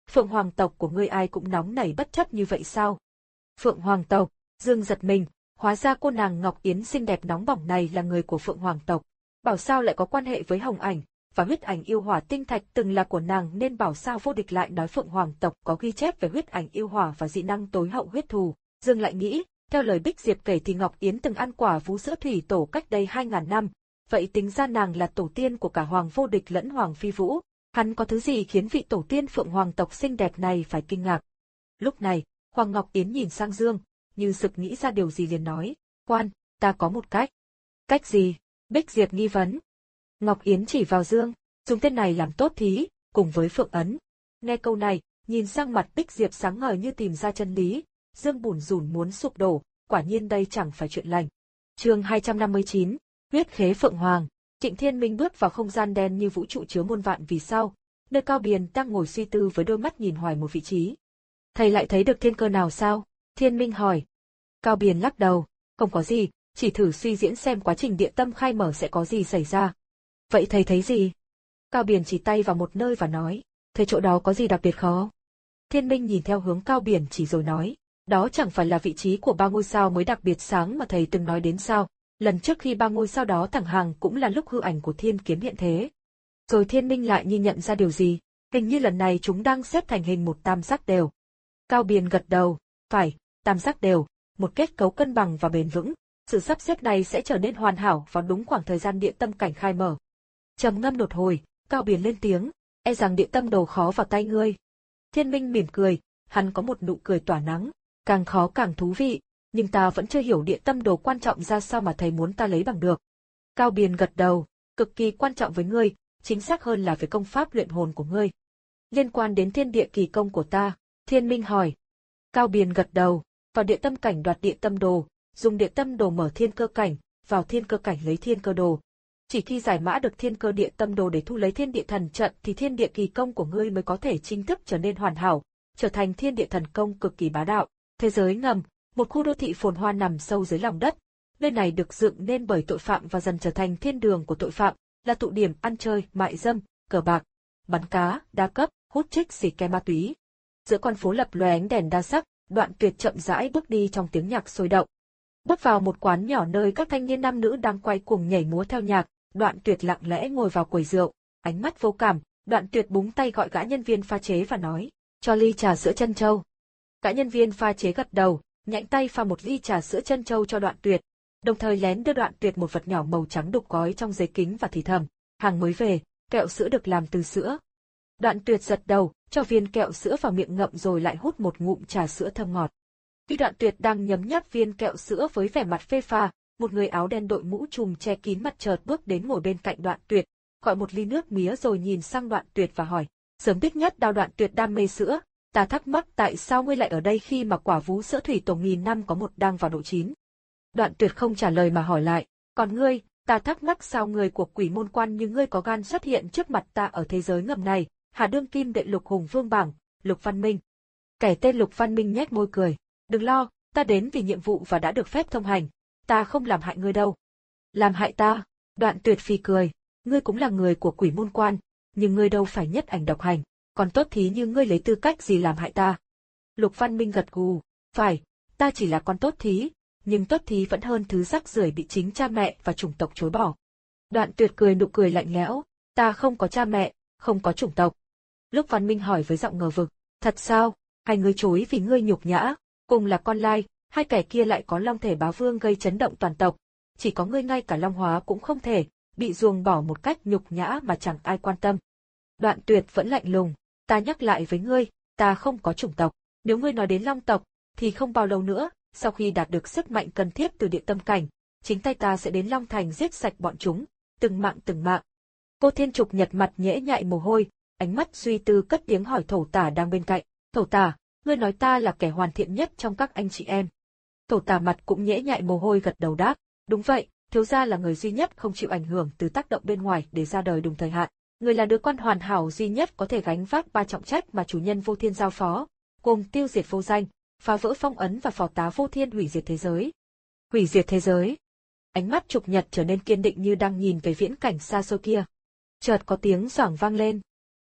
Phượng Hoàng tộc của ngươi ai cũng nóng nảy bất chấp như vậy sao? Phượng Hoàng tộc, Dương giật mình, hóa ra cô nàng Ngọc Yến xinh đẹp nóng bỏng này là người của Phượng Hoàng tộc. Bảo sao lại có quan hệ với Hồng Ảnh, và huyết ảnh yêu hỏa tinh thạch từng là của nàng nên bảo sao vô địch lại nói Phượng Hoàng tộc có ghi chép về huyết ảnh yêu hỏa và dị năng tối hậu huyết thù. Dương lại nghĩ, theo lời Bích Diệp kể thì Ngọc Yến từng ăn quả vú sữa thủy tổ cách đây hai ngàn năm, vậy tính ra nàng là tổ tiên của cả Hoàng vô địch lẫn Hoàng phi vũ. Hắn có thứ gì khiến vị tổ tiên Phượng Hoàng tộc xinh đẹp này phải kinh ngạc? Lúc này, Hoàng Ngọc Yến nhìn sang Dương, như sực nghĩ ra điều gì liền nói, Quan, ta có một cách. Cách gì? Bích Diệp nghi vấn. Ngọc Yến chỉ vào Dương, dùng tên này làm tốt thí, cùng với Phượng Ấn. Nghe câu này, nhìn sang mặt Bích Diệp sáng ngời như tìm ra chân lý, Dương bủn rủn muốn sụp đổ, quả nhiên đây chẳng phải chuyện lành. Chương hai trăm năm mươi chín, huyết khế Phượng Hoàng. Trịnh Thiên Minh bước vào không gian đen như vũ trụ chứa muôn vạn vì sao, nơi Cao Biền đang ngồi suy tư với đôi mắt nhìn hoài một vị trí. Thầy lại thấy được thiên cơ nào sao? Thiên Minh hỏi. Cao Biền lắc đầu, không có gì, chỉ thử suy diễn xem quá trình địa tâm khai mở sẽ có gì xảy ra. Vậy thầy thấy gì? Cao Biền chỉ tay vào một nơi và nói, thế chỗ đó có gì đặc biệt khó? Thiên Minh nhìn theo hướng Cao Biền chỉ rồi nói, đó chẳng phải là vị trí của ba ngôi sao mới đặc biệt sáng mà thầy từng nói đến sao? Lần trước khi ba ngôi sao đó thẳng hàng cũng là lúc hư ảnh của Thiên Kiếm hiện thế. Rồi Thiên Minh lại như nhận ra điều gì, hình như lần này chúng đang xếp thành hình một tam giác đều. Cao Biền gật đầu, phải, tam giác đều, một kết cấu cân bằng và bền vững, sự sắp xếp này sẽ trở nên hoàn hảo vào đúng khoảng thời gian địa tâm cảnh khai mở. Trầm ngâm một hồi, Cao Biền lên tiếng, e rằng địa tâm đồ khó vào tay ngươi. Thiên Minh mỉm cười, hắn có một nụ cười tỏa nắng, càng khó càng thú vị, nhưng ta vẫn chưa hiểu địa tâm đồ quan trọng ra sao mà thầy muốn ta lấy bằng được. Cao Biền gật đầu, cực kỳ quan trọng với ngươi, chính xác hơn là về công pháp luyện hồn của ngươi. Liên quan đến thiên địa kỳ công của ta, Thiên Minh hỏi. Cao Biền gật đầu, vào địa tâm cảnh đoạt địa tâm đồ, dùng địa tâm đồ mở thiên cơ cảnh, vào thiên cơ cảnh lấy thiên cơ đồ. Chỉ khi giải mã được thiên cơ địa tâm đồ để thu lấy thiên địa thần trận thì thiên địa kỳ công của ngươi mới có thể chính thức trở nên hoàn hảo, trở thành thiên địa thần công cực kỳ bá đạo. Thế giới ngầm, một khu đô thị phồn hoa nằm sâu dưới lòng đất. Nơi này được dựng nên bởi tội phạm và dần trở thành thiên đường của tội phạm, là tụ điểm ăn chơi, mại dâm, cờ bạc, bắn cá, đa cấp, hút chích xì ke ma túy. Giữa con phố lập lòe ánh đèn đa sắc, Đoạn Tuyệt chậm rãi bước đi trong tiếng nhạc sôi động. Bước vào một quán nhỏ nơi các thanh niên nam nữ đang quay cuồng nhảy múa theo nhạc, Đoạn Tuyệt lặng lẽ ngồi vào quầy rượu, ánh mắt vô cảm, Đoạn Tuyệt búng tay gọi gã nhân viên pha chế và nói, cho ly trà sữa trân châu. Gã nhân viên pha chế gật đầu, nhãnh tay pha một ly trà sữa trân châu cho Đoạn Tuyệt, đồng thời lén đưa Đoạn Tuyệt một vật nhỏ màu trắng đục gói trong giấy kính và thì thầm, hàng mới về, kẹo sữa được làm từ sữa. Đoạn Tuyệt giật đầu, cho viên kẹo sữa vào miệng ngậm rồi lại hút một ngụm trà sữa thơm ngọt. Khi Đoạn Tuyệt đang nhấm nháp viên kẹo sữa với vẻ mặt phê pha, một người áo đen đội mũ trùm che kín mặt chợt bước đến ngồi bên cạnh Đoạn Tuyệt, gọi một ly nước mía rồi nhìn sang Đoạn Tuyệt và hỏi, sớm biết nhất đào Đoạn Tuyệt đam mê sữa, ta thắc mắc tại sao ngươi lại ở đây khi mà quả vú sữa thủy tổ nghìn năm có một đang vào độ chín. Đoạn Tuyệt không trả lời mà hỏi lại, còn ngươi, ta thắc mắc sao người của Quỷ Môn Quan như ngươi có gan xuất hiện trước mặt ta ở thế giới ngầm này, Hà đương kim đệ Lục Hùng Vương bảng, Lục Văn Minh. Kẻ tên Lục Văn Minh nhếch môi cười, đừng lo, ta đến vì nhiệm vụ và đã được phép thông hành, ta không làm hại ngươi đâu. Làm hại ta? Đoạn Tuyệt phì cười, ngươi cũng là người của Quỷ Môn Quan, nhưng ngươi đâu phải nhất ảnh độc hành, còn tốt thí như ngươi lấy tư cách gì làm hại ta. Lục Văn Minh gật gù, phải, ta chỉ là con tốt thí, nhưng tốt thí vẫn hơn thứ rác rưởi bị chính cha mẹ và chủng tộc chối bỏ. Đoạn Tuyệt cười nụ cười lạnh lẽo, ta không có cha mẹ, không có chủng tộc. Lục Văn Minh hỏi với giọng ngờ vực, thật sao, hai ngươi chối vì ngươi nhục nhã, cùng là con lai, hai kẻ kia lại có long thể bá vương gây chấn động toàn tộc, chỉ có ngươi ngay cả long hóa cũng không thể, bị ruồng bỏ một cách nhục nhã mà chẳng ai quan tâm. Đoạn Tuyệt vẫn lạnh lùng, ta nhắc lại với ngươi, ta không có chủng tộc, nếu ngươi nói đến long tộc, thì không bao lâu nữa, sau khi đạt được sức mạnh cần thiết từ địa tâm cảnh, chính tay ta sẽ đến Long Thành giết sạch bọn chúng, từng mạng từng mạng. Cô Thiên Trục nhật mặt nhễ nhại mồ hôi, ánh mắt suy tư cất tiếng hỏi Thổ Tả đang bên cạnh, Thổ Tả, ngươi nói ta là kẻ hoàn thiện nhất trong các anh chị em. Thổ Tả mặt cũng nhễ nhại mồ hôi gật đầu đáp, đúng vậy, thiếu gia là người duy nhất không chịu ảnh hưởng từ tác động bên ngoài để ra đời đúng thời hạn. Người là đứa con hoàn hảo duy nhất có thể gánh vác ba trọng trách mà chủ nhân Vô Thiên giao phó, gồm tiêu diệt vô danh, phá vỡ phong ấn và phò tá Vô Thiên hủy diệt thế giới. Hủy diệt thế giới. Ánh mắt Trục Nhật trở nên kiên định như đang nhìn về viễn cảnh xa xôi kia. Chợt có tiếng xoảng vang lên.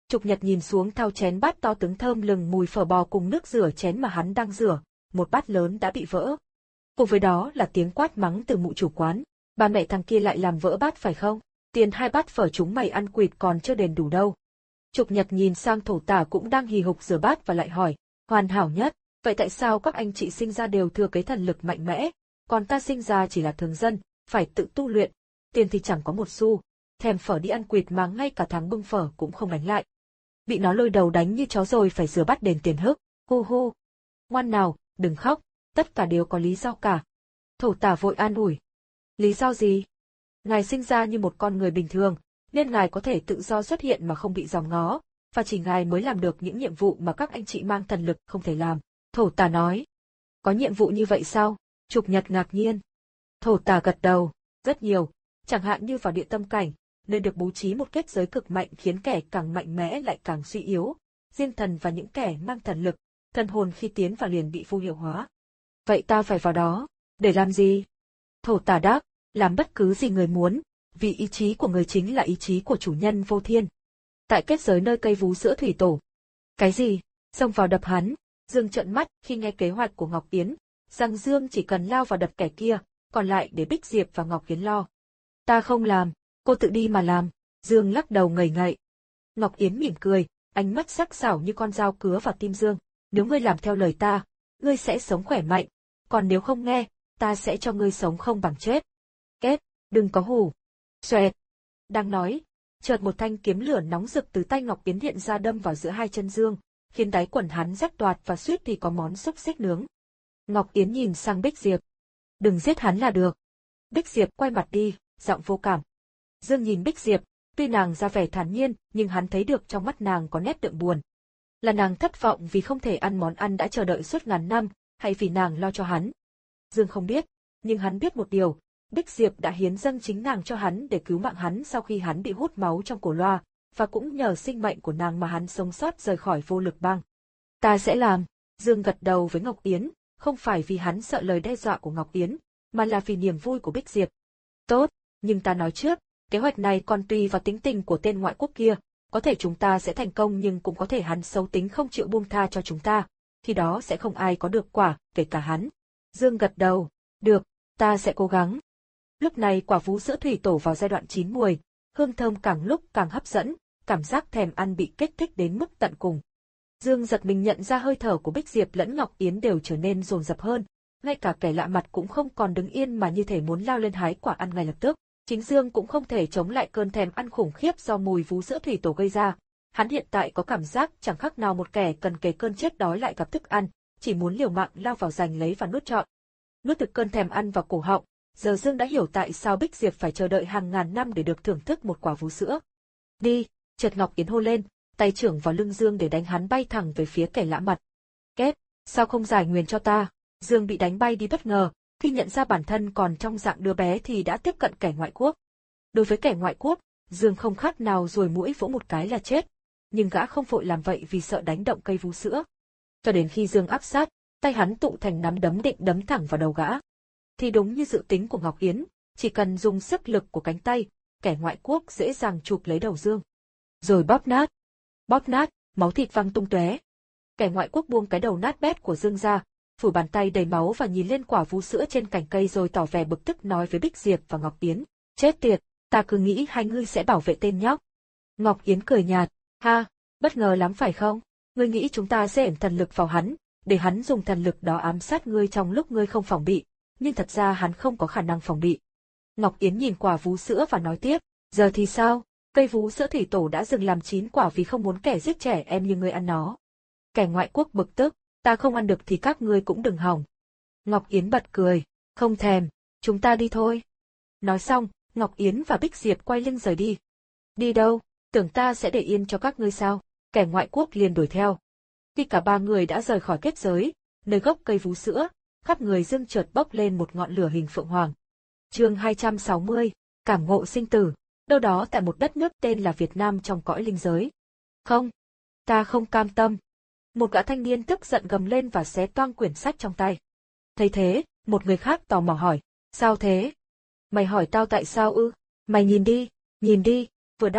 Trục Nhật nhìn xuống thao chén bát to tướng thơm lừng mùi phở bò cùng nước rửa chén mà hắn đang rửa, một bát lớn đã bị vỡ. Cùng với đó là tiếng quát mắng từ mụ chủ quán, ba mẹ thằng kia lại làm vỡ bát phải không? Tiền hai bát phở chúng mày ăn quỵt còn chưa đền đủ đâu. Trục Nhật nhìn sang Thổ Tả cũng đang hì hục rửa bát và lại hỏi, hoàn hảo nhất, vậy tại sao các anh chị sinh ra đều thừa kế thần lực mạnh mẽ, còn ta sinh ra chỉ là thường dân, phải tự tu luyện, tiền thì chẳng có một xu, thèm phở đi ăn quỵt mà ngay cả tháng bưng phở cũng không đánh lại. Bị nó lôi đầu đánh như chó rồi phải rửa bát đền tiền hức, hu hu. Ngoan nào, đừng khóc, tất cả đều có lý do cả. Thổ Tả vội an ủi. Lý do gì? Ngài sinh ra như một con người bình thường, nên ngài có thể tự do xuất hiện mà không bị dòm ngó, và chỉ ngài mới làm được những nhiệm vụ mà các anh chị mang thần lực không thể làm. Thổ Tả nói. Có nhiệm vụ như vậy sao? Trục Nhật ngạc nhiên. Thổ Tả gật đầu, rất nhiều, chẳng hạn như vào địa tâm cảnh, nơi được bố trí một kết giới cực mạnh khiến kẻ càng mạnh mẽ lại càng suy yếu, riêng thần và những kẻ mang thần lực, thần hồn khi tiến vào liền bị vô hiệu hóa. Vậy ta phải vào đó, để làm gì? Thổ Tả đáp, làm bất cứ gì người muốn, vì ý chí của người chính là ý chí của chủ nhân vô thiên. Tại kết giới nơi cây vú sữa thủy tổ. Cái gì? Xông vào đập hắn. Dương trợn mắt khi nghe kế hoạch của Ngọc Yến, rằng Dương chỉ cần lao vào đập kẻ kia, còn lại để Bích Diệp và Ngọc Yến lo. Ta không làm, cô tự đi mà làm. Dương lắc đầu ngẩng ngậy. Ngọc Yến mỉm cười, ánh mắt sắc sảo như con dao cứa vào tim Dương. Nếu ngươi làm theo lời ta, ngươi sẽ sống khỏe mạnh, còn nếu không nghe, ta sẽ cho ngươi sống không bằng chết. Kết, đừng có hù. Xoẹt. Đang nói, chợt một thanh kiếm lửa nóng rực từ tay Ngọc Yến hiện ra đâm vào giữa hai chân Dương, khiến đáy quần hắn rách toạc và suýt thì có món xúc xích nướng. Ngọc Yến nhìn sang Bích Diệp. Đừng giết hắn là được. Bích Diệp quay mặt đi, giọng vô cảm. Dương nhìn Bích Diệp, tuy nàng ra vẻ thản nhiên, nhưng hắn thấy được trong mắt nàng có nét đượm buồn. Là nàng thất vọng vì không thể ăn món ăn đã chờ đợi suốt ngàn năm, hay vì nàng lo cho hắn? Dương không biết, nhưng hắn biết một điều, Bích Diệp đã hiến dâng chính nàng cho hắn để cứu mạng hắn sau khi hắn bị hút máu trong cổ loa, và cũng nhờ sinh mệnh của nàng mà hắn sống sót rời khỏi vô lực bang. Ta sẽ làm. Dương gật đầu với Ngọc Yến, không phải vì hắn sợ lời đe dọa của Ngọc Yến, mà là vì niềm vui của Bích Diệp. Tốt, nhưng ta nói trước, kế hoạch này còn tùy vào tính tình của tên ngoại quốc kia, có thể chúng ta sẽ thành công nhưng cũng có thể hắn xấu tính không chịu buông tha cho chúng ta, khi đó sẽ không ai có được quả, kể cả hắn. Dương gật đầu, được, ta sẽ cố gắng. Lúc này quả vú sữa thủy tổ vào giai đoạn chín muồi, hương thơm càng lúc càng hấp dẫn, cảm giác thèm ăn bị kích thích đến mức tận cùng. Dương giật mình nhận ra hơi thở của Bích Diệp lẫn Ngọc Yến đều trở nên dồn dập hơn, ngay cả kẻ lạ mặt cũng không còn đứng yên mà như thể muốn lao lên hái quả ăn ngay lập tức. Chính Dương cũng không thể chống lại cơn thèm ăn khủng khiếp do mùi vú sữa thủy tổ gây ra. Hắn hiện tại có cảm giác chẳng khác nào một kẻ cần kề cơn chết đói lại gặp thức ăn, chỉ muốn liều mạng lao vào giành lấy và nuốt trọn. Nuốt thực cơn thèm ăn vào cổ họng, giờ Dương đã hiểu tại sao Bích Diệp phải chờ đợi hàng ngàn năm để được thưởng thức một quả vú sữa. Đi, chợt Ngọc Yến hô lên, tay trưởng vào lưng Dương để đánh hắn bay thẳng về phía kẻ lạ mặt. Kết, sao không giải nguyền cho ta? Dương bị đánh bay đi bất ngờ, khi nhận ra bản thân còn trong dạng đứa bé thì đã tiếp cận kẻ ngoại quốc. Đối với kẻ ngoại quốc, Dương không khác nào ruồi muỗi vỗ một cái là chết, nhưng gã không vội làm vậy vì sợ đánh động cây vú sữa. Cho đến khi Dương áp sát, tay hắn tụ thành nắm đấm định đấm thẳng vào đầu gã. Thì đúng như dự tính của Ngọc Yến, chỉ cần dùng sức lực của cánh tay, kẻ ngoại quốc dễ dàng chụp lấy đầu Dương. Rồi bóp nát. Bóp nát, máu thịt văng tung tóe. Kẻ ngoại quốc buông cái đầu nát bét của Dương ra, phủ bàn tay đầy máu và nhìn lên quả vú sữa trên cành cây rồi tỏ vẻ bực tức nói với Bích Diệp và Ngọc Yến. Chết tiệt, ta cứ nghĩ hai ngươi sẽ bảo vệ tên nhóc. Ngọc Yến cười nhạt, ha, bất ngờ lắm phải không? Ngươi nghĩ chúng ta sẽ ẩn thần lực vào hắn, để hắn dùng thần lực đó ám sát ngươi trong lúc ngươi không phòng bị, nhưng thật ra hắn không có khả năng phòng bị. Ngọc Yến nhìn quả vú sữa và nói tiếp, giờ thì sao? Cây vú sữa thủy tổ đã dừng làm chín quả vì không muốn kẻ giết trẻ em như ngươi ăn nó. Kẻ ngoại quốc bực tức, ta không ăn được thì các ngươi cũng đừng hỏng. Ngọc Yến bật cười, không thèm, chúng ta đi thôi. Nói xong, Ngọc Yến và Bích Diệp quay lưng rời đi. Đi đâu, tưởng ta sẽ để yên cho các ngươi sao? Kẻ ngoại quốc liền đuổi theo. Khi cả ba người đã rời khỏi kết giới, nơi gốc cây vú sữa, khắp người Dương chợt bốc lên một ngọn lửa hình phượng hoàng. Chương hai trăm sáu mươi, cảm ngộ sinh tử, đâu đó tại một đất nước tên là Việt Nam trong cõi linh giới. Không, ta không cam tâm. Một gã thanh niên tức giận gầm lên và xé toang quyển sách trong tay. Thấy thế, một người khác tò mò hỏi, sao thế? Mày hỏi tao tại sao ư? Mày nhìn đi, nhìn đi, vừa đáp,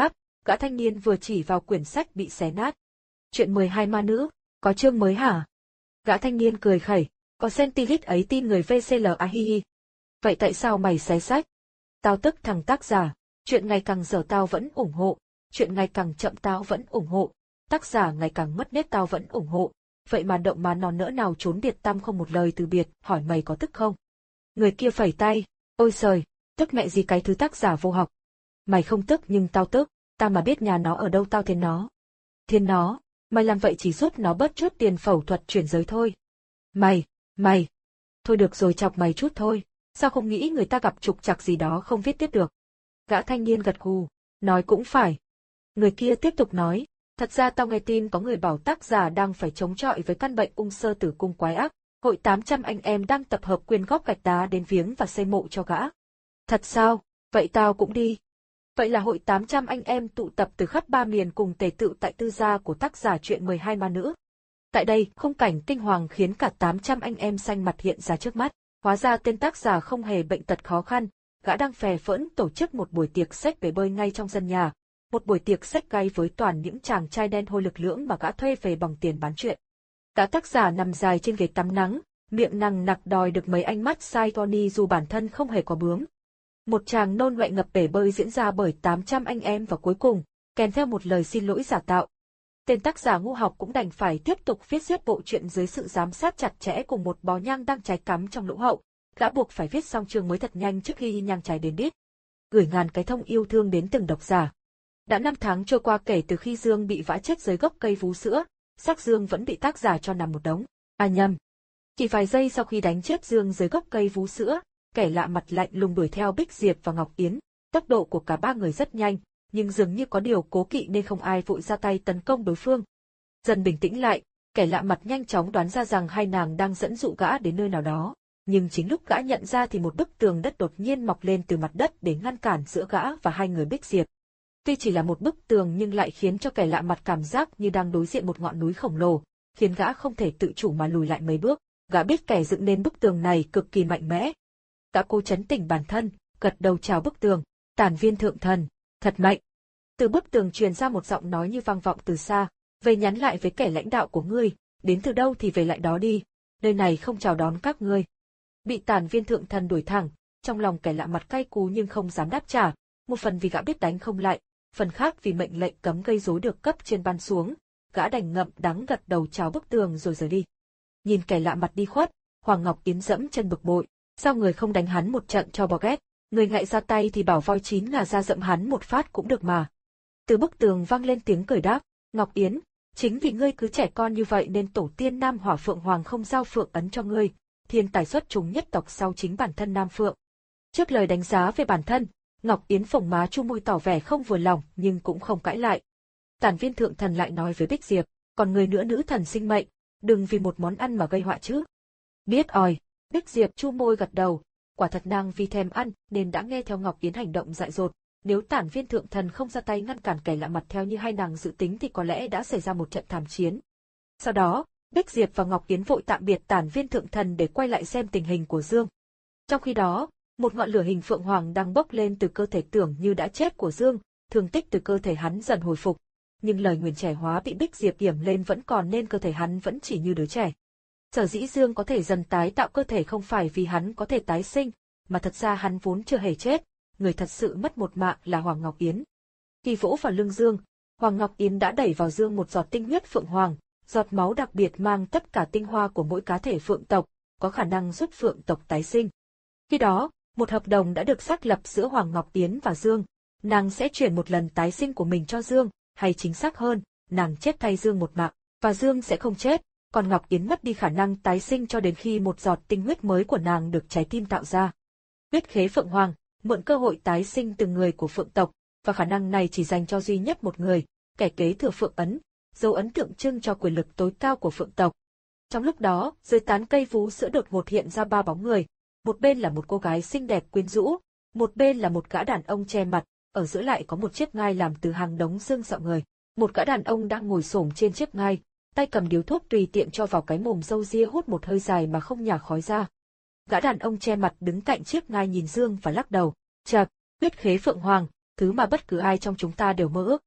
Gã thanh niên vừa chỉ vào quyển sách bị xé nát. Chuyện mười hai ma nữ, có chương mới hả? Gã thanh niên cười khẩy, có Sentinel ấy tin người vê xê lờ à hi hi. Vậy tại sao mày xé sách? Tao tức thằng tác giả, chuyện ngày càng dở tao vẫn ủng hộ, chuyện ngày càng chậm tao vẫn ủng hộ, tác giả ngày càng mất nét tao vẫn ủng hộ. Vậy mà động má non nỡ nào trốn biệt tăm không một lời từ biệt, hỏi mày có tức không? Người kia phẩy tay, ôi trời, tức mẹ gì cái thứ tác giả vô học. Mày không tức nhưng tao tức, tao mà biết nhà nó ở đâu tao thiên nó. Thiên nó, mày làm vậy chỉ giúp nó bớt chút tiền phẫu thuật chuyển giới thôi. Mày, mày, thôi được rồi chọc mày chút thôi, sao không nghĩ người ta gặp trục trặc gì đó không viết tiếp được. Gã thanh niên gật gù, nói cũng phải. Người kia tiếp tục nói, thật ra tao nghe tin có người bảo tác giả đang phải chống chọi với căn bệnh ung sơ tử cung quái ác, hội tám trăm anh em đang tập hợp quyên góp gạch đá đến viếng và xây mộ cho gã. Thật sao, vậy tao cũng đi. Vậy là hội tám trăm anh em tụ tập từ khắp ba miền cùng tề tựu tại tư gia của tác giả chuyện mười hai ma nữ. Tại đây, khung cảnh kinh hoàng khiến cả tám trăm anh em xanh mặt hiện ra trước mắt. Hóa ra tên tác giả không hề bệnh tật khó khăn, gã đang phè phỡn tổ chức một buổi tiệc xếch bể bơi ngay trong sân nhà. Một buổi tiệc xếch gay với toàn những chàng trai đen hôi lực lưỡng mà gã thuê về bằng tiền bán chuyện. Gã tác giả nằm dài trên ghế tắm nắng, miệng nằng nặc đòi được mấy ánh mắt sai Tony dù bản thân không hề có bướm. Một tràng nôn loẹ ngập bể bơi diễn ra bởi tám trăm anh em và cuối cùng, kèm theo một lời xin lỗi giả tạo. Tên tác giả ngu học cũng đành phải tiếp tục viết tiếp bộ truyện dưới sự giám sát chặt chẽ cùng một bó nhang đang cháy cắm trong lỗ hậu. Gã buộc phải viết xong chương mới thật nhanh trước khi nhang cháy đến đít. Gửi ngàn cái thông yêu thương đến từng độc giả. Đã năm tháng trôi qua kể từ khi Dương bị vã chết dưới gốc cây vú sữa, xác Dương vẫn bị tác giả cho nằm một đống. À nhầm. Chỉ vài giây sau khi đánh chết Dương dưới gốc cây vú sữa, kẻ lạ mặt lạnh lùng đuổi theo Bích Diệp và Ngọc Yến. Tốc độ của cả ba người rất nhanh, nhưng dường như có điều cố kỵ nên không ai vội ra tay tấn công đối phương. Dần bình tĩnh lại, kẻ lạ mặt nhanh chóng đoán ra rằng hai nàng đang dẫn dụ gã đến nơi nào đó. Nhưng chính lúc gã nhận ra thì một bức tường đất đột nhiên mọc lên từ mặt đất để ngăn cản giữa gã và hai người Bích Diệp. Tuy chỉ là một bức tường nhưng lại khiến cho kẻ lạ mặt cảm giác như đang đối diện một ngọn núi khổng lồ, khiến gã không thể tự chủ mà lùi lại mấy bước. Gã biết kẻ dựng nên bức tường này cực kỳ mạnh mẽ. Gã cố trấn tĩnh bản thân, gật đầu chào bức tường, Tản Viên thượng thần, thật mạnh. Từ bức tường truyền ra một giọng nói như vang vọng từ xa, về nhắn lại với kẻ lãnh đạo của ngươi, đến từ đâu thì về lại đó đi, nơi này không chào đón các ngươi. Bị Tản Viên thượng thần đuổi thẳng, trong lòng kẻ lạ mặt cay cú nhưng không dám đáp trả, một phần vì gã biết đánh không lại, phần khác vì mệnh lệnh cấm gây rối được cấp trên ban xuống, gã đành ngậm đắng gật đầu chào bức tường rồi rời đi. Nhìn kẻ lạ mặt đi khuất, Hoàng Ngọc Yến dẫm chân bực bội, sao người không đánh hắn một trận cho bỏ ghét, người ngại ra tay thì bảo voi chín ngà ra dậm hắn một phát cũng được mà. Từ bức tường vang lên tiếng cười đáp, Ngọc Yến, chính vì ngươi cứ trẻ con như vậy nên tổ tiên Nam Hỏa Phượng Hoàng không giao phượng ấn cho ngươi, thiên tài xuất chúng nhất tộc sau chính bản thân Nam Phượng. Trước lời đánh giá về bản thân, Ngọc Yến phồng má chu môi tỏ vẻ không vừa lòng nhưng cũng không cãi lại. Tản Viên thượng thần lại nói với Bích Diệp, còn người nữa nữ thần sinh mệnh, đừng vì một món ăn mà gây họa chứ. Biết ỏi, Bích Diệp chu môi gật đầu, quả thật nàng vì thèm ăn nên đã nghe theo Ngọc Yến hành động dại dột, nếu Tản Viên thượng thần không ra tay ngăn cản kẻ lạ mặt theo như hai nàng dự tính thì có lẽ đã xảy ra một trận thảm chiến. Sau đó, Bích Diệp và Ngọc Yến vội tạm biệt Tản Viên thượng thần để quay lại xem tình hình của Dương. Trong khi đó, một ngọn lửa hình phượng hoàng đang bốc lên từ cơ thể tưởng như đã chết của Dương, thương tích từ cơ thể hắn dần hồi phục. Nhưng lời nguyền trẻ hóa bị Bích Diệp điểm lên vẫn còn nên cơ thể hắn vẫn chỉ như đứa trẻ. Sở dĩ Dương có thể dần tái tạo cơ thể không phải vì hắn có thể tái sinh, mà thật ra hắn vốn chưa hề chết, người thật sự mất một mạng là Hoàng Ngọc Yến. Khi vỗ vào lưng Dương, Hoàng Ngọc Yến đã đẩy vào Dương một giọt tinh huyết phượng hoàng, giọt máu đặc biệt mang tất cả tinh hoa của mỗi cá thể phượng tộc, có khả năng giúp phượng tộc tái sinh. Khi đó, một hợp đồng đã được xác lập giữa Hoàng Ngọc Yến và Dương, nàng sẽ chuyển một lần tái sinh của mình cho Dương, hay chính xác hơn, nàng chết thay Dương một mạng, và Dương sẽ không chết, còn Ngọc Yến mất đi khả năng tái sinh cho đến khi một giọt tinh huyết mới của nàng được trái tim tạo ra. Huyết khế Phượng Hoàng, mượn cơ hội tái sinh từng người của phượng tộc, và khả năng này chỉ dành cho duy nhất một người, kẻ kế thừa phượng ấn, dấu ấn tượng trưng cho quyền lực tối cao của phượng tộc. Trong lúc đó, dưới tán cây vú sữa đột ngột hiện ra ba bóng người, một bên là một cô gái xinh đẹp quyến rũ, một bên là một gã đàn ông che mặt, ở giữa lại có một chiếc ngai làm từ hàng đống xương sọ người. Một gã đàn ông đang ngồi xổm trên chiếc ngai, tay cầm điếu thuốc tùy tiện cho vào cái mồm râu ria hút một hơi dài mà không nhả khói ra. Gã đàn ông che mặt đứng cạnh chiếc ngai nhìn Dương và lắc đầu, chậc, huyết khế Phượng Hoàng, thứ mà bất cứ ai trong chúng ta đều mơ ước,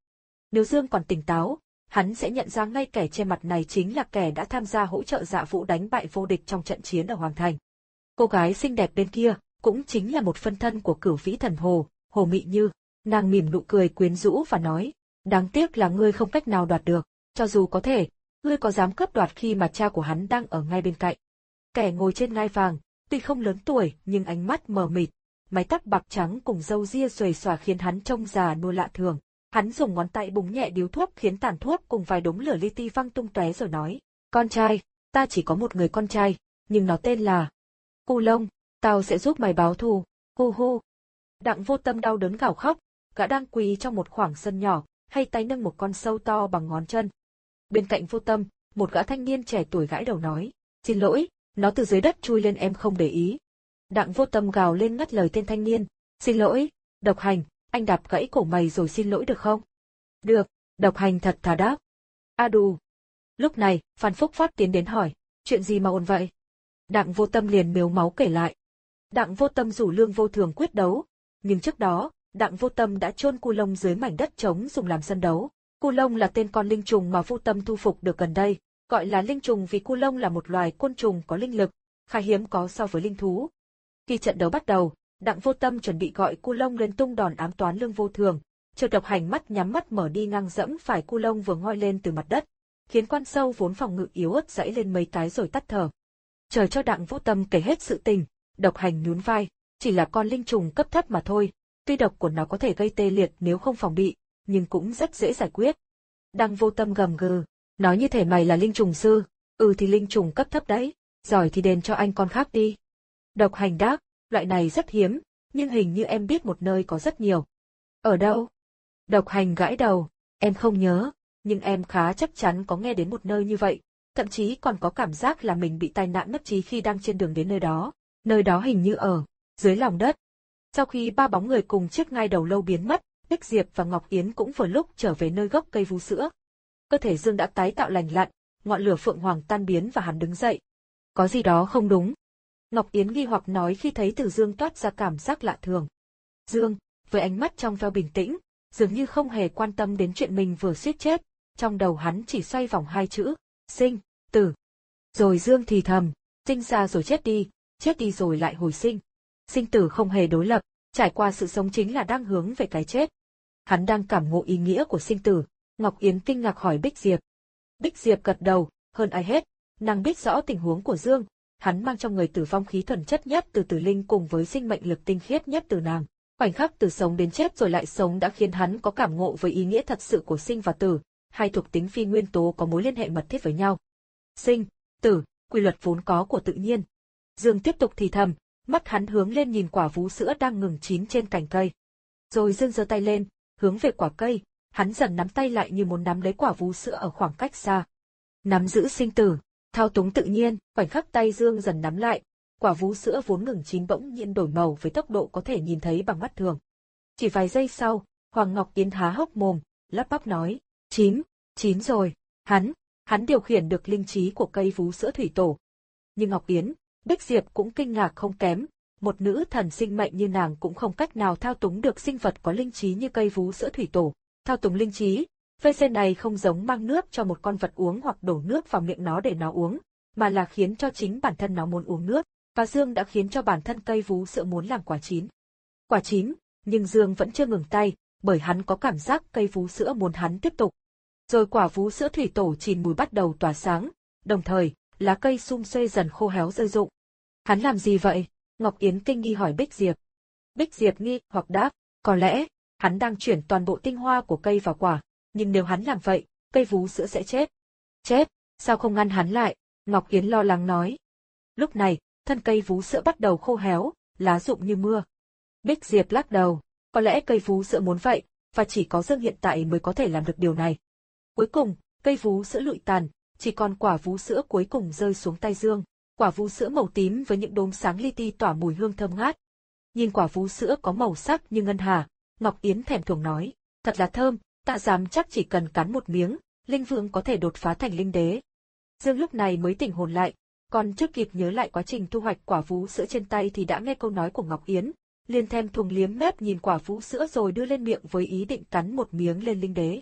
Nếu Dương còn tỉnh táo, hắn sẽ nhận ra ngay kẻ che mặt này chính là kẻ đã tham gia hỗ trợ Dạ Vũ đánh bại vô địch trong trận chiến ở Hoàng Thành. Cô gái xinh đẹp bên kia, cũng chính là một phân thân của Cửu Vĩ Thần Hồ, Hồ Mị Như. Nàng mỉm nụ cười quyến rũ và nói, đáng tiếc là ngươi không cách nào đoạt được, cho dù có thể, ngươi có dám cướp đoạt khi mà cha của hắn đang ở ngay bên cạnh. Kẻ ngồi trên ngai vàng, tuy không lớn tuổi nhưng ánh mắt mờ mịt, mái tóc bạc trắng cùng râu ria xuề xòa khiến hắn trông già nua lạ thường. Hắn dùng ngón tay búng nhẹ điếu thuốc khiến tàn thuốc cùng vài đống lửa li ti văng tung tóe rồi nói, con trai, ta chỉ có một người con trai, nhưng nó tên là Cu Lông, tao sẽ giúp mày báo thù, hu hu. Đặng Vô Tâm đau đớn gào khóc, gã đang quỳ trong một khoảng sân nhỏ, hay tay nâng một con sâu to bằng ngón chân. Bên cạnh Vô Tâm, một gã thanh niên trẻ tuổi gãi đầu nói, xin lỗi, nó từ dưới đất chui lên em không để ý. Đặng Vô Tâm gào lên ngắt lời tên thanh niên, xin lỗi, Độc Hành, anh đạp gãy cổ mày rồi xin lỗi được không? Được, Độc Hành thật thà đáp. A đù. Lúc này, Phan Phúc Phát tiến đến hỏi, chuyện gì mà ồn vậy? Đặng Vô Tâm liền mếu máu kể lại. Đặng Vô Tâm rủ Lương Vô Thường quyết đấu, nhưng trước đó, Đặng Vô Tâm đã chôn Cu Lông dưới mảnh đất trống dùng làm sân đấu. Cu Lông là tên con linh trùng mà Vô Tâm thu phục được gần đây, gọi là linh trùng vì Cu Lông là một loài côn trùng có linh lực, khá hiếm có so với linh thú. Khi trận đấu bắt đầu, Đặng Vô Tâm chuẩn bị gọi Cu Lông lên tung đòn ám toán Lương Vô Thường, chợt Độc Hành mắt nhắm mắt mở đi ngang dẫm phải Cu Lông vừa ngoi lên từ mặt đất, khiến quan sâu vốn phòng ngự yếu ớt giãy lên mấy cái rồi tắt thở. Chờ cho Đặng Vô Tâm kể hết sự tình, Độc Hành nhún vai, chỉ là con linh trùng cấp thấp mà thôi, tuy độc của nó có thể gây tê liệt nếu không phòng bị, nhưng cũng rất dễ giải quyết. Đặng Vô Tâm gầm gừ, nói như thể mày là linh trùng sư, ừ thì linh trùng cấp thấp đấy, giỏi thì đền cho anh con khác đi. Độc Hành đáp, loại này rất hiếm, nhưng hình như em biết một nơi có rất nhiều. Ở đâu? Độc Hành gãi đầu, em không nhớ, nhưng em khá chắc chắn có nghe đến một nơi như vậy, thậm chí còn có cảm giác là mình bị tai nạn mất trí khi đang trên đường đến nơi đó. Nơi đó hình như ở dưới lòng đất. Sau khi ba bóng người cùng chiếc ngai đầu lâu biến mất, Bích Diệp và Ngọc Yến cũng vừa lúc trở về nơi gốc cây vú sữa. Cơ thể Dương đã tái tạo lành lặn, ngọn lửa phượng hoàng tan biến và hắn đứng dậy. Có gì đó không đúng. Ngọc Yến nghi hoặc nói khi thấy từ Dương toát ra cảm giác lạ thường. Dương, với ánh mắt trong veo bình tĩnh, dường như không hề quan tâm đến chuyện mình vừa suýt chết, trong đầu hắn chỉ xoay vòng hai chữ, sinh, tử. Rồi Dương thì thầm, sinh ra rồi chết đi, chết đi rồi lại hồi sinh. Sinh tử không hề đối lập, trải qua sự sống chính là đang hướng về cái chết. Hắn đang cảm ngộ ý nghĩa của sinh tử. Ngọc Yến kinh ngạc hỏi Bích Diệp. Bích Diệp gật đầu, hơn ai hết, nàng biết rõ tình huống của Dương, hắn mang trong người tử vong khí thuần chất nhất từ tử linh cùng với sinh mệnh lực tinh khiết nhất từ nàng. Khoảnh khắc từ sống đến chết rồi lại sống đã khiến hắn có cảm ngộ với ý nghĩa thật sự của sinh và tử, hai thuộc tính phi nguyên tố có mối liên hệ mật thiết với nhau. Sinh, tử, quy luật vốn có của tự nhiên. Dương tiếp tục thì thầm, mắt hắn hướng lên nhìn quả vú sữa đang ngừng chín trên cành cây. Rồi Dương giơ tay lên, hướng về quả cây, hắn dần nắm tay lại như muốn nắm lấy quả vú sữa ở khoảng cách xa. Nắm giữ sinh tử, thao túng tự nhiên, khoảnh khắc tay Dương dần nắm lại, quả vú sữa vốn ngừng chín bỗng nhiên đổi màu với tốc độ có thể nhìn thấy bằng mắt thường. Chỉ vài giây sau, Hoàng Ngọc Yến há hốc mồm, lắp bắp nói, chín, chín rồi, hắn, hắn điều khiển được linh trí của cây vú sữa thủy tổ. Nhưng Ngọc Yến, Bích Diệp cũng kinh ngạc không kém, một nữ thần sinh mệnh như nàng cũng không cách nào thao túng được sinh vật có linh trí như cây vú sữa thủy tổ. Thao túng linh trí, vê xê này không giống mang nước cho một con vật uống hoặc đổ nước vào miệng nó để nó uống, mà là khiến cho chính bản thân nó muốn uống nước, và Dương đã khiến cho bản thân cây vú sữa muốn làm quả chín. Quả chín, nhưng Dương vẫn chưa ngừng tay, bởi hắn có cảm giác cây vú sữa muốn hắn tiếp tục. Rồi quả vú sữa thủy tổ chín mùi bắt đầu tỏa sáng, đồng thời, lá cây sum xuê dần khô héo rơi rụng. Hắn làm gì vậy? Ngọc Yến kinh nghi hỏi Bích Diệp. Bích Diệp nghi hoặc đáp, có lẽ, hắn đang chuyển toàn bộ tinh hoa của cây vào quả, nhưng nếu hắn làm vậy, cây vú sữa sẽ chết. Chết, sao không ngăn hắn lại? Ngọc Yến lo lắng nói. Lúc này, thân cây vú sữa bắt đầu khô héo, lá rụng như mưa. Bích Diệp lắc đầu, có lẽ cây vú sữa muốn vậy, và chỉ có Dương hiện tại mới có thể làm được điều này. Cuối cùng, cây vú sữa lụi tàn, chỉ còn quả vú sữa cuối cùng rơi xuống tay Dương. Quả vú sữa màu tím với những đốm sáng li ti tỏa mùi hương thơm ngát. Nhìn quả vú sữa có màu sắc như ngân hà, Ngọc Yến thèm thuồng nói, thật là thơm, tạ dám chắc chỉ cần cắn một miếng, linh vương có thể đột phá thành linh đế. Dương lúc này mới tỉnh hồn lại, còn chưa kịp nhớ lại quá trình thu hoạch quả vú sữa trên tay thì đã nghe câu nói của Ngọc Yến, liền thèm thuồng liếm mép nhìn quả vú sữa rồi đưa lên miệng với ý định cắn một miếng lên linh đế.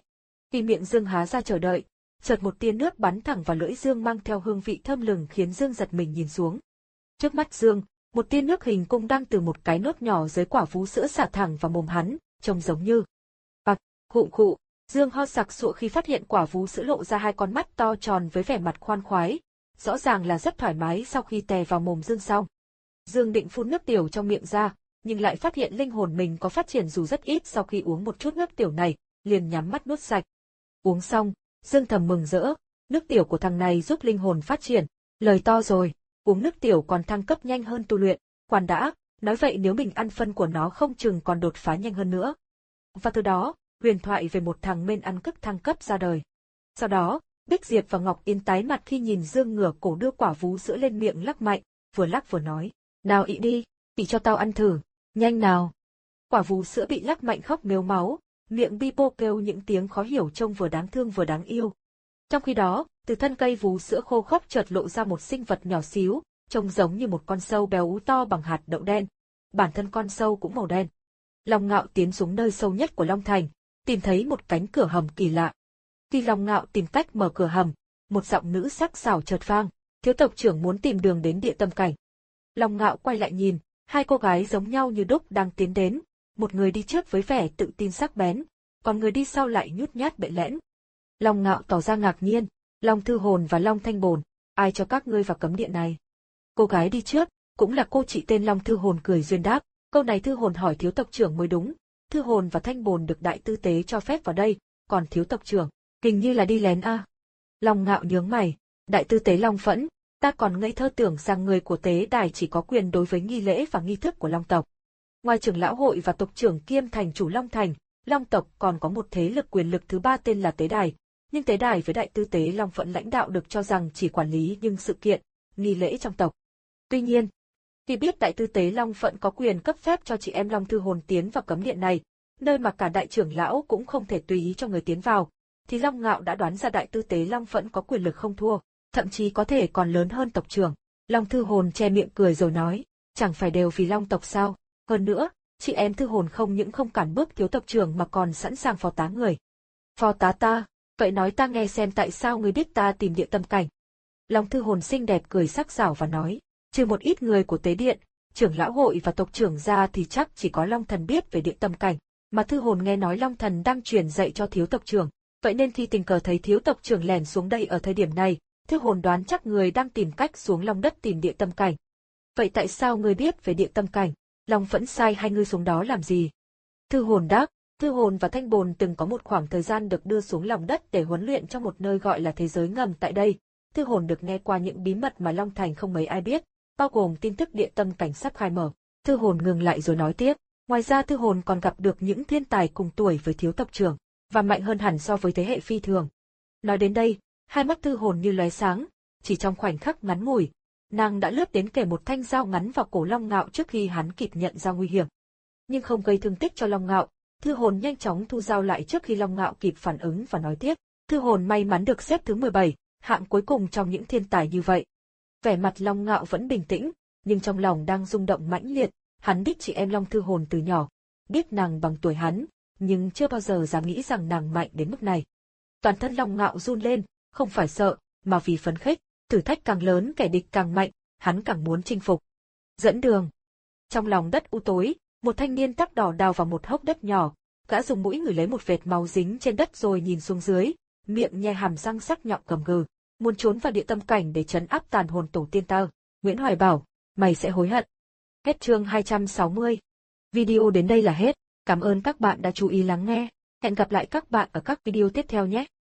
Khi miệng Dương há ra chờ đợi, chợt một tia nước bắn thẳng vào lưỡi Dương mang theo hương vị thơm lừng khiến Dương giật mình nhìn xuống. Trước mắt Dương, một tia nước hình cung đang từ một cái nốt nhỏ dưới quả vú sữa xả thẳng vào mồm hắn, trông giống như bạc, khụ khụ. Dương ho sặc sụa khi phát hiện quả vú sữa lộ ra hai con mắt to tròn với vẻ mặt khoan khoái, rõ ràng là rất thoải mái sau khi tè vào mồm Dương xong. Dương định phun nước tiểu trong miệng ra, nhưng lại phát hiện linh hồn mình có phát triển dù rất ít sau khi uống một chút nước tiểu này, liền nhắm mắt nuốt sạch. Uống xong, Dương thầm mừng rỡ, nước tiểu của thằng này giúp linh hồn phát triển, lời to rồi, uống nước tiểu còn thăng cấp nhanh hơn tu luyện, khoan đã, nói vậy nếu mình ăn phân của nó không chừng còn đột phá nhanh hơn nữa. Và từ đó, huyền thoại về một thằng mên ăn cức thăng cấp ra đời. Sau đó, Bích Diệp và Ngọc Yên tái mặt khi nhìn Dương ngửa cổ đưa quả vú sữa lên miệng lắc mạnh, vừa lắc vừa nói, nào ị đi, ị cho tao ăn thử, nhanh nào. Quả vú sữa bị lắc mạnh khóc mếu máu, miệng bi bô kêu những tiếng khó hiểu trông vừa đáng thương vừa đáng yêu. Trong khi đó, từ thân cây vú sữa khô khốc chợt lộ ra một sinh vật nhỏ xíu, trông giống như một con sâu béo ú to bằng hạt đậu đen. Bản thân con sâu cũng màu đen. Long Ngạo tiến xuống nơi sâu nhất của Long Thành, tìm thấy một cánh cửa hầm kỳ lạ. Khi Long Ngạo tìm cách mở cửa hầm, một giọng nữ sắc sảo chợt vang, thiếu tộc trưởng muốn tìm đường đến địa tâm cảnh. Long Ngạo quay lại nhìn, hai cô gái giống nhau như đúc đang tiến đến, một người đi trước với vẻ tự tin sắc bén, còn người đi sau lại nhút nhát bệ lẽn. Long Ngạo tỏ ra ngạc nhiên, Long Thư Hồn và Long Thanh Bồn, ai cho các ngươi vào cấm địa này? Cô gái đi trước, cũng là cô chị tên Long Thư Hồn cười duyên đáp, câu này Thư Hồn hỏi thiếu tộc trưởng mới đúng, Thư Hồn và Thanh Bồn được đại tư tế cho phép vào đây, còn thiếu tộc trưởng, hình như là đi lén a. À. Long Ngạo nhướng mày, đại tư tế Long Phẫn, ta còn ngây thơ tưởng rằng người của tế đài chỉ có quyền đối với nghi lễ và nghi thức của Long tộc. Ngoài trưởng lão hội và tộc trưởng kiêm thành chủ Long Thành, Long tộc còn có một thế lực quyền lực thứ ba tên là tế đài, nhưng tế đài với đại tư tế Long Phẫn lãnh đạo được cho rằng chỉ quản lý những sự kiện, nghi lễ trong tộc. Tuy nhiên, khi biết đại tư tế Long Phẫn có quyền cấp phép cho chị em Long Thư Hồn tiến vào cấm điện này, nơi mà cả đại trưởng lão cũng không thể tùy ý cho người tiến vào, thì Long Ngạo đã đoán ra đại tư tế Long Phẫn có quyền lực không thua, thậm chí có thể còn lớn hơn tộc trưởng. Long Thư Hồn che miệng cười rồi nói, chẳng phải đều vì Long tộc sao, hơn nữa, chị em Thư Hồn không những không cản bước thiếu tộc trưởng mà còn sẵn sàng phò tá người. Phò tá ta, vậy nói ta nghe xem tại sao người biết ta tìm địa tâm cảnh. Long Thư Hồn xinh đẹp cười sắc sảo và nói, trừ một ít người của tế điện, trưởng lão hội và tộc trưởng ra thì chắc chỉ có Long Thần biết về địa tâm cảnh, mà Thư Hồn nghe nói Long Thần đang truyền dạy cho thiếu tộc trưởng, vậy nên khi tình cờ thấy thiếu tộc trưởng lẻn xuống đây ở thời điểm này, Thư Hồn đoán chắc người đang tìm cách xuống lòng đất tìm địa tâm cảnh. Vậy tại sao người biết về địa tâm cảnh? Long Phẫn sai hai ngươi xuống đó làm gì? Thư Hồn đáp, Thư Hồn và Thanh Bồn từng có một khoảng thời gian được đưa xuống lòng đất để huấn luyện trong một nơi gọi là thế giới ngầm tại đây. Thư Hồn được nghe qua những bí mật mà Long Thành không mấy ai biết, bao gồm tin tức địa tâm cảnh sắp khai mở. Thư Hồn ngừng lại rồi nói tiếp, ngoài ra Thư Hồn còn gặp được những thiên tài cùng tuổi với thiếu tộc trưởng, và mạnh hơn hẳn so với thế hệ phi thường. Nói đến đây, hai mắt Thư Hồn như lóe sáng, chỉ trong khoảnh khắc ngắn ngủi, nàng đã lướt đến kề một thanh dao ngắn vào cổ Long Ngạo trước khi hắn kịp nhận ra nguy hiểm. Nhưng không gây thương tích cho Long Ngạo, Thư Hồn nhanh chóng thu dao lại trước khi Long Ngạo kịp phản ứng và nói tiếp, Thư Hồn may mắn được xếp thứ mười bảy, hạng cuối cùng trong những thiên tài như vậy. Vẻ mặt Long Ngạo vẫn bình tĩnh, nhưng trong lòng đang rung động mãnh liệt, hắn biết chị em Long Thư Hồn từ nhỏ, biết nàng bằng tuổi hắn, nhưng chưa bao giờ dám nghĩ rằng nàng mạnh đến mức này. Toàn thân Long Ngạo run lên, không phải sợ, mà vì phấn khích, thử thách càng lớn kẻ địch càng mạnh, hắn càng muốn chinh phục. Dẫn đường. Trong lòng đất u tối, một thanh niên tóc đỏ đào vào một hốc đất nhỏ, gã dùng mũi ngửi lấy một vệt máu dính trên đất rồi nhìn xuống dưới, miệng nhe hàm răng sắc nhọn gầm gừ, muốn trốn vào địa tâm cảnh để trấn áp tàn hồn tổ tiên ta. Nguyễn Hoài bảo, mày sẽ hối hận. Hết chương hai trăm sáu mươi. Video đến đây là hết. Cảm ơn các bạn đã chú ý lắng nghe. Hẹn gặp lại các bạn ở các video tiếp theo nhé.